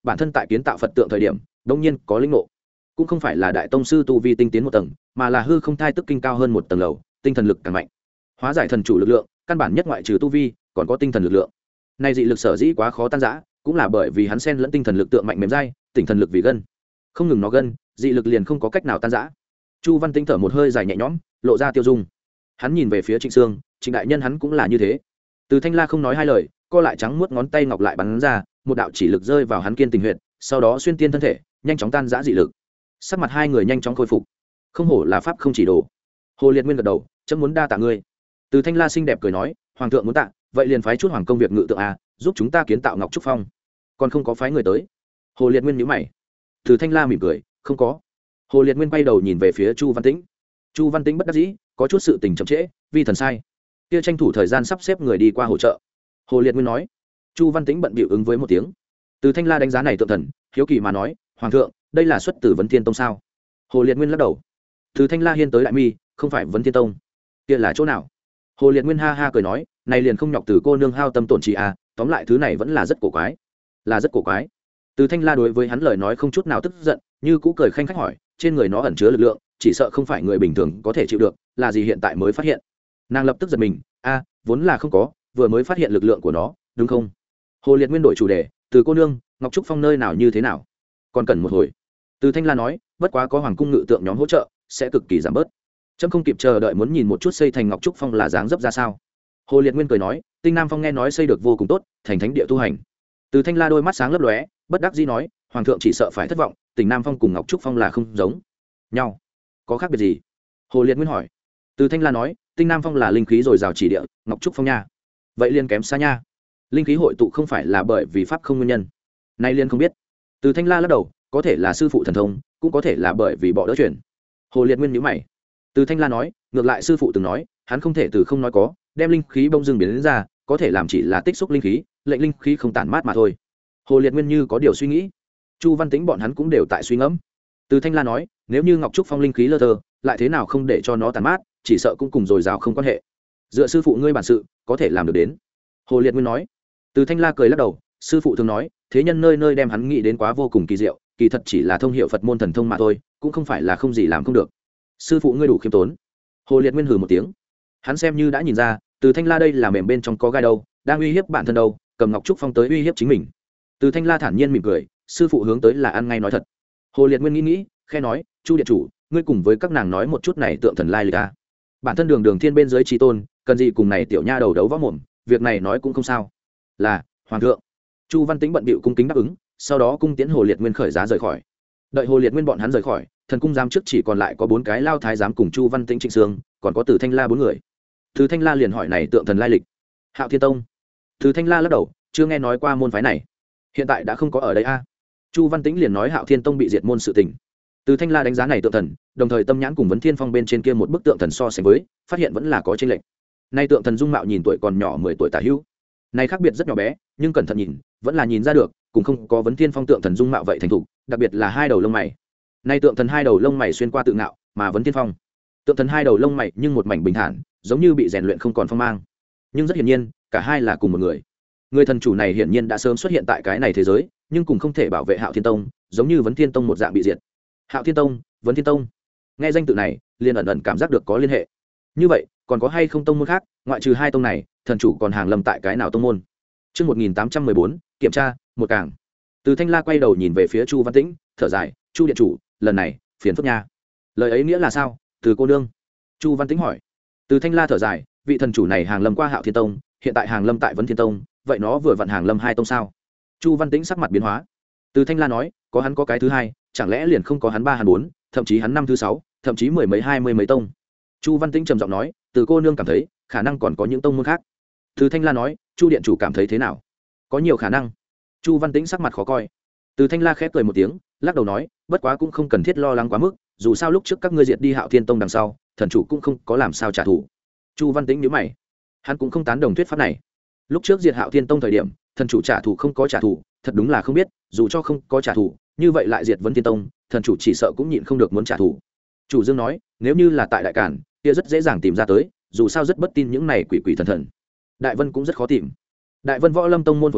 bản thân tại kiến tạo phật tượng thời điểm đông nhiên có linh ngộ, cũng không phải là đại tông sư tu vi tinh tiến một tầng, mà là hư không thai tức kinh cao hơn một tầng lầu, tinh thần lực càng mạnh, hóa giải thần chủ lực lượng, căn bản nhất ngoại trừ tu vi còn có tinh thần lực lượng. Này dị lực sở dĩ quá khó tan rã, cũng là bởi vì hắn xen lẫn tinh thần lực tượng mạnh mềm dai, tinh thần lực vì gân, không ngừng nó gân, dị lực liền không có cách nào tan rã. Chu Văn Tĩnh thở một hơi dài nhẹ nhõm, lộ ra tiêu dung. Hắn nhìn về phía Trịnh Sương, Trịnh đại nhân hắn cũng là như thế. Từ Thanh La không nói hai lời, co lại trắng muốt ngón tay ngọc lại bắn ra, một đạo chỉ lực rơi vào hắn kiên tình huyệt, sau đó xuyên tiên thân thể, nhanh chóng tan rã dị lực. Sắc mặt hai người nhanh chóng khôi phục. Không hổ là pháp không chỉ đồ. Hồ Liệt Nguyên gật đầu, chấm muốn đa tạ ngươi. Từ Thanh La xinh đẹp cười nói, hoàng thượng muốn tạ, vậy liền phái chút hoàng công việc ngự tượng a, giúp chúng ta kiến tạo Ngọc Trúc Phong. Còn không có phái người tới. Hồ Liệt Nguyên nhíu mày. Từ Thanh La mỉm cười, không có. Hồ Liệt Nguyên quay đầu nhìn về phía Chu Văn Tĩnh. Chu Văn Tĩnh bất đắc dĩ, có chút sự tình chậm trễ, vi thần sai. Kia tranh thủ thời gian sắp xếp người đi qua hỗ trợ. Hồ Liệt Nguyên nói. Chu Văn Tĩnh bận bịu ứng với một tiếng. Từ Thanh La đánh giá này tượng thần, hiếu kỳ mà nói, hoàng thượng, đây là xuất từ Vấn Thiên Tông sao? Hồ Liệt Nguyên lắc đầu. Từ Thanh La hiên tới đại mi, không phải Vấn Thiên Tông. Kia là chỗ nào? Hồ Liệt Nguyên ha ha cười nói, này liền không nhọc từ cô nương hao tâm tổn trí à, tóm lại thứ này vẫn là rất cổ quái. Là rất cổ quái. Từ Thanh La đối với hắn lời nói không chút nào tức giận, như cũ cười khanh khách hỏi, trên người nó ẩn chứa lực lượng, chỉ sợ không phải người bình thường có thể chịu được, là gì hiện tại mới phát hiện. Nàng lập tức giật mình, a, vốn là không có, vừa mới phát hiện lực lượng của nó, đúng không? Hồ Liệt Nguyên đổi chủ đề, từ cô nương, Ngọc Trúc Phong nơi nào như thế nào? Còn cần một hồi. Từ Thanh La nói, bất quá có hoàng cung ngự tượng nhóm hỗ trợ, sẽ cực kỳ giảm bớt. Trẫm không kịp chờ đợi muốn nhìn một chút xây thành Ngọc Trúc Phong là dáng dấp ra sao. Hồ Liệt Nguyên cười nói, Tinh Nam Phong nghe nói xây được vô cùng tốt, thành thánh địa tu hành. Từ Thanh La đôi mắt sáng lấp lóe, bất đắc dĩ nói, hoàng thượng chỉ sợ phải thất vọng, Tỉnh Nam Phong cùng Ngọc Trúc Phong là không giống nhau. Có khác biệt gì? Hồ Liệt Nguyên hỏi. Từ Thanh La nói, Tinh Nam Phong là linh khí dồi dào chỉ địa, Ngọc Trúc Phong nha, vậy liền kém xa nha. Linh khí hội tụ không phải là bởi vì pháp không nguyên nhân. Nay liên không biết. Từ Thanh La lắc đầu, có thể là sư phụ thần thông, cũng có thể là bởi vì bỏ đỡ chuyển. Hồ Liệt Nguyên nhíu mày. Từ Thanh La nói, ngược lại sư phụ từng nói, hắn không thể từ không nói có, đem linh khí bông dưng biến đến ra, có thể làm chỉ là tích xúc linh khí, lệnh linh khí không tản mát mà thôi. Hồ Liệt Nguyên như có điều suy nghĩ. Chu Văn Tĩnh bọn hắn cũng đều tại suy ngẫm. Từ Thanh La nói, nếu như Ngọc Trúc Phong linh khí lơ thơ, lại thế nào không để cho nó tản mát, chỉ sợ cũng cùng dồi dào không quan hệ. Dựa sư phụ ngươi bản sự, có thể làm được đến. Hồ Liệt Nguyên nói. Từ Thanh La cười lắc đầu, sư phụ thường nói, thế nhân nơi nơi đem hắn nghĩ đến quá vô cùng kỳ diệu, kỳ thật chỉ là thông hiệu Phật môn thần thông mà thôi, cũng không phải là không gì làm không được. Sư phụ ngươi đủ khiêm tốn. Hồ Liệt Nguyên hừ một tiếng. Hắn xem như đã nhìn ra, Từ Thanh La đây là mềm bên trong có gai đâu, đang uy hiếp bản thân đâu, cầm Ngọc Trúc Phong tới uy hiếp chính mình. Từ Thanh La thản nhiên mỉm cười, sư phụ hướng tới là ăn ngay nói thật. Hồ Liệt Nguyên nghĩ nghĩ, khẽ nói, Chu điện chủ, ngươi cùng với các nàng nói một chút này tượng thần lai lịch a. Bản thân Đường Đường Thiên bên dưới trí tôn, cần gì cùng này tiểu nha đầu đấu võ mồm, việc này nói cũng không sao. Là, hoàng thượng. Chu Văn Tĩnh bận bịu cung kính đáp ứng, sau đó cung tiễn Hồ Liệt Nguyên khởi giá rời khỏi. Đợi Hồ Liệt Nguyên bọn hắn rời khỏi, thần cung giám trước chỉ còn lại có bốn cái lao thái giám cùng Chu Văn Tĩnh, Trịnh Sương, còn có Từ Thanh La bốn người. Từ Thanh La liền hỏi này tượng thần lai lịch. Hạo Thiên Tông. Từ Thanh La lắc đầu, chưa nghe nói qua môn phái này, hiện tại đã không có ở đây a. Chu Văn Tĩnh liền nói Hạo Thiên Tông bị diệt môn sự tình. Từ Thanh La đánh giá này tượng thần, đồng thời tâm nhãn cùng Vấn Thiên Phong bên trên kia một bức tượng thần so sánh với, phát hiện vẫn là có chênh lệch. Nay tượng thần dung mạo nhìn tuổi còn nhỏ mười tuổi tả hữu. Này khác biệt rất nhỏ bé, nhưng cẩn thận nhìn, vẫn là nhìn ra được, cũng không có Vấn Thiên Phong tượng thần dung mạo vậy thành thục, đặc biệt là hai đầu lông mày. Nay tượng thần hai đầu lông mày xuyên qua tự ngạo, mà Vấn Thiên Phong, tượng thần hai đầu lông mày nhưng một mảnh bình thản, giống như bị rèn luyện không còn phong mang. Nhưng rất hiển nhiên, cả hai là cùng một người. Người thần chủ này hiển nhiên đã sớm xuất hiện tại cái này thế giới, nhưng cũng không thể bảo vệ Hạo Thiên Tông, giống như Vấn Thiên Tông một dạng bị diệt. Hạo Thiên Tông, Vấn Thiên Tông. Nghe danh tự này, liền ẩn ẩn cảm giác được có liên hệ. Như vậy, còn có hay không tông môn khác, ngoại trừ hai tông này, thần chủ còn hàng lâm tại cái nào tông môn? Chương một nghìn tám trăm mười bốn, kiểm tra, một càng. Từ Thanh La quay đầu nhìn về phía Chu Văn Tĩnh, thở dài, "Chu điện chủ, lần này, phiền phức nha." Lời ấy nghĩa là sao? Từ cô nương. Chu Văn Tĩnh hỏi. Từ Thanh La thở dài, vị thần chủ này hàng lâm qua Hạo Thiên Tông, hiện tại hàng lâm tại Vấn Thiên Tông, vậy nó vừa vặn hàng lâm hai tông sao? Chu Văn Tĩnh sắc mặt biến hóa. Từ Thanh La nói, có hắn có cái thứ hai, chẳng lẽ liền không có hắn ba hắn bốn, thậm chí hắn năm thứ sáu, thậm chí mười mấy hai mươi mấy tông. Chu Văn Tĩnh trầm giọng nói, từ cô nương cảm thấy, khả năng còn có những tông môn khác. Từ Thanh La nói, Chu điện chủ cảm thấy thế nào? Có nhiều khả năng. Chu Văn Tĩnh sắc mặt khó coi. Từ Thanh La khép cười một tiếng, lắc đầu nói, bất quá cũng không cần thiết lo lắng quá mức, dù sao lúc trước các ngươi diệt đi Hạo Thiên Tông đằng sau, thần chủ cũng không có làm sao trả thù. Chu Văn Tĩnh nhíu mày, hắn cũng không tán đồng thuyết pháp này. Lúc trước diệt Hạo Thiên Tông thời điểm, thần chủ trả thù không có trả thù, thật đúng là không biết, dù cho không có trả thù, như vậy lại diệt Vấn Thiên Tông, thần chủ chỉ sợ cũng nhịn không được muốn trả thù. Chủ Dương nói, nếu như là tại Đại Cản, kia rất dễ dàng tìm ra tới, dù sao rất bất tin những này quỷ quỷ thần thần. Đại Vân cũng rất khó tìm. Đại Vân Võ Lâm Tông môn phồn vinh,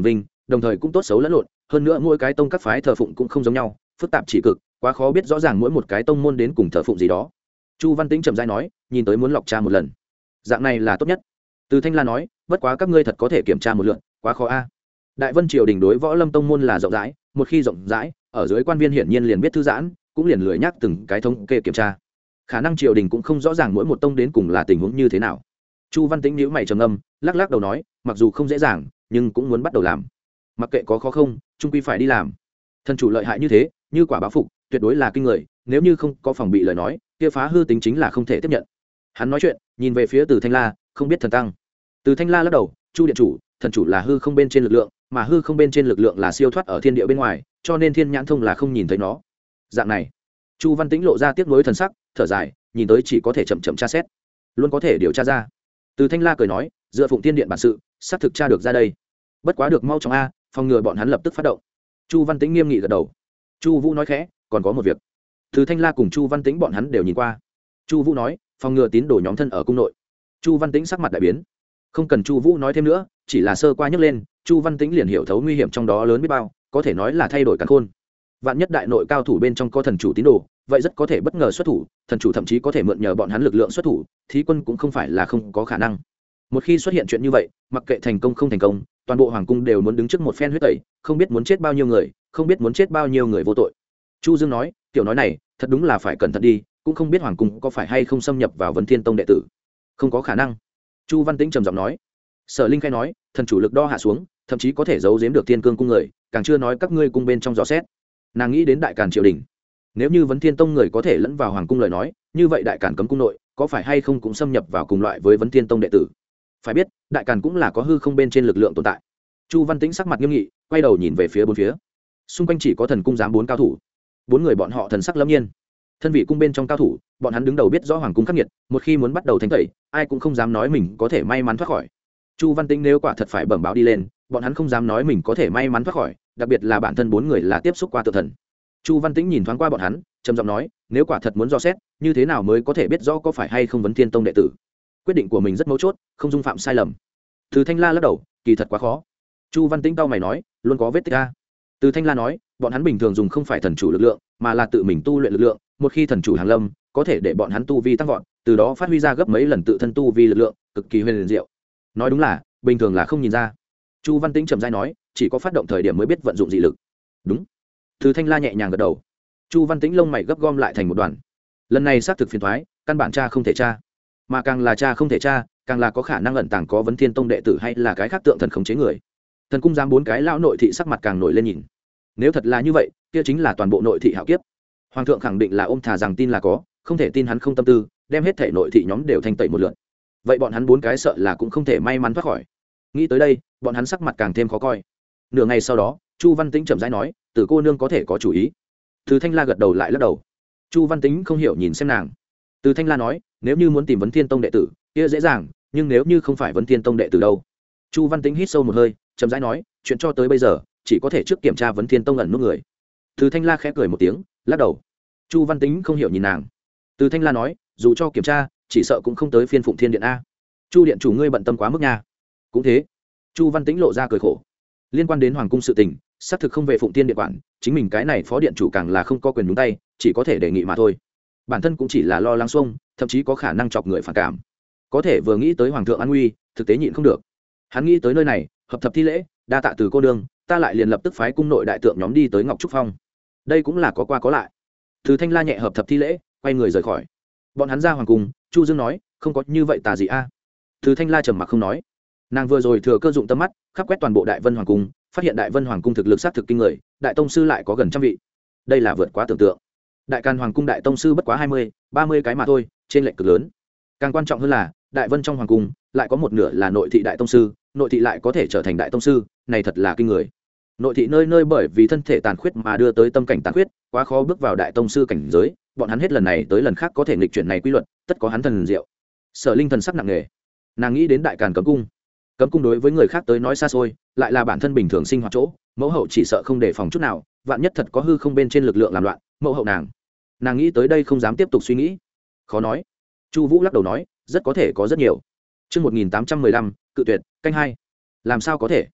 đồng thời cũng tốt xấu lẫn lộn, hơn nữa mỗi cái tông các phái thờ phụng cũng không giống nhau, phức tạp chỉ cực, quá khó biết rõ ràng mỗi một cái tông môn đến cùng thờ phụng gì đó. Chu Văn Tĩnh trầm rãi nói, nhìn tới muốn lọc tra một lần, dạng này là tốt nhất. Từ Thanh La nói, bất quá các ngươi thật có thể kiểm tra một lượt, quá khó a. Đại Vân triều đình đối Võ Lâm tông môn là rộng rãi, một khi rộng rãi, ở dưới quan viên hiển nhiên liền biết thư giãn, cũng liền lười nhắc từng cái thống kê kiểm tra. Khả năng triều đình cũng không rõ ràng mỗi một tông đến cùng là tình huống như thế nào. Chu Văn Tĩnh nhíu mày trầm ngâm, lắc lắc đầu nói, mặc dù không dễ dàng, nhưng cũng muốn bắt đầu làm. Mặc kệ có khó không, chung quy phải đi làm. Thần chủ lợi hại như thế, như quả báo phục, tuyệt đối là kinh người, nếu như không có phòng bị lời nói, kia phá hư tính chính là không thể tiếp nhận. Hắn nói chuyện, nhìn về phía Từ Thanh La, không biết thần tăng. Từ Thanh La lắc đầu, Chu điện chủ, thần chủ là hư không bên trên lực lượng, mà hư không bên trên lực lượng là siêu thoát ở thiên địa bên ngoài, cho nên thiên nhãn thông là không nhìn thấy nó. Dạng này, Chu Văn Tĩnh lộ ra tiếc nuối thần sắc, thở dài, nhìn tới chỉ có thể chậm chậm tra xét, luôn có thể điều tra ra. Từ Thanh La cười nói, dựa phụng tiên điện bản sự, xác thực tra được ra đây. Bất quá được mau chóng a, phòng ngừa bọn hắn lập tức phát động. Chu Văn Tĩnh nghiêm nghị gật đầu. Chu Vũ nói khẽ, còn có một việc. Từ Thanh La cùng Chu Văn Tĩnh bọn hắn đều nhìn qua. Chu Vũ nói, phòng ngừa tín đồ nhóm thân ở cung nội. Chu Văn Tĩnh sắc mặt đại biến. Không cần Chu Vũ nói thêm nữa, chỉ là sơ qua nhấc lên, Chu Văn Tĩnh liền hiểu thấu nguy hiểm trong đó lớn biết bao, có thể nói là thay đổi càn khôn. Vạn nhất đại nội cao thủ bên trong có thần chủ tín đồ, vậy rất có thể bất ngờ xuất thủ, thần chủ thậm chí có thể mượn nhờ bọn hắn lực lượng xuất thủ, thí quân cũng không phải là không có khả năng. Một khi xuất hiện chuyện như vậy, mặc kệ thành công không thành công, toàn bộ hoàng cung đều muốn đứng trước một phen huyết tẩy, không biết muốn chết bao nhiêu người, không biết muốn chết bao nhiêu người vô tội. Chu Dương nói, tiểu nói này, thật đúng là phải cẩn thận đi, cũng không biết hoàng cung có phải hay không xâm nhập vào Vấn Thiên Tông đệ tử. Không có khả năng. Chu Văn Tĩnh trầm giọng nói. Sở Linh khai nói, thần chủ lực đo hạ xuống, thậm chí có thể giấu giếm được Thiên Cương cung người, càng chưa nói các ngươi cung bên trong dò xét. Nàng nghĩ đến đại càn triều đình, nếu như Vấn Thiên Tông người có thể lẫn vào hoàng cung lời nói, như vậy đại càn cấm cung nội có phải hay không cũng xâm nhập vào cùng loại với Vấn Thiên Tông đệ tử. Phải biết, đại càn cũng là có hư không bên trên lực lượng tồn tại. Chu Văn Tĩnh sắc mặt nghiêm nghị, quay đầu nhìn về phía bốn phía. Xung quanh chỉ có thần cung giám bốn cao thủ. Bốn người bọn họ thần sắc lâm nhiên. Thân vị cung bên trong cao thủ, bọn hắn đứng đầu biết rõ hoàng cung khắc nghiệt, một khi muốn bắt đầu thanh tẩy, ai cũng không dám nói mình có thể may mắn thoát khỏi. Chu Văn Tĩnh nếu quả thật phải bẩm báo đi lên, bọn hắn không dám nói mình có thể may mắn thoát khỏi, đặc biệt là bản thân bốn người là tiếp xúc qua tự thần. Chu Văn Tĩnh nhìn thoáng qua bọn hắn, trầm giọng nói, nếu quả thật muốn dò xét, như thế nào mới có thể biết rõ có phải hay không Vấn Thiên Tông đệ tử? Quyết định của mình rất mấu chốt, không dung phạm sai lầm. Từ Thanh La lắc đầu, kỳ thật quá khó. Chu Văn Tĩnh cau mày nói, luôn có vết tích a. Từ Thanh La nói, bọn hắn bình thường dùng không phải thần chủ lực lượng, mà là tự mình tu luyện lực lượng, một khi thần chủ hàng lâm, có thể để bọn hắn tu vi tăng vọt, từ đó phát huy ra gấp mấy lần tự thân tu vi lực lượng, cực kỳ huyền diệu. Nói đúng là, bình thường là không nhìn ra. Chu Văn Tĩnh trầm rãi nói, chỉ có phát động thời điểm mới biết vận dụng dị lực. Đúng. Từ Thanh La nhẹ nhàng gật đầu. Chu Văn Tĩnh lông mày gấp gom lại thành một đoàn. Lần này xác thực phiền toái, căn bản tra không thể tra, mà càng là tra không thể tra, càng là có khả năng ẩn tàng có Vấn Thiên Tông đệ tử hay là cái khác tượng thần khống chế người. Thần cung giám bốn cái lão nội thị sắc mặt càng nổi lên nhìn. Nếu thật là như vậy, kia chính là toàn bộ nội thị hạo kiếp. Hoàng thượng khẳng định là ôm thà rằng tin là có, không thể tin hắn không tâm tư, đem hết thể nội thị nhóm đều thanh tẩy một lượt. Vậy bọn hắn bốn cái sợ là cũng không thể may mắn thoát khỏi. Nghĩ tới đây, bọn hắn sắc mặt càng thêm khó coi. Nửa ngày sau đó, Chu Văn Tĩnh chậm rãi nói, Tử cô nương có thể có chủ ý. Từ Thanh La gật đầu lại lắc đầu. Chu Văn Tĩnh không hiểu nhìn xem nàng. Từ Thanh La nói, nếu như muốn tìm Vấn Thiên Tông đệ tử, kia dễ dàng, nhưng nếu như không phải Vấn Thiên Tông đệ tử đâu? Chu Văn Tĩnh hít sâu một hơi, chậm rãi nói, chuyện cho tới bây giờ, chỉ có thể trước kiểm tra Vấn Thiên Tông ẩn nút người. Từ Thanh La khẽ cười một tiếng, lắc đầu. Chu Văn Tĩnh không hiểu nhìn nàng. Từ Thanh La nói, dù cho kiểm tra, chỉ sợ cũng không tới phiên Phụng Thiên điện a. Chu điện chủ ngươi bận tâm quá mức nha. Cũng thế. Chu Văn Tĩnh lộ ra cười khổ. Liên quan đến hoàng cung sự tình, xác thực không về Phụng Thiên điện quản, chính mình cái này phó điện chủ càng là không có quyền nhúng tay, chỉ có thể đề nghị mà thôi. Bản thân cũng chỉ là lo lắng xuông, thậm chí có khả năng chọc người phản cảm. Có thể vừa nghĩ tới hoàng thượng an nguy, thực tế nhịn không được. Hắn nghĩ tới nơi này, hợp thập thi lễ, đa tạ Từ cô nương, ta lại liền lập tức phái cung nội đại tượng nhóm đi tới Ngọc Trúc Phong. Đây cũng là có qua có lại. Từ Thanh La nhẹ hợp thập thi lễ, quay người rời khỏi. Bọn hắn ra hoàng cung, Chu Dương nói, không có như vậy tà gì a. Từ Thanh La trầm mặc không nói. Nàng vừa rồi thừa cơ dụng tâm mắt, khắp quét toàn bộ Đại Vân hoàng cung, phát hiện Đại Vân hoàng cung thực lực sát thực kinh người, đại tông sư lại có gần trăm vị. Đây là vượt quá tưởng tượng. Đại Càn hoàng cung đại tông sư bất quá hai mươi, ba mươi cái mà thôi, trên lệch cực lớn. Càng quan trọng hơn là, Đại Vân trong hoàng cung lại có một nửa là nội thị đại tông sư, nội thị lại có thể trở thành đại tông sư, này thật là kinh người. Nội thị nơi nơi bởi vì thân thể tàn khuyết mà đưa tới tâm cảnh tàn khuyết, quá khó bước vào đại tông sư cảnh giới, bọn hắn hết lần này tới lần khác có thể nghịch chuyển này quy luật, tất có hắn thần diệu. Sở Linh thần sắc nặng nề, nàng nghĩ đến Đại Càn cấm cung. Cấm cung đối với người khác tới nói xa xôi, lại là bản thân bình thường sinh hoạt chỗ, mẫu hậu chỉ sợ không đề phòng chút nào, vạn nhất thật có hư không bên trên lực lượng làm loạn, mẫu hậu nàng. Nàng nghĩ tới đây không dám tiếp tục suy nghĩ. Khó nói. Chu Vũ lắc đầu nói, rất có thể có rất nhiều. Chương một nghìn tám trăm mười lăm, cự tuyệt, canh hai. Làm sao có thể?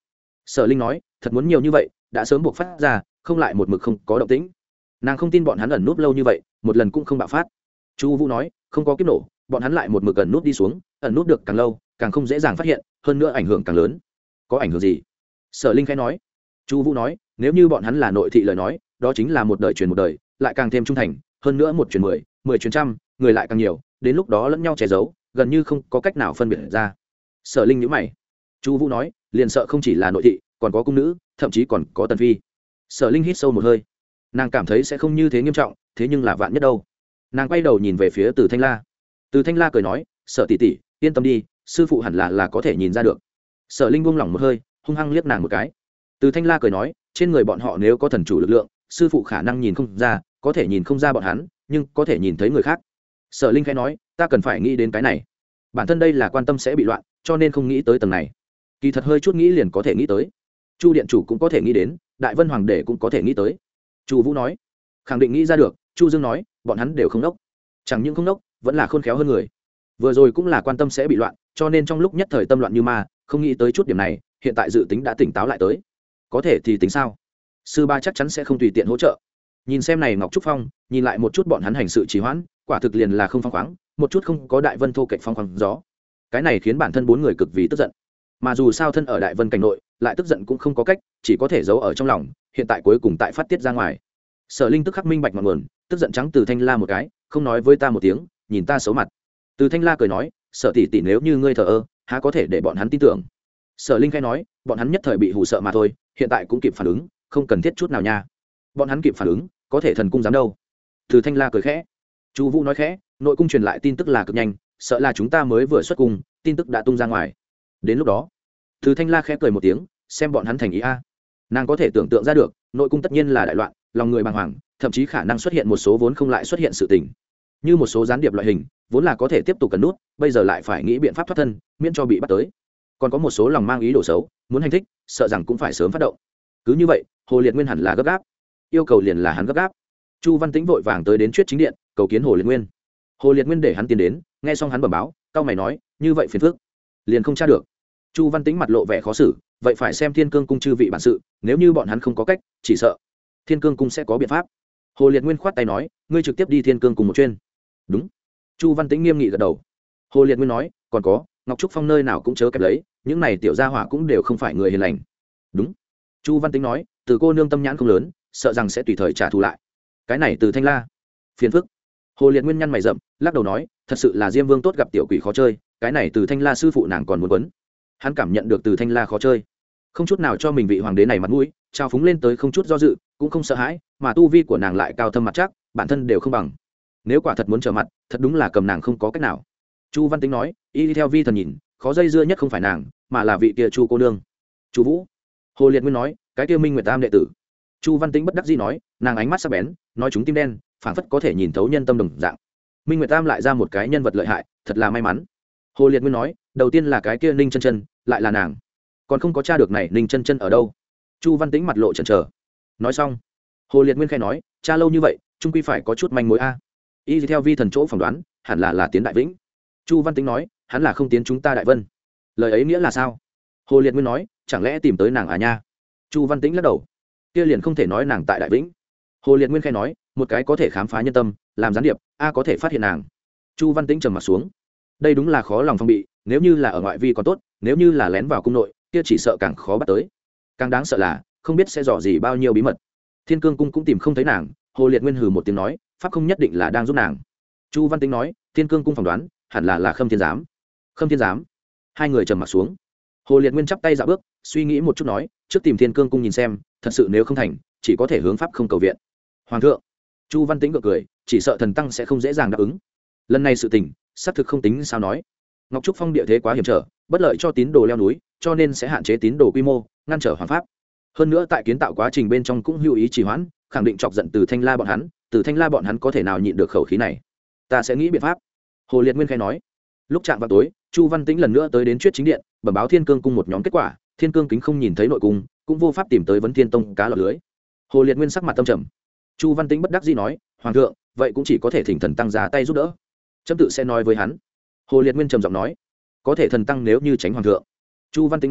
Sở Linh nói, thật muốn nhiều như vậy đã sớm buộc phát ra, không lại một mực không có động tĩnh. Nàng không tin bọn hắn ẩn núp lâu như vậy một lần cũng không bạo phát. Chu Vũ nói, không có kiếp nổ, bọn hắn lại một mực ẩn núp đi xuống, ẩn núp được càng lâu càng không dễ dàng phát hiện, hơn nữa ảnh hưởng càng lớn. Có ảnh hưởng gì? Sở Linh khẽ nói. Chu Vũ nói, nếu như bọn hắn là nội thị lời nói, đó chính là một đời truyền một đời, lại càng thêm trung thành, hơn nữa một truyền mười, mười truyền trăm, người lại càng nhiều, đến lúc đó lẫn nhau che giấu, gần như không có cách nào phân biệt ra. Sở Linh nhíu mày. Chu Vũ nói, liền sợ không chỉ là nội thị, còn có cung nữ, thậm chí còn có tần phi. Sở Linh hít sâu một hơi, nàng cảm thấy sẽ không như thế nghiêm trọng, thế nhưng là vạn nhất đâu. Nàng quay đầu nhìn về phía Từ Thanh La. Từ Thanh La cười nói, Sở tỷ tỷ, yên tâm đi, sư phụ hẳn là là có thể nhìn ra được. Sở Linh buông lỏng một hơi, hung hăng liếc nàng một cái. Từ Thanh La cười nói, trên người bọn họ nếu có thần chủ lực lượng, sư phụ khả năng nhìn không ra, có thể nhìn không ra bọn hắn, nhưng có thể nhìn thấy người khác. Sở Linh khẽ nói, ta cần phải nghĩ đến cái này. Bản thân đây là quan tâm sẽ bị loạn, cho nên không nghĩ tới tầng này. Kỳ thật hơi chút nghĩ liền có thể nghĩ tới. Chu điện chủ cũng có thể nghĩ đến, Đại Vân hoàng đế cũng có thể nghĩ tới. Chu Vũ nói, khẳng định nghĩ ra được. Chu Dương nói, bọn hắn đều không đốc, chẳng những không đốc, vẫn là khôn khéo hơn người. Vừa rồi cũng là quan tâm sẽ bị loạn, cho nên trong lúc nhất thời tâm loạn như ma, không nghĩ tới chút điểm này, hiện tại dự tính đã tỉnh táo lại tới. Có thể thì tính sao? Sư ba chắc chắn sẽ không tùy tiện hỗ trợ. Nhìn xem này Ngọc Trúc Phong, nhìn lại một chút bọn hắn hành sự trì hoãn, quả thực liền là không phóng khoáng, một chút không có Đại Vân thô kệch phong khoáng gió. Cái này khiến bản thân bốn người cực vì tức giận. Mà dù sao thân ở Đại Vân cảnh nội, lại tức giận cũng không có cách, chỉ có thể giấu ở trong lòng, hiện tại cuối cùng tại phát tiết ra ngoài. Sở Linh tức khắc minh bạch ngọn nguồn, tức giận trắng Từ Thanh La một cái, không nói với ta một tiếng, nhìn ta xấu mặt. Từ Thanh La cười nói, Sở tỷ tỷ nếu như ngươi thờ ơ, há có thể để bọn hắn tin tưởng. Sở Linh khẽ nói, bọn hắn nhất thời bị hù sợ mà thôi, hiện tại cũng kịp phản ứng, không cần thiết chút nào nha. Bọn hắn kịp phản ứng, có thể thần cung dám đâu. Từ Thanh La cười khẽ. Chu Vũ nói khẽ, nội cung truyền lại tin tức là cực nhanh, sợ là chúng ta mới vừa xuất cung, tin tức đã tung ra ngoài. Đến lúc đó, Từ Thanh La khẽ cười một tiếng, xem bọn hắn thành ý a. Nàng có thể tưởng tượng ra được, nội cung tất nhiên là đại loạn, lòng người bàng hoàng, thậm chí khả năng xuất hiện một số vốn không lại xuất hiện sự tình. Như một số gián điệp loại hình, vốn là có thể tiếp tục cần nút, bây giờ lại phải nghĩ biện pháp thoát thân, miễn cho bị bắt tới. Còn có một số lòng mang ý đồ xấu, muốn hành thích, sợ rằng cũng phải sớm phát động. Cứ như vậy, Hồ Liệt Nguyên hẳn là gấp gáp, yêu cầu liền là hắn gấp gáp. Chu Văn Tĩnh vội vàng tới đến Chuyết chính điện, cầu kiến Hồ Liệt Nguyên. Hồ Liệt Nguyên để hắn tiến đến, nghe xong hắn bẩm báo, cao mày nói, như vậy phiền phức, liền không tra được. Chu Văn Tĩnh mặt lộ vẻ khó xử, vậy phải xem Thiên Cương cung chư vị bản sự, nếu như bọn hắn không có cách, chỉ sợ Thiên Cương cung sẽ có biện pháp. Hồ Liệt Nguyên khoát tay nói, ngươi trực tiếp đi Thiên Cương cung một chuyên. Đúng. Chu Văn Tĩnh nghiêm nghị gật đầu. Hồ Liệt Nguyên nói, còn có, Ngọc Trúc Phong nơi nào cũng chớ kẹp lấy, những này tiểu gia hỏa cũng đều không phải người hiền lành. Đúng. Chu Văn Tĩnh nói, từ cô nương tâm nhãn không lớn, sợ rằng sẽ tùy thời trả thù lại. Cái này từ Thanh La, phiền phức. Hồ Liệt Nguyên nhăn mày rậm, lắc đầu nói, thật sự là Diêm Vương tốt gặp tiểu quỷ khó chơi, cái này từ Thanh La sư phụ nàng còn muốn quấn. Hắn cảm nhận được từ Thanh La khó chơi, không chút nào cho mình vị hoàng đế này mặt mũi, trao phúng lên tới không chút do dự, cũng không sợ hãi, mà tu vi của nàng lại cao thâm mặt chắc, bản thân đều không bằng. Nếu quả thật muốn trở mặt, thật đúng là cầm nàng không có cách nào. Chu Văn Tĩnh nói, y đi theo vi thần nhìn, khó dây dưa nhất không phải nàng, mà là vị kia Chu cô nương. Chu Vũ. Hồ Liệt Nguyên nói, cái kia Minh Nguyệt Tam đệ tử. Chu Văn Tĩnh bất đắc dĩ nói, nàng ánh mắt sắc bén, nói chúng tim đen, phảng phất có thể nhìn thấu nhân tâm đồng dạng. Minh Nguyệt Tam lại ra một cái nhân vật lợi hại, thật là may mắn. Hồ Liệt Nguyên nói, đầu tiên là cái kia Ninh Chân Chân, lại là nàng, còn không có tra được này Ninh Chân Chân ở đâu. Chu Văn Tĩnh mặt lộ chần chờ. Nói xong, Hồ Liệt Nguyên khẽ nói, tra lâu như vậy, chung quy phải có chút manh mối a. Y theo vi thần chỗ phỏng đoán, hẳn là là tiến Đại Vĩnh. Chu Văn Tĩnh nói, hắn là không tiến chúng ta Đại Vân. Lời ấy nghĩa là sao? Hồ Liệt Nguyên nói, chẳng lẽ tìm tới nàng à nha? Chu Văn Tĩnh lắc đầu, kia liền không thể nói nàng tại Đại Vĩnh. Hồ Liệt Nguyên khẽ nói, một cái có thể khám phá nhân tâm, làm gián điệp, a có thể phát hiện nàng. Chu Văn Tĩnh trầm mặt xuống. Đây đúng là khó lòng phòng bị, nếu như là ở ngoại vi còn tốt, nếu như là lén vào cung nội, kia chỉ sợ càng khó bắt tới. Càng đáng sợ là, không biết sẽ dò gì bao nhiêu bí mật. Thiên Cương cung cũng tìm không thấy nàng. Hồ Liệt Nguyên hừ một tiếng nói, pháp không nhất định là đang giúp nàng. Chu Văn Tĩnh nói, Thiên Cương cung phỏng đoán, hẳn là là Khâm Thiên giám. Khâm Thiên giám. Hai người trầm mặt xuống. Hồ Liệt Nguyên chắp tay dạo bước, suy nghĩ một chút nói, trước tìm Thiên Cương cung nhìn xem, thật sự nếu không thành, chỉ có thể hướng pháp không cầu viện. Hoàng thượng. Chu Văn Tĩnh gượng cười, chỉ sợ thần tăng sẽ không dễ dàng đáp ứng. Lần này sự tình, xác thực không tính sao nói. Ngọc Trúc Phong địa thế quá hiểm trở, bất lợi cho tín đồ leo núi, cho nên sẽ hạn chế tín đồ quy mô, ngăn trở hoàng pháp. Hơn nữa tại kiến tạo quá trình bên trong cũng hữu ý trì hoãn, khẳng định chọc giận từ Thanh La bọn hắn, từ Thanh La bọn hắn có thể nào nhịn được khẩu khí này. Ta sẽ nghĩ biện pháp. Hồ Liệt Nguyên khai nói. Lúc chạm vào tối, Chu Văn Tĩnh lần nữa tới đến Chuyết chính điện, bẩm báo Thiên Cương cung một nhóm kết quả, Thiên Cương kính không nhìn thấy nội cung, cũng vô pháp tìm tới Vấn Thiên tông cá lọt lưới. Hồ Liệt Nguyên sắc mặt tâm trầm. Chu Văn Tĩnh bất đắc dĩ nói, hoàng thượng, vậy cũng chỉ có thể thỉnh thần tăng ra tay giúp đỡ. Trâm tự sẽ nói với hắn. Hồ Liệt Nguyên trầm giọng nói, có thể thần tăng nếu như tránh hoàng thượng. Chu Văn Tĩnh nói,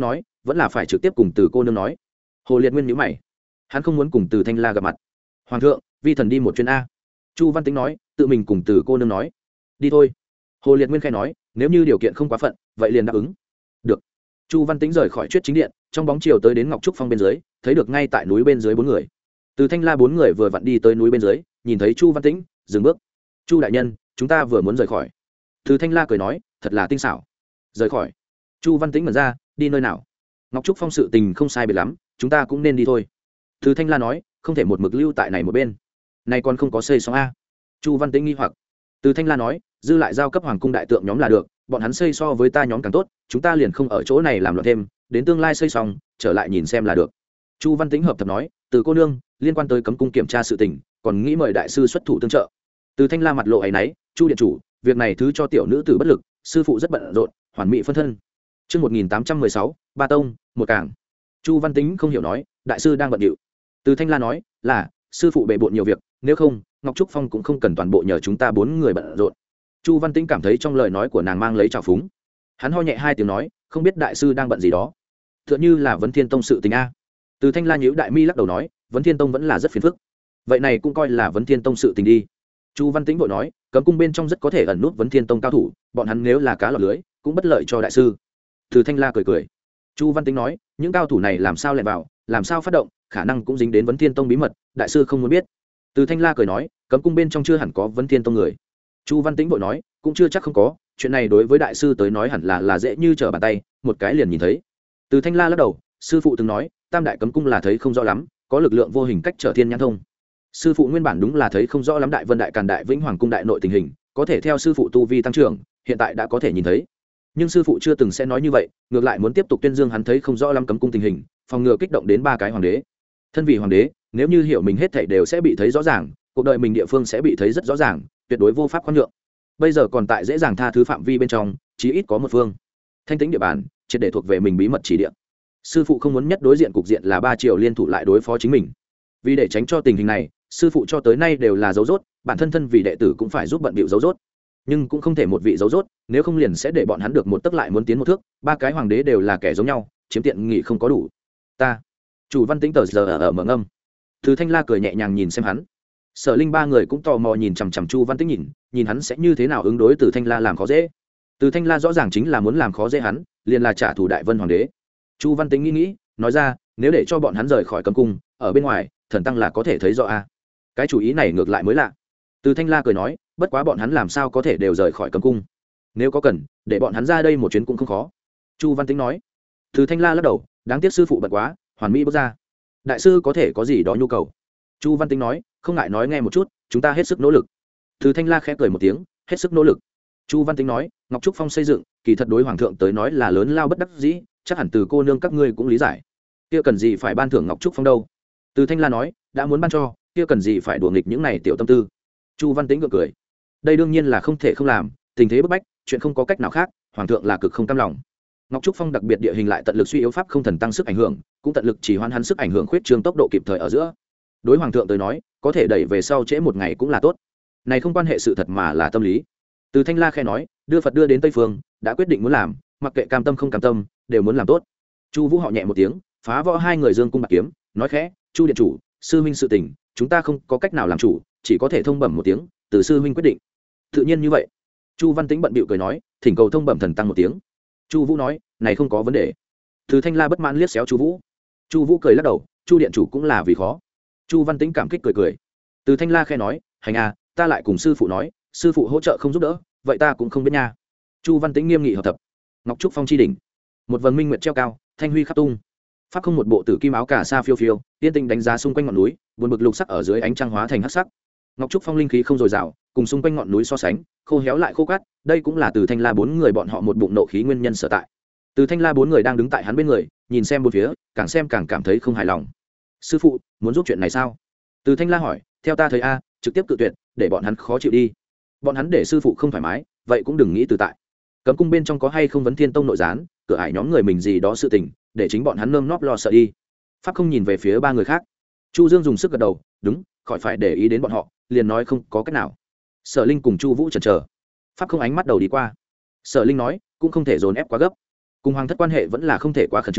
vẫn là phải trực tiếp cùng từ cô nương nói. Hồ Liệt Nguyên nhíu mày, hắn không muốn cùng từ Thanh La gặp mặt. Hoàng thượng, vi thần đi một chuyến a. Chu Văn Tĩnh nói, tự mình cùng từ cô nương nói. Đi thôi. Hồ Liệt Nguyên khai nói, nếu như điều kiện không quá phận, vậy liền đáp ứng. Được. Chu Văn Tĩnh rời khỏi Chuyết Chính Điện, trong bóng chiều tới đến Ngọc Trúc Phong bên dưới, thấy được ngay tại núi bên dưới bốn người. Từ Thanh La bốn người vừa vặn đi tới núi bên dưới, nhìn thấy Chu Văn Tĩnh, dừng bước. Chu đại nhân, chúng ta vừa muốn rời khỏi. Từ Thanh La cười nói, thật là tinh xảo. Rời khỏi. Chu Văn Tĩnh mở ra, đi nơi nào? Ngọc Trúc Phong sự tình không sai biệt lắm, chúng ta cũng nên đi thôi. Từ Thanh La nói, không thể một mực lưu tại này một bên. Này còn không có xây xong a. Chu Văn Tĩnh nghi hoặc. Từ Thanh La nói, dư lại giao cấp hoàng cung đại tượng nhóm là được, bọn hắn xây so với ta nhóm càng tốt, chúng ta liền không ở chỗ này làm loạn thêm, đến tương lai xây xong, trở lại nhìn xem là được. Chu Văn Tĩnh hợp thập nói, từ cô nương, liên quan tới cấm cung kiểm tra sự tình, còn nghĩ mời đại sư xuất thủ tương trợ. Từ Thanh La mặt lộ áy náy, Chu điện chủ, việc này thứ cho tiểu nữ tử bất lực, sư phụ rất bận rộn, hoàn mỹ phân thân. Chương một nghìn tám trăm mười sáu, Ba Tông, một cảng. Chu Văn Tĩnh không hiểu nói, đại sư đang bận điệu. Từ Thanh La nói, là sư phụ bề bộn nhiều việc, nếu không, Ngọc Trúc Phong cũng không cần toàn bộ nhờ chúng ta bốn người bận rộn. Chu Văn Tĩnh cảm thấy trong lời nói của nàng mang lấy trào phúng. Hắn ho nhẹ hai tiếng nói, không biết đại sư đang bận gì đó. Tựa như là Vấn Thiên Tông sự tình a. Từ Thanh La nhíu đại mi lắc đầu nói, Vấn Thiên Tông vẫn là rất phiền phức. Vậy này cũng coi là Vấn Thiên Tông sự tình đi. Chu Văn Tĩnh vội nói, cấm cung bên trong rất có thể ẩn nút Vấn Thiên Tông cao thủ, bọn hắn nếu là cá lọt lưới, cũng bất lợi cho đại sư. Từ Thanh La cười cười. Chu Văn Tĩnh nói, những cao thủ này làm sao lẻn vào, làm sao phát động, khả năng cũng dính đến Vấn Thiên Tông bí mật, đại sư không muốn biết. Từ Thanh La cười nói, cấm cung bên trong chưa hẳn có Vấn Thiên Tông người. Chu Văn Tĩnh vội nói, cũng chưa chắc không có, chuyện này đối với đại sư tới nói hẳn là là dễ như trở bàn tay, một cái liền nhìn thấy. Từ Thanh La lắc đầu, sư phụ từng nói, tam đại cấm cung là thấy không rõ lắm, có lực lượng vô hình cách trở thiên nhãn thông. Sư phụ nguyên bản đúng là thấy không rõ lắm đại Vân đại Càn đại Vĩnh Hoàng cung đại nội tình hình, có thể theo sư phụ tu vi tăng trưởng, hiện tại đã có thể nhìn thấy. Nhưng sư phụ chưa từng sẽ nói như vậy, ngược lại muốn tiếp tục tuyên dương hắn thấy không rõ lắm cấm cung tình hình, phòng ngừa kích động đến ba cái hoàng đế. Thân vị hoàng đế, nếu như hiểu mình hết thảy đều sẽ bị thấy rõ ràng, cuộc đời mình địa phương sẽ bị thấy rất rõ ràng, tuyệt đối vô pháp khoan nhượng. Bây giờ còn tại dễ dàng tha thứ phạm vi bên trong, chí ít có một phương thanh tĩnh địa bàn, triệt để thuộc về mình bí mật chỉ địa. Sư phụ không muốn nhất đối diện cục diện là ba triều liên thủ lại đối phó chính mình. Vì để tránh cho tình hình này, sư phụ cho tới nay đều là dấu rốt, bản thân thân vì đệ tử cũng phải giúp bận bịu dấu rốt, nhưng cũng không thể một vị dấu rốt, nếu không liền sẽ để bọn hắn được một tấc lại muốn tiến một thước. Ba cái hoàng đế đều là kẻ giống nhau, chiếm tiện nghị không có đủ. Ta chủ Văn Tĩnh tờ giờ ở mở ngâm. Từ Thanh La cười nhẹ nhàng nhìn xem hắn. Sở Linh ba người cũng tò mò nhìn chằm chằm Chu Văn Tĩnh nhìn, nhìn hắn sẽ như thế nào ứng đối Từ Thanh La làm khó dễ. Từ Thanh La rõ ràng chính là muốn làm khó dễ hắn, liền là trả thù đại Vân hoàng đế. Chu Văn Tĩnh nghĩ nghĩ, nói ra, nếu để cho bọn hắn rời khỏi cấm cung, ở bên ngoài, thần tăng là có thể thấy rõ a. Cái chủ ý này ngược lại mới lạ. Từ Thanh La cười nói, bất quá bọn hắn làm sao có thể đều rời khỏi cấm cung? Nếu có cần, để bọn hắn ra đây một chuyến cũng không khó. Chu Văn Tĩnh nói. Từ Thanh La lắc đầu, đáng tiếc sư phụ bận quá, hoàn mỹ bước ra. Đại sư có thể có gì đó nhu cầu? Chu Văn Tĩnh nói, không ngại nói nghe một chút, chúng ta hết sức nỗ lực. Từ Thanh La khẽ cười một tiếng, hết sức nỗ lực. Chu Văn Tĩnh nói, Ngọc Trúc Phong xây dựng, kỳ thật đối hoàng thượng tới nói là lớn lao bất đắc dĩ, chắc hẳn từ cô nương các ngươi cũng lý giải. Kia cần gì phải ban thưởng Ngọc Trúc Phong đâu? Từ Thanh La nói, đã muốn ban cho, kia cần gì phải đùa nghịch những này tiểu tâm tư. Chu Văn Tĩnh gượng cười, đây đương nhiên là không thể không làm, tình thế bức bách, chuyện không có cách nào khác, hoàng thượng là cực không cam lòng. Ngọc Trúc Phong đặc biệt địa hình lại tận lực suy yếu pháp không thần tăng sức ảnh hưởng, cũng tận lực chỉ hoãn hắn sức ảnh hưởng khuyết trương tốc độ kịp thời ở giữa. Đối hoàng thượng tới nói, có thể đẩy về sau trễ một ngày cũng là tốt. Này không quan hệ sự thật mà là tâm lý. Từ Thanh La khẽ nói, đưa Phật đưa đến Tây phương, đã quyết định muốn làm, mặc kệ cam tâm không cam tâm, đều muốn làm tốt. Chu Vũ họ nhẹ một tiếng, phá vỡ hai người dương cung bạc kiếm, nói khẽ, Chu điện chủ, sư huynh sự tình, chúng ta không có cách nào làm chủ, chỉ có thể thông bẩm một tiếng, từ sư huynh quyết định. Tự nhiên như vậy. Chu Văn Tĩnh bận bịu cười nói, thỉnh cầu thông bẩm thần tăng một tiếng. Chu Vũ nói, này không có vấn đề. Từ Thanh La bất mãn liếc xéo Chu Vũ. Chu Vũ cười lắc đầu, Chu điện chủ cũng là vì khó. Chu Văn Tĩnh cảm kích cười cười. Từ Thanh La khẽ nói, hành à, ta lại cùng sư phụ nói, sư phụ hỗ trợ không giúp đỡ, vậy ta cũng không biết nha. Chu Văn Tĩnh nghiêm nghị hợp tập. Ngọc Trúc Phong chi đỉnh, một vầng minh nguyệt treo cao, thanh huy khắp tung. Pháp không một bộ tử kim áo cà sa phiêu phiêu, tiên tinh đánh giá xung quanh ngọn núi, buồn bực lục sắc ở dưới ánh trăng hóa thành hắc sắc. Ngọc Trúc Phong linh khí không dồi dào, cùng xung quanh ngọn núi so sánh, khô héo lại khô cát, đây cũng là từ Thanh La bốn người bọn họ một bụng nộ khí nguyên nhân sở tại. Từ Thanh La bốn người đang đứng tại hắn bên người, nhìn xem bốn phía, càng xem càng cảm thấy không hài lòng. Sư phụ, muốn giúp chuyện này sao? Từ Thanh La hỏi, theo ta thấy a, trực tiếp cự tuyệt, để bọn hắn khó chịu đi. Bọn hắn để sư phụ không thoải mái, vậy cũng đừng nghĩ từ tại. Cấm cung bên trong có hay không Vấn Thiên Tông nội gián, cửa ải nhóm người mình gì đó sự tình, để chính bọn hắn nơm nóp lo sợ đi. Pháp không nhìn về phía ba người khác. Chu Dương dùng sức gật đầu, đúng, khỏi phải để ý đến bọn họ, liền nói không có cách nào. Sở Linh cùng Chu Vũ chần chờ. Pháp không ánh mắt đầu đi qua. Sở Linh nói, cũng không thể dồn ép quá gấp. Cùng hoàng thất quan hệ vẫn là không thể quá khẩn trương,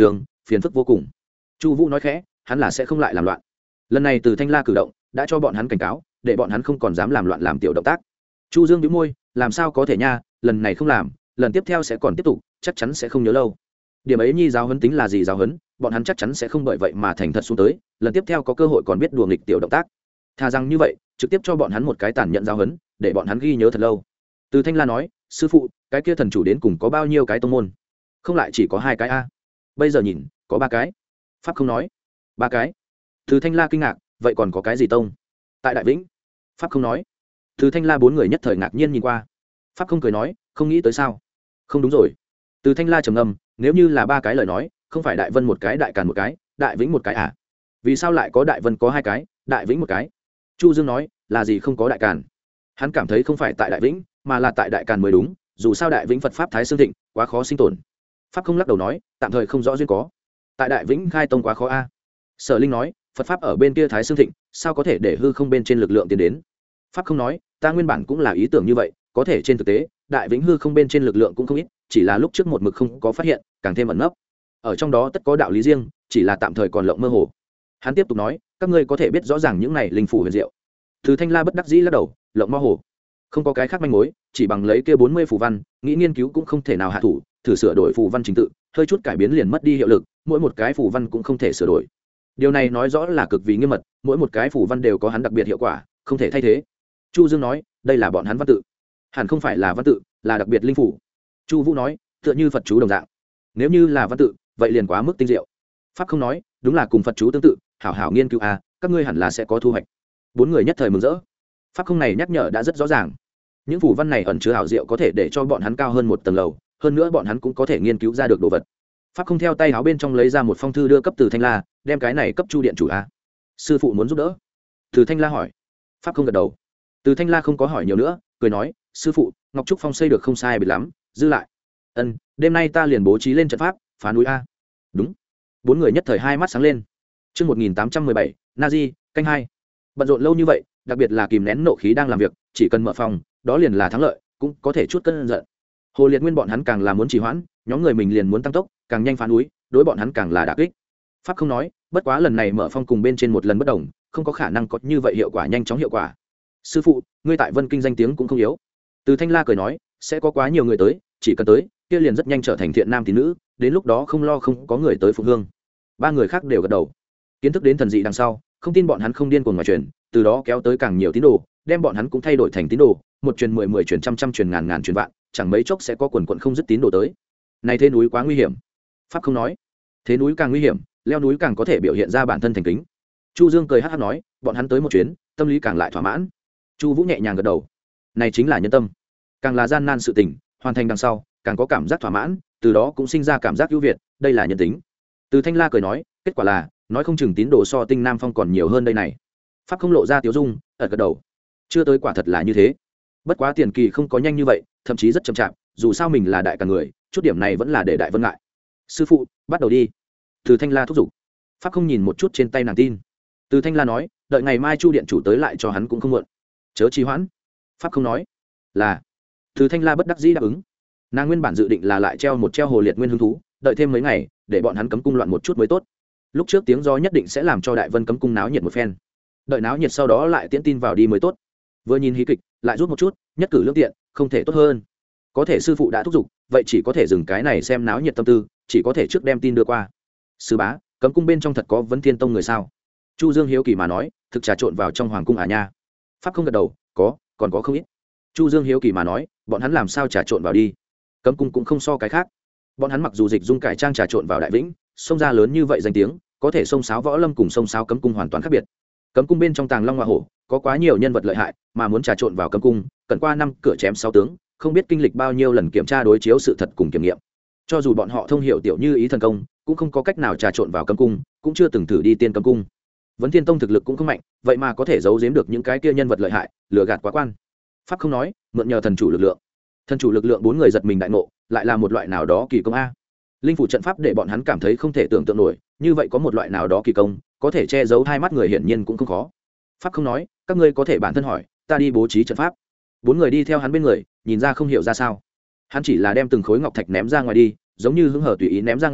phiền phức vô cùng. Chu Vũ nói khẽ, hắn là sẽ không lại làm loạn. Lần này Từ Thanh La cử động đã cho bọn hắn cảnh cáo, để bọn hắn không còn dám làm loạn làm tiểu động tác. Chu Dương nhíu môi, làm sao có thể nha, lần này không làm, lần tiếp theo sẽ còn tiếp tục, chắc chắn sẽ không nhớ lâu. Điểm ấy nhi giáo huấn tính là gì giáo huấn, bọn hắn chắc chắn sẽ không bởi vậy mà thành thật xuống tới, lần tiếp theo có cơ hội còn biết đùa nghịch tiểu động tác. Thà rằng như vậy, trực tiếp cho bọn hắn một cái tàn nhẫn giáo huấn, để bọn hắn ghi nhớ thật lâu. Từ Thanh La nói, sư phụ, cái kia thần chủ đến cùng có bao nhiêu cái tông môn? Không lại chỉ có hai cái a? Bây giờ nhìn, có ba cái. Pháp không nói, ba cái. Từ Thanh La kinh ngạc, vậy còn có cái gì tông? Tại Đại Vĩnh. Pháp không nói. Từ Thanh La bốn người nhất thời ngạc nhiên nhìn qua. Pháp không cười nói, không nghĩ tới sao? Không đúng rồi. Từ Thanh La trầm ngâm, nếu như là ba cái lời nói, không phải Đại Vân một cái, Đại Càn một cái, Đại Vĩnh một cái à? Vì sao lại có Đại Vân có hai cái, Đại Vĩnh một cái? Chu Dương nói, là gì không có Đại Càn? Hắn cảm thấy không phải tại Đại Vĩnh, mà là tại Đại Càn mới đúng, dù sao Đại Vĩnh Phật pháp thái xương thịnh, quá khó sinh tồn. Pháp không lắc đầu nói, tạm thời không rõ duyên có. Tại Đại Vĩnh khai tông quá khó a. Sở Linh nói, Phật pháp ở bên kia thái xương thịnh, sao có thể để hư không bên trên lực lượng tiến đến? Pháp không nói, ta nguyên bản cũng là ý tưởng như vậy, có thể trên thực tế, Đại Vĩnh hư không bên trên lực lượng cũng không ít, chỉ là lúc trước một mực không có phát hiện, càng thêm ẩn nấp. Ở trong đó tất có đạo lý riêng, chỉ là tạm thời còn lộng mơ hồ. Hắn tiếp tục nói, các ngươi có thể biết rõ ràng những này linh phủ huyền diệu. Từ Thanh La bất đắc dĩ lắc đầu, lộng mơ hồ, không có cái khác manh mối, chỉ bằng lấy kia bốn mươi phù văn, nghĩ nghiên cứu cũng không thể nào hạ thủ, thử sửa đổi phù văn trình tự, hơi chút cải biến liền mất đi hiệu lực, mỗi một cái phù văn cũng không thể sửa đổi. Điều này nói rõ là cực vì nghiêm mật, mỗi một cái phù văn đều có hắn đặc biệt hiệu quả, không thể thay thế. Chu Dương nói, đây là bọn hắn văn tự, hẳn không phải là văn tự, là đặc biệt linh phủ. Chu Vũ nói, tựa như Phật chú đồng dạng. Nếu như là văn tự, vậy liền quá mức tinh diệu. Pháp không nói, đúng là cùng Phật chú tương tự, hảo hảo nghiên cứu a, các ngươi hẳn là sẽ có thu hoạch. Bốn người nhất thời mừng rỡ. Pháp không này nhắc nhở đã rất rõ ràng. Những phù văn này ẩn chứa hảo diệu có thể để cho bọn hắn cao hơn một tầng lầu, hơn nữa bọn hắn cũng có thể nghiên cứu ra được đồ vật. Pháp không theo tay áo bên trong lấy ra một phong thư đưa cấp Từ Thanh La, đem cái này cấp Chu điện chủ a. Sư phụ muốn giúp đỡ. Từ Thanh La hỏi. Pháp không gật đầu. Từ Thanh La không có hỏi nhiều nữa, cười nói, sư phụ, Ngọc Trúc Phong xây được không sai biệt lắm, dư lại. Ân, đêm nay ta liền bố trí lên trận pháp, phá núi a. Đúng. Bốn người nhất thời hai mắt sáng lên. Chương một nghìn tám trăm mười bảy, Nazi, canh hai. Bận rộn lâu như vậy, đặc biệt là kìm nén nộ khí đang làm việc, chỉ cần mở phòng, đó liền là thắng lợi, cũng có thể chút cơn giận. Hồ Liệt Nguyên bọn hắn càng là muốn trì hoãn, nhóm người mình liền muốn tăng tốc, càng nhanh phá núi, đối bọn hắn càng là đả kích. Pháp không nói, bất quá lần này mở phong cùng bên trên một lần bất đồng, không có khả năng có như vậy hiệu quả nhanh chóng hiệu quả. Sư phụ, ngươi tại Vân Kinh danh tiếng cũng không yếu. Từ Thanh La cười nói, sẽ có quá nhiều người tới, chỉ cần tới, kia liền rất nhanh trở thành thiện nam tín nữ, đến lúc đó không lo không có người tới phục hương. Ba người khác đều gật đầu. Kiến thức đến thần dị đằng sau, không tin bọn hắn không điên cuồng ngoài truyền, từ đó kéo tới càng nhiều tín đồ, đem bọn hắn cũng thay đổi thành tín đồ, một truyền mười, mười truyền trăm, trăm truyền ngàn, ngàn truyền vạn, chẳng mấy chốc sẽ có quần quần không dứt tín đồ tới. Này thế núi quá nguy hiểm. Pháp không nói, thế núi càng nguy hiểm, leo núi càng có thể biểu hiện ra bản thân thành kính. Chu Dương cười hắc hắc nói, bọn hắn tới một chuyến, tâm lý càng lại thỏa mãn. Chu Vũ nhẹ nhàng gật đầu. Này chính là nhân tâm. Càng là gian nan sự tình, hoàn thành đằng sau, càng có cảm giác thỏa mãn, từ đó cũng sinh ra cảm giác ưu việt, đây là nhân tính. Từ Thanh La cười nói, kết quả là, nói không chừng tín đồ so Tinh Nam Phong còn nhiều hơn đây này. Pháp không lộ ra tiếu dung, ợt gật đầu. Chưa tới quả thật là như thế. Bất quá tiền kỳ không có nhanh như vậy, thậm chí rất chậm chạp, dù sao mình là đại cả người, chút điểm này vẫn là để đại vân ngại. Sư phụ, bắt đầu đi. Từ Thanh La thúc giục. Pháp không nhìn một chút trên tay nàng tin. Từ Thanh La nói, đợi ngày mai Chu điện chủ tới lại cho hắn cũng không muộn. Chớ trì hoãn. Pháp không nói. Là. Từ Thanh La bất đắc dĩ đáp ứng. Nàng nguyên bản dự định là lại treo một treo Hồ Liệt Nguyên hứng thú, đợi thêm mấy ngày, để bọn hắn cấm cung loạn một chút mới tốt. Lúc trước tiếng gió nhất định sẽ làm cho Đại Vân cấm cung náo nhiệt một phen. Đợi náo nhiệt sau đó lại tiễn tin vào đi mới tốt. Vừa nhìn hí kịch, lại rút một chút, nhất cử lương tiện, không thể tốt hơn. Có thể sư phụ đã thúc giục, vậy chỉ có thể dừng cái này xem náo nhiệt tâm tư, chỉ có thể trước đem tin đưa qua. Sư bá, cấm cung bên trong thật có Vấn Thiên Tông người sao? Chu Dương hiếu kỳ mà nói, thực trà trộn vào trong hoàng cung à nha. Pháp không gật đầu, có, còn có không ít. Chu Dương hiếu kỳ mà nói, bọn hắn làm sao trà trộn vào đi? Cấm cung cũng không so cái khác. Bọn hắn mặc dù dịch dung cải trang trà trộn vào Đại Vĩnh, sông ra lớn như vậy danh tiếng, có thể sông sáo võ lâm cùng sông sáo cấm cung hoàn toàn khác biệt. Cấm cung bên trong Tàng Long Hoa Hổ, có quá nhiều nhân vật lợi hại, mà muốn trà trộn vào cấm cung, cần qua năm cửa chém sáu tướng, không biết kinh lịch bao nhiêu lần kiểm tra đối chiếu sự thật cùng kiểm nghiệm. Cho dù bọn họ thông hiểu tiểu như ý thần công, cũng không có cách nào trà trộn vào cấm cung, cũng chưa từng thử đi tiên cấm cung. Vấn Thiên Tông thực lực cũng không mạnh, vậy mà có thể giấu giếm được những cái kia nhân vật lợi hại, lừa gạt quá quan. Pháp không nói, mượn nhờ thần chủ lực lượng. Thần chủ lực lượng bốn người giật mình đại ngộ, lại là một loại nào đó kỳ công a. Linh phủ trận pháp để bọn hắn cảm thấy không thể tưởng tượng nổi, như vậy có một loại nào đó kỳ công, có thể che giấu hai mắt người hiển nhiên cũng không khó. Pháp không nói, các ngươi có thể bản thân hỏi, ta đi bố trí trận pháp. Bốn người đi theo hắn bên người, nhìn ra không hiểu ra sao. Hắn chỉ là đem từng khối ngọc thạch ném ra ngoài đi, giống như hứng hở tùy ý ném ra ngoài,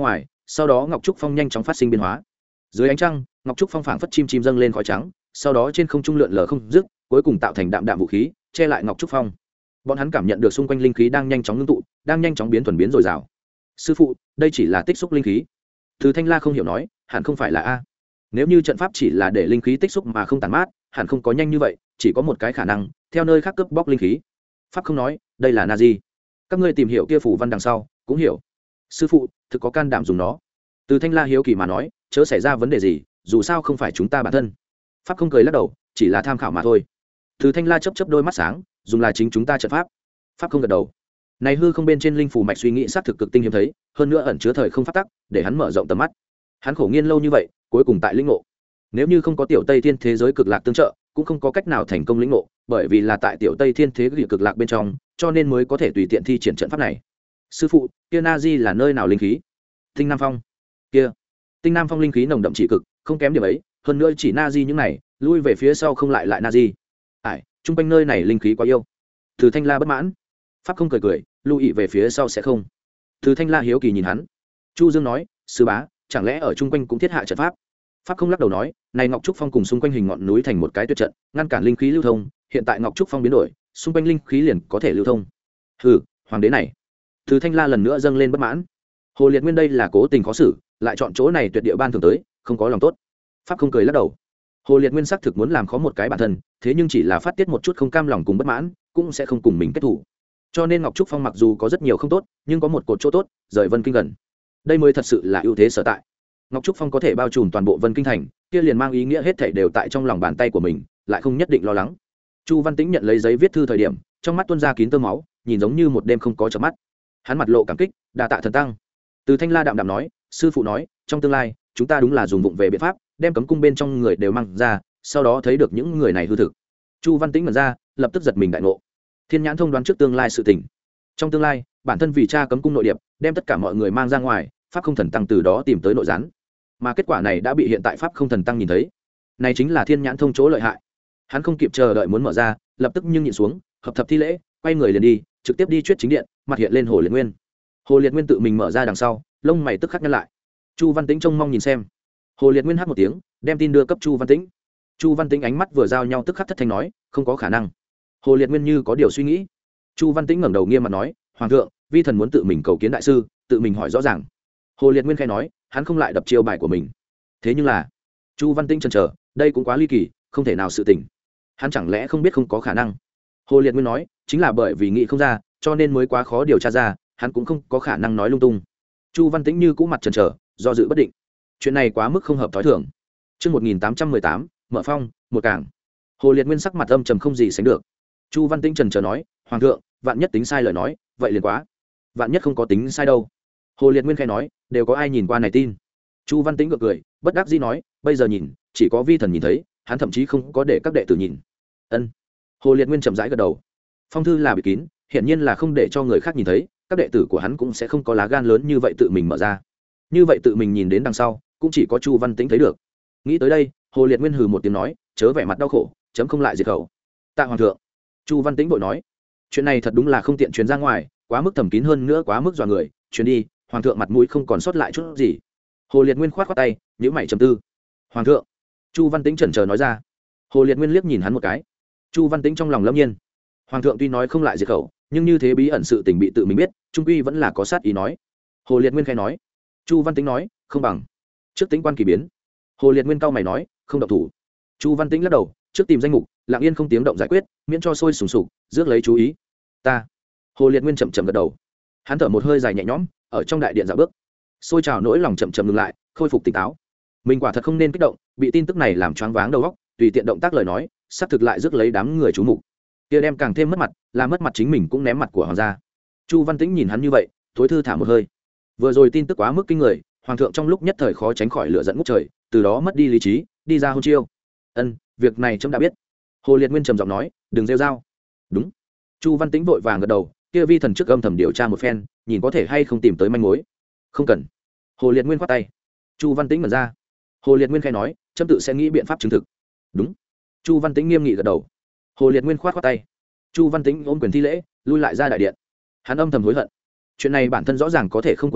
sau đó ngọc trúc phong nhanh chóng phát sinh biến hóa. Dưới ánh trăng, ngọc trúc phong phảng phất chim chim dâng lên khói trắng, sau đó trên không trung lượn lờ không dứt, cuối cùng tạo thành đạm đạm vũ khí che lại ngọc trúc phong. Bọn hắn cảm nhận được xung quanh linh khí đang nhanh chóng ngưng tụ, đang nhanh chóng biến thuần biến dồi dào. Sư phụ, đây chỉ là tích xúc linh khí. Từ Thanh La không hiểu nói, hẳn không phải là a. Nếu như trận pháp chỉ là để linh khí tích xúc mà không tàn mát, hẳn không có nhanh như vậy, chỉ có một cái khả năng, theo nơi khác cướp bóc linh khí. Pháp không nói, đây là Nazi. Các ngươi tìm hiểu kia phủ văn đằng sau, cũng hiểu. Sư phụ, thực có can đảm dùng nó. Từ Thanh La hiếu kỳ mà nói, chớ xảy ra vấn đề gì, dù sao không phải chúng ta bản thân. Pháp không cười lắc đầu, chỉ là tham khảo mà thôi. Từ Thanh La chớp chớp đôi mắt sáng, dùng là chính chúng ta trận pháp. Pháp không gật đầu. Này hư không bên trên linh phù mạch suy nghĩ sát thực cực tinh hiếm thấy, hơn nữa ẩn chứa thời không pháp tắc, để hắn mở rộng tầm mắt. Hắn khổ nghiên lâu như vậy, cuối cùng tại lĩnh ngộ. Nếu như không có tiểu Tây Thiên thế giới cực lạc tương trợ, cũng không có cách nào thành công lĩnh ngộ, bởi vì là tại tiểu Tây Thiên thế giới cực lạc bên trong, cho nên mới có thể tùy tiện thi triển trận pháp này. Sư phụ, kia Nazi là nơi nào linh khí? Tinh Nam Phong. Kia, Tinh Nam Phong linh khí nồng đậm chỉ cực, không kém điểm ấy, hơn nữa chỉ Nazi những này, lui về phía sau không lại lại Nazi. Ải, trung quanh nơi này linh khí quá yêu. Từ Thanh La bất mãn. Pháp không cười cười, lui ị về phía sau sẽ không. Từ Thanh La hiếu kỳ nhìn hắn. Chu Dương nói, sư bá, chẳng lẽ ở trung quanh cũng thiết hạ trận pháp? Pháp không lắc đầu nói, này Ngọc Trúc Phong cùng xung quanh hình ngọn núi thành một cái tuyệt trận, ngăn cản linh khí lưu thông, hiện tại Ngọc Trúc Phong biến đổi, xung quanh linh khí liền có thể lưu thông. Hừ, hoàng đế này. Từ Thanh La lần nữa dâng lên bất mãn. Hồ Liệt Nguyên đây là cố tình khó xử, lại chọn chỗ này tuyệt địa ban thường tới, không có lòng tốt. Pháp không cười lắc đầu. Hồ Liệt Nguyên xác thực muốn làm khó một cái bản thân, thế nhưng chỉ là phát tiết một chút không cam lòng cùng bất mãn, cũng sẽ không cùng mình kết thủ. Cho nên Ngọc Trúc Phong mặc dù có rất nhiều không tốt, nhưng có một cột chỗ tốt, rời Vân Kinh gần. Đây mới thật sự là ưu thế sở tại. Ngọc Trúc Phong có thể bao trùm toàn bộ Vân Kinh thành, kia liền mang ý nghĩa hết thảy đều tại trong lòng bàn tay của mình, lại không nhất định lo lắng. Chu Văn Tĩnh nhận lấy giấy viết thư thời điểm, trong mắt tuôn ra kín tơ máu, nhìn giống như một đêm không có chợp mắt. Hắn mặt lộ cảm kích, đa tạ thần tăng. Từ Thanh La đạm đạm nói, sư phụ nói, trong tương lai, chúng ta đúng là dùng vụng về biện pháp, đem cấm cung bên trong người đều mang ra, sau đó thấy được những người này hư thực. Chu Văn Tĩnh mở ra, lập tức giật mình đại ngộ. Thiên nhãn thông đoán trước tương lai sự tình. Trong tương lai, bản thân vì cha cấm cung nội điệp, đem tất cả mọi người mang ra ngoài, pháp không thần tăng từ đó tìm tới nội gián. Mà kết quả này đã bị hiện tại pháp không thần tăng nhìn thấy. Này chính là thiên nhãn thông chỗ lợi hại. Hắn không kịp chờ đợi muốn mở ra, lập tức nhưng nhịn xuống, hợp thập thi lễ, quay người liền đi, trực tiếp đi chuyết chính điện, mặt hiện lên Hồ Liệt Nguyên. Hồ Liệt Nguyên tự mình mở ra đằng sau, lông mày tức khắc nhăn lại. Chu Văn Tĩnh trông mong nhìn xem. Hồ Liệt Nguyên hát một tiếng, đem tin đưa cấp Chu Văn Tĩnh. Chu Văn Tĩnh ánh mắt vừa giao nhau tức khắc thất thanh nói, không có khả năng. Hồ Liệt Nguyên như có điều suy nghĩ. Chu Văn Tĩnh ngẩng đầu nghiêm mặt nói, hoàng thượng, vi thần muốn tự mình cầu kiến đại sư, tự mình hỏi rõ ràng. Hồ Liệt Nguyên khai nói, hắn không lại đập chiêu bài của mình. Thế nhưng là, Chu Văn Tĩnh chần chờ, đây cũng quá ly kỳ, không thể nào sự tình. Hắn chẳng lẽ không biết không có khả năng? Hồ Liệt Nguyên nói, chính là bởi vì nghĩ không ra, cho nên mới quá khó điều tra ra, hắn cũng không có khả năng nói lung tung. Chu Văn Tĩnh như cũ mặt chần chờ, do dự bất định. Chuyện này quá mức không hợp thói thường. Chương một nghìn tám trăm mười tám, mở phong, một cảng. Hồ Liệt Nguyên sắc mặt âm trầm không gì sánh được. Chu Văn Tĩnh chần chờ nói, hoàng thượng, vạn nhất tính sai lời nói, vậy liền quá. Vạn nhất không có tính sai đâu. Hồ Liệt Nguyên khai nói, đều có ai nhìn qua này tin. Chu Văn Tĩnh gượng cười, bất đắc dĩ nói, bây giờ nhìn, chỉ có vi thần nhìn thấy, hắn thậm chí không có để các đệ tử nhìn. Ân. Hồ Liệt Nguyên chậm rãi gật đầu. Phong thư là bịt kín, hiển nhiên là không để cho người khác nhìn thấy, các đệ tử của hắn cũng sẽ không có lá gan lớn như vậy tự mình mở ra. Như vậy tự mình nhìn đến đằng sau, cũng chỉ có Chu Văn Tĩnh thấy được. Nghĩ tới đây, Hồ Liệt Nguyên hừ một tiếng nói, chớ vẻ mặt đau khổ, chấm không lại diệt khẩu. Tạ hoàng thượng. Chu Văn Tĩnh vội nói, chuyện này thật đúng là không tiện truyền ra ngoài, quá mức thầm kín hơn nữa quá mức dọa người, truyền đi, hoàng thượng mặt mũi không còn sót lại chút gì. Hồ Liệt Nguyên khoát khoát tay, nhíu mày trầm tư. Hoàng thượng. Chu Văn Tĩnh chần chờ nói ra. Hồ Liệt Nguyên liếc nhìn hắn một cái. Chu Văn Tĩnh trong lòng lâm nhiên. Hoàng thượng tuy nói không lại diệt khẩu, nhưng như thế bí ẩn sự tình bị tự mình biết, trung quy vẫn là có sát ý nói. Hồ Liệt Nguyên khai nói. Chu Văn Tĩnh nói, không bằng trước tính quan kỳ biến. Hồ Liệt Nguyên cao mày nói, không động thủ. Chu Văn Tĩnh lắc đầu, trước tìm danh mục, lặng yên không tiếng động giải quyết, miễn cho sôi sùng sục, rước lấy chú ý. Ta. Hồ Liệt Nguyên chậm chậm gật đầu. Hắn thở một hơi dài nhẹ nhõm, ở trong đại điện dạo bước. Sôi trào nỗi lòng chậm chậm ngừng lại, khôi phục tỉnh táo. Mình quả thật không nên kích động, bị tin tức này làm choáng váng đầu óc, tùy tiện động tác lời nói, sắp thực lại rước lấy đám người chú mục. Kia đem càng thêm mất mặt, làm mất mặt chính mình cũng ném mặt của hoàng gia. Chu Văn Tĩnh nhìn hắn như vậy, thối thư thả một hơi. Vừa rồi tin tức quá mức kinh người, hoàng thượng trong lúc nhất thời khó tránh khỏi lửa giận ngút trời, từ đó mất đi lý trí, đi ra hôn chiêu. Ân, việc này trẫm đã biết. Hồ Liệt Nguyên trầm giọng nói, đừng rêu rao. Đúng. Chu Văn Tĩnh vội vàng gật đầu, kia vi thần trước âm thầm điều tra một phen, nhìn có thể hay không tìm tới manh mối. Không cần. Hồ Liệt Nguyên khoát tay. Chu Văn Tĩnh mở ra. Hồ Liệt Nguyên khai nói, trẫm tự sẽ nghĩ biện pháp chứng thực. Đúng. Chu Văn Tĩnh nghiêm nghị gật đầu. Hồ Liệt Nguyên khoát khoát tay. Chu Văn Tĩnh ôm quyền thi lễ, lui lại ra đại điện. Hắn âm thầm hối hận. Chuyện này bản thân rõ ràng có thể không cuốn vào,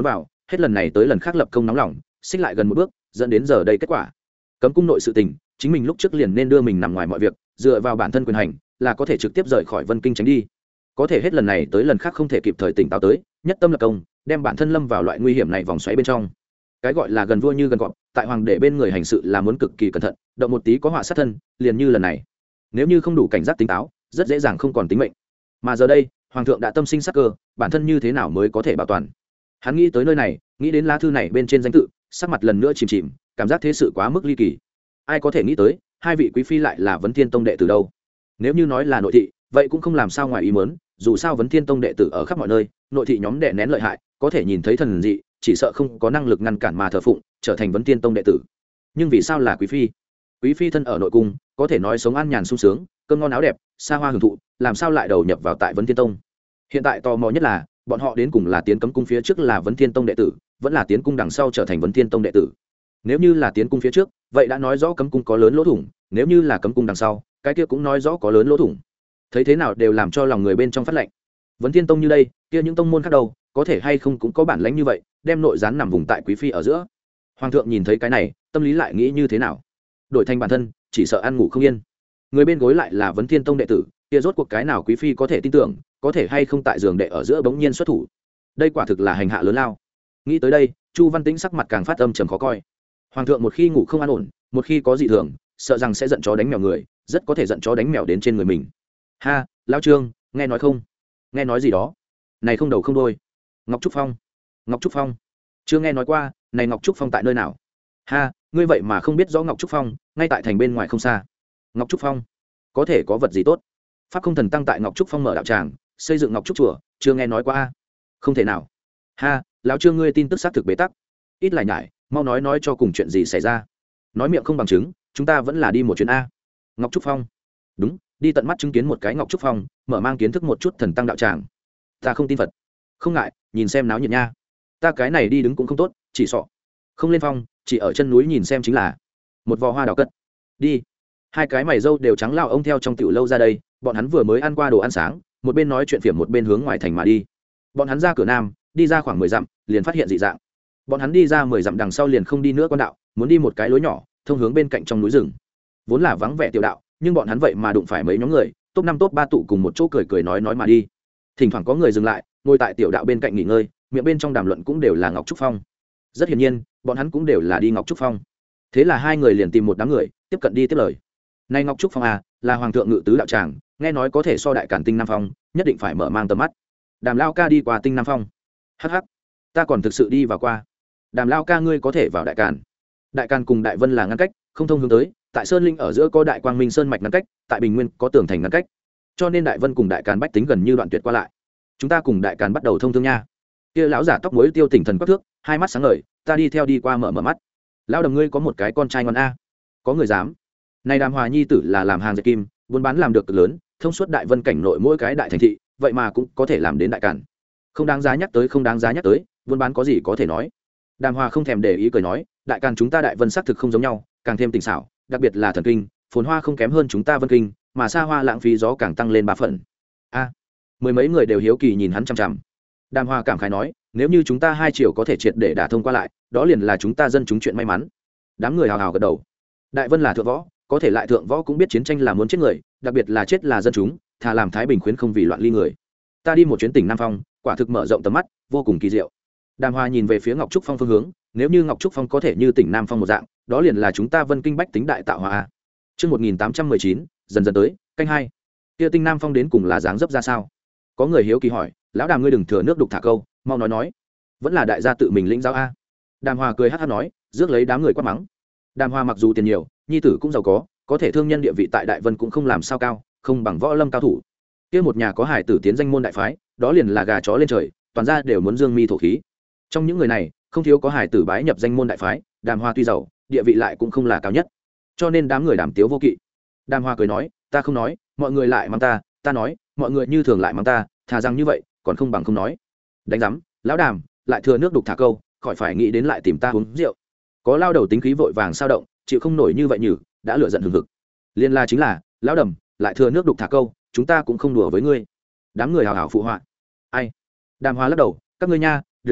hết lần này tới lần khác lập công nóng lòng xích lại gần một bước dẫn đến giờ đây kết quả. Cấm cung nội sự tình chính mình lúc trước liền nên đưa mình nằm ngoài mọi việc, dựa vào bản thân quyền hành là có thể trực tiếp rời khỏi Vân Kinh tránh đi. Có thể hết lần này tới lần khác không thể kịp thời tỉnh táo tới, nhất tâm lập công đem bản thân lâm vào loại nguy hiểm này vòng xoáy bên trong. Cái gọi là gần vua như gần cọp, tại hoàng đệ bên người hành sự là muốn cực kỳ cẩn thận, động một tí có họa sát thân, liền như lần này. Nếu như không đủ cảnh giác tỉnh táo, rất dễ dàng không còn tính mệnh. Mà giờ đây, hoàng thượng đã tâm sinh sắc cơ, bản thân như thế nào mới có thể bảo toàn? Hắn nghĩ tới nơi này, nghĩ đến lá thư này bên trên danh tự, sắc mặt lần nữa chìm chìm, cảm giác thế sự quá mức ly kỳ. Ai có thể nghĩ tới, hai vị quý phi lại là Vấn Thiên Tông đệ tử đâu? Nếu như nói là nội thị, vậy cũng không làm sao ngoài ý muốn, dù sao Vấn Thiên Tông đệ tử ở khắp mọi nơi, nội thị nhóm đệ nén lợi hại, có thể nhìn thấy thần dị, chỉ sợ không có năng lực ngăn cản mà thờ phụng, trở thành Vấn Thiên Tông đệ tử. Nhưng vì sao là quý phi? Quý phi thân ở nội cung, có thể nói sống an nhàn sung sướng, cơm ngon áo đẹp, xa hoa hưởng thụ, làm sao lại đầu nhập vào tại Vấn Thiên Tông? Hiện tại tò mò nhất là, bọn họ đến cùng là tiến cấm cung phía trước là Vấn Thiên Tông đệ tử, vẫn là tiến cung đằng sau trở thành Vấn Thiên Tông đệ tử. Nếu như là tiến cung phía trước, vậy đã nói rõ cấm cung có lớn lỗ thủng, nếu như là cấm cung đằng sau, cái kia cũng nói rõ có lớn lỗ thủng. Thấy thế nào đều làm cho lòng người bên trong phát lạnh. Vấn Thiên Tông như đây, kia những tông môn khác đâu, có thể hay không cũng có bản lãnh như vậy, đem nội gián nằm vùng tại quý phi ở giữa. Hoàng thượng nhìn thấy cái này, tâm lý lại nghĩ như thế nào? Đổi thành bản thân, chỉ sợ ăn ngủ không yên. Người bên gối lại là Vấn Thiên Tông đệ tử, kia rốt cuộc cái nào quý phi có thể tin tưởng, có thể hay không tại giường đệ ở giữa bỗng nhiên xuất thủ. Đây quả thực là hành hạ lớn lao. Nghĩ tới đây, Chu Văn Tĩnh sắc mặt càng phát âm trầm khó coi. Hoàng thượng một khi ngủ không an ổn, một khi có dị thường, sợ rằng sẽ giận chó đánh mèo người, rất có thể giận chó đánh mèo đến trên người mình. Ha, lão Trương, nghe nói không? Nghe nói gì đó? Này không đầu không đuôi. Ngọc Trúc Phong. Ngọc Trúc Phong. Chưa nghe nói qua, này Ngọc Trúc Phong tại nơi nào? Ha, ngươi vậy mà không biết rõ Ngọc Trúc Phong, ngay tại thành bên ngoài không xa. Ngọc Trúc Phong, có thể có vật gì tốt? Pháp Không Thần tăng tại Ngọc Trúc Phong mở đạo tràng, xây dựng Ngọc Trúc chùa, chưa nghe nói qua a. Không thể nào. Ha, lão Trương ngươi tin tức xác thực bế tắc. Ít lại nhải, mau nói nói cho cùng chuyện gì xảy ra. Nói miệng không bằng chứng, chúng ta vẫn là đi một chuyến a. Ngọc Trúc Phong. Đúng, đi tận mắt chứng kiến một cái Ngọc Trúc Phong, mở mang kiến thức một chút thần tăng đạo tràng. Ta không tin Phật. Không ngại, nhìn xem náo nhiệt nha. Ta cái này đi đứng cũng không tốt, chỉ sọ. Không lên phong, chỉ ở chân núi nhìn xem chính là. Một vò hoa đào cất. Đi. Hai cái mày râu đều trắng lao ông theo trong tiểu lâu ra đây, bọn hắn vừa mới ăn qua đồ ăn sáng, một bên nói chuyện phiểm một bên hướng ngoài thành mà đi. Bọn hắn ra cửa nam, đi ra khoảng mười dặm, liền phát hiện dị dạng. Bọn hắn đi ra mười dặm đằng sau liền không đi nữa con đạo, muốn đi một cái lối nhỏ, thông hướng bên cạnh trong núi rừng. Vốn là vắng vẻ tiểu đạo, nhưng bọn hắn vậy mà đụng phải mấy nhóm người, top năm top ba tụ cùng một chỗ cười cười nói nói mà đi. Thỉnh thoảng có người dừng lại, ngồi tại tiểu đạo bên cạnh nghỉ ngơi, miệng bên trong đàm luận cũng đều là Ngọc Trúc Phong. Rất hiển nhiên, bọn hắn cũng đều là đi Ngọc Trúc Phong. Thế là hai người liền tìm một đám người, tiếp cận đi tiếp lời. Này Ngọc Trúc Phong à, là hoàng thượng ngự tứ đạo tràng, nghe nói có thể so đại cản Tinh Nam Phong, nhất định phải mở mang tầm mắt. Đàm lao ca đi qua Tinh Nam Phong. Hắc hắc, ta còn thực sự đi vào qua. Đàm lao ca ngươi có thể vào đại cản. Đại cản cùng đại vân là ngăn cách, không thông hướng tới, tại sơn linh ở giữa có đại quang minh sơn mạch ngăn cách, tại bình nguyên có tường thành ngăn cách, cho nên đại vân cùng đại càn bách tính gần như đoạn tuyệt qua lại. Chúng ta cùng đại càn bắt đầu thông thương nha. Kia lão giả tóc muối tiêu tỉnh thần quắc thước, hai mắt sáng ngời, ta đi theo đi qua mở mở mắt. Lão Đầm ngươi có một cái con trai ngon a. Có người dám. Này Đàm Hòa nhi tử là làm hàng dệt kim, buôn bán làm được cực lớn, thông suốt đại vân cảnh nội mỗi cái đại thành thị, vậy mà cũng có thể làm đến đại càn. Không đáng giá nhắc tới, không đáng giá nhắc tới, buôn bán có gì có thể nói. Đàm Hòa không thèm để ý cười nói, đại càn chúng ta đại vân xác thực không giống nhau, càng thêm tình xảo, đặc biệt là thần kinh, phồn hoa không kém hơn chúng ta vân kinh, mà xa hoa lãng phí gió càng tăng lên ba phần. A, mười mấy người đều hiếu kỳ nhìn hắn chằm chằm. Đàm Hoa cảm khái nói, nếu như chúng ta hai triệu có thể triệt để đả thông qua lại, đó liền là chúng ta dân chúng chuyện may mắn. Đám người hào hào gật đầu. Đại vân là thượng võ, có thể lại thượng võ cũng biết chiến tranh là muốn chết người, đặc biệt là chết là dân chúng, thà làm thái bình khuyến không vì loạn ly người. Ta đi một chuyến tỉnh Nam Phong, quả thực mở rộng tầm mắt, vô cùng kỳ diệu. Đàm Hoa nhìn về phía Ngọc Trúc Phong phương hướng, nếu như Ngọc Trúc Phong có thể như tỉnh Nam Phong một dạng, đó liền là chúng ta vân kinh bách tính đại tạo hóa. Chương một nghìn tám trăm mười chín, dần dần tới, canh hai. Kia Tinh Nam Phong đến cùng là dáng dấp ra sao? Có người hiếu kỳ hỏi, lão Đàm ngươi đừng thừa nước đục thả câu, mau nói nói. Vẫn là đại gia tự mình lĩnh giáo a. Đàm Hoa cười hắc hắc nói, rước lấy đám người quát mắng. Đàm Hoa mặc dù tiền nhiều, nhi tử cũng giàu có, có thể thương nhân địa vị tại Đại Vân cũng không làm sao cao, không bằng võ lâm cao thủ. Kia một nhà có hải tử tiến danh môn đại phái, đó liền là gà chó lên trời, toàn gia đều muốn dương mi thổ khí. Trong những người này, không thiếu có hải tử bái nhập danh môn đại phái, Đàm Hoa tuy giàu, địa vị lại cũng không là cao nhất, cho nên đám người đàm tiếu vô kỵ. Đàm Hoa cười nói, ta không nói, mọi người lại mắng ta, ta nói, mọi người như thường lại mắng ta, thà rằng như vậy, còn không bằng không nói. Đánh rắm, lão Đàm, lại thừa nước đục thả câu, khỏi phải nghĩ đến lại tìm ta uống rượu. Có lao đầu tính khí vội vàng sao động, chịu không nổi như vậy nhử, đã lựa giận hừng hực. Liên la chính là, lão Đầm, lại thừa nước đục thả câu, chúng ta cũng không đùa với ngươi. Đám người hào hào phụ họa. Ai? Đàm Hoa lắc đầu, các ngươi nha, được được,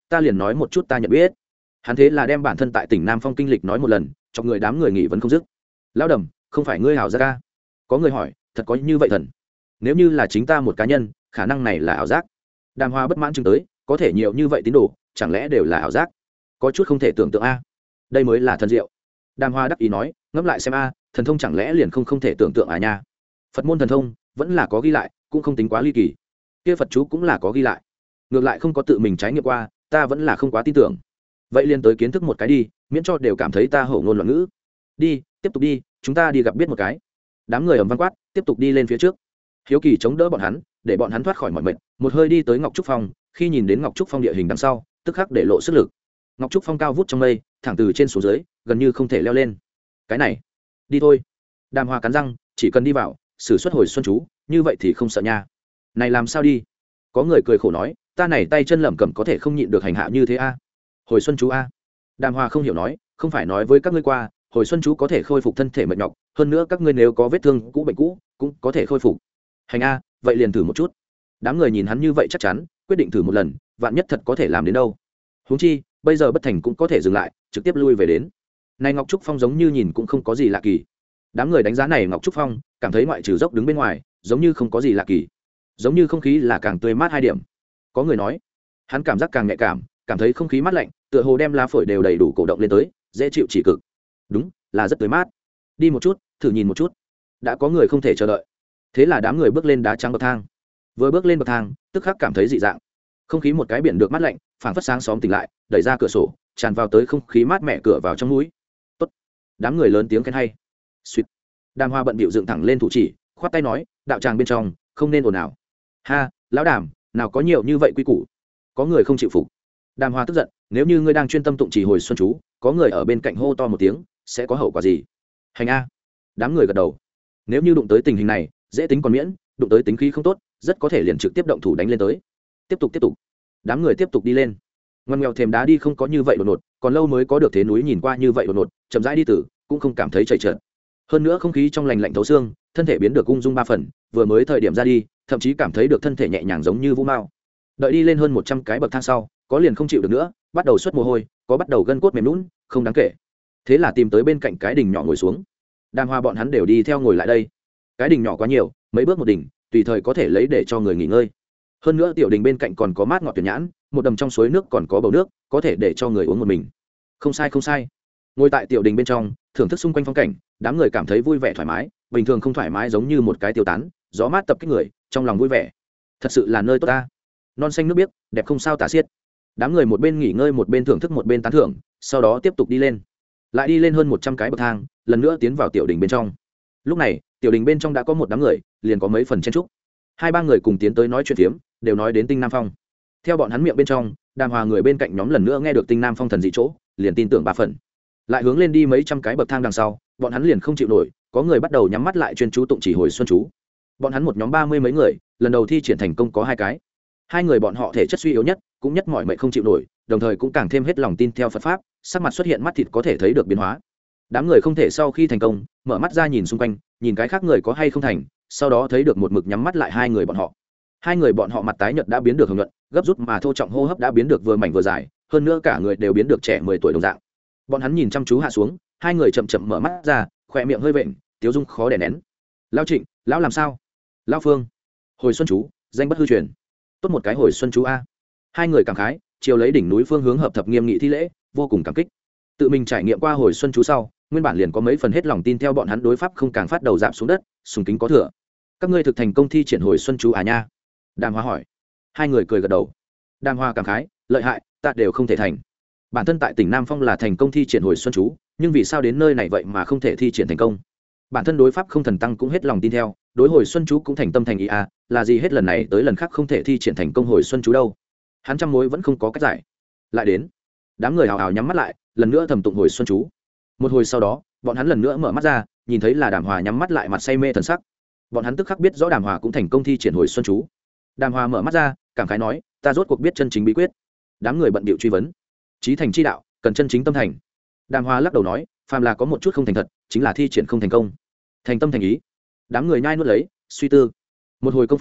ta liền nói một chút ta nhận biết. Hắn thế là đem bản thân tại tỉnh Nam Phong kinh lịch nói một lần, cho người đám người nghỉ vẫn không dứt. Lão Đầm, không phải ngươi ảo giác ca? Có người hỏi, thật có như vậy thần? Nếu như là chính ta một cá nhân, khả năng này là ảo giác. Đàm Hoa bất mãn chừng tới, có thể nhiều như vậy tín đồ, chẳng lẽ đều là ảo giác? Có chút không thể tưởng tượng a. Đây mới là thần diệu. Đàm Hoa đắc ý nói, ngẫm lại xem a, thần thông chẳng lẽ liền không không thể tưởng tượng à nha? Phật môn thần thông vẫn là có ghi lại, cũng không tính quá ly kỳ. Kia Phật chú cũng là có ghi lại, ngược lại không có tự mình trải nghiệm qua, ta vẫn là không quá tin tưởng. Vậy liền tới kiến thức một cái đi, miễn cho đều cảm thấy ta hổ ngôn loạn ngữ. Đi, tiếp tục đi, chúng ta đi gặp biết một cái. Đám người ầm vang quát, tiếp tục đi lên phía trước. Hiếu Kỳ chống đỡ bọn hắn, để bọn hắn thoát khỏi mọi mệt, một hơi đi tới Ngọc Trúc Phong. Khi nhìn đến Ngọc Trúc Phong địa hình đằng sau, tức khắc để lộ sức lực. Ngọc Trúc Phong cao vút trong mây, thẳng từ trên xuống dưới, gần như không thể leo lên. Cái này, đi thôi. Đàm Hoa cắn răng, chỉ cần đi vào, sử xuất hồi xuân chú, như vậy thì không sợ nha. Này làm sao đi? Có người cười khổ nói, ta này tay chân lẩm cẩm có thể không nhịn được hành hạ như thế a. Hồi xuân chú a. Đàm Hoa không hiểu nói, không phải nói với các ngươi qua, hồi xuân chú có thể khôi phục thân thể mệt nhọc, hơn nữa các ngươi nếu có vết thương cũ bệnh cũ, cũng có thể khôi phục. Hành a, vậy liền thử một chút. Đám người nhìn hắn như vậy chắc chắn, quyết định thử một lần, vạn nhất thật có thể làm đến đâu. Huống chi, bây giờ bất thành cũng có thể dừng lại, trực tiếp lui về đến. Này Ngọc Trúc Phong giống như nhìn cũng không có gì lạ kỳ. Đám người đánh giá này Ngọc Trúc Phong, cảm thấy ngoại trừ dốc đứng bên ngoài, giống như không có gì lạ kỳ. Giống như không khí là càng tươi mát hai điểm. Có người nói, hắn cảm giác càng nhạy cảm, cảm thấy không khí mát lạnh, tựa hồ đem lá phổi đều đầy đủ cổ động lên tới, dễ chịu chỉ cực. Đúng, là rất tươi mát. Đi một chút, thử nhìn một chút. Đã có người không thể chờ đợi. Thế là đám người bước lên đá trắng bậc thang. Vừa bước lên bậc thang, tức khắc cảm thấy dị dạng. Không khí một cái biển được mát lạnh, phảng phất sáng xóm tỉnh lại, đẩy ra cửa sổ, tràn vào tới không khí mát mẻ cửa vào trong mũi. Tốt. Đám người lớn tiếng khen hay. Suýt. Đàm Hoa bận bịu dựng thẳng lên thủ chỉ, khoát tay nói, đạo tràng bên trong, không nên ồn ào. Ha, lão Đàm, nào có nhiều như vậy quy củ. Có người không chịu phục. Đàm Hoa tức giận, nếu như ngươi đang chuyên tâm tụng chỉ hồi xuân chú, có người ở bên cạnh hô to một tiếng, sẽ có hậu quả gì? Hành a. Đám người gật đầu. Nếu như đụng tới tình hình này, dễ tính còn miễn, đụng tới tính khí không tốt, rất có thể liền trực tiếp động thủ đánh lên tới. Tiếp tục tiếp tục. Đám người tiếp tục đi lên. Ngoằn nghèo thềm đá đi không có như vậy đột ngột, còn lâu mới có được thế núi nhìn qua như vậy đột ngột, chậm rãi đi từ, cũng không cảm thấy chảy trợn. Hơn nữa không khí trong lành lạnh thấu xương, thân thể biến được ung dung ba phần, vừa mới thời điểm ra đi, thậm chí cảm thấy được thân thể nhẹ nhàng giống như vũ mao. Đợi đi lên hơn một trăm cái bậc thang sau, có liền không chịu được nữa, bắt đầu xuất mồ hôi, có bắt đầu gân cốt mềm nhũn, không đáng kể. Thế là tìm tới bên cạnh cái đình nhỏ ngồi xuống. Đàm Hoa bọn hắn đều đi theo ngồi lại đây. Cái đình nhỏ quá nhiều, mấy bước một đỉnh, tùy thời có thể lấy để cho người nghỉ ngơi. Hơn nữa tiểu đình bên cạnh còn có mát ngọt tuyển nhãn, một đầm trong suối nước còn có bầu nước, có thể để cho người uống một mình. Không sai không sai. Ngồi tại tiểu đình bên trong, thưởng thức xung quanh phong cảnh, đám người cảm thấy vui vẻ thoải mái, bình thường không thoải mái giống như một cái tiêu tán, gió mát tập kích người, trong lòng vui vẻ. Thật sự là nơi tốt ta. Non xanh nước biếc, đẹp không sao tả xiết. Đám người một bên nghỉ ngơi một bên thưởng thức một bên tán thưởng, sau đó tiếp tục đi lên. Lại đi lên hơn một trăm cái bậc thang, lần nữa tiến vào tiểu đình bên trong. Lúc này, tiểu đình bên trong đã có một đám người, liền có mấy phần chen trúc. Hai ba người cùng tiến tới nói chuyện phiếm, đều nói đến Tinh Nam Phong. Theo bọn hắn miệng bên trong, Đàm Hoa người bên cạnh nhóm lần nữa nghe được Tinh Nam Phong thần dị chỗ, liền tin tưởng ba phần. Lại hướng lên đi mấy trăm cái bậc thang đằng sau, bọn hắn liền không chịu nổi, có người bắt đầu nhắm mắt lại chuyên chú tụng chỉ hồi xuân chú. Bọn hắn một nhóm ba mươi mấy người, lần đầu thi triển thành công có hai cái. Hai người bọn họ thể chất suy yếu nhất, cũng nhất mỏi mệt không chịu nổi, đồng thời cũng càng thêm hết lòng tin theo Phật pháp, sắc mặt xuất hiện mắt thịt có thể thấy được biến hóa. Đám người không thể sau khi thành công, mở mắt ra nhìn xung quanh, nhìn cái khác người có hay không thành, sau đó thấy được một mực nhắm mắt lại hai người bọn họ. Hai người bọn họ mặt tái nhợt đã biến được hồng nhuận, gấp rút mà thô trọng hô hấp đã biến được vừa mảnh vừa dài, hơn nữa cả người đều biến được trẻ mười tuổi đồng dạng. Bọn hắn nhìn chăm chú hạ xuống, hai người chậm chậm mở mắt ra, khỏe miệng hơi vện, tiếu dung khó đè nén. Lão Trịnh, lão làm sao? Lão Phương, hồi xuân chú, danh bất hư truyền. Tốt một cái hồi xuân chú a. Hai người cảm khái, chiều lấy đỉnh núi phương hướng hợp thập nghiêm nghị thi lễ, vô cùng cảm kích. Tự mình trải nghiệm qua hồi xuân chú sau, nguyên bản liền có mấy phần hết lòng tin theo bọn hắn đối pháp không càng phát đầu dạp xuống đất, sùng kính có thừa. Các ngươi thực thành công thi triển hồi xuân chú à nha? Đàm Hoa hỏi. Hai người cười gật đầu. Đàm Hoa cảm khái, lợi hại, ta đều không thể thành. Bản thân tại tỉnh Nam Phong là thành công thi triển hồi xuân chú, nhưng vì sao đến nơi này vậy mà không thể thi triển thành công? Bản thân đối pháp không thần tăng cũng hết lòng tin theo, đối hồi xuân chú cũng thành tâm thành ý à, là gì hết lần này tới lần khác không thể thi triển thành công hồi xuân chú đâu? Hắn trăm mối vẫn không có cách giải. Lại đến, đám người hào hào nhắm mắt lại, lần nữa thầm tụng hồi xuân chú. Một hồi sau đó, bọn hắn lần nữa mở mắt ra, nhìn thấy là Đàm Hoa nhắm mắt lại mặt say mê thần sắc. Bọn hắn tức khắc biết rõ Đàm Hoa cũng thành công thi triển hồi xuân chú. Đàm Hoa mở mắt ra, cảm khái nói, ta rốt cuộc biết chân chính bí quyết. Đám người bận bịu truy vấn. Chí thành chi đạo, cần chân chính tâm thành. Đàm Hoa lắc đầu nói, phàm là có một chút không thành thật, chính là thi triển không thành công. Thành tâm thành ý. Đám người nhai nuốt lấy, suy tư. Một hồi công phu,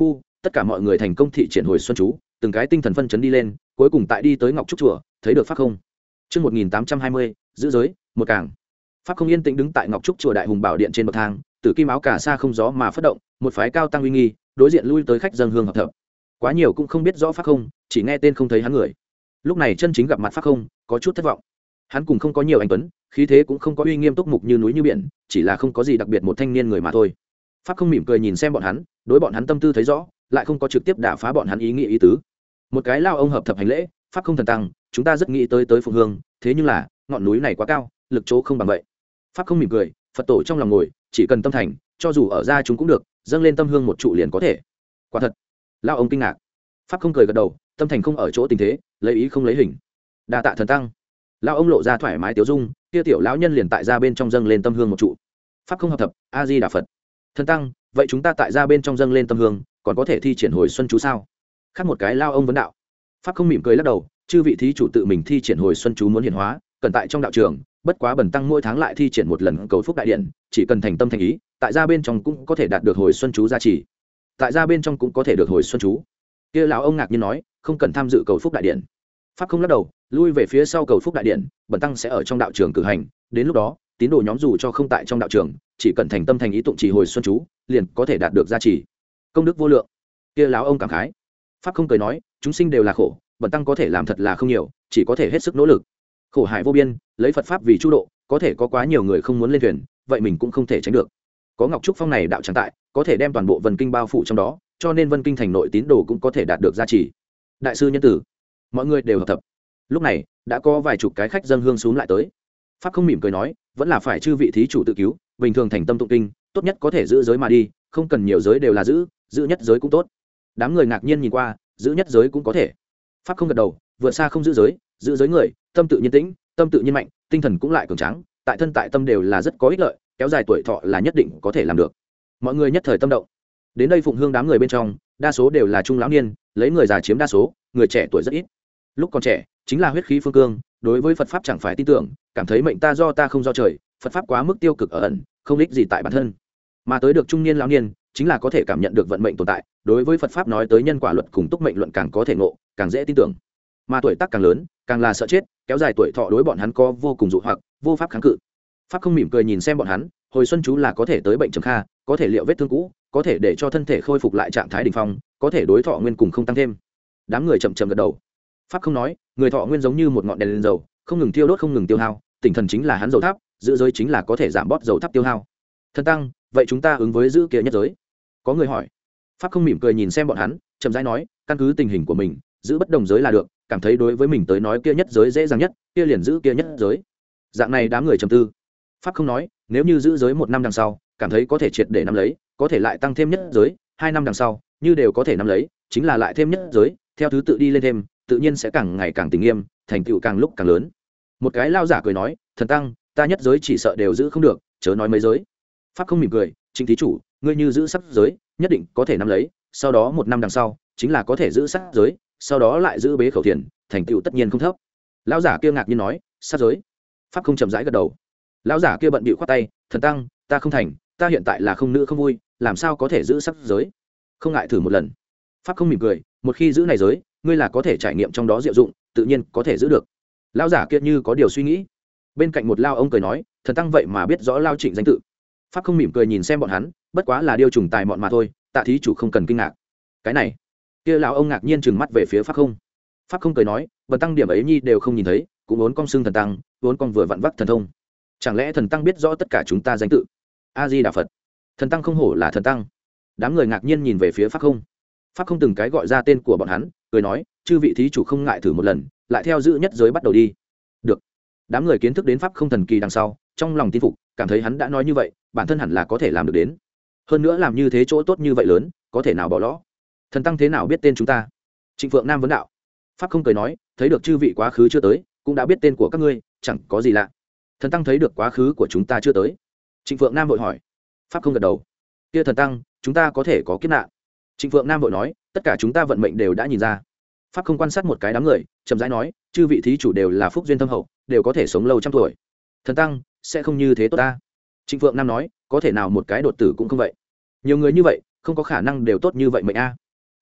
tất cả mọi người thành công thị triển hồi xuân chú, từng cái tinh thần phân chấn đi lên, cuối cùng tại đi tới ngọc trúc chùa thấy được pháp không. Trước một nghìn tám trăm hai mươi, giữ giới một càng. Pháp không yên tĩnh đứng tại ngọc trúc chùa đại hùng bảo điện trên bậc thang, tử kim áo cà sa không gió mà phất động, một phái cao tăng uy nghi đối diện lui tới khách dân hương hợp thập. Quá nhiều cũng không biết rõ pháp không, chỉ nghe tên không thấy hắn người. Lúc này chân chính gặp mặt pháp không, có chút thất vọng. Hắn cùng không có nhiều anh tuấn, khí thế cũng không có uy nghiêm túc mục như núi như biển, chỉ là không có gì đặc biệt một thanh niên người mà thôi. Pháp không mỉm cười nhìn xem bọn hắn, đối bọn hắn tâm tư thấy rõ, lại không có trực tiếp đả phá bọn hắn ý nghĩ ý tứ. Một cái lao ông hợp thập hành lễ, pháp không thần tăng, chúng ta rất nghĩ tới tới phụng hương, thế nhưng là ngọn núi này quá cao, lực chỗ không bằng vậy. Pháp không mỉm cười, Phật tổ trong lòng ngồi, chỉ cần tâm thành, cho dù ở ra chúng cũng được, dâng lên tâm hương một trụ liền có thể. Quả thật. Lao ông kinh ngạc. Pháp không cười gật đầu, tâm thành không ở chỗ tình thế, lấy ý không lấy hình. Đa tạ thần tăng. Lao ông lộ ra thoải mái tiếu dung, kia tiểu lão nhân liền tại ra bên trong dâng lên tâm hương một trụ. Pháp không hợp thập, a di đà Phật. Thần tăng, vậy chúng ta tại ra bên trong dâng lên tâm hương, còn có thể thi triển hồi xuân chú sao? Khác một cái lao ông vấn đạo. Pháp không mỉm cười lắc đầu, chư vị thí chủ tự mình thi triển hồi xuân chú muốn hiển hóa, cần tại trong đạo trường, bất quá bần tăng mỗi tháng lại thi triển một lần cầu phúc đại điện, chỉ cần thành tâm thành ý, tại ra bên trong cũng có thể đạt được hồi xuân chú gia trì. Tại ra bên trong cũng có thể được hồi xuân chú. Kia lão ông ngạc nhiên nói, không cần tham dự cầu phúc đại điện. Pháp không lắc đầu, lui về phía sau cầu phúc đại điện, bần tăng sẽ ở trong đạo trường cử hành, đến lúc đó, tín đồ nhóm dù cho không tại trong đạo trường, chỉ cần thành tâm thành ý tụng trì hồi xuân chú, liền có thể đạt được gia trì. Công đức vô lượng. Kia lão ông cảm khái. Pháp không cười nói, chúng sinh đều là khổ, bần tăng có thể làm thật là không nhiều, chỉ có thể hết sức nỗ lực. Khổ hải vô biên, lấy Phật pháp vì chu độ, có thể có quá nhiều người không muốn lên thuyền, vậy mình cũng không thể tránh được. Có Ngọc Trúc Phong này đạo tràng tại, có thể đem toàn bộ Vân Kinh bao phủ trong đó, cho nên Vân Kinh thành nội tín đồ cũng có thể đạt được gia trì. Đại sư nhân tử, mọi người đều hợp thập. Lúc này, đã có vài chục cái khách dân hương xuống lại tới. Pháp không mỉm cười nói, vẫn là phải chư vị thí chủ tự cứu, bình thường thành tâm tụng kinh, tốt nhất có thể giữ giới mà đi, không cần nhiều giới đều là giữ, giữ nhất giới cũng tốt. Đám người ngạc nhiên nhìn qua, giữ nhất giới cũng có thể. Pháp không gật đầu, vượt xa không giữ giới, giữ giới người, tâm tự nhiên tĩnh, tâm tự nhiên mạnh, tinh thần cũng lại cường tráng, tại thân tại tâm đều là rất có ích lợi, kéo dài tuổi thọ là nhất định có thể làm được. Mọi người nhất thời tâm động. Đến đây phụng hương đám người bên trong, đa số đều là trung lão niên, lấy người già chiếm đa số, người trẻ tuổi rất ít. Lúc còn trẻ, chính là huyết khí phương cương, đối với Phật pháp chẳng phải tin tưởng, cảm thấy mệnh ta do ta không do trời, Phật pháp quá mức tiêu cực ở ẩn, không ích gì tại bản thân. Mà tới được trung niên lão niên, chính là có thể cảm nhận được vận mệnh tồn tại, đối với Phật pháp nói tới nhân quả luật cùng túc mệnh luận càng có thể ngộ, càng dễ tin tưởng. Mà tuổi tác càng lớn, càng là sợ chết, kéo dài tuổi thọ đối bọn hắn có vô cùng dụ hoặc, vô pháp kháng cự. Pháp không mỉm cười nhìn xem bọn hắn, hồi xuân chú là có thể tới bệnh trầm kha, có thể liệu vết thương cũ, có thể để cho thân thể khôi phục lại trạng thái đỉnh phong, có thể đối thọ nguyên cùng không tăng thêm. Đám người chậm chậm gật đầu. Pháp không nói, người thọ nguyên giống như một ngọn đèn lên dầu, không ngừng tiêu đốt không ngừng tiêu hao, tinh thần chính là hắn dầu tháp, giữ giới chính là có thể giảm bớt dầu tháp tiêu hao. Thân tăng, vậy chúng ta ứng với giữ kia nhất giới. Có người hỏi. Pháp không mỉm cười nhìn xem bọn hắn, chậm rãi nói, căn cứ tình hình của mình, giữ bất đồng giới là được, cảm thấy đối với mình tới nói kia nhất giới dễ dàng nhất, kia liền giữ kia nhất giới. Dạng này đám người trầm tư. Pháp không nói, nếu như giữ giới một năm đằng sau, cảm thấy có thể triệt để nắm lấy, có thể lại tăng thêm nhất giới, hai năm đằng sau, như đều có thể nắm lấy, chính là lại thêm nhất giới, theo thứ tự đi lên thêm, tự nhiên sẽ càng ngày càng tình nghiêm, thành tựu càng lúc càng lớn. Một cái lao giả cười nói, thần tăng, ta nhất giới chỉ sợ đều giữ không được, chớ nói mấy giới. Pháp không mỉm cười, Trịnh thí chủ, ngươi như giữ sắc giới, nhất định có thể nắm lấy, sau đó một năm đằng sau, chính là có thể giữ sắc giới, sau đó lại giữ bế khẩu thiền, thành tựu tất nhiên không thấp. Lão giả kia ngạc nhiên nói, sắc giới. Pháp không chậm rãi gật đầu. Lão giả kia bận bịu khoát tay, thần tăng, ta không thành, ta hiện tại là không nữ không vui, làm sao có thể giữ sắc giới? Không ngại thử một lần. Pháp không mỉm cười, một khi giữ này giới, ngươi là có thể trải nghiệm trong đó diệu dụng, tự nhiên có thể giữ được. Lão giả kia như có điều suy nghĩ. Bên cạnh một lao ông cười nói, thần tăng vậy mà biết rõ lao Trịnh danh tự. Pháp không mỉm cười nhìn xem bọn hắn, bất quá là điều trùng tài mọn mà thôi, tạ thí chủ không cần kinh ngạc. Cái này, kia lão ông ngạc nhiên trừng mắt về phía Pháp không. Pháp không cười nói, bần tăng điểm ấy nhi đều không nhìn thấy, cũng vốn con xưng thần tăng, vốn con vừa vặn vắc thần thông. Chẳng lẽ thần tăng biết rõ tất cả chúng ta danh tự? A Di Đà Phật. Thần tăng không hổ là thần tăng. Đám người ngạc nhiên nhìn về phía Pháp không. Pháp không từng cái gọi ra tên của bọn hắn, cười nói, chư vị thí chủ không ngại thử một lần, lại theo giữ nhất giới bắt đầu đi. Được. Đám người kiến thức đến Pháp không thần kỳ đằng sau, trong lòng tin phục, cảm thấy hắn đã nói như vậy, bản thân hẳn là có thể làm được đến. Hơn nữa làm như thế chỗ tốt như vậy lớn, có thể nào bỏ lỡ? Thần tăng thế nào biết tên chúng ta? Trịnh Phượng Nam vấn đạo. Pháp không cười nói, thấy được chư vị quá khứ chưa tới, cũng đã biết tên của các ngươi, chẳng có gì lạ. Thần tăng thấy được quá khứ của chúng ta chưa tới. Trịnh Phượng Nam vội hỏi. Pháp không gật đầu. Kia thần tăng, chúng ta có thể có kiếp nạn. Trịnh Phượng Nam vội nói, tất cả chúng ta vận mệnh đều đã nhìn ra. Pháp không quan sát một cái đám người, chậm rãi nói, chư vị thí chủ đều là phúc duyên thâm hậu, đều có thể sống lâu trăm tuổi. Thần tăng sẽ không như thế tốt ta. Trịnh Phượng Nam nói, có thể nào một cái đột tử cũng không vậy. Nhiều người như vậy, không có khả năng đều tốt như vậy mệnh a.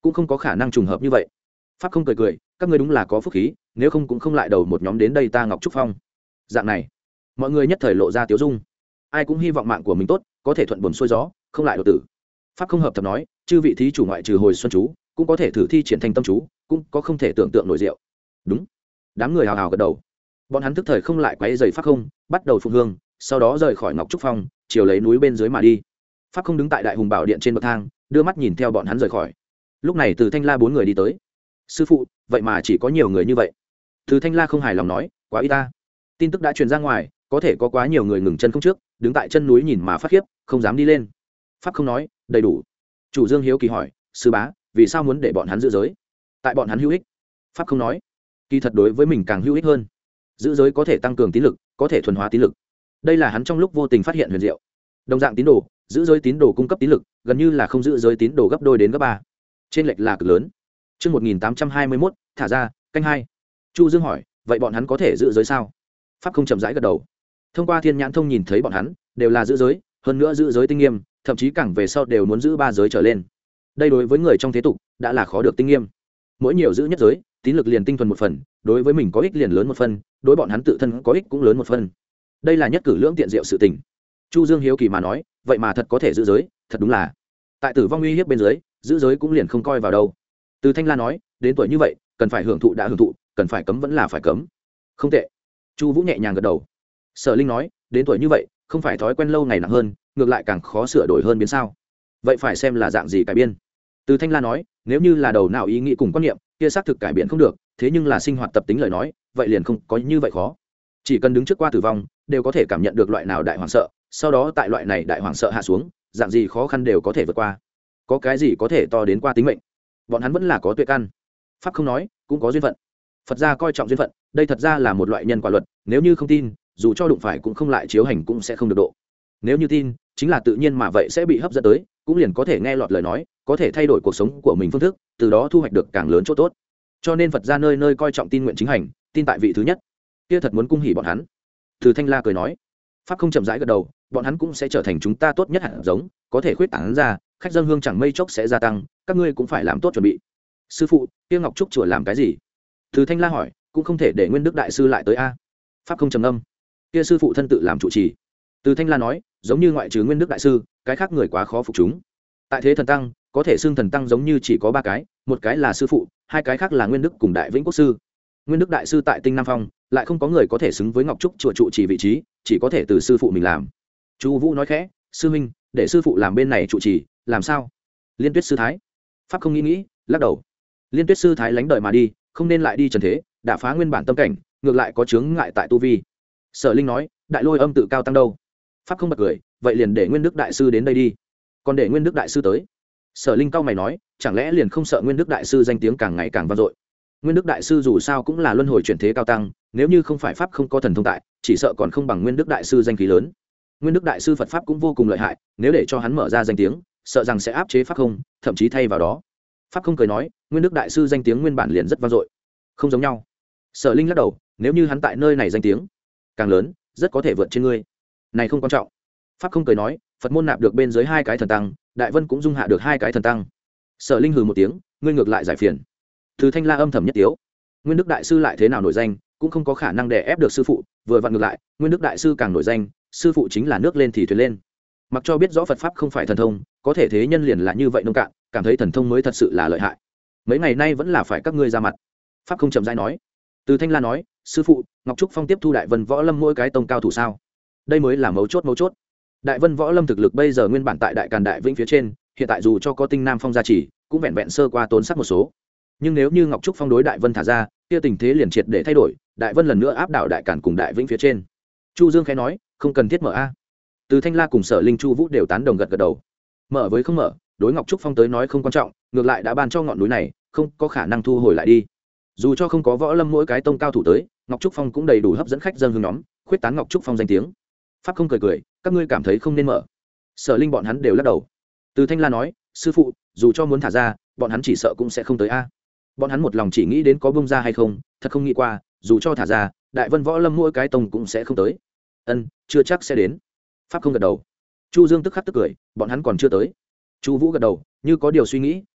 cũng không có khả năng trùng hợp như vậy. Pháp không cười cười, các ngươi đúng là có phúc khí, nếu không cũng không lại đầu một nhóm đến đây ta Ngọc Trúc Phong. Dạng này, mọi người nhất thời lộ ra tiếu dung, ai cũng hy vọng mạng của mình tốt, có thể thuận buồm xuôi gió, không lại đột tử. Pháp không hợp thập nói, chư vị thí chủ ngoại trừ hồi xuân chú, cũng có thể thử thi triển thành tâm chú, cũng có không thể tưởng tượng nổi diệu. Đúng. Đám người hào hào gật đầu. Bọn hắn tức thời không lại quấy rầy Pháp không, bắt đầu phụng hương, sau đó rời khỏi Ngọc Trúc Phong, chiều lấy núi bên dưới mà đi. Pháp không đứng tại Đại Hùng Bảo Điện trên bậc thang, đưa mắt nhìn theo bọn hắn rời khỏi. Lúc này Từ Thanh La bốn người đi tới. Sư phụ, vậy mà chỉ có nhiều người như vậy. Từ Thanh La không hài lòng nói, quá ít ta. Tin tức đã truyền ra ngoài, có thể có quá nhiều người ngừng chân không trước, đứng tại chân núi nhìn mà phát khiếp, không dám đi lên. Pháp không nói, đầy đủ. Chủ Dương hiếu kỳ hỏi, sư bá, vì sao muốn để bọn hắn giữ giới? Tại bọn hắn hữu ích. Pháp không nói, kỳ thật đối với mình càng hữu ích hơn. Giữ giới có thể tăng cường tín lực, có thể thuần hóa tín lực. Đây là hắn trong lúc vô tình phát hiện huyền diệu. Đồng dạng tín đồ, giữ giới tín đồ cung cấp tín lực, gần như là không giữ giới tín đồ gấp đôi đến gấp ba. Trên lệch là cực lớn. Chương một nghìn tám trăm hai mươi mốt, thả ra, canh hai. Chu Dương hỏi, vậy bọn hắn có thể giữ giới sao? Pháp không chậm rãi gật đầu. Thông qua thiên nhãn thông nhìn thấy bọn hắn đều là giữ giới, hơn nữa giữ giới tinh nghiêm, thậm chí càng về sau đều muốn giữ ba giới trở lên. Đây đối với người trong thế tục đã là khó được tinh nghiêm. Mỗi nhiều giữ nhất giới, tín lực liền tinh thuần một phần, đối với mình có ích liền lớn một phần, đối bọn hắn tự thân có ích cũng lớn một phần. Đây là nhất cử lưỡng tiện diệu sự tình. Chu Dương hiếu kỳ mà nói, vậy mà thật có thể giữ giới, thật đúng là. Tại tử vong uy hiếp bên dưới, giữ giới cũng liền không coi vào đâu. Từ Thanh La nói, đến tuổi như vậy, cần phải hưởng thụ đã hưởng thụ, cần phải cấm vẫn là phải cấm. Không tệ. Chu Vũ nhẹ nhàng gật đầu. Sở Linh nói, đến tuổi như vậy, không phải thói quen lâu ngày nặng hơn, ngược lại càng khó sửa đổi hơn biến sao? Vậy phải xem là dạng gì cải biên. Từ Thanh La nói, nếu như là đầu não ý nghĩ cùng quan niệm, kia xác thực cải biện không được, thế nhưng là sinh hoạt tập tính lời nói, vậy liền không có như vậy khó. Chỉ cần đứng trước qua tử vong, đều có thể cảm nhận được loại nào đại hoảng sợ, sau đó tại loại này đại hoảng sợ hạ xuống, dạng gì khó khăn đều có thể vượt qua. Có cái gì có thể to đến qua tính mệnh? Bọn hắn vẫn là có tuệ căn. Pháp không nói, cũng có duyên phận. Phật gia coi trọng duyên phận, đây thật ra là một loại nhân quả luật, nếu như không tin, dù cho đụng phải cũng không lại chiếu hành cũng sẽ không được độ. Nếu như tin, chính là tự nhiên mà vậy sẽ bị hấp dẫn tới, cũng liền có thể nghe lọt lời nói, có thể thay đổi cuộc sống của mình phương thức, từ đó thu hoạch được càng lớn chỗ tốt. Cho nên Phật gia nơi nơi coi trọng tin nguyện chính hành, tin tại vị thứ nhất. Kia thật muốn cung hỉ bọn hắn. Từ Thanh La cười nói, Pháp không chậm rãi gật đầu, bọn hắn cũng sẽ trở thành chúng ta tốt nhất hạt giống, có thể khuyết tán ra, khách dân hương chẳng mây chốc sẽ gia tăng, các ngươi cũng phải làm tốt chuẩn bị. Sư phụ, kia Ngọc Trúc chùa làm cái gì? Từ Thanh La hỏi, cũng không thể để Nguyên Đức đại sư lại tới a. Pháp không trầm ngâm, kia sư phụ thân tự làm trụ trì. Từ Thanh La nói, giống như ngoại trừ Nguyên Đức đại sư, cái khác người quá khó phục chúng. Tại thế thần tăng, có thể xưng thần tăng giống như chỉ có ba cái, một cái là sư phụ, hai cái khác là Nguyên Đức cùng Đại Vĩnh Quốc sư. Nguyên Đức đại sư tại Tinh Nam Phong, lại không có người có thể xứng với Ngọc Trúc chùa trụ trì vị trí, chỉ có thể từ sư phụ mình làm. Chu Vũ nói khẽ, sư huynh, để sư phụ làm bên này trụ trì, làm sao? Liên Tuyết sư thái. Pháp không nghĩ nghĩ, lắc đầu. Liên Tuyết sư thái lánh đời mà đi, không nên lại đi trần thế, đả phá nguyên bản tâm cảnh, ngược lại có chướng ngại tại tu vi. Sở Linh nói, đại lôi âm tự cao tăng đâu? Pháp không bật cười, vậy liền để Nguyên Đức đại sư đến đây đi. Còn để Nguyên Đức đại sư tới. Sở Linh cao mày nói, chẳng lẽ liền không sợ Nguyên Đức đại sư danh tiếng càng ngày càng vang dội? Nguyên Đức đại sư dù sao cũng là luân hồi chuyển thế cao tăng, nếu như không phải pháp không có thần thông tại, chỉ sợ còn không bằng Nguyên Đức đại sư danh khí lớn. Nguyên Đức đại sư Phật pháp cũng vô cùng lợi hại, nếu để cho hắn mở ra danh tiếng, sợ rằng sẽ áp chế pháp không, thậm chí thay vào đó. Pháp không cười nói, Nguyên Đức đại sư danh tiếng nguyên bản liền rất vang dội, không giống nhau. Sở Linh lắc đầu, nếu như hắn tại nơi này danh tiếng càng lớn, rất có thể vượt trên ngươi. Này không quan trọng. Pháp không cười nói, Phật môn nạp được bên dưới hai cái thần tăng, Đại Vân cũng dung hạ được hai cái thần tăng. Sở Linh hừ một tiếng, ngươi ngược lại giải phiền. Từ Thanh La âm thầm nhất tiếu. Nguyên Đức đại sư lại thế nào nổi danh, cũng không có khả năng đè ép được sư phụ, vừa vặn ngược lại, Nguyên Đức đại sư càng nổi danh, sư phụ chính là nước lên thì thuyền lên. Mặc cho biết rõ Phật pháp không phải thần thông, có thể thế nhân liền là như vậy nông cạn, cảm thấy thần thông mới thật sự là lợi hại. Mấy ngày nay vẫn là phải các ngươi ra mặt. Pháp không chậm rãi nói. Từ Thanh La nói, sư phụ, Ngọc Trúc Phong tiếp thu Đại Vân Võ Lâm mỗi cái tông cao thủ sao? Đây mới là mấu chốt mấu chốt. Đại Vân Võ Lâm thực lực bây giờ nguyên bản tại Đại Càn Đại Vĩnh phía trên, hiện tại dù cho có Tinh Nam Phong gia trì, cũng vẹn vẹn sơ qua tốn sắc một số. Nhưng nếu như Ngọc Trúc Phong đối Đại Vân thả ra, kia tình thế liền triệt để thay đổi, Đại Vân lần nữa áp đảo Đại Càn cùng Đại Vĩnh phía trên. Chu Dương khẽ nói, không cần thiết mở a. Từ Thanh La cùng Sở Linh, Chu Vũ đều tán đồng gật gật đầu. Mở với không mở, đối Ngọc Trúc Phong tới nói không quan trọng, ngược lại đã ban cho ngọn núi này, không có khả năng thu hồi lại đi. Dù cho không có võ lâm mỗi cái tông cao thủ tới, Ngọc Trúc Phong cũng đầy đủ hấp dẫn khách dân hương nhóm, khuyết tán Ngọc Trúc Phong danh tiếng. Pháp không cười cười, các ngươi cảm thấy không nên mở. Sở Linh bọn hắn đều lắc đầu. Từ Thanh La nói, sư phụ, dù cho muốn thả ra, bọn hắn chỉ sợ cũng sẽ không tới a. Bọn hắn một lòng chỉ nghĩ đến có bung ra hay không, thật không nghĩ qua, dù cho thả ra, Đại Vân Võ Lâm mỗi cái tông cũng sẽ không tới. Ân, chưa chắc sẽ đến. Pháp không gật đầu. Chu Dương tức khắc tức cười, bọn hắn còn chưa tới. Chu Vũ gật đầu, như có điều suy nghĩ,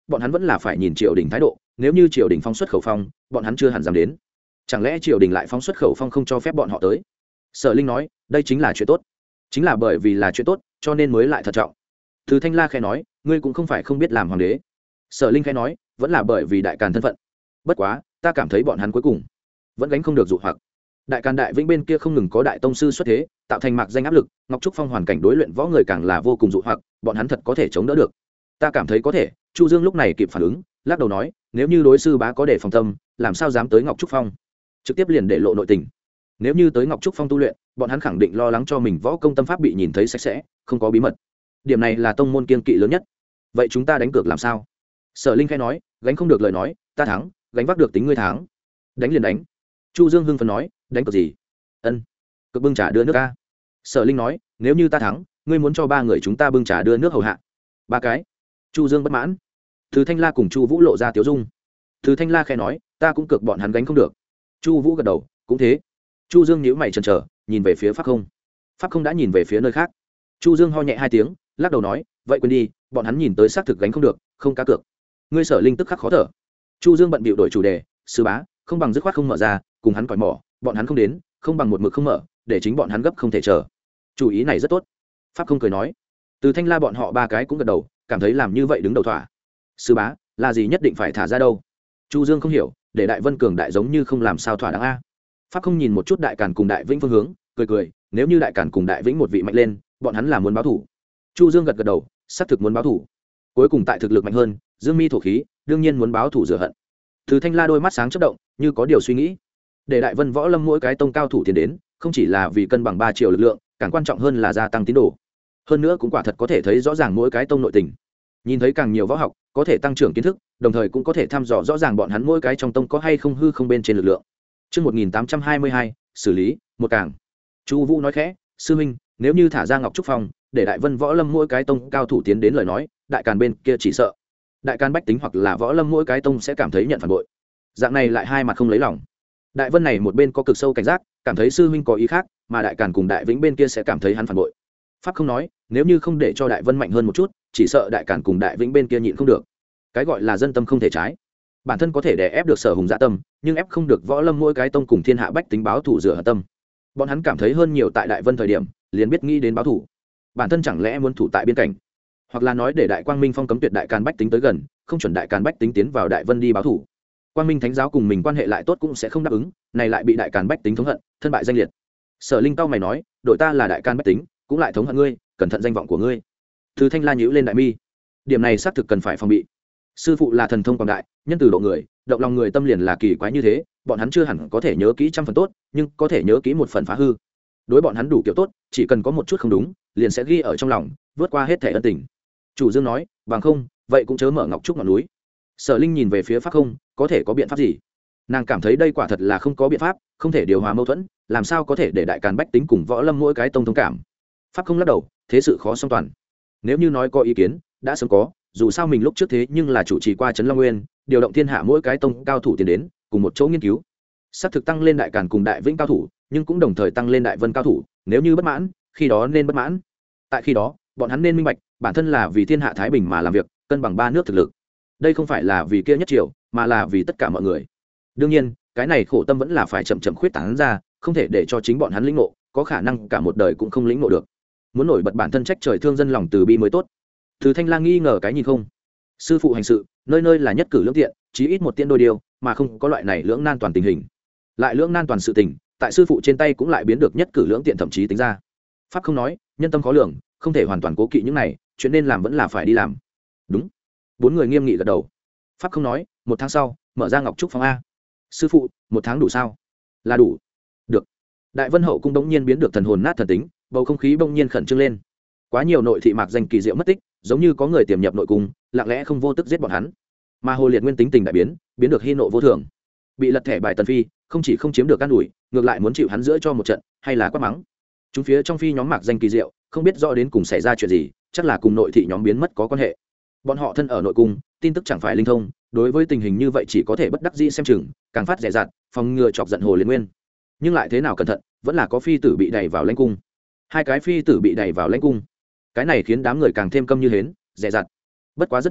bọn hắn vẫn là phải nhìn triều đình thái độ, nếu như triều đình phóng xuất khẩu phong, bọn hắn chưa hẳn dám đến. Chẳng lẽ triều đình lại phóng xuất khẩu phong không cho phép bọn họ tới? Sở Linh nói, đây chính là chuyện tốt. Chính là bởi vì là chuyện tốt, cho nên mới lại thận trọng. Từ Thanh La khẽ nói, ngươi cũng không phải không biết làm hoàng đế. Sở Linh khẽ nói, vẫn là bởi vì đại càn thân phận. Bất quá, ta cảm thấy bọn hắn cuối cùng vẫn gánh không được dụ hoặc. Đại càn đại vĩnh bên kia không ngừng có đại tông sư xuất thế, tạo thành mạc danh áp lực, Ngọc Trúc Phong hoàn cảnh đối luyện võ người càng là vô cùng dụ hoặc, bọn hắn thật có thể chống đỡ được. Ta cảm thấy có thể. Chu Dương lúc này kịp phản ứng, lắc đầu nói, nếu như đối sư bá có để phòng tâm, làm sao dám tới Ngọc Trúc Phong? Trực tiếp liền để lộ nội tình. Nếu như tới Ngọc Trúc Phong tu luyện, bọn hắn khẳng định lo lắng cho mình võ công tâm pháp bị nhìn thấy sạch sẽ, không có bí mật. Điểm này là tông môn kiên kỵ lớn nhất. Vậy chúng ta đánh cược làm sao? Sở Linh khẽ nói, gánh không được lời nói, ta thắng, gánh vác được tính ngươi thắng. Đánh liền đánh. Chu Dương hưng phấn nói, đánh cược gì? Ân, cực bưng trà đưa nước a. Sở Linh nói, nếu như ta thắng, ngươi muốn cho ba người chúng ta bưng trà đưa nước hầu hạ. Ba cái. Chu Dương bất mãn. Từ Thanh La cùng Chu Vũ lộ ra tiếu dung. Từ Thanh La khẽ nói, ta cũng cược bọn hắn gánh không được. Chu Vũ gật đầu, cũng thế. Chu Dương nhíu mày chần chờ, nhìn về phía Pháp Không. Pháp Không đã nhìn về phía nơi khác. Chu Dương ho nhẹ hai tiếng, lắc đầu nói, vậy quên đi, bọn hắn nhìn tới xác thực gánh không được, không cá cược. Ngươi Sở Linh tức khắc khó thở. Chu Dương bận bịu đổi chủ đề, sư bá, không bằng dứt khoát không mở ra, cùng hắn còi mỏ, bọn hắn không đến, không bằng một mực không mở, để chính bọn hắn gấp không thể chờ. Chủ ý này rất tốt. Pháp Không cười nói. Từ Thanh La bọn họ ba cái cũng gật đầu, cảm thấy làm như vậy đứng đầu thỏa. Sư bá, là gì nhất định phải thả ra đâu? Chu Dương không hiểu, để Đại Vân cường đại giống như không làm sao thỏa đáng a. Pháp Không nhìn một chút Đại Càn cùng Đại Vĩnh phương hướng, cười cười, nếu như Đại Càn cùng Đại Vĩnh một vị mạnh lên, bọn hắn là muốn báo thủ. Chu Dương gật gật đầu, xác thực muốn báo thủ. Cuối cùng tại thực lực mạnh hơn, Dương Mi thổ khí, đương nhiên muốn báo thủ rửa hận. Từ Thanh La đôi mắt sáng chớp động, như có điều suy nghĩ. Để Đại Vân Võ Lâm mỗi cái tông cao thủ tiến đến, không chỉ là vì cân bằng ba triệu lực lượng, càng quan trọng hơn là gia tăng tín đồ. Hơn nữa cũng quả thật có thể thấy rõ ràng mỗi cái tông nội tình. Nhìn thấy càng nhiều võ học, có thể tăng trưởng kiến thức, đồng thời cũng có thể thăm dò rõ ràng bọn hắn mỗi cái trong tông có hay không hư không bên trên lực lượng. Chương một nghìn tám trăm hai mươi hai, xử lý, một càng. Chu Vũ nói khẽ, sư huynh, nếu như thả ra Ngọc Trúc Phong, để Đại Vân Võ Lâm mỗi cái tông cao thủ tiến đến lời nói, Đại Càn bên kia chỉ sợ Đại Càn bách tính hoặc là Võ Lâm mỗi cái tông sẽ cảm thấy nhận phản bội. Dạng này lại hai mặt không lấy lòng. Đại Vân này một bên có cực sâu cảnh giác, cảm thấy sư huynh có ý khác, mà Đại Càn cùng Đại Vĩnh bên kia sẽ cảm thấy hắn phản bội. Pháp Không nói, nếu như không để cho Đại Vân mạnh hơn một chút, chỉ sợ Đại Càn cùng Đại Vĩnh bên kia nhịn không được. Cái gọi là dân tâm không thể trái. Bản thân có thể đè ép được Sở Hùng dạ tâm, nhưng ép không được Võ Lâm mỗi cái tông cùng thiên hạ bách tính báo thủ rửa hận tâm. Bọn hắn cảm thấy hơn nhiều tại Đại Vân thời điểm, liền biết nghĩ đến báo thủ. Bản thân chẳng lẽ muốn thủ tại biên cảnh, hoặc là nói để Đại Quang Minh Phong cấm tuyệt Đại Càn bách tính tới gần, không chuẩn Đại Càn bách tính tiến vào Đại Vân đi báo thủ. Quang Minh Thánh giáo cùng mình quan hệ lại tốt cũng sẽ không đáp ứng, này lại bị Đại Càn bách tính thống hận, thân bại danh liệt. Sở Linh tao mày nói, đội ta là Đại Càn bách tính, cũng lại thống hận ngươi, cẩn thận danh vọng của ngươi. Từ Thanh La nhíu lên đại mi, điểm này xác thực cần phải phòng bị. Sư phụ là thần thông quảng đại, nhân từ độ người, động lòng người tâm liền là kỳ quái như thế, bọn hắn chưa hẳn có thể nhớ kỹ trăm phần tốt, nhưng có thể nhớ kỹ một phần phá hư. Đối bọn hắn đủ kiểu tốt, chỉ cần có một chút không đúng, liền sẽ ghi ở trong lòng, vượt qua hết thể ân tình. Chủ Dương nói, bằng không, vậy cũng chớ mở Ngọc Trúc ngọn núi. Sở Linh nhìn về phía Pháp Không, có thể có biện pháp gì? Nàng cảm thấy đây quả thật là không có biện pháp, không thể điều hòa mâu thuẫn, làm sao có thể để Đại Càn bách tính cùng Võ Lâm mỗi cái tông thông cảm? Pháp Không lắc đầu, thế sự khó song toàn. Nếu như nói có ý kiến, đã sớm có, dù sao mình lúc trước thế nhưng là chủ trì qua Trấn Long Nguyên, điều động thiên hạ mỗi cái tông cao thủ tiến đến, cùng một chỗ nghiên cứu. Sắp thực tăng lên Đại Càn cùng Đại Vĩnh cao thủ, nhưng cũng đồng thời tăng lên Đại Vân cao thủ, nếu như bất mãn, khi đó nên bất mãn. Tại khi đó, bọn hắn nên minh bạch, bản thân là vì thiên hạ thái bình mà làm việc, cân bằng ba nước thực lực. Đây không phải là vì kia nhất triều, mà là vì tất cả mọi người. Đương nhiên, cái này khổ tâm vẫn là phải chậm chậm khuyết tán ra, không thể để cho chính bọn hắn lĩnh ngộ, có khả năng cả một đời cũng không lĩnh ngộ được. Muốn nổi bật bản thân trách trời thương dân lòng từ bi mới tốt. Từ Thanh Lang nghi ngờ cái nhìn không. Sư phụ hành sự, nơi nơi là nhất cử lưỡng tiện, chí ít một tiện đôi điều, mà không có loại này lưỡng nan toàn tình hình. Lại lưỡng nan toàn sự tình, tại sư phụ trên tay cũng lại biến được nhất cử lưỡng tiện thậm chí tính ra. Pháp Không nói, nhân tâm khó lường, không thể hoàn toàn cố kỵ những này, chuyện nên làm vẫn là phải đi làm. Đúng. Bốn người nghiêm nghị gật đầu. Pháp Không nói, một tháng sau, mở ra Ngọc Trúc Phong a. Sư phụ, một tháng đủ sao? Là đủ. Được. Đại Vân hậu cung đống nhiên biến được thần hồn nát thần tính, bầu không khí bỗng nhiên khẩn trương lên. Quá nhiều nội thị mạc danh kỳ diệu mất tích, giống như có người tiềm nhập nội cung, lặng lẽ không vô tức giết bọn hắn. Mà Hồ Liệt Nguyên tính tình đại biến, biến được hy nộ vô thường. Bị lật thẻ bài tần phi, không chỉ không chiếm được can ủi, ngược lại muốn chịu hắn giữa cho một trận, hay là quát mắng. Chúng phía trong phi nhóm mạc danh kỳ diệu, không biết rõ đến cùng xảy ra chuyện gì, chắc là cùng nội thị nhóm biến mất có quan hệ. Bọn họ thân ở nội cung, tin tức chẳng phải linh thông, đối với tình hình như vậy chỉ có thể bất đắc dĩ xem chừng, càng phát dè dặt, phòng ngừa chọc giận Hồ Liệt Nguyên. Nhưng lại thế nào cẩn thận, vẫn là có phi tử bị đẩy vào lãnh cung. Hai cái phi tử bị đẩy vào lãnh cung, cái này khiến đám người càng thêm câm như hến, dè dặt. Bất quá rất nhanh,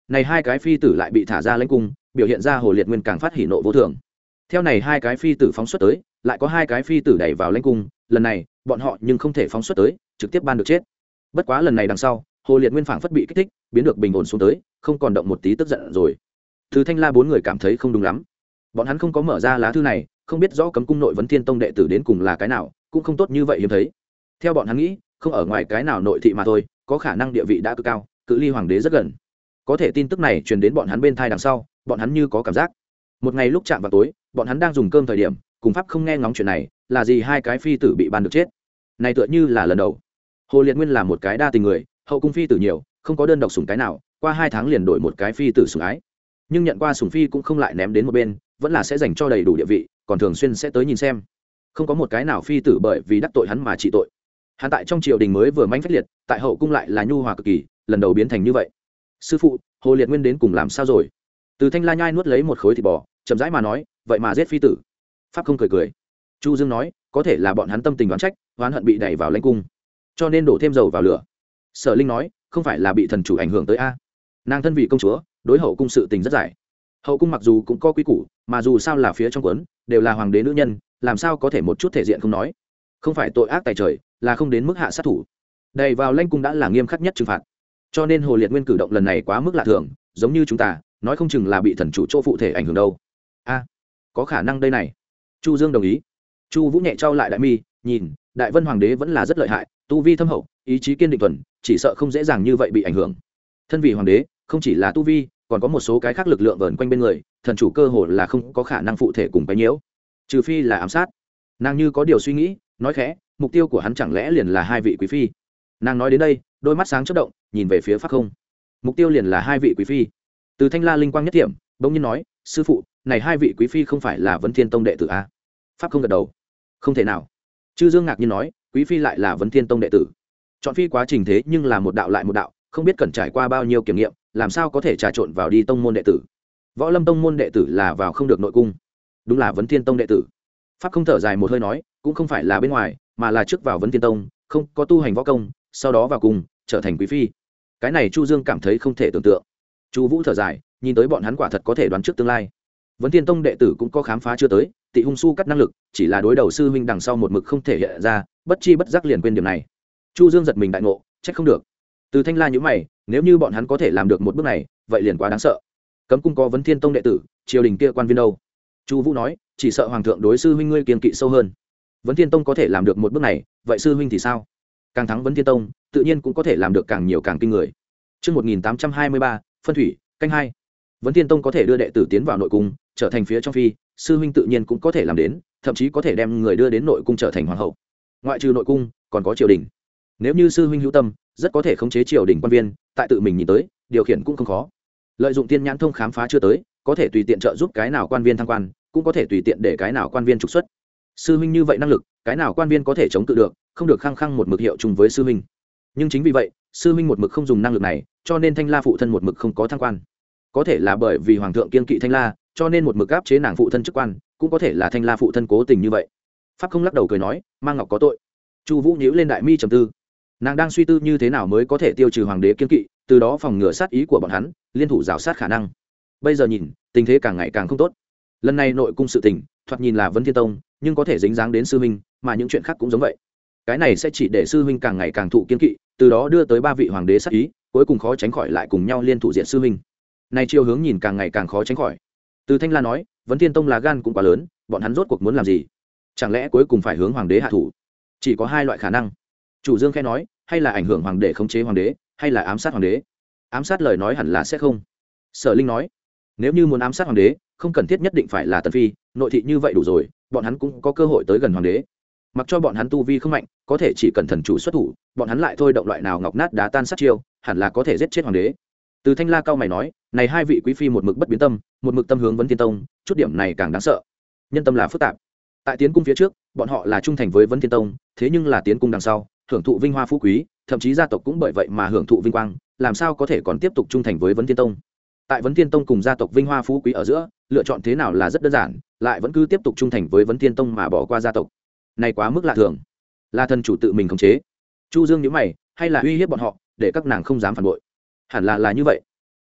này hai cái phi tử lại bị thả ra lãnh cung, biểu hiện ra Hồ Liệt Nguyên càng phát hỉ nộ vô thường. Theo này hai cái phi tử phóng xuất tới, lại có hai cái phi tử đẩy vào lãnh cung, lần này bọn họ nhưng không thể phóng xuất tới, trực tiếp ban được chết. Bất quá lần này đằng sau, Hồ Liệt Nguyên phảng phất bị kích thích, biến được bình ổn xuống tới, không còn động một tí tức giận rồi. Từ Thanh La bốn người cảm thấy không đúng lắm, bọn hắn không có mở ra lá thư này, không biết rõ cấm cung nội Vấn Thiên Tông đệ tử đến cùng là cái nào, cũng không tốt như vậy hiếm thấy. Theo bọn hắn nghĩ, không ở ngoài cái nào nội thị mà thôi, có khả năng địa vị đã cực cao, cự ly hoàng đế rất gần. Có thể tin tức này truyền đến bọn hắn bên thai đằng sau, bọn hắn như có cảm giác. Một ngày lúc chạm vào tối, bọn hắn đang dùng cơm thời điểm, cùng pháp không nghe ngóng chuyện này, là gì hai cái phi tử bị ban được chết. Này tựa như là lần đầu. Hồ Liệt Nguyên là một cái đa tình người, hậu cung phi tử nhiều, không có đơn độc sủng cái nào, qua hai tháng liền đổi một cái phi tử sủng ái. Nhưng nhận qua sủng phi cũng không lại ném đến một bên, vẫn là sẽ dành cho đầy đủ địa vị, còn thường xuyên sẽ tới nhìn xem. Không có một cái nào phi tử bởi vì đắc tội hắn mà trị tội. Hắn tại trong triều đình mới vừa manh phách liệt, tại hậu cung lại là nhu hòa cực kỳ, lần đầu biến thành như vậy. Sư phụ, Hồ Liệt Nguyên đến cùng làm sao rồi? Từ Thanh La nhai nuốt lấy một khối thịt bò, chậm rãi mà nói, vậy mà giết phi tử. Pháp không cười cười. Chu Dương nói, có thể là bọn hắn tâm tình đoán trách, oán hận bị đẩy vào lãnh cung, cho nên đổ thêm dầu vào lửa. Sở Linh nói, không phải là bị thần chủ ảnh hưởng tới a? Nàng thân vị công chúa, đối hậu cung sự tình rất giải. Hậu cung mặc dù cũng có quy củ, mà dù sao là phía trong quấn, đều là hoàng đế nữ nhân, làm sao có thể một chút thể diện không nói. Không phải tội ác tài trời, là không đến mức hạ sát thủ. Đầy vào lãnh cung đã là nghiêm khắc nhất trừng phạt. Cho nên Hồ Liệt Nguyên cử động lần này quá mức lạ thường, giống như chúng ta, nói không chừng là bị thần chủ chỗ phụ thể ảnh hưởng đâu. A, có khả năng đây này. Chu Dương đồng ý. Chu Vũ nhẹ trao lại đại mi, nhìn, Đại Vân Hoàng đế vẫn là rất lợi hại, tu vi thâm hậu, ý chí kiên định thuần, chỉ sợ không dễ dàng như vậy bị ảnh hưởng. Thân vị hoàng đế, không chỉ là tu vi, còn có một số cái khác lực lượng vờn quanh bên người, thần chủ cơ hồ là không có khả năng phụ thể cùng cái nhiễu, trừ phi là ám sát. Nàng như có điều suy nghĩ, nói khẽ, mục tiêu của hắn chẳng lẽ liền là hai vị quý phi? Nàng nói đến đây, đôi mắt sáng chớp động, nhìn về phía Pháp Không. Mục tiêu liền là hai vị quý phi. Từ Thanh La linh quang nhất điểm, bỗng nhiên nói, sư phụ, này hai vị quý phi không phải là Vấn Thiên Tông đệ tử a? Pháp Không gật đầu. Không thể nào. Chư Dương ngạc nhiên nói, quý phi lại là Vấn Thiên Tông đệ tử. Chọn phi quá trình thế nhưng là một đạo lại một đạo, không biết cần trải qua bao nhiêu kiểm nghiệm, làm sao có thể trà trộn vào đi tông môn đệ tử. Võ Lâm tông môn đệ tử là vào không được nội cung. Đúng là Vấn Thiên Tông đệ tử. Pháp Không thở dài một hơi nói, cũng không phải là bên ngoài, mà là trước vào Vấn Thiên Tông, không có tu hành võ công, sau đó vào cùng trở thành quý phi. Cái này Chu Dương cảm thấy không thể tưởng tượng. Chu Vũ thở dài, nhìn tới bọn hắn quả thật có thể đoán trước tương lai. Vấn Thiên Tông đệ tử cũng có khám phá chưa tới, Tị Hung Su cắt năng lực, chỉ là đối đầu sư huynh đằng sau một mực không thể hiện ra, bất chi bất giác liền quên điểm này. Chu Dương giật mình đại ngộ, trách không được. Từ Thanh La nhíu mày, nếu như bọn hắn có thể làm được một bước này, vậy liền quá đáng sợ. Cấm cung có Vấn Thiên Tông đệ tử, triều đình kia quan viên đâu? Chu Vũ nói, chỉ sợ hoàng thượng đối sư huynh ngươi kiêng kỵ sâu hơn. Vấn Thiên Tông có thể làm được một bước này, vậy sư huynh thì sao? Càng thắng Vấn Thiên Tông, tự nhiên cũng có thể làm được càng nhiều càng kinh người. Chương một nghìn tám trăm hai mươi ba, phân thủy, canh hai. Vấn Thiên Tông có thể đưa đệ tử tiến vào nội cung, trở thành phía trong phi, sư huynh tự nhiên cũng có thể làm đến, thậm chí có thể đem người đưa đến nội cung trở thành hoàng hậu. Ngoại trừ nội cung, còn có triều đình. Nếu như sư huynh hữu tâm, rất có thể khống chế triều đình quan viên, tại tự mình nhìn tới, điều khiển cũng không khó. Lợi dụng tiên nhãn thông khám phá chưa tới, có thể tùy tiện trợ giúp cái nào quan viên thăng quan, cũng có thể tùy tiện để cái nào quan viên trục xuất. Sư huynh như vậy năng lực, cái nào quan viên có thể chống cự được, không được khăng khăng một mực hiệu chung với sư huynh. Nhưng chính vì vậy, sư huynh một mực không dùng năng lực này, cho nên Thanh La phụ thân một mực không có thăng quan. Có thể là bởi vì hoàng thượng kiên kỵ Thanh La, cho nên một mực áp chế nàng phụ thân chức quan, cũng có thể là Thanh La phụ thân cố tình như vậy. Pháp Không lắc đầu cười nói, Mang Ngọc có tội. Chu Vũ nhíu lên đại mi trầm tư. Nàng đang suy tư như thế nào mới có thể tiêu trừ hoàng đế kiên kỵ, từ đó phòng ngừa sát ý của bọn hắn, liên thủ rào sát khả năng. Bây giờ nhìn, tình thế càng ngày càng không tốt. Lần này nội cung sự tình, thoạt nhìn là Vấn Thiên Tông, nhưng có thể dính dáng đến sư huynh, mà những chuyện khác cũng giống vậy. Cái này sẽ chỉ để sư huynh càng ngày càng thụ kiên kỵ, từ đó đưa tới ba vị hoàng đế sát ý, cuối cùng khó tránh khỏi lại cùng nhau liên thủ diện sư huynh. Này chiều hướng nhìn càng ngày càng khó tránh khỏi. Từ Thanh La nói, Vấn Thiên Tông là gan cũng quá lớn, bọn hắn rốt cuộc muốn làm gì? Chẳng lẽ cuối cùng phải hướng hoàng đế hạ thủ? Chỉ có hai loại khả năng. Chủ Dương khẽ nói, hay là ảnh hưởng hoàng đế khống chế hoàng đế, hay là ám sát hoàng đế. Ám sát lời nói hẳn là sẽ không. Sở Linh nói, nếu như muốn ám sát hoàng đế, không cần thiết nhất định phải là tần phi, nội thị như vậy đủ rồi, bọn hắn cũng có cơ hội tới gần hoàng đế. Mặc cho bọn hắn tu vi không mạnh, có thể chỉ cần thần chủ xuất thủ, bọn hắn lại thôi động loại nào ngọc nát đá tan sát chiêu, hẳn là có thể giết chết hoàng đế. Từ Thanh La cao mày nói, này hai vị quý phi một mực bất biến tâm, một mực tâm hướng Vấn Thiên Tông, chút điểm này càng đáng sợ. Nhân tâm là phức tạp. Tại tiến cung phía trước, bọn họ là trung thành với Vấn Thiên Tông, thế nhưng là tiến cung đằng sau, hưởng thụ vinh hoa phú quý, thậm chí gia tộc cũng bởi vậy mà hưởng thụ vinh quang, làm sao có thể còn tiếp tục trung thành với Vấn Thiên Tông? Tại Vấn Thiên Tông cùng gia tộc vinh hoa phú quý ở giữa, lựa chọn thế nào là rất đơn giản, lại vẫn cứ tiếp tục trung thành với Vấn Thiên Tông mà bỏ qua gia tộc. Này quá mức lạ thường. Là thần chủ tự mình khống chế. Chu Dương nhíu mày, hay là uy hiếp bọn họ, để các nàng không dám phản bội? Hẳn là là như vậy.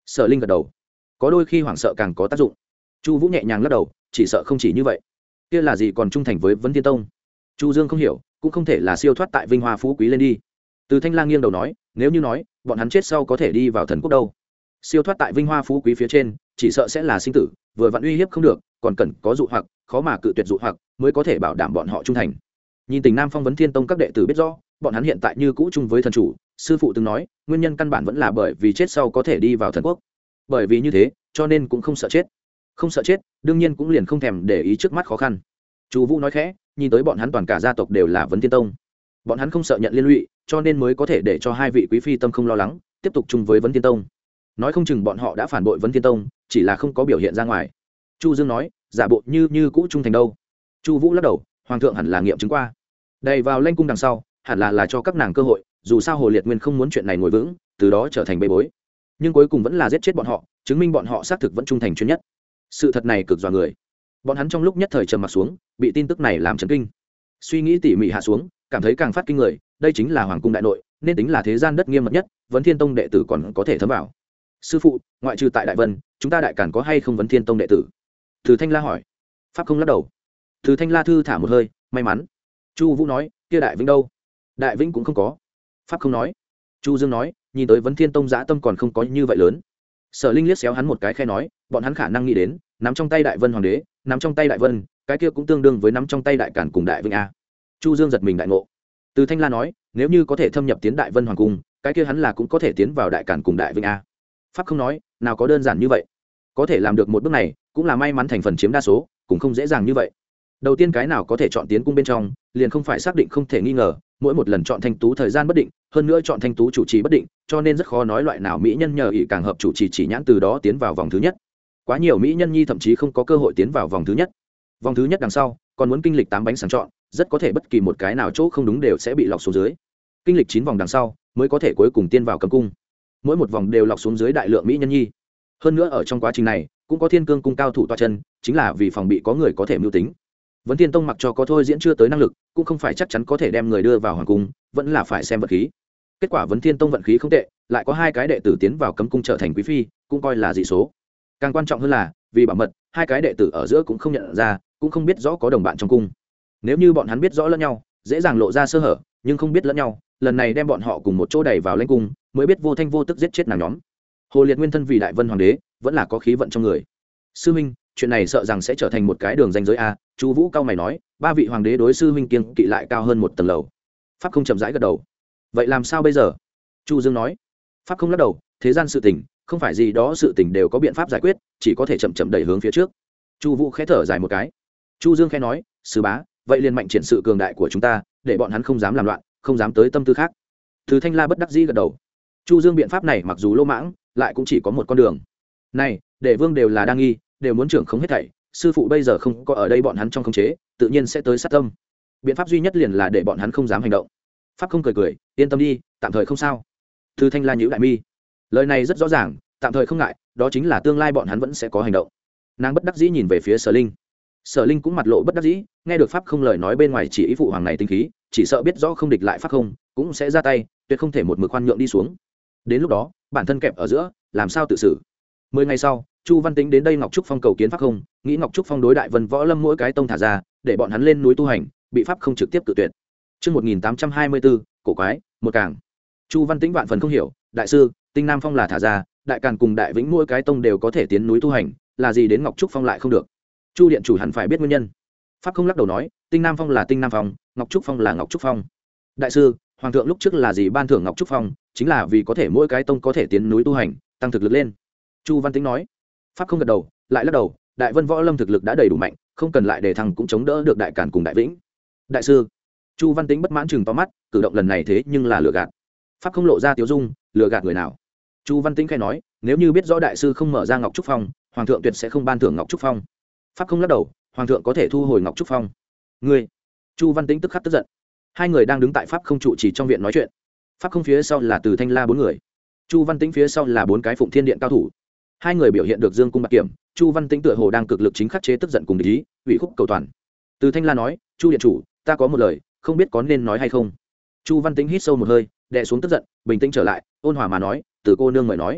Sở Linh gật đầu. Có đôi khi hoảng sợ càng có tác dụng. Chu Vũ nhẹ nhàng lắc đầu, chỉ sợ không chỉ như vậy. Kia là gì còn trung thành với Vấn Thiên Tông? Chu Dương không hiểu, cũng không thể là siêu thoát tại vinh hoa phú quý lên đi. Từ Thanh Lang nghiêng đầu nói, nếu như nói, bọn hắn chết sau có thể đi vào thần quốc đâu? Siêu thoát tại vinh hoa phú quý phía trên, chỉ sợ sẽ là sinh tử, vừa vặn uy hiếp không được, còn cần có dụ hoặc, khó mà cự tuyệt dụ hoặc, mới có thể bảo đảm bọn họ trung thành. Nhìn Tình Nam Phong Vấn Thiên Tông các đệ tử biết rõ, bọn hắn hiện tại như cũ chung với thần chủ, sư phụ từng nói, nguyên nhân căn bản vẫn là bởi vì chết sau có thể đi vào thần quốc. Bởi vì như thế, cho nên cũng không sợ chết. Không sợ chết, đương nhiên cũng liền không thèm để ý trước mắt khó khăn. Chu Vũ nói khẽ, nhìn tới bọn hắn toàn cả gia tộc đều là Vấn Thiên Tông. Bọn hắn không sợ nhận liên lụy, cho nên mới có thể để cho hai vị quý phi tâm không lo lắng, tiếp tục chung với Vấn Thiên Tông. Nói không chừng bọn họ đã phản bội Vấn Thiên Tông, chỉ là không có biểu hiện ra ngoài. Chu Dương nói, giả bộ như như cũ trung thành đâu? Chu Vũ lắc đầu, hoàng thượng hẳn là nghiệm chứng qua. Đầy vào Lanh cung đằng sau, hẳn là là cho các nàng cơ hội, dù sao Hồ Liệt Nguyên không muốn chuyện này ngồi vững, từ đó trở thành bê bối. Nhưng cuối cùng vẫn là giết chết bọn họ, chứng minh bọn họ xác thực vẫn trung thành chuyên nhất. Sự thật này cực dọa người. Bọn hắn trong lúc nhất thời trầm mặc xuống, bị tin tức này làm chấn kinh. Suy nghĩ tỉ mỉ hạ xuống, cảm thấy càng phát kinh người, đây chính là hoàng cung đại nội, nên tính là thế gian đất nghiêm mật nhất, Vấn Thiên Tông đệ tử còn có thể thấm vào. Sư phụ, ngoại trừ tại Đại Vân, chúng ta đại cản có hay không Vấn Thiên Tông đệ tử? Từ Thanh La hỏi. Pháp không lắc đầu. Từ Thanh La thư thả một hơi, may mắn. Chu Vũ nói, kia Đại Vĩnh đâu? Đại Vĩnh cũng không có. Pháp không nói. Chu Dương nói, nhìn tới Vấn Thiên Tông dã tâm còn không có như vậy lớn. Sở Linh liếc xéo hắn một cái, khẽ nói, bọn hắn khả năng nghĩ đến, nắm trong tay Đại Vân hoàng đế, nắm trong tay Đại Vân, cái kia cũng tương đương với nắm trong tay Đại Cản cùng Đại Vĩnh a. Chu Dương giật mình đại ngộ. Từ Thanh La nói, nếu như có thể thâm nhập tiến Đại Vân hoàng cung, cái kia hắn là cũng có thể tiến vào Đại Cản cùng Đại Vĩnh a. Pháp không nói, nào có đơn giản như vậy. Có thể làm được một bước này, cũng là may mắn thành phần chiếm đa số, cũng không dễ dàng như vậy. Đầu tiên cái nào có thể chọn tiến cung bên trong, liền không phải xác định không thể nghi ngờ, mỗi một lần chọn thanh tú thời gian bất định, hơn nữa chọn thanh tú chủ trì bất định, cho nên rất khó nói loại nào mỹ nhân nhờ ỷ càng hợp chủ trì chỉ nhãn từ đó tiến vào vòng thứ nhất. Quá nhiều mỹ nhân nhi thậm chí không có cơ hội tiến vào vòng thứ nhất. Vòng thứ nhất đằng sau, còn muốn kinh lịch tám bánh sàng chọn, rất có thể bất kỳ một cái nào chỗ không đúng đều sẽ bị lọc xuống dưới. Kinh lịch chín vòng đằng sau, mới có thể cuối cùng tiên vào cấm cung. Mỗi một vòng đều lọc xuống dưới đại lượng mỹ nhân nhi. Hơn nữa ở trong quá trình này, cũng có Thiên Cương cung cao thủ tọa chân, chính là vì phòng bị có người có thể mưu tính. Vấn Thiên Tông mặc cho có thôi diễn chưa tới năng lực, cũng không phải chắc chắn có thể đem người đưa vào hoàng cung, vẫn là phải xem vận khí. Kết quả Vấn Thiên Tông vận khí không tệ, lại có hai cái đệ tử tiến vào cấm cung trở thành quý phi, cũng coi là dị số. Càng quan trọng hơn là, vì bảo mật, hai cái đệ tử ở giữa cũng không nhận ra, cũng không biết rõ có đồng bạn trong cung. Nếu như bọn hắn biết rõ lẫn nhau, dễ dàng lộ ra sơ hở, nhưng không biết lẫn nhau, lần này đem bọn họ cùng một chỗ đẩy vào lãnh cung, mới biết vô thanh vô tức giết chết nàng nhóm. Hồ Liệt Nguyên thân vì Đại Vân hoàng đế, vẫn là có khí vận trong người. Sư huynh, chuyện này sợ rằng sẽ trở thành một cái đường ranh giới a. Chu Vũ cao mày nói, ba vị hoàng đế đối sư huynh kiêng kỵ lại cao hơn một tầng lầu. Pháp không chậm rãi gật đầu. Vậy làm sao bây giờ? Chu Dương nói. Pháp không lắc đầu, thế gian sự tình, không phải gì đó sự tình đều có biện pháp giải quyết, chỉ có thể chậm chậm đẩy hướng phía trước. Chu Vũ khẽ thở dài một cái. Chu Dương khẽ nói, sư bá, vậy liền mạnh triển sự cường đại của chúng ta, để bọn hắn không dám làm loạn, không dám tới tâm tư khác. Từ Thanh La bất đắc dĩ gật đầu. Chu Dương biện pháp này mặc dù lô mãng, lại cũng chỉ có một con đường. Này, để vương đều là đang nghi, đều muốn trưởng không hết thảy, sư phụ bây giờ không có ở đây bọn hắn trong khống chế, tự nhiên sẽ tới sát tâm. Biện pháp duy nhất liền là để bọn hắn không dám hành động. Pháp không cười cười, yên tâm đi, tạm thời không sao. Từ Thanh La nhíu đại mi. Lời này rất rõ ràng, tạm thời không ngại, đó chính là tương lai bọn hắn vẫn sẽ có hành động. Nàng bất đắc dĩ nhìn về phía Sở Linh. Sở Linh cũng mặt lộ bất đắc dĩ, nghe được Pháp không lời nói bên ngoài chỉ ý phụ hoàng này tinh khí, chỉ sợ biết rõ không địch lại Pháp không, cũng sẽ ra tay, tuyệt không thể một mực khoan nhượng đi xuống. Đến lúc đó, bản thân kẹp ở giữa, làm sao tự xử. Mười ngày sau, Chu Văn Tĩnh đến đây Ngọc Trúc Phong cầu kiến Pháp không, nghĩ Ngọc Trúc Phong đối Đại Vân Võ Lâm mỗi cái tông thả ra, để bọn hắn lên núi tu hành, bị Pháp không trực tiếp tự tuyệt. Chương một nghìn tám trăm hai mươi bốn, cổ quái, một càng. Chu Văn Tĩnh vạn phần không hiểu, đại sư, Tinh Nam Phong là thả ra, Đại Càn cùng Đại Vĩnh mỗi cái tông đều có thể tiến núi tu hành, là gì đến Ngọc Trúc Phong lại không được? Chu điện chủ hẳn phải biết nguyên nhân. Pháp không lắc đầu nói, Tinh Nam Phong là Tinh Nam Phong, Ngọc Trúc Phong là Ngọc Trúc Phong. Đại sư, hoàng thượng lúc trước là gì ban thưởng Ngọc Trúc Phong, chính là vì có thể mỗi cái tông có thể tiến núi tu hành, tăng thực lực lên. Chu Văn Tĩnh nói. Pháp không gật đầu, lại lắc đầu, Đại Vân Võ Lâm thực lực đã đầy đủ mạnh, không cần lại để thằng cũng chống đỡ được Đại Càn cùng Đại Vĩnh. Đại sư, Chu Văn Tĩnh bất mãn chừng to mắt, cử động lần này thế nhưng là lừa gạt. Pháp không lộ ra tiếu dung, lừa gạt người nào? Chu Văn Tĩnh khẽ nói, nếu như biết rõ đại sư không mở ra Ngọc Trúc Phong, hoàng thượng tuyệt sẽ không ban thưởng Ngọc Trúc Phong. Pháp không lắc đầu, hoàng thượng có thể thu hồi Ngọc Trúc Phong. Ngươi? Chu Văn Tĩnh tức khắc tức giận. Hai người đang đứng tại Pháp không trụ chỉ trong viện nói chuyện. Pháp không phía sau là Từ Thanh La bốn người, Chu Văn Tĩnh phía sau là bốn cái Phụng Thiên Điện cao thủ. Hai người biểu hiện được dương cung bạc kiểm, Chu Văn Tĩnh tựa hồ đang cực lực chính khắc chế tức giận cùng địch ý, ủy khúc cầu toàn. Từ Thanh La nói, Chu điện chủ, ta có một lời, không biết có nên nói hay không. Chu Văn Tĩnh hít sâu một hơi, đè xuống tức giận, bình tĩnh trở lại, ôn hòa mà nói, từ cô nương mời nói.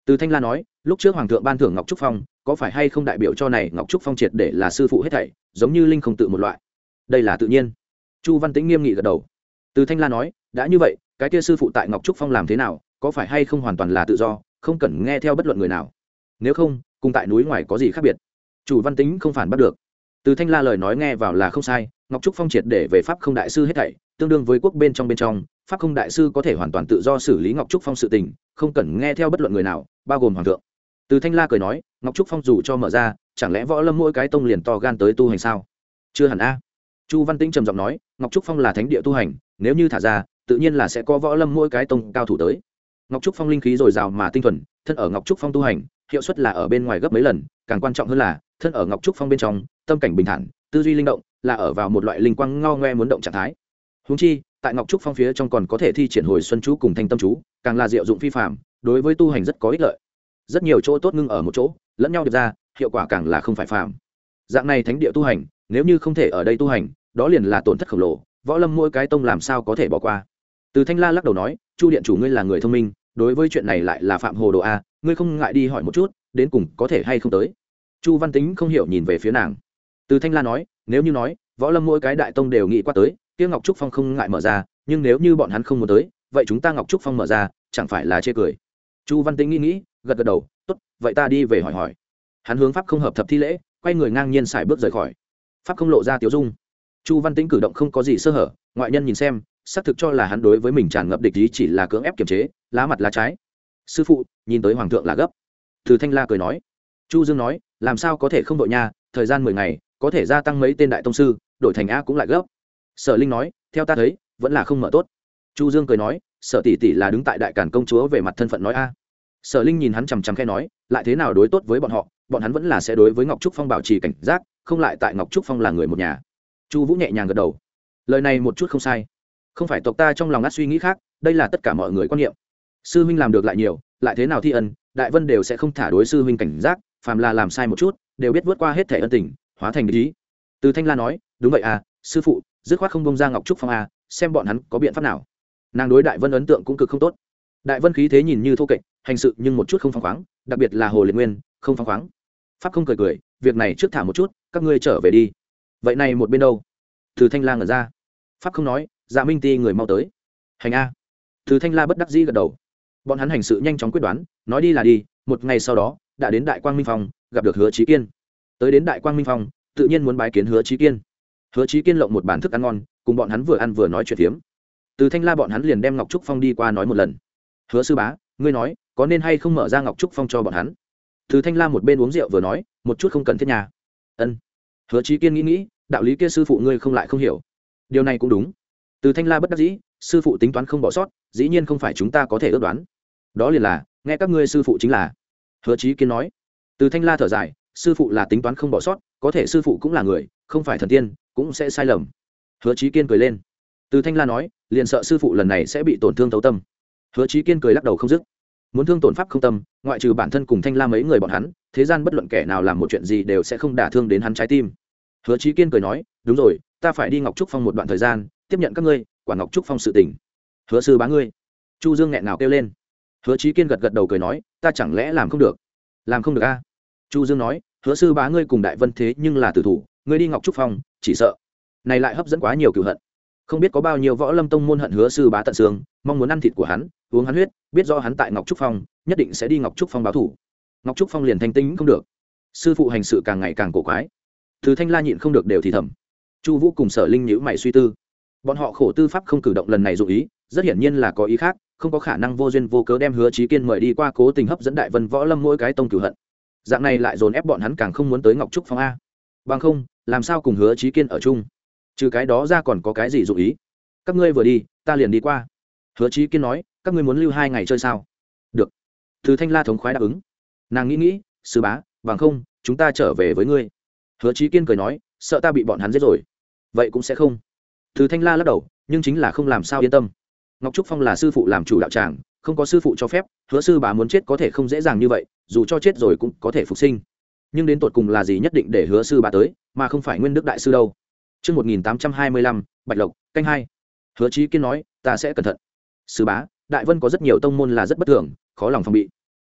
Từ Thanh La nói, lúc trước hoàng thượng ban thưởng Ngọc Trúc Phong, có phải hay không đại biểu cho này Ngọc Trúc Phong triệt để là sư phụ hết thảy, giống như linh không tự một loại. Đây là tự nhiên. Chu Văn Tĩnh nghiêm nghị gật đầu. Từ Thanh La nói, đã như vậy, cái kia sư phụ tại Ngọc Trúc Phong làm thế nào, có phải hay không hoàn toàn là tự do, không cần nghe theo bất luận người nào. Nếu không, cùng tại núi ngoài có gì khác biệt. Chủ Văn Tĩnh không phản bắt được. Từ Thanh La lời nói nghe vào là không sai, Ngọc Trúc Phong triệt để về pháp không đại sư hết thảy, tương đương với quốc bên trong bên trong, pháp không đại sư có thể hoàn toàn tự do xử lý Ngọc Trúc Phong sự tình, không cần nghe theo bất luận người nào, bao gồm hoàng thượng. Từ Thanh La cười nói, Ngọc Trúc Phong dù cho mở ra, chẳng lẽ võ lâm mỗi cái tông liền to gan tới tu hành sao? Chưa hẳn a. Chu Văn Tĩnh trầm giọng nói, Ngọc Trúc Phong là thánh địa tu hành, nếu như thả ra, tự nhiên là sẽ có võ lâm mỗi cái tông cao thủ tới. Ngọc Trúc Phong linh khí dồi dào mà tinh thuần, thân ở Ngọc Trúc Phong tu hành, hiệu suất là ở bên ngoài gấp mấy lần, càng quan trọng hơn là, thân ở Ngọc Trúc Phong bên trong, tâm cảnh bình thản, tư duy linh động, là ở vào một loại linh quang ngao ngoe muốn động trạng thái. Huống chi, tại Ngọc Trúc Phong phía trong còn có thể thi triển hồi xuân chú cùng thanh tâm chú, càng là diệu dụng phi phàm, đối với tu hành rất có ích lợi. Rất nhiều chỗ tốt ngưng ở một chỗ, lẫn nhau được ra, hiệu quả càng là không phải phàm. Dạng này thánh địa tu hành, nếu như không thể ở đây tu hành, đó liền là tổn thất khổng lồ, võ lâm mỗi cái tông làm sao có thể bỏ qua. Từ Thanh La lắc đầu nói, Chu điện chủ ngươi là người thông minh, đối với chuyện này lại là phạm hồ đồ a, ngươi không ngại đi hỏi một chút, đến cùng có thể hay không tới. Chu Văn Tĩnh không hiểu nhìn về phía nàng. Từ Thanh La nói, nếu như nói võ lâm mỗi cái đại tông đều nghĩ qua tới, kia Ngọc Trúc Phong không ngại mở ra, nhưng nếu như bọn hắn không muốn tới, vậy chúng ta Ngọc Trúc Phong mở ra, chẳng phải là chê cười. Chu Văn Tĩnh nghĩ nghĩ, gật gật đầu, tốt, vậy ta đi về hỏi hỏi. Hắn hướng pháp không hợp thập thi lễ, quay người ngang nhiên xài bước rời khỏi. Pháp không lộ ra tiếu dung. Chu Văn Tĩnh cử động không có gì sơ hở, ngoại nhân nhìn xem, xác thực cho là hắn đối với mình tràn ngập địch ý, chỉ là cưỡng ép kiềm chế, lá mặt lá trái. Sư phụ, nhìn tới hoàng thượng là gấp. Từ Thanh La cười nói. Chu Dương nói, làm sao có thể không đội nha, thời gian mười ngày, có thể gia tăng mấy tên đại tông sư, đổi thành a cũng lại gấp. Sở Linh nói, theo ta thấy, vẫn là không mở tốt. Chu Dương cười nói, Sở tỷ tỷ là đứng tại đại càn công chúa về mặt thân phận nói a. Sở Linh nhìn hắn chằm chằm khẽ nói, lại thế nào đối tốt với bọn họ, bọn hắn vẫn là sẽ đối với Ngọc Trúc Phong bảo trì cảnh giác, không lại tại Ngọc Trúc Phong là người một nhà. Chu Vũ nhẹ nhàng gật đầu. Lời này một chút không sai. Không phải tộc ta trong lòng ngắt suy nghĩ khác, đây là tất cả mọi người quan niệm. Sư huynh làm được lại nhiều, lại thế nào thi ân, đại vân đều sẽ không thả đối sư huynh cảnh giác, phàm là làm sai một chút, đều biết vượt qua hết thể ân tình, hóa thành địch ý. Từ Thanh La nói, đúng vậy à, sư phụ, dứt khoát không bông ra Ngọc Trúc Phong à, xem bọn hắn có biện pháp nào. Nàng đối đại vân ấn tượng cũng cực không tốt. Đại vân khí thế nhìn như thô kệch, hành sự nhưng một chút không phóng khoáng, đặc biệt là Hồ Liệt Nguyên, không phóng khoáng. Pháp không cười cười, việc này trước thả một chút, các ngươi trở về đi. Vậy này một bên đâu? Từ Thanh La ngẩn ra. Pháp không nói, Dạ Minh Ti người mau tới. Hành a. Từ Thanh La bất đắc dĩ gật đầu. Bọn hắn hành sự nhanh chóng quyết đoán, nói đi là đi, một ngày sau đó, đã đến Đại Quang Minh Phong, gặp được Hứa Chí Kiên. Tới đến Đại Quang Minh Phong, tự nhiên muốn bái kiến Hứa Chí Kiên. Hứa Chí Kiên lộng một bàn thức ăn ngon, cùng bọn hắn vừa ăn vừa nói chuyện phiếm. Từ Thanh La bọn hắn liền đem Ngọc Trúc Phong đi qua nói một lần. Hứa sư bá, ngươi nói, có nên hay không mở ra Ngọc Trúc Phong cho bọn hắn? Từ Thanh La một bên uống rượu vừa nói, một chút không cần thiết nhà. Ân. Hứa Chí Kiên nghĩ nghĩ, đạo lý kia sư phụ ngươi không lại không hiểu. Điều này cũng đúng. Từ Thanh La bất đắc dĩ, sư phụ tính toán không bỏ sót, dĩ nhiên không phải chúng ta có thể ước đoán. Đó liền là, nghe các ngươi sư phụ chính là. Hứa Chí Kiên nói. Từ Thanh La thở dài, sư phụ là tính toán không bỏ sót, có thể sư phụ cũng là người, không phải thần tiên, cũng sẽ sai lầm. Hứa Chí Kiên cười lên. Từ Thanh La nói, liền sợ sư phụ lần này sẽ bị tổn thương thấu tâm. Hứa Chí Kiên cười lắc đầu không dứt. Muốn thương tổn pháp không tâm, ngoại trừ bản thân cùng Thanh La mấy người bọn hắn, thế gian bất luận kẻ nào làm một chuyện gì đều sẽ không đả thương đến hắn trái tim. Hứa Chí Kiên cười nói, đúng rồi, ta phải đi Ngọc Trúc Phong một đoạn thời gian, tiếp nhận các ngươi, quản Ngọc Trúc Phong sự tình. Hứa sư bá ngươi. Chu Dương nghẹn ngào kêu lên. Hứa Chí Kiên gật gật đầu cười nói, ta chẳng lẽ làm không được? Làm không được a? Chu Dương nói, Hứa sư bá ngươi cùng Đại Vân thế nhưng là tử thủ, ngươi đi Ngọc Trúc Phong, chỉ sợ này lại hấp dẫn quá nhiều cừu hận. Không biết có bao nhiêu võ lâm tông môn hận Hứa sư bá tận xương, mong muốn ăn thịt của hắn, uống hắn huyết, biết do hắn tại Ngọc Trúc Phong, nhất định sẽ đi Ngọc Trúc Phong báo thù. Ngọc Trúc Phong liền thanh tĩnh không được. Sư phụ hành sự càng ngày càng cổ quái. Từ Thanh La nhịn không được đều thì thầm. Chu Vũ cùng Sở Linh nhíu mày suy tư. Bọn họ khổ tư pháp không cử động lần này dụ ý, rất hiển nhiên là có ý khác, không có khả năng vô duyên vô cớ đem Hứa Chí Kiên mời đi qua cố tình hấp dẫn Đại Vân võ lâm mỗi cái tông cửu hận. Dạng này lại dồn ép bọn hắn càng không muốn tới Ngọc Trúc Phong a. Bằng không, làm sao cùng Hứa Chí Kiên ở chung? Trừ cái đó ra còn có cái gì dụ ý? Các ngươi vừa đi, ta liền đi qua. Hứa Chí Kiên nói, các ngươi muốn lưu hai ngày chơi sao? Được. Từ Thanh La thống khoái đáp ứng. Nàng nghĩ nghĩ, sư bá, bằng không, chúng ta trở về với ngươi. Hứa Chí Kiên cười nói, sợ ta bị bọn hắn giết rồi. Vậy cũng sẽ không. Từ Thanh La lắc đầu, nhưng chính là không làm sao yên tâm. Ngọc Trúc Phong là sư phụ làm chủ đạo tràng, không có sư phụ cho phép, Hứa sư bá muốn chết có thể không dễ dàng như vậy, dù cho chết rồi cũng có thể phục sinh. Nhưng đến tột cùng là gì nhất định để Hứa sư bá tới, mà không phải Nguyên Đức đại sư đâu. Chương một nghìn tám trăm hai mươi lăm, Bạch Lộc, canh hai. Hứa Chí Kiên nói, ta sẽ cẩn thận. Sư bá, Đại Vân có rất nhiều tông môn là rất bất thường, khó lòng phòng bị.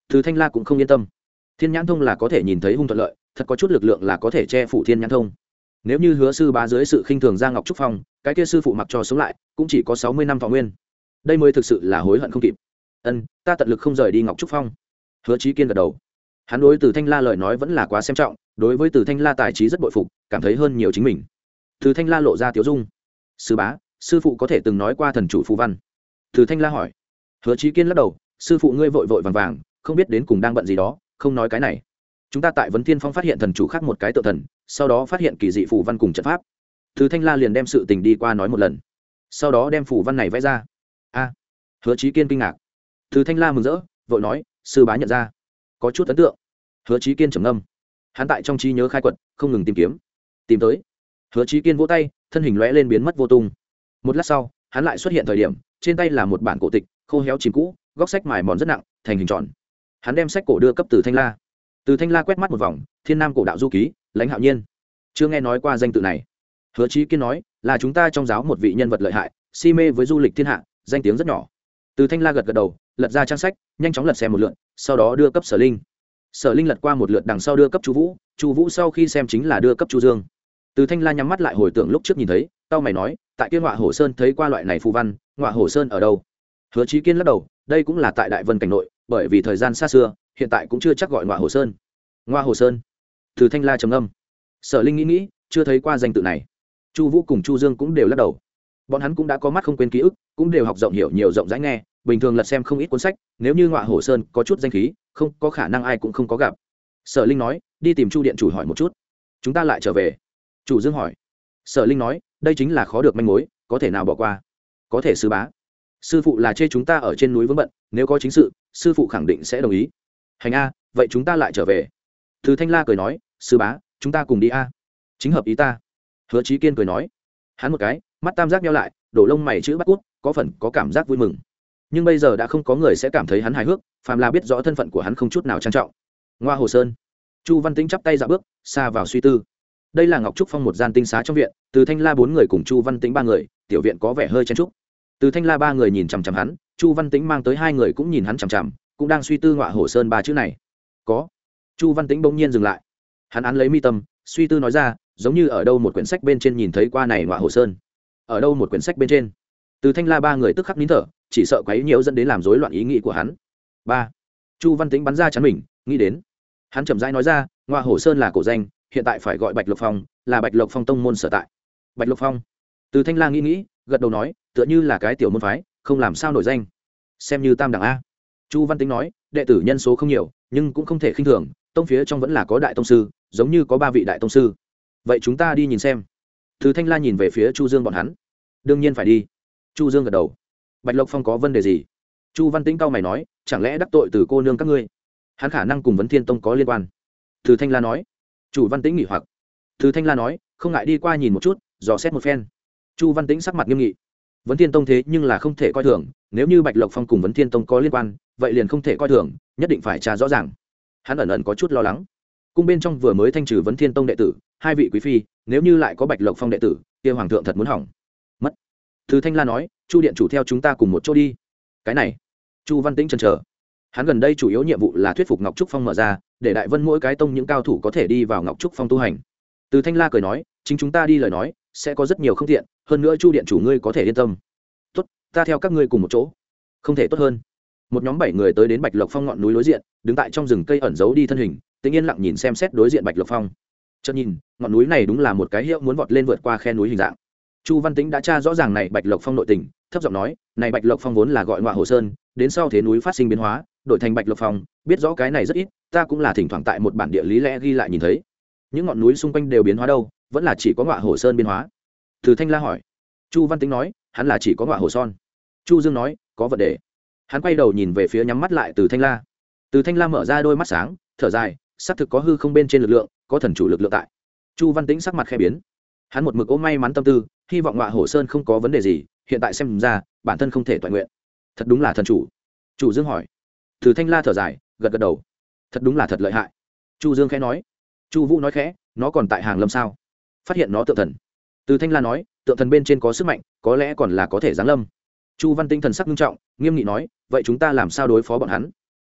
Từ Thanh La cũng không yên tâm. Thiên nhãn thông là có thể nhìn thấy hung thuận lợi, thật có chút lực lượng là có thể che phủ thiên nhãn thông. Nếu như Hứa sư bá dưới sự khinh thường ra Ngọc Trúc Phong, cái kia sư phụ mặc cho sống lại cũng chỉ có sáu mươi năm thọ nguyên. Đây mới thực sự là hối hận không kịp. Ân, ta tận lực không rời đi Ngọc Trúc Phong. Hứa Chí Kiên gật đầu. Hắn đối Từ Thanh La lời nói vẫn là quá xem trọng, đối với Từ Thanh La tài trí rất bội phục, cảm thấy hơn nhiều chính mình. Từ Thanh La lộ ra tiếu dung. Sư bá, sư phụ có thể từng nói qua thần chủ phù văn. Từ Thanh La hỏi. Hứa Chí Kiên lắc đầu, sư phụ ngươi vội vội vàng vàng, không biết đến cùng đang bận gì đó, không nói cái này. Chúng ta tại Vấn Thiên Phong phát hiện thần chủ khác một cái tự thần, sau đó phát hiện kỳ dị phù văn cùng trận pháp. Từ Thanh La liền đem sự tình đi qua nói một lần, sau đó đem phù văn này vẽ ra. A, Hứa Chí Kiên kinh ngạc. Từ Thanh La mừng rỡ, vội nói, sư bá nhận ra, có chút ấn tượng. Hứa Chí Kiên trầm ngâm, hắn tại trong trí nhớ khai quật, không ngừng tìm kiếm, tìm tới. Hứa Chí Kiên vỗ tay, thân hình lóe lên biến mất vô tung. Một lát sau, hắn lại xuất hiện thời điểm, trên tay là một bản cổ tịch, khô héo chìm cũ, góc sách mài mòn rất nặng, thành hình tròn. Hắn đem sách cổ đưa cấp Từ Thanh La. Từ Thanh La quét mắt một vòng, Thiên Nam cổ đạo du ký, Lãnh Hạo Nhiên. Chưa nghe nói qua danh tự này. Hứa Chí Kiên nói, là chúng ta trong giáo một vị nhân vật lợi hại, si mê với du lịch thiên hạ, danh tiếng rất nhỏ. Từ Thanh La gật gật đầu, lật ra trang sách, nhanh chóng lật xem một lượt, sau đó đưa cấp Sở Linh. Sở Linh lật qua một lượt đằng sau đưa cấp Chu Vũ, Chu Vũ sau khi xem chính là đưa cấp Chu Dương. Từ Thanh La nhắm mắt lại hồi tưởng lúc trước nhìn thấy, tao mày nói, tại Kia Ngọa Hổ Sơn thấy qua loại này phù văn, Ngọa Hổ Sơn ở đâu? Hứa Chí Kiên lắc đầu, đây cũng là tại Đại Vân cảnh nội, bởi vì thời gian xa xưa, hiện tại cũng chưa chắc gọi Ngọa Hổ Sơn. Ngọa Hổ Sơn. Từ Thanh La trầm ngâm. Sở Linh nghĩ nghĩ, chưa thấy qua danh tự này. Chu Vũ cùng Chu Dương cũng đều lắc đầu. Bọn hắn cũng đã có mắt không quên ký ức, cũng đều học rộng hiểu nhiều rộng rãi nghe, bình thường lật xem không ít cuốn sách, nếu như Ngọa Hổ Sơn có chút danh khí, không có khả năng ai cũng không có gặp. Sở Linh nói, đi tìm Chu điện chủ hỏi một chút. Chúng ta lại trở về. Chủ Dương hỏi. Sở Linh nói, đây chính là khó được manh mối, có thể nào bỏ qua? Có thể sư bá. Sư phụ là chê chúng ta ở trên núi vướng bận, nếu có chính sự, sư phụ khẳng định sẽ đồng ý. Hành a, vậy chúng ta lại trở về. Từ Thanh La cười nói, sư bá, chúng ta cùng đi a. Chính hợp ý ta. Hứa Chí Kiên cười nói. Hắn một cái, mắt tam giác nheo lại, đổ lông mày chữ bắt cút, có phần có cảm giác vui mừng. Nhưng bây giờ đã không có người sẽ cảm thấy hắn hài hước, phàm là biết rõ thân phận của hắn không chút nào trang trọng. Ngoa Hồ Sơn. Chu Văn Tĩnh chắp tay dạo bước, xa vào suy tư. Đây là Ngọc Trúc Phong một gian tinh xá trong viện, Từ Thanh La bốn người cùng Chu Văn Tĩnh ba người, tiểu viện có vẻ hơi chen chúc. Từ Thanh La ba người nhìn chằm chằm hắn, Chu Văn Tĩnh mang tới hai người cũng nhìn hắn chằm chằm, cũng đang suy tư Ngọa Hổ Sơn ba chữ này. Có. Chu Văn Tĩnh bỗng nhiên dừng lại. Hắn án lấy mi tâm, suy tư nói ra, giống như ở đâu một quyển sách bên trên nhìn thấy qua này Ngọa Hổ Sơn. Ở đâu một quyển sách bên trên? Từ Thanh La ba người tức khắc nín thở, chỉ sợ quấy nhiễu dẫn đến làm rối loạn ý nghĩ của hắn. Ba. Chu Văn Tĩnh bắn ra chắn mình, nghĩ đến. Hắn chậm rãi nói ra, Ngọa Hổ Sơn là cổ danh, hiện tại phải gọi Bạch Lộc Phong, là Bạch Lộc Phong tông môn sở tại. Bạch Lộc Phong. Từ Thanh La nghĩ nghĩ, gật đầu nói, tựa như là cái tiểu môn phái, không làm sao nổi danh. Xem như tam đẳng a. Chu Văn Tĩnh nói, đệ tử nhân số không nhiều, nhưng cũng không thể khinh thường, tông phía trong vẫn là có đại tông sư, giống như có ba vị đại tông sư. Vậy chúng ta đi nhìn xem. Từ Thanh La nhìn về phía Chu Dương bọn hắn. Đương nhiên phải đi. Chu Dương gật đầu. Bạch Lộc Phong có vấn đề gì? Chu Văn Tĩnh cau mày nói, chẳng lẽ đắc tội từ cô nương các ngươi? Hắn khả năng cùng Vấn Thiên Tông có liên quan. Từ Thanh La nói. Chu Văn Tĩnh nghỉ hoặc. Từ Thanh La nói, không ngại đi qua nhìn một chút, dò xét một phen. Chu Văn Tĩnh sắc mặt nghiêm nghị. Vấn Thiên Tông thế nhưng là không thể coi thường, nếu như Bạch Lộc Phong cùng Vấn Thiên Tông có liên quan, vậy liền không thể coi thường, nhất định phải tra rõ ràng. Hắn ẩn ẩn có chút lo lắng. Cung bên trong vừa mới thanh trừ Vấn Thiên Tông đệ tử, hai vị quý phi, nếu như lại có Bạch Lộc Phong đệ tử, kia hoàng thượng thật muốn hỏng. Mất. Từ Thanh La nói, Chu điện chủ theo chúng ta cùng một chỗ đi. Cái này, Chu Văn Tĩnh chần chờ. Hắn gần đây chủ yếu nhiệm vụ là thuyết phục Ngọc Trúc Phong mở ra, để Đại Vân mỗi cái tông những cao thủ có thể đi vào Ngọc Trúc Phong tu hành. Từ Thanh La cười nói, chính chúng ta đi lời nói, sẽ có rất nhiều không tiện, hơn nữa Chu điện chủ ngươi có thể yên tâm. Tốt, ta theo các ngươi cùng một chỗ. Không thể tốt hơn. Một nhóm bảy người tới đến Bạch Lộc Phong ngọn núi đối diện, đứng tại trong rừng cây ẩn giấu đi thân hình, tĩnh yên lặng nhìn xem xét đối diện Bạch Lộc Phong. Chợt nhìn, ngọn núi này đúng là một cái hiệu muốn vọt lên vượt qua khe núi hình dạng. Chu Văn Tĩnh đã tra rõ ràng này Bạch Lộc Phong nội tình, thấp giọng nói, này Bạch Lộc Phong vốn là gọi Ngọa Hồ Sơn, đến sau thế núi phát sinh biến hóa, đổi thành Bạch Lộc Phong, biết rõ cái này rất ít, ta cũng là thỉnh thoảng tại một bản địa lý lẽ ghi lại nhìn thấy. Những ngọn núi xung quanh đều biến hóa đâu, vẫn là chỉ có Ngọa Hồ Sơn biến hóa. Từ Thanh La hỏi. Chu Văn Tĩnh nói, hắn là chỉ có Ngọa Hồ Son. Chu Dương nói, có vấn đề. Hắn quay đầu nhìn về phía nhắm mắt lại Từ Thanh La. Từ Thanh La mở ra đôi mắt sáng, thở dài, xác thực có hư không bên trên lực lượng, có thần chủ lực lượng tại. Chu Văn Tĩnh sắc mặt khẽ biến. Hắn một mực ôm may mắn tâm tư, hy vọng Ngọa Hổ Sơn không có vấn đề gì, hiện tại xem ra, bản thân không thể toàn nguyện. Thật đúng là thần chủ. Chủ Dương hỏi. Từ Thanh La thở dài, gật gật đầu. Thật đúng là thật lợi hại. Chu Dương khẽ nói. Chu Vũ nói khẽ, nó còn tại Hàng Lâm sao? Phát hiện nó tượng thần. Từ Thanh La nói, tượng thần bên trên có sức mạnh, có lẽ còn là có thể giáng lâm. Chu Văn Tĩnh thần sắc nghiêm trọng, nghiêm nghị nói, vậy chúng ta làm sao đối phó bọn hắn?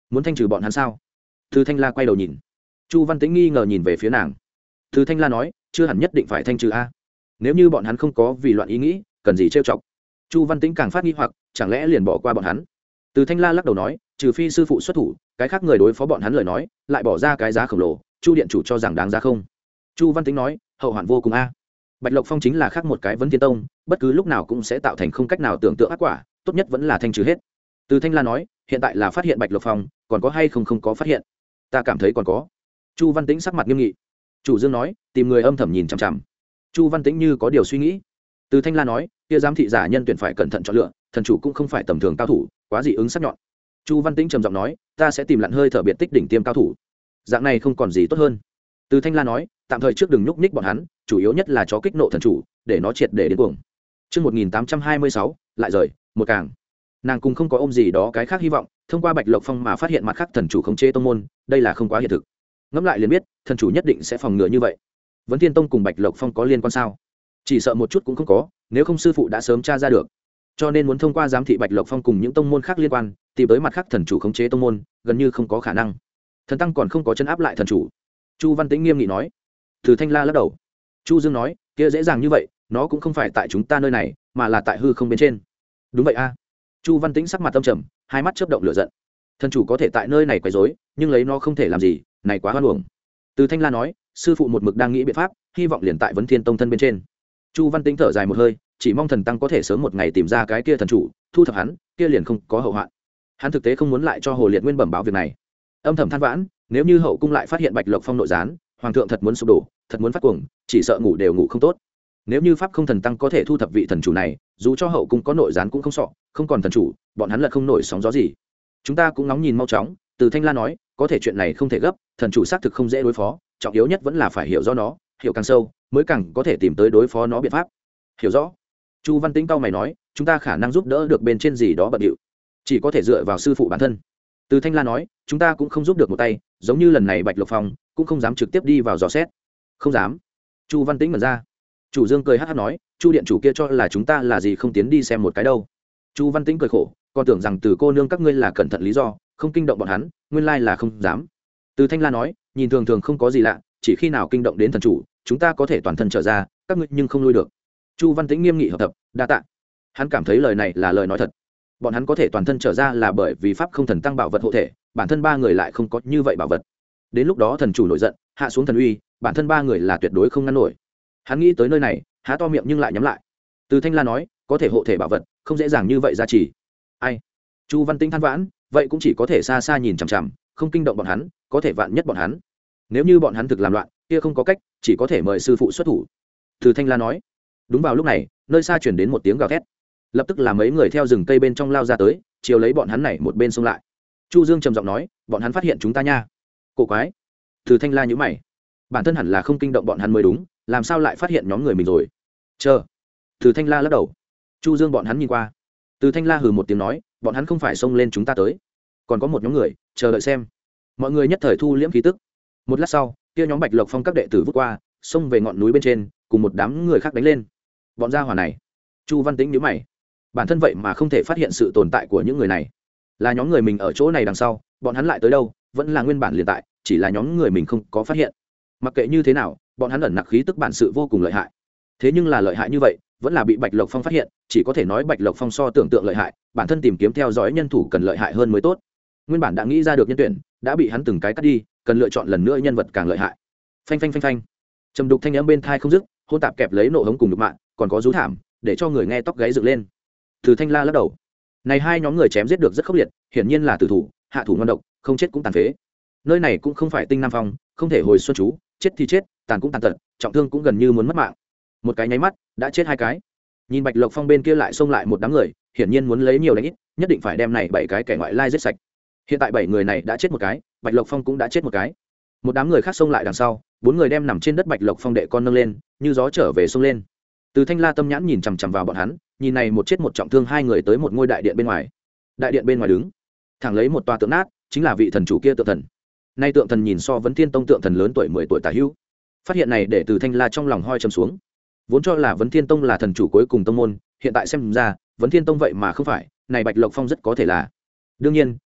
muốn thanh trừ bọn hắn sao? Từ Thanh La quay đầu nhìn. Chu Văn Tĩnh nghi ngờ nhìn về phía nàng. Từ Thanh La nói, chưa hẳn nhất định phải thanh trừ a. Nếu như bọn hắn không có vì loạn ý nghĩ, cần gì trêu chọc? Chu Văn Tĩnh càng phát nghi hoặc, chẳng lẽ liền bỏ qua bọn hắn? Từ Thanh La lắc đầu nói, trừ phi sư phụ xuất thủ, cái khác người đối phó bọn hắn lời nói, lại bỏ ra cái giá khổng lồ, Chu điện chủ cho rằng đáng giá không? Chu Văn Tĩnh nói, hậu hoạn vô cùng a. Bạch Lộc Phong chính là khác một cái vấn thiên tông, bất cứ lúc nào cũng sẽ tạo thành không cách nào tưởng tượng ác quả, tốt nhất vẫn là thanh trừ hết. Từ Thanh La nói, hiện tại là phát hiện Bạch Lộc Phong, còn có hay không không có phát hiện? Ta cảm thấy còn có. Chu Văn Tĩnh sắc mặt nghiêm nghị. Chủ Dương nói, tìm người âm thầm nhìn chằm chằm. Chu Văn Tĩnh như có điều suy nghĩ. Từ Thanh La nói, kia giám thị giả nhân tuyển phải cẩn thận chọn lựa, thần chủ cũng không phải tầm thường cao thủ, quá dị ứng sắc nhọn. Chu Văn Tĩnh trầm giọng nói, ta sẽ tìm lặn hơi thở biệt tích đỉnh tiêm cao thủ. Dạng này không còn gì tốt hơn. Từ Thanh La nói, tạm thời trước đừng nhúc nhích bọn hắn, chủ yếu nhất là chó kích nộ thần chủ, để nó triệt để đến cuồng. Chương một nghìn tám trăm hai mươi sáu, lại rời, một càng. Nàng cùng không có ôm gì đó cái khác hy vọng, thông qua Bạch Lộc Phong mà phát hiện mặt khác thần chủ khống chế tông môn, đây là không quá hiện thực. Ngẫm lại liền biết, thần chủ nhất định sẽ phòng ngừa như vậy. Vấn Thiên Tông cùng Bạch Lộc Phong có liên quan sao? Chỉ sợ một chút cũng không có, nếu không sư phụ đã sớm tra ra được. Cho nên muốn thông qua giám thị Bạch Lộc Phong cùng những tông môn khác liên quan, tìm tới mặt khác thần chủ khống chế tông môn, gần như không có khả năng. Thần tăng còn không có chân áp lại thần chủ. Chu Văn Tĩnh nghiêm nghị nói. Từ Thanh La lắc đầu. Chu Dương nói, kia dễ dàng như vậy, nó cũng không phải tại chúng ta nơi này, mà là tại hư không bên trên. Đúng vậy a. Chu Văn Tĩnh sắc mặt tâm trầm, hai mắt chớp động lửa giận. Thần chủ có thể tại nơi này quấy rối, nhưng lấy nó không thể làm gì, này quá hoan uổng. Từ Thanh La nói, sư phụ một mực đang nghĩ biện pháp, hy vọng liền tại Vấn Thiên Tông thân bên trên. Chu Văn Tĩnh thở dài một hơi, chỉ mong thần tăng có thể sớm một ngày tìm ra cái kia thần chủ, thu thập hắn, kia liền không có hậu hoạn. Hắn thực tế không muốn lại cho Hồ Liệt Nguyên bẩm báo việc này. Âm thầm than vãn, nếu như hậu cung lại phát hiện Bạch Lộc Phong nội gián, hoàng thượng thật muốn sụp đổ, thật muốn phát cuồng, chỉ sợ ngủ đều ngủ không tốt. Nếu như pháp không thần tăng có thể thu thập vị thần chủ này, dù cho hậu cung có nội gián cũng không sợ, không còn thần chủ, bọn hắn là không nổi sóng gió gì. Chúng ta cũng ngóng nhìn mau chóng. Từ Thanh La nói, có thể chuyện này không thể gấp, thần chủ xác thực không dễ đối phó, trọng yếu nhất vẫn là phải hiểu rõ nó, hiểu càng sâu mới càng có thể tìm tới đối phó nó biện pháp. Hiểu rõ. Chu Văn Tĩnh cao mày nói, chúng ta khả năng giúp đỡ được bên trên gì đó bận điệu, chỉ có thể dựa vào sư phụ bản thân. Từ Thanh La nói, chúng ta cũng không giúp được một tay, giống như lần này Bạch Lộc Phong cũng không dám trực tiếp đi vào dò xét. Không dám. Chu Văn Tĩnh mở ra. Chủ Dương cười hắc hắc nói, Chu điện chủ kia cho là chúng ta là gì không tiến đi xem một cái đâu. Chu Văn Tĩnh cười khổ, còn tưởng rằng từ cô nương các ngươi là cẩn thận lý do, không kinh động bọn hắn, nguyên lai là không dám. Từ Thanh La nói, nhìn thường thường không có gì lạ, chỉ khi nào kinh động đến thần chủ, chúng ta có thể toàn thân trở ra, các ngươi nhưng không lui được. Chu Văn Tĩnh nghiêm nghị hợp tập, đa tạ. Hắn cảm thấy lời này là lời nói thật. Bọn hắn có thể toàn thân trở ra là bởi vì pháp không thần tăng bảo vật hộ thể, bản thân ba người lại không có như vậy bảo vật. Đến lúc đó thần chủ nổi giận, hạ xuống thần uy, bản thân ba người là tuyệt đối không ngăn nổi. Hắn nghĩ tới nơi này, há to miệng nhưng lại nhắm lại. Từ Thanh La nói, có thể hộ thể bảo vật, không dễ dàng như vậy ra chỉ. Ai? Chu Văn Tĩnh than vãn, vậy cũng chỉ có thể xa xa nhìn chằm chằm, không kinh động bọn hắn, có thể vạn nhất bọn hắn. Nếu như bọn hắn thực làm loạn, kia không có cách, chỉ có thể mời sư phụ xuất thủ. Từ Thanh La nói. Đúng vào lúc này, nơi xa chuyển đến một tiếng gào thét, lập tức là mấy người theo rừng cây bên trong lao ra tới, chiều lấy bọn hắn này một bên xông lại. Chu Dương trầm giọng nói, bọn hắn phát hiện chúng ta nha. Cổ quái. Từ Thanh La nhíu mày, bản thân hẳn là không kinh động bọn hắn mới đúng, làm sao lại phát hiện nhóm người mình rồi? Chờ. Từ Thanh La lắc đầu. Chu Dương bọn hắn nhìn qua. Từ Thanh La hừ một tiếng nói, bọn hắn không phải xông lên chúng ta tới, còn có một nhóm người chờ đợi xem. Mọi người nhất thời thu liễm khí tức. Một lát sau, kia nhóm Bạch Lộc Phong các đệ tử vút qua, xông về ngọn núi bên trên, cùng một đám người khác đánh lên. Bọn gia hỏa này. Chu Văn Tĩnh nhíu mày, bản thân vậy mà không thể phát hiện sự tồn tại của những người này, là nhóm người mình ở chỗ này đằng sau, bọn hắn lại tới đâu, vẫn là nguyên bản liền tại, chỉ là nhóm người mình không có phát hiện. Mặc kệ như thế nào, bọn hắn ẩn nặc khí tức bản sự vô cùng lợi hại. Thế nhưng là lợi hại như vậy, vẫn là bị Bạch Lộc Phong phát hiện, chỉ có thể nói Bạch Lộc Phong so tưởng tượng lợi hại, bản thân tìm kiếm theo dõi nhân thủ cần lợi hại hơn mới tốt. Nguyên bản đã nghĩ ra được nhân tuyển, đã bị hắn từng cái cắt đi, cần lựa chọn lần nữa nhân vật càng lợi hại. Phanh phanh phanh phanh. Trầm đục thanh âm bên tai không dứt, hôn tạp kẹp lấy nộ hống cùng nhục mạ, còn có rú thảm, để cho người nghe tóc gáy dựng lên. Từ Thanh La lắc đầu. Này hai nhóm người chém giết được rất khốc liệt, hiển nhiên là tử thủ, hạ thủ ngon độc, không chết cũng tàn phế. Nơi này cũng không phải Tinh Nam Phong, không thể hồi xuân chú, chết thì chết, tàn cũng tàn tật, trọng thương cũng gần như muốn mất mạng. Một cái nháy mắt, đã chết hai cái. Nhìn Bạch Lộc Phong bên kia lại xông lại một đám người, hiển nhiên muốn lấy nhiều đánh ít, nhất định phải đem này bảy cái kẻ ngoại lai giết sạch. Hiện tại bảy người này đã chết một cái, Bạch Lộc Phong cũng đã chết một cái. Một đám người khác xông lại đằng sau, bốn người đem nằm trên đất Bạch Lộc Phong đệ con nâng lên, như gió trở về xông lên. Từ Thanh La tâm nhãn nhìn chằm chằm vào bọn hắn, nhìn này một chết một trọng thương hai người tới một ngôi đại điện bên ngoài. Đại điện bên ngoài đứng, thẳng lấy một tòa tượng nát, chính là vị thần chủ kia tượng thần. Nay tượng thần nhìn so Vấn Thiên Tông tượng thần lớn tuổi mười tuổi tả hữu. Phát hiện này để Từ Thanh La trong lòng hoi trầm xuống. Vốn cho là Vấn Thiên Tông là thần chủ cuối cùng tông môn, hiện tại xem ra, Vấn Thiên Tông vậy mà không phải, này Bạch Lộc Phong rất có thể là. Đương nhiên,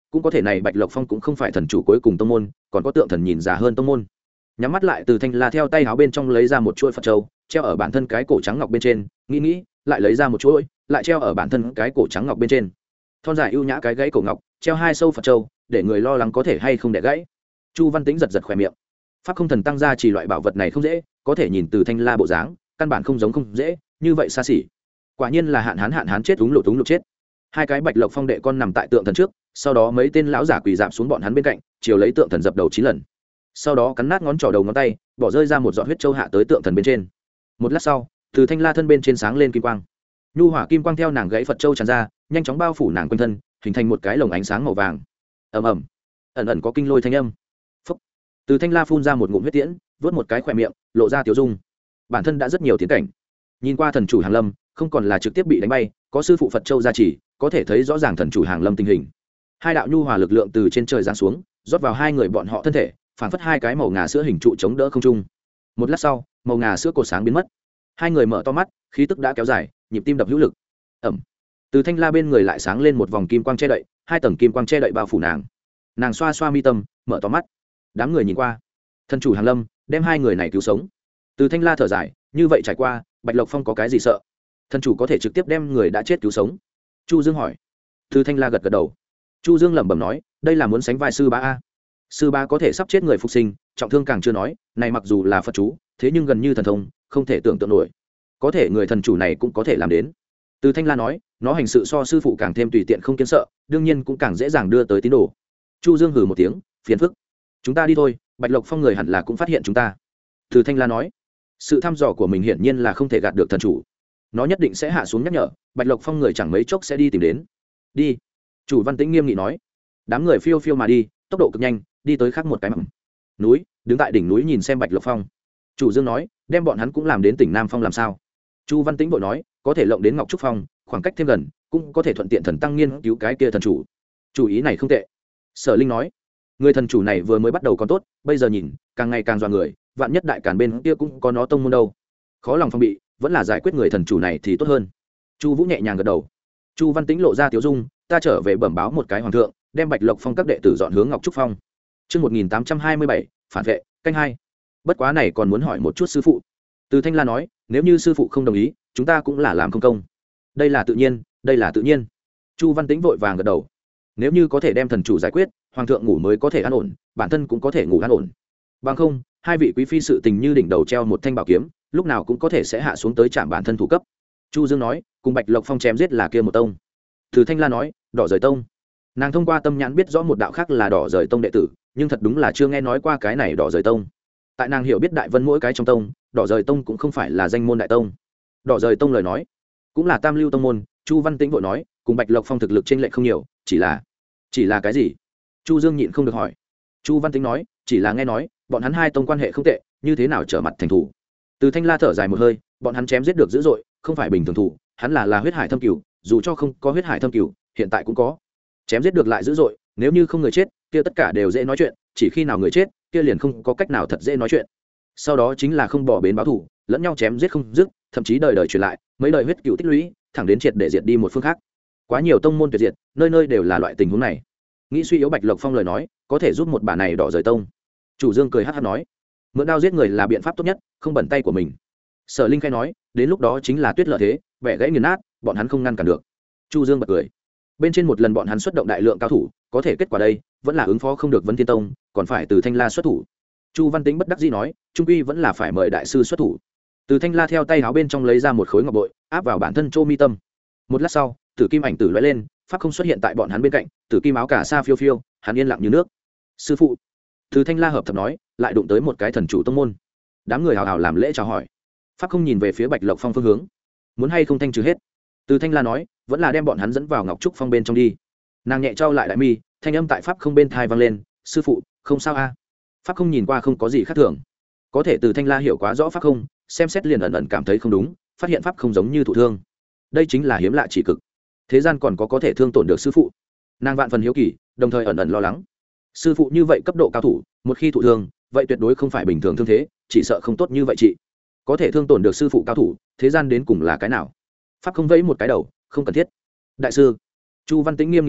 cũng có thể này Bạch Lộc Phong cũng không phải thần chủ cuối cùng tông môn, còn có tượng thần nhìn già hơn tông môn. Nhắm mắt lại, Từ Thanh La theo tay áo bên trong lấy ra một chuỗi Phật châu, treo ở bản thân cái cổ trắng ngọc bên trên, nghĩ nghĩ, lại lấy ra một chuỗi, lại treo ở bản thân cái cổ trắng ngọc bên trên. Thon dài ưu nhã cái gãy cổ ngọc, treo hai sâu Phật châu, để người lo lắng có thể hay không đẻ gãy. Chu Văn Tĩnh giật giật khóe miệng. Pháp không thần tăng ra chỉ loại bảo vật này không dễ, có thể nhìn Từ Thanh La bộ dáng, căn bản không giống không dễ, như vậy xa xỉ. Quả nhiên là hạn hán hạn hán chết đúng lụt đúng lụt chết. Hai cái Bạch Lộc Phong đệ con nằm tại tượng thần trước, sau đó mấy tên lão giả quỳ dạp xuống bọn hắn bên cạnh, chiều lấy tượng thần dập đầu chín lần. Sau đó cắn nát ngón trỏ đầu ngón tay, bỏ rơi ra một giọt huyết châu hạ tới tượng thần bên trên. Một lát sau, Từ Thanh La thân bên trên sáng lên kim quang. Nhu hỏa kim quang theo nàng gãy Phật châu tràn ra, nhanh chóng bao phủ nàng quanh thân, hình thành một cái lồng ánh sáng màu vàng. Ầm ầm, ẩn ẩn có kinh lôi thanh âm. Phúc. Từ Thanh La phun ra một ngụm huyết tiễn, vớt một cái khỏe miệng, lộ ra tiểu dung. Bản thân đã rất nhiều tiến cảnh. Nhìn qua thần chủ Hàng Lâm, không còn là trực tiếp bị đánh bay, có sư phụ Phật châu gia trì, có thể thấy rõ ràng thần chủ Hàng Lâm tình hình. Hai đạo nhu hòa lực lượng từ trên trời giáng xuống, rót vào hai người bọn họ thân thể, phảng phất hai cái màu ngà sữa hình trụ chống đỡ không trung. Một lát sau, màu ngà sữa cột sáng biến mất. Hai người mở to mắt, khí tức đã kéo dài, nhịp tim đập hữu lực. Ẩm. Từ Thanh La bên người lại sáng lên một vòng kim quang che đậy, hai tầng kim quang che đậy bao phủ nàng. Nàng xoa xoa mi tâm, mở to mắt. Đám người nhìn qua, thần chủ Hàng Lâm đem hai người này cứu sống. Từ Thanh La thở dài, như vậy trải qua, Bạch Lộc Phong có cái gì sợ? Thần chủ có thể trực tiếp đem người đã chết cứu sống. Chu Dương hỏi. Từ Thanh La gật gật đầu. Chu Dương lẩm bẩm nói, đây là muốn sánh vai sư bá a. Sư bá có thể sắp chết người phục sinh, trọng thương càng chưa nói, này mặc dù là Phật chú, thế nhưng gần như thần thông, không thể tưởng tượng nổi. Có thể người thần chủ này cũng có thể làm đến. Từ Thanh La nói, nó hành sự so sư phụ càng thêm tùy tiện không kiến sợ, đương nhiên cũng càng dễ dàng đưa tới tín đồ. Chu Dương hừ một tiếng, phiền phức. Chúng ta đi thôi, Bạch Lộc Phong người hẳn là cũng phát hiện chúng ta. Từ Thanh La nói, sự thăm dò của mình hiển nhiên là không thể gạt được thần chủ. Nó nhất định sẽ hạ xuống nhắc nhở, Bạch Lộc Phong người chẳng mấy chốc sẽ đi tìm đến. Đi. Chủ Văn Tĩnh nghiêm nghị nói. Đám người phiêu phiêu mà đi, tốc độ cực nhanh, đi tới khác một cái mỏng núi, đứng tại đỉnh núi nhìn xem Bạch Lộc Phong. Chủ Dương nói, đem bọn hắn cũng làm đến tỉnh Nam Phong làm sao? Chu Văn Tĩnh vội nói, có thể lộng đến Ngọc Trúc Phong, khoảng cách thêm gần, cũng có thể thuận tiện thần tăng nghiên cứu cái kia thần chủ. Chủ ý này không tệ. Sở Linh nói, người thần chủ này vừa mới bắt đầu còn tốt, bây giờ nhìn, càng ngày càng dọa người, vạn nhất đại càn bên kia cũng có nó tông môn đâu. Khó lòng phòng bị, vẫn là giải quyết người thần chủ này thì tốt hơn. Chu Vũ nhẹ nhàng gật đầu. Chu Văn Tĩnh lộ ra tiểu dung, ta trở về bẩm báo một cái hoàng thượng, đem Bạch Lộc Phong các đệ tử dọn hướng Ngọc Trúc Phong. Chương một nghìn tám trăm hai mươi bảy, phản vệ, canh hai. Bất quá này còn muốn hỏi một chút sư phụ. Từ Thanh La nói, nếu như sư phụ không đồng ý, chúng ta cũng là làm không công. Đây là tự nhiên, đây là tự nhiên. Chu Văn Tĩnh vội vàng gật đầu. Nếu như có thể đem thần chủ giải quyết, hoàng thượng ngủ mới có thể an ổn, bản thân cũng có thể ngủ an ổn. Bằng không, hai vị quý phi sự tình như đỉnh đầu treo một thanh bảo kiếm, lúc nào cũng có thể sẽ hạ xuống tới chạm bản thân thủ cấp. Chu Dương nói, cùng Bạch Lộc Phong chém giết là kia một tông. Từ Thanh La nói, đỏ rời tông. Nàng thông qua tâm nhãn biết rõ một đạo khác là đỏ rời tông đệ tử, nhưng thật đúng là chưa nghe nói qua cái này đỏ rời tông. Tại nàng hiểu biết đại vân mỗi cái trong tông, đỏ rời tông cũng không phải là danh môn đại tông. Đỏ rời tông lời nói, cũng là tam lưu tông môn. Chu Văn Tĩnh vội nói, cùng Bạch Lộc Phong thực lực chênh lệch không nhiều, chỉ là chỉ là cái gì? Chu Dương nhịn không được hỏi. Chu Văn Tĩnh nói, chỉ là nghe nói bọn hắn hai tông quan hệ không tệ, như thế nào trở mặt thành thủ. Từ Thanh La thở dài một hơi, bọn hắn chém giết được dữ dội, không phải bình thường thủ, hắn là là huyết hải thâm cửu, dù cho không có huyết hải thâm cửu, hiện tại cũng có. Chém giết được lại dữ dội, nếu như không người chết, kia tất cả đều dễ nói chuyện, chỉ khi nào người chết, kia liền không có cách nào thật dễ nói chuyện. Sau đó chính là không bỏ bến báo thù, lẫn nhau chém giết không dứt, thậm chí đời đời truyền lại, mấy đời huyết cửu tích lũy, thẳng đến triệt để diệt đi một phương khác. Quá nhiều tông môn tuyệt diệt, nơi nơi đều là loại tình huống này. Nghĩ suy yếu Bạch Lộc Phong lời nói, có thể giúp một bà này đỏ rời tông. Chủ Dương cười hắc hắc nói, mượn đao giết người là biện pháp tốt nhất, không bẩn tay của mình. Sở Linh khai nói, đến lúc đó chính là tuyết lợi thế, bẻ gãy nghiền nát, bọn hắn không ngăn cản được. Chu Dương bật cười. Bên trên một lần bọn hắn xuất động đại lượng cao thủ, có thể kết quả đây vẫn là ứng phó không được Vân Thiên Tông, còn phải từ Thanh La xuất thủ. Chu Văn Tĩnh bất đắc dĩ nói, trung quy vẫn là phải mời đại sư xuất thủ. Từ Thanh La theo tay áo bên trong lấy ra một khối ngọc bội, áp vào bản thân Chô Mi Tâm. Một lát sau, Tử Kim ảnh tử lóe lên, pháp không xuất hiện tại bọn hắn bên cạnh, Tử Kim áo cả sa phiêu phiêu, hắn yên lặng như nước. Sư phụ. Từ Thanh La hợp thập nói, lại đụng tới một cái thần chủ tông môn. Đám người hào hào làm lễ chào hỏi. Pháp không nhìn về phía Bạch Lộc Phong phương hướng, muốn hay không thanh trừ hết. Từ Thanh La nói, vẫn là đem bọn hắn dẫn vào Ngọc Trúc Phong bên trong đi. Nàng nhẹ trao lại đại mi, thanh âm tại pháp không bên thai vang lên, sư phụ, không sao a. Pháp không nhìn qua không có gì khác thường, có thể Từ Thanh La hiểu quá rõ pháp không, xem xét liền ẩn ẩn cảm thấy không đúng, phát hiện pháp không giống như thụ thương. Đây chính là hiếm lạ chỉ cực, thế gian còn có có thể thương tổn được sư phụ. Nàng vạn phần hiếu kỳ, đồng thời ẩn ẩn lo lắng. Sư phụ như vậy cấp độ cao thủ, một khi thụ thương, vậy tuyệt đối không phải bình thường thương thế, chỉ sợ không tốt như vậy chị. Có thể thương tổn được sư phụ cao thủ, thế gian đến cùng là cái nào? Pháp không vẫy một cái đầu, không cần thiết. Đại sư, Chu Văn Tĩnh nghiêm nghị nói,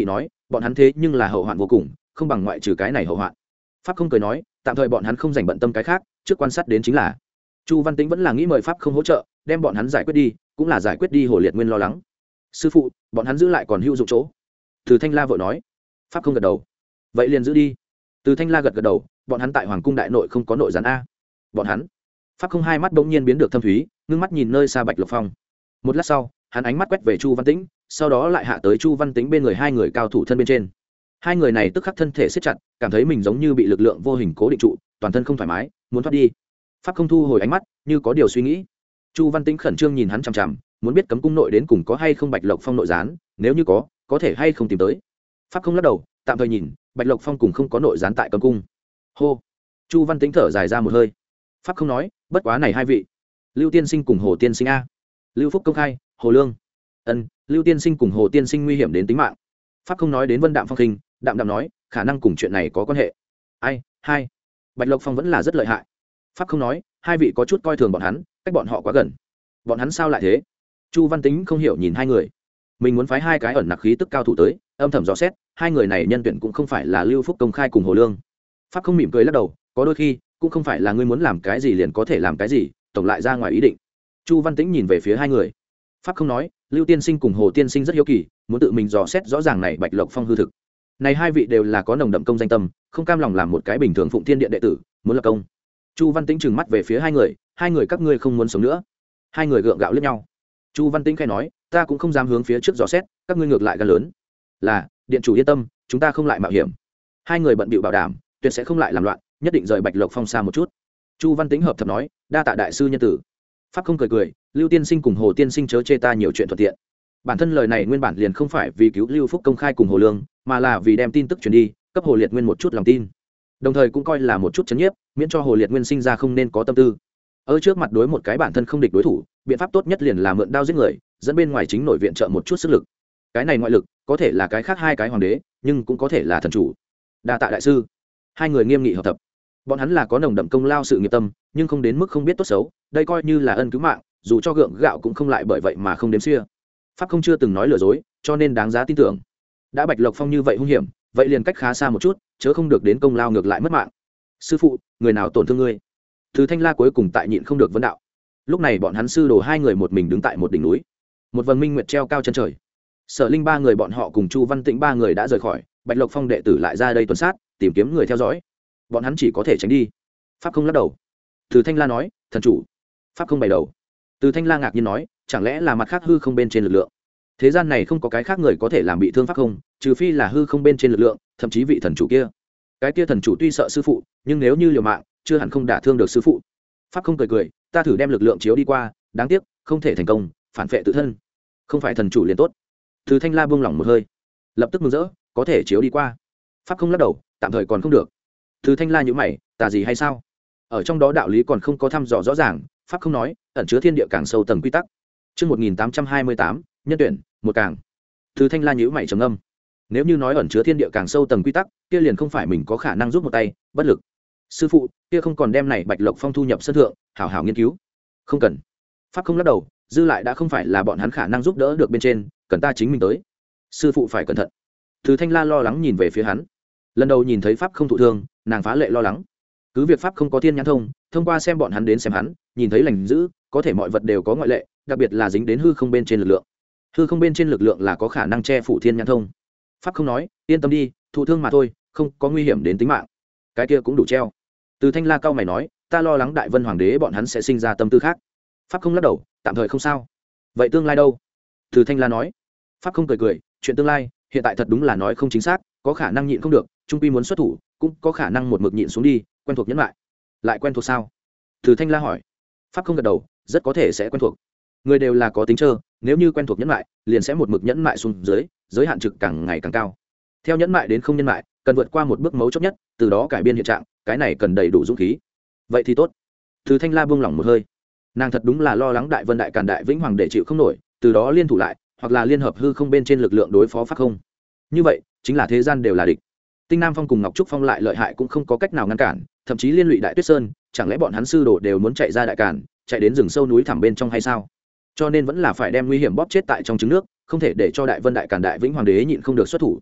bọn hắn thế nhưng là hậu hoạn vô cùng, không bằng ngoại trừ cái này hậu hoạn. Pháp không cười nói, tạm thời bọn hắn không dành bận tâm cái khác, trước quan sát đến chính là Chu Văn Tĩnh vẫn là nghĩ mời Pháp không hỗ trợ, đem bọn hắn giải quyết đi, cũng là giải quyết đi Hồ Liệt Nguyên lo lắng. Sư phụ, bọn hắn giữ lại còn hữu dụng chỗ. Từ Thanh La vội nói. Pháp không gật đầu. Vậy liền giữ đi. Từ Thanh La gật gật đầu, bọn hắn tại Hoàng cung đại nội không có nội gián a. Bọn hắn. Pháp không hai mắt bỗng nhiên biến được thâm thúy, ngưng mắt nhìn nơi xa Bạch Lộc Phong. Một lát sau, hắn ánh mắt quét về Chu Văn Tĩnh, sau đó lại hạ tới Chu Văn Tĩnh bên người hai người cao thủ thân bên trên. Hai người này tức khắc thân thể siết chặt, cảm thấy mình giống như bị lực lượng vô hình cố định trụ, toàn thân không thoải mái, muốn thoát đi. Pháp không thu hồi ánh mắt, như có điều suy nghĩ. Chu Văn Tĩnh khẩn trương nhìn hắn chằm chằm, muốn biết cấm cung nội đến cùng có hay không Bạch Lộc Phong nội gián, nếu như có, có thể hay không tìm tới. Pháp không lắc đầu, tạm thời nhìn, Bạch Lộc Phong cùng không có nội gián tại cấm cung. Hô. Chu Văn Tĩnh thở dài ra một hơi. Pháp không nói, bất quá này hai vị, Lưu Tiên Sinh cùng Hồ Tiên Sinh a. Lưu Phúc công khai, Hồ Lương. Ân, Lưu Tiên Sinh cùng Hồ Tiên Sinh nguy hiểm đến tính mạng. Pháp không nói đến Vân Đạm Phong khinh, đạm đạm nói, khả năng cùng chuyện này có quan hệ. Ai, hai. Bạch Lộc Phong vẫn là rất lợi hại. Pháp không nói, hai vị có chút coi thường bọn hắn, cách bọn họ quá gần. Bọn hắn sao lại thế? Chu Văn Tĩnh không hiểu nhìn hai người. Mình muốn phái hai cái ẩn nặc khí tức cao thủ tới, âm thầm dò xét, hai người này nhân tuyển cũng không phải là Lưu Phúc công khai cùng Hồ Lương. Pháp không mỉm cười lắc đầu, có đôi khi cũng không phải là ngươi muốn làm cái gì liền có thể làm cái gì, tổng lại ra ngoài ý định. Chu Văn Tĩnh nhìn về phía hai người. Pháp không nói, Lưu Tiên Sinh cùng Hồ Tiên Sinh rất hiếu kỳ, muốn tự mình dò xét rõ ràng này Bạch Lộc Phong hư thực. Này hai vị đều là có nồng đậm công danh tâm, không cam lòng làm một cái bình thường Phụng Thiên Điện đệ tử, muốn lập công. Chu Văn Tĩnh trừng mắt về phía hai người, hai người các ngươi không muốn sống nữa. Hai người gượng gạo liếc nhau. Chu Văn Tĩnh khẽ nói, ta cũng không dám hướng phía trước dò xét, các ngươi ngược lại gan lớn. Là, điện chủ yên tâm, chúng ta không lại mạo hiểm. Hai người bận bịu bảo đảm, tuyệt sẽ không lại làm loạn, nhất định rời Bạch Lộc Phong xa một chút. Chu Văn Tĩnh hợp thập nói, đa tạ đại sư nhân tử. Pháp không cười cười, Lưu Tiên Sinh cùng Hồ Tiên Sinh chớ chê ta nhiều chuyện thuận tiện. Bản thân lời này nguyên bản liền không phải vì cứu Lưu Phúc công khai cùng Hồ Lương, mà là vì đem tin tức truyền đi, cấp Hồ Liệt Nguyên một chút lòng tin. Đồng thời cũng coi là một chút chấn nhiếp, miễn cho Hồ Liệt Nguyên sinh ra không nên có tâm tư. Ở trước mặt đối một cái bản thân không địch đối thủ, biện pháp tốt nhất liền là mượn đao giết người, dẫn bên ngoài chính nội viện trợ một chút sức lực. Cái này ngoại lực, có thể là cái khác hai cái hoàng đế, nhưng cũng có thể là thần chủ. Đa tạ đại sư. Hai người nghiêm nghị hợp tập. Bọn hắn là có nồng đậm công lao sự nghiệp tâm, nhưng không đến mức không biết tốt xấu, đây coi như là ân cứu mạng, dù cho gượng gạo cũng không lại bởi vậy mà không đếm xia. Pháp không chưa từng nói lừa dối, cho nên đáng giá tin tưởng. Đã Bạch Lộc Phong như vậy hung hiểm, vậy liền cách khá xa một chút, chớ không được đến công lao ngược lại mất mạng. Sư phụ, người nào tổn thương ngươi? Từ Thanh La cuối cùng tại nhịn không được vấn đạo. Lúc này bọn hắn sư đồ hai người một mình đứng tại một đỉnh núi, một vầng minh nguyệt treo cao chân trời. Sở Linh ba người bọn họ cùng Chu Văn Tĩnh ba người đã rời khỏi, Bạch Lộc Phong đệ tử lại ra đây tuần sát, tìm kiếm người theo dõi. Bọn hắn chỉ có thể tránh đi. Pháp không lắc đầu. Từ Thanh La nói, thần chủ. Pháp không bày đầu. Từ Thanh La ngạc nhiên nói, chẳng lẽ là mặt khác hư không bên trên lực lượng? Thế gian này không có cái khác người có thể làm bị thương Pháp không, trừ phi là hư không bên trên lực lượng, thậm chí vị thần chủ kia. Cái kia thần chủ tuy sợ sư phụ, nhưng nếu như liều mạng, chưa hẳn không đả thương được sư phụ. Pháp không cười cười, ta thử đem lực lượng chiếu đi qua, đáng tiếc không thể thành công, phản phệ tự thân. Không phải thần chủ liền tốt. Từ Thanh La buông lỏng một hơi, lập tức mừng rỡ, có thể chiếu đi qua. Pháp không lắc đầu, tạm thời còn không được. Từ Thanh La nhíu mày, tà gì hay sao? Ở trong đó đạo lý còn không có thăm dò rõ ràng. Pháp không nói, ẩn chứa thiên địa càng sâu tầng quy tắc. Chương một nghìn tám trăm hai mươi tám, nhân tuyển, một càng. Từ Thanh La nhíu mày trầm ngâm. Nếu như nói ẩn chứa thiên địa càng sâu tầng quy tắc, kia liền không phải mình có khả năng giúp một tay, bất lực. Sư phụ, kia không còn đem này Bạch Lộc Phong thu nhập sân thượng, hảo hảo nghiên cứu. Không cần. Pháp không lắc đầu, dư lại đã không phải là bọn hắn khả năng giúp đỡ được bên trên, cần ta chính mình tới. Sư phụ phải cẩn thận. Từ Thanh La lo lắng nhìn về phía hắn. Lần đầu nhìn thấy Pháp không thụ thương, nàng phá lệ lo lắng. Cứ việc Pháp không có thiên nhãn thông, thông qua xem bọn hắn đến xem hắn, nhìn thấy lành dữ, có thể mọi vật đều có ngoại lệ, đặc biệt là dính đến hư không bên trên lực lượng. Hư không bên trên lực lượng là có khả năng che phủ thiên nhãn thông. Pháp không nói, yên tâm đi, thụ thương mà thôi, không có nguy hiểm đến tính mạng. Cái kia cũng đủ treo. Từ Thanh La cao mày nói, ta lo lắng Đại Vân Hoàng đế bọn hắn sẽ sinh ra tâm tư khác. Pháp không lắc đầu, tạm thời không sao. Vậy tương lai đâu? Từ Thanh La nói. Pháp không cười cười, chuyện tương lai, hiện tại thật đúng là nói không chính xác, có khả năng nhịn không được, trung quy muốn xuất thủ, cũng có khả năng một mực nhịn xuống đi, quen thuộc nhẫn lại. Lại quen thuộc sao? Từ Thanh La hỏi. Pháp không gật đầu, rất có thể sẽ quen thuộc. Người đều là có tính trơ, nếu như quen thuộc nhẫn lại, liền sẽ một mực nhẫn lại xuống dưới, giới hạn trực càng ngày càng cao. Theo nhẫn lại đến không nhẫn lại, cần vượt qua một bước mấu chốt nhất, từ đó cải biên hiện trạng, cái này cần đầy đủ dũng khí. Vậy thì tốt. Từ Thanh La buông lỏng một hơi. Nàng thật đúng là lo lắng Đại Vân Đại Càn Đại Vĩnh Hoàng để chịu không nổi, từ đó liên thủ lại, hoặc là liên hợp hư không bên trên lực lượng đối phó Pháp không. Như vậy, chính là thế gian đều là địch. Tinh Nam Phong cùng Ngọc Trúc Phong lại lợi hại cũng không có cách nào ngăn cản, thậm chí liên lụy Đại Tuyết Sơn, chẳng lẽ bọn hắn sư đồ đều muốn chạy ra Đại Càn, chạy đến rừng sâu núi thẳm bên trong hay sao? Cho nên vẫn là phải đem nguy hiểm bóp chết tại trong trứng nước, không thể để cho Đại Vân Đại Càn Đại Vĩnh Hoàng đế nhịn không được xuất thủ.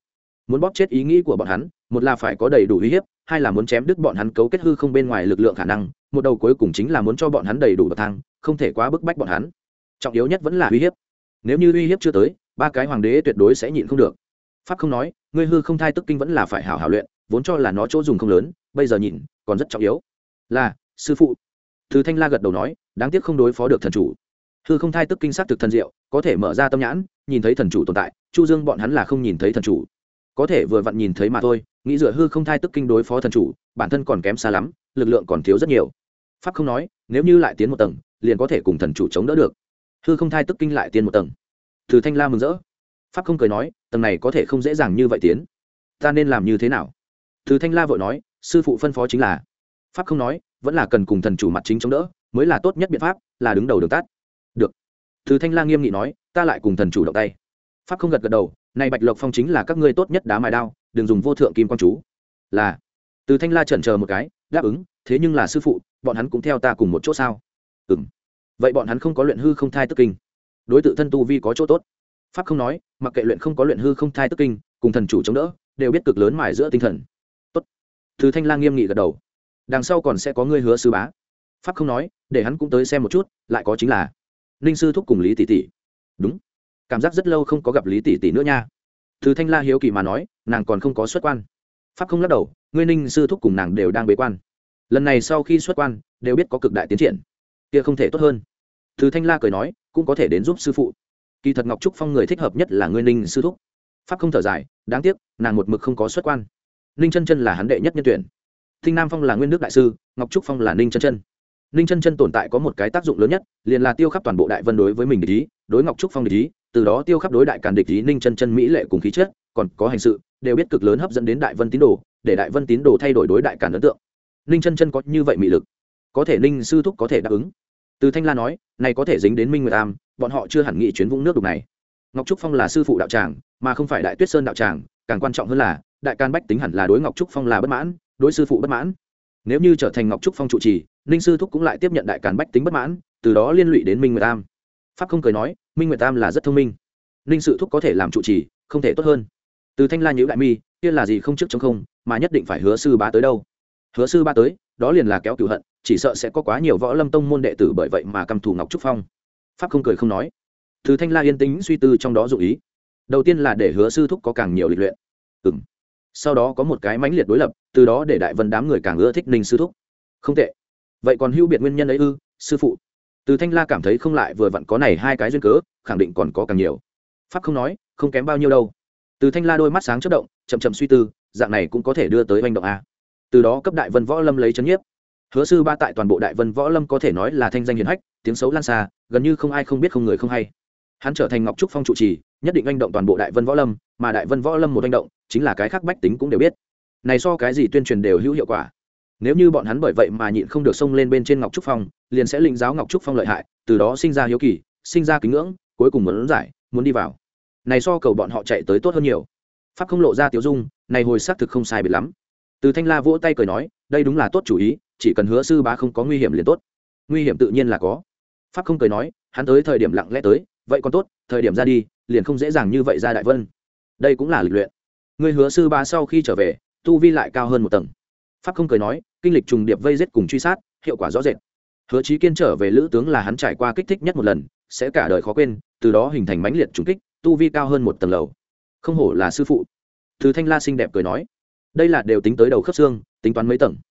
muốn bóp chết ý nghĩ của bọn hắn, một là phải có đầy đủ uy hiếp, hai là muốn chém đứt bọn hắn cấu kết hư không bên ngoài lực lượng khả năng, một đầu cuối cùng chính là muốn cho bọn hắn đầy đủ bậc thang, không thể quá bức bách bọn hắn. Trọng yếu nhất vẫn là uy hiếp. Nếu như uy hiếp chưa tới, ba cái hoàng đế tuyệt đối sẽ nhịn không được. Pháp không nói, ngươi hư không thai tức kinh vẫn là phải hảo hảo luyện, vốn cho là nó chỗ dùng không lớn, bây giờ nhìn còn rất trọng yếu. Là sư phụ. Từ Thanh La gật đầu nói, đáng tiếc không đối phó được thần chủ. Hư không thai tức kinh sát thực thần diệu, có thể mở ra tâm nhãn, nhìn thấy thần chủ tồn tại. Chu Dương bọn hắn là không nhìn thấy thần chủ, có thể vừa vặn nhìn thấy mà thôi. Nghĩ dựa hư không thai tức kinh đối phó thần chủ, bản thân còn kém xa lắm, lực lượng còn thiếu rất nhiều. Pháp không nói, nếu như lại tiến một tầng, liền có thể cùng thần chủ chống đỡ được. Hư không thai tức kinh lại tiến một tầng. Từ Thanh La mừng rỡ. Pháp không cười nói, tầng này có thể không dễ dàng như vậy tiến, ta nên làm như thế nào? Từ Thanh La vội nói, sư phụ phân phó chính là. Pháp không nói, vẫn là cần cùng thần chủ mặt chính chống đỡ mới là tốt nhất biện pháp, là đứng đầu đường tắt. Được. Từ Thanh La nghiêm nghị nói, ta lại cùng thần chủ động tay. Pháp không gật gật đầu, này Bạch Lộc Phong chính là các ngươi tốt nhất đá mài đao, đừng dùng vô thượng kim quang chú. Là. Từ Thanh La chần chờ một cái, đáp ứng, thế nhưng là sư phụ, bọn hắn cũng theo ta cùng một chỗ sao? Ừm. Vậy bọn hắn không có luyện hư không thai tức kinh, đối tự thân tu vi có chỗ tốt. Pháp không nói, mặc kệ luyện không có luyện hư không thai tức kinh, cùng thần chủ chống đỡ, đều biết cực lớn mài giữa tinh thần. Tốt. Từ Thanh La nghiêm nghị gật đầu. Đằng sau còn sẽ có ngươi Hứa sư bá. Pháp không nói, để hắn cũng tới xem một chút, lại có chính là Ninh sư thúc cùng Lý tỷ tỷ. Đúng. Cảm giác rất lâu không có gặp Lý tỷ tỷ nữa nha. Từ Thanh La hiếu kỳ mà nói, nàng còn không có xuất quan. Pháp không lắc đầu, ngươi Ninh sư thúc cùng nàng đều đang bế quan. Lần này sau khi xuất quan, đều biết có cực đại tiến triển. Kia không thể tốt hơn. Từ Thanh La cười nói, cũng có thể đến giúp sư phụ. Kỳ thật Ngọc Trúc Phong người thích hợp nhất là ngươi Ninh sư thúc. Pháp không thở dài, đáng tiếc nàng một mực không có xuất quan. Ninh chân chân là hắn đệ nhất nhân tuyển. Thinh Nam Phong là nguyên nước đại sư, Ngọc Trúc Phong là Ninh chân chân. Ninh chân chân tồn tại có một cái tác dụng lớn nhất, liền là tiêu khắp toàn bộ đại vân đối với mình địch ý, đối Ngọc Trúc Phong địch ý, từ đó tiêu khắp đối đại càn địch ý. Ninh chân chân mỹ lệ cùng khí chất, còn có hành sự, đều biết cực lớn hấp dẫn đến đại vân tín đồ, để đại vân tín đồ thay đổi đối đại càn ấn tượng. Ninh chân chân có như vậy mỹ lực, có thể Ninh sư thúc có thể đáp ứng. Từ Thanh La nói, này có thể dính đến Minh Nguyệt Am, bọn họ chưa hẳn nghĩ chuyến vũng nước đục này. Ngọc Trúc Phong là sư phụ đạo tràng, mà không phải Đại Tuyết Sơn đạo tràng, càng quan trọng hơn là đại can bách tính hẳn là đối Ngọc Trúc Phong là bất mãn, đối sư phụ bất mãn. Nếu như trở thành Ngọc Trúc Phong trụ trì, Ninh sư thúc cũng lại tiếp nhận đại can bách tính bất mãn, từ đó liên lụy đến Minh Nguyệt Am. Pháp không cười nói, Minh Nguyệt Am là rất thông minh, Ninh sư thúc có thể làm trụ trì, không thể tốt hơn. Từ Thanh La nhíu đại mi, kia là gì không trước chống không, mà nhất định phải Hứa sư bá tới đâu? Hứa sư bá tới, đó liền là kéo cửu hận, chỉ sợ sẽ có quá nhiều võ lâm tông môn đệ tử bởi vậy mà căm thù Ngọc Trúc Phong. Pháp không cười không nói. Từ Thanh La yên tĩnh suy tư trong đó dụng ý. Đầu tiên là để Hứa sư thúc có càng nhiều lịch luyện. Ừm. Sau đó có một cái mãnh liệt đối lập, từ đó để đại vân đám người càng ưa thích Ninh sư thúc. Không tệ. Vậy còn hữu biệt nguyên nhân ấy ư, sư phụ? Từ Thanh La cảm thấy không lại vừa vặn có này hai cái duyên cớ, khẳng định còn có càng nhiều. Pháp không nói, không kém bao nhiêu đâu. Từ Thanh La đôi mắt sáng chớp động, chậm chậm suy tư, dạng này cũng có thể đưa tới hành động a. Từ đó cấp đại vân võ lâm lấy chấn nhiếp. Hứa sư ba tại toàn bộ đại vân võ lâm có thể nói là thanh danh hiển hách, tiếng xấu lan xa, gần như không ai không biết không người không hay. Hắn trở thành Ngọc Trúc Phong trụ trì, nhất định hành động toàn bộ đại vân võ lâm, mà đại vân võ lâm một hành động, chính là cái khác bách tính cũng đều biết. Này so cái gì tuyên truyền đều hữu hiệu quả. Nếu như bọn hắn bởi vậy mà nhịn không được xông lên bên trên Ngọc Trúc Phong, liền sẽ lĩnh giáo Ngọc Trúc Phong lợi hại, từ đó sinh ra hiếu kỳ, sinh ra kính ngưỡng, cuối cùng muốn giải, muốn đi vào. Này so cầu bọn họ chạy tới tốt hơn nhiều. Pháp không lộ ra tiểu dung, này hồi xác thực không sai biệt lắm. Từ Thanh La vỗ tay cười nói, đây đúng là tốt chủ ý, chỉ cần Hứa sư bá không có nguy hiểm liền tốt. Nguy hiểm tự nhiên là có. Pháp không cười nói, hắn tới thời điểm lặng lẽ tới, vậy còn tốt, thời điểm ra đi, liền không dễ dàng như vậy ra đại vân. Đây cũng là lịch luyện. Người Hứa sư bá sau khi trở về, tu vi lại cao hơn một tầng. Pháp không cười nói, kinh lịch trùng điệp vây giết cùng truy sát, hiệu quả rõ rệt. Hứa Chí Kiên trở về lữ tướng là hắn trải qua kích thích nhất một lần, sẽ cả đời khó quên, từ đó hình thành mãnh liệt trùng kích, tu vi cao hơn một tầng lầu. Không hổ là sư phụ. Từ Thanh La xinh đẹp cười nói, đây là đều tính tới đầu khớp xương, tính toán mấy tầng.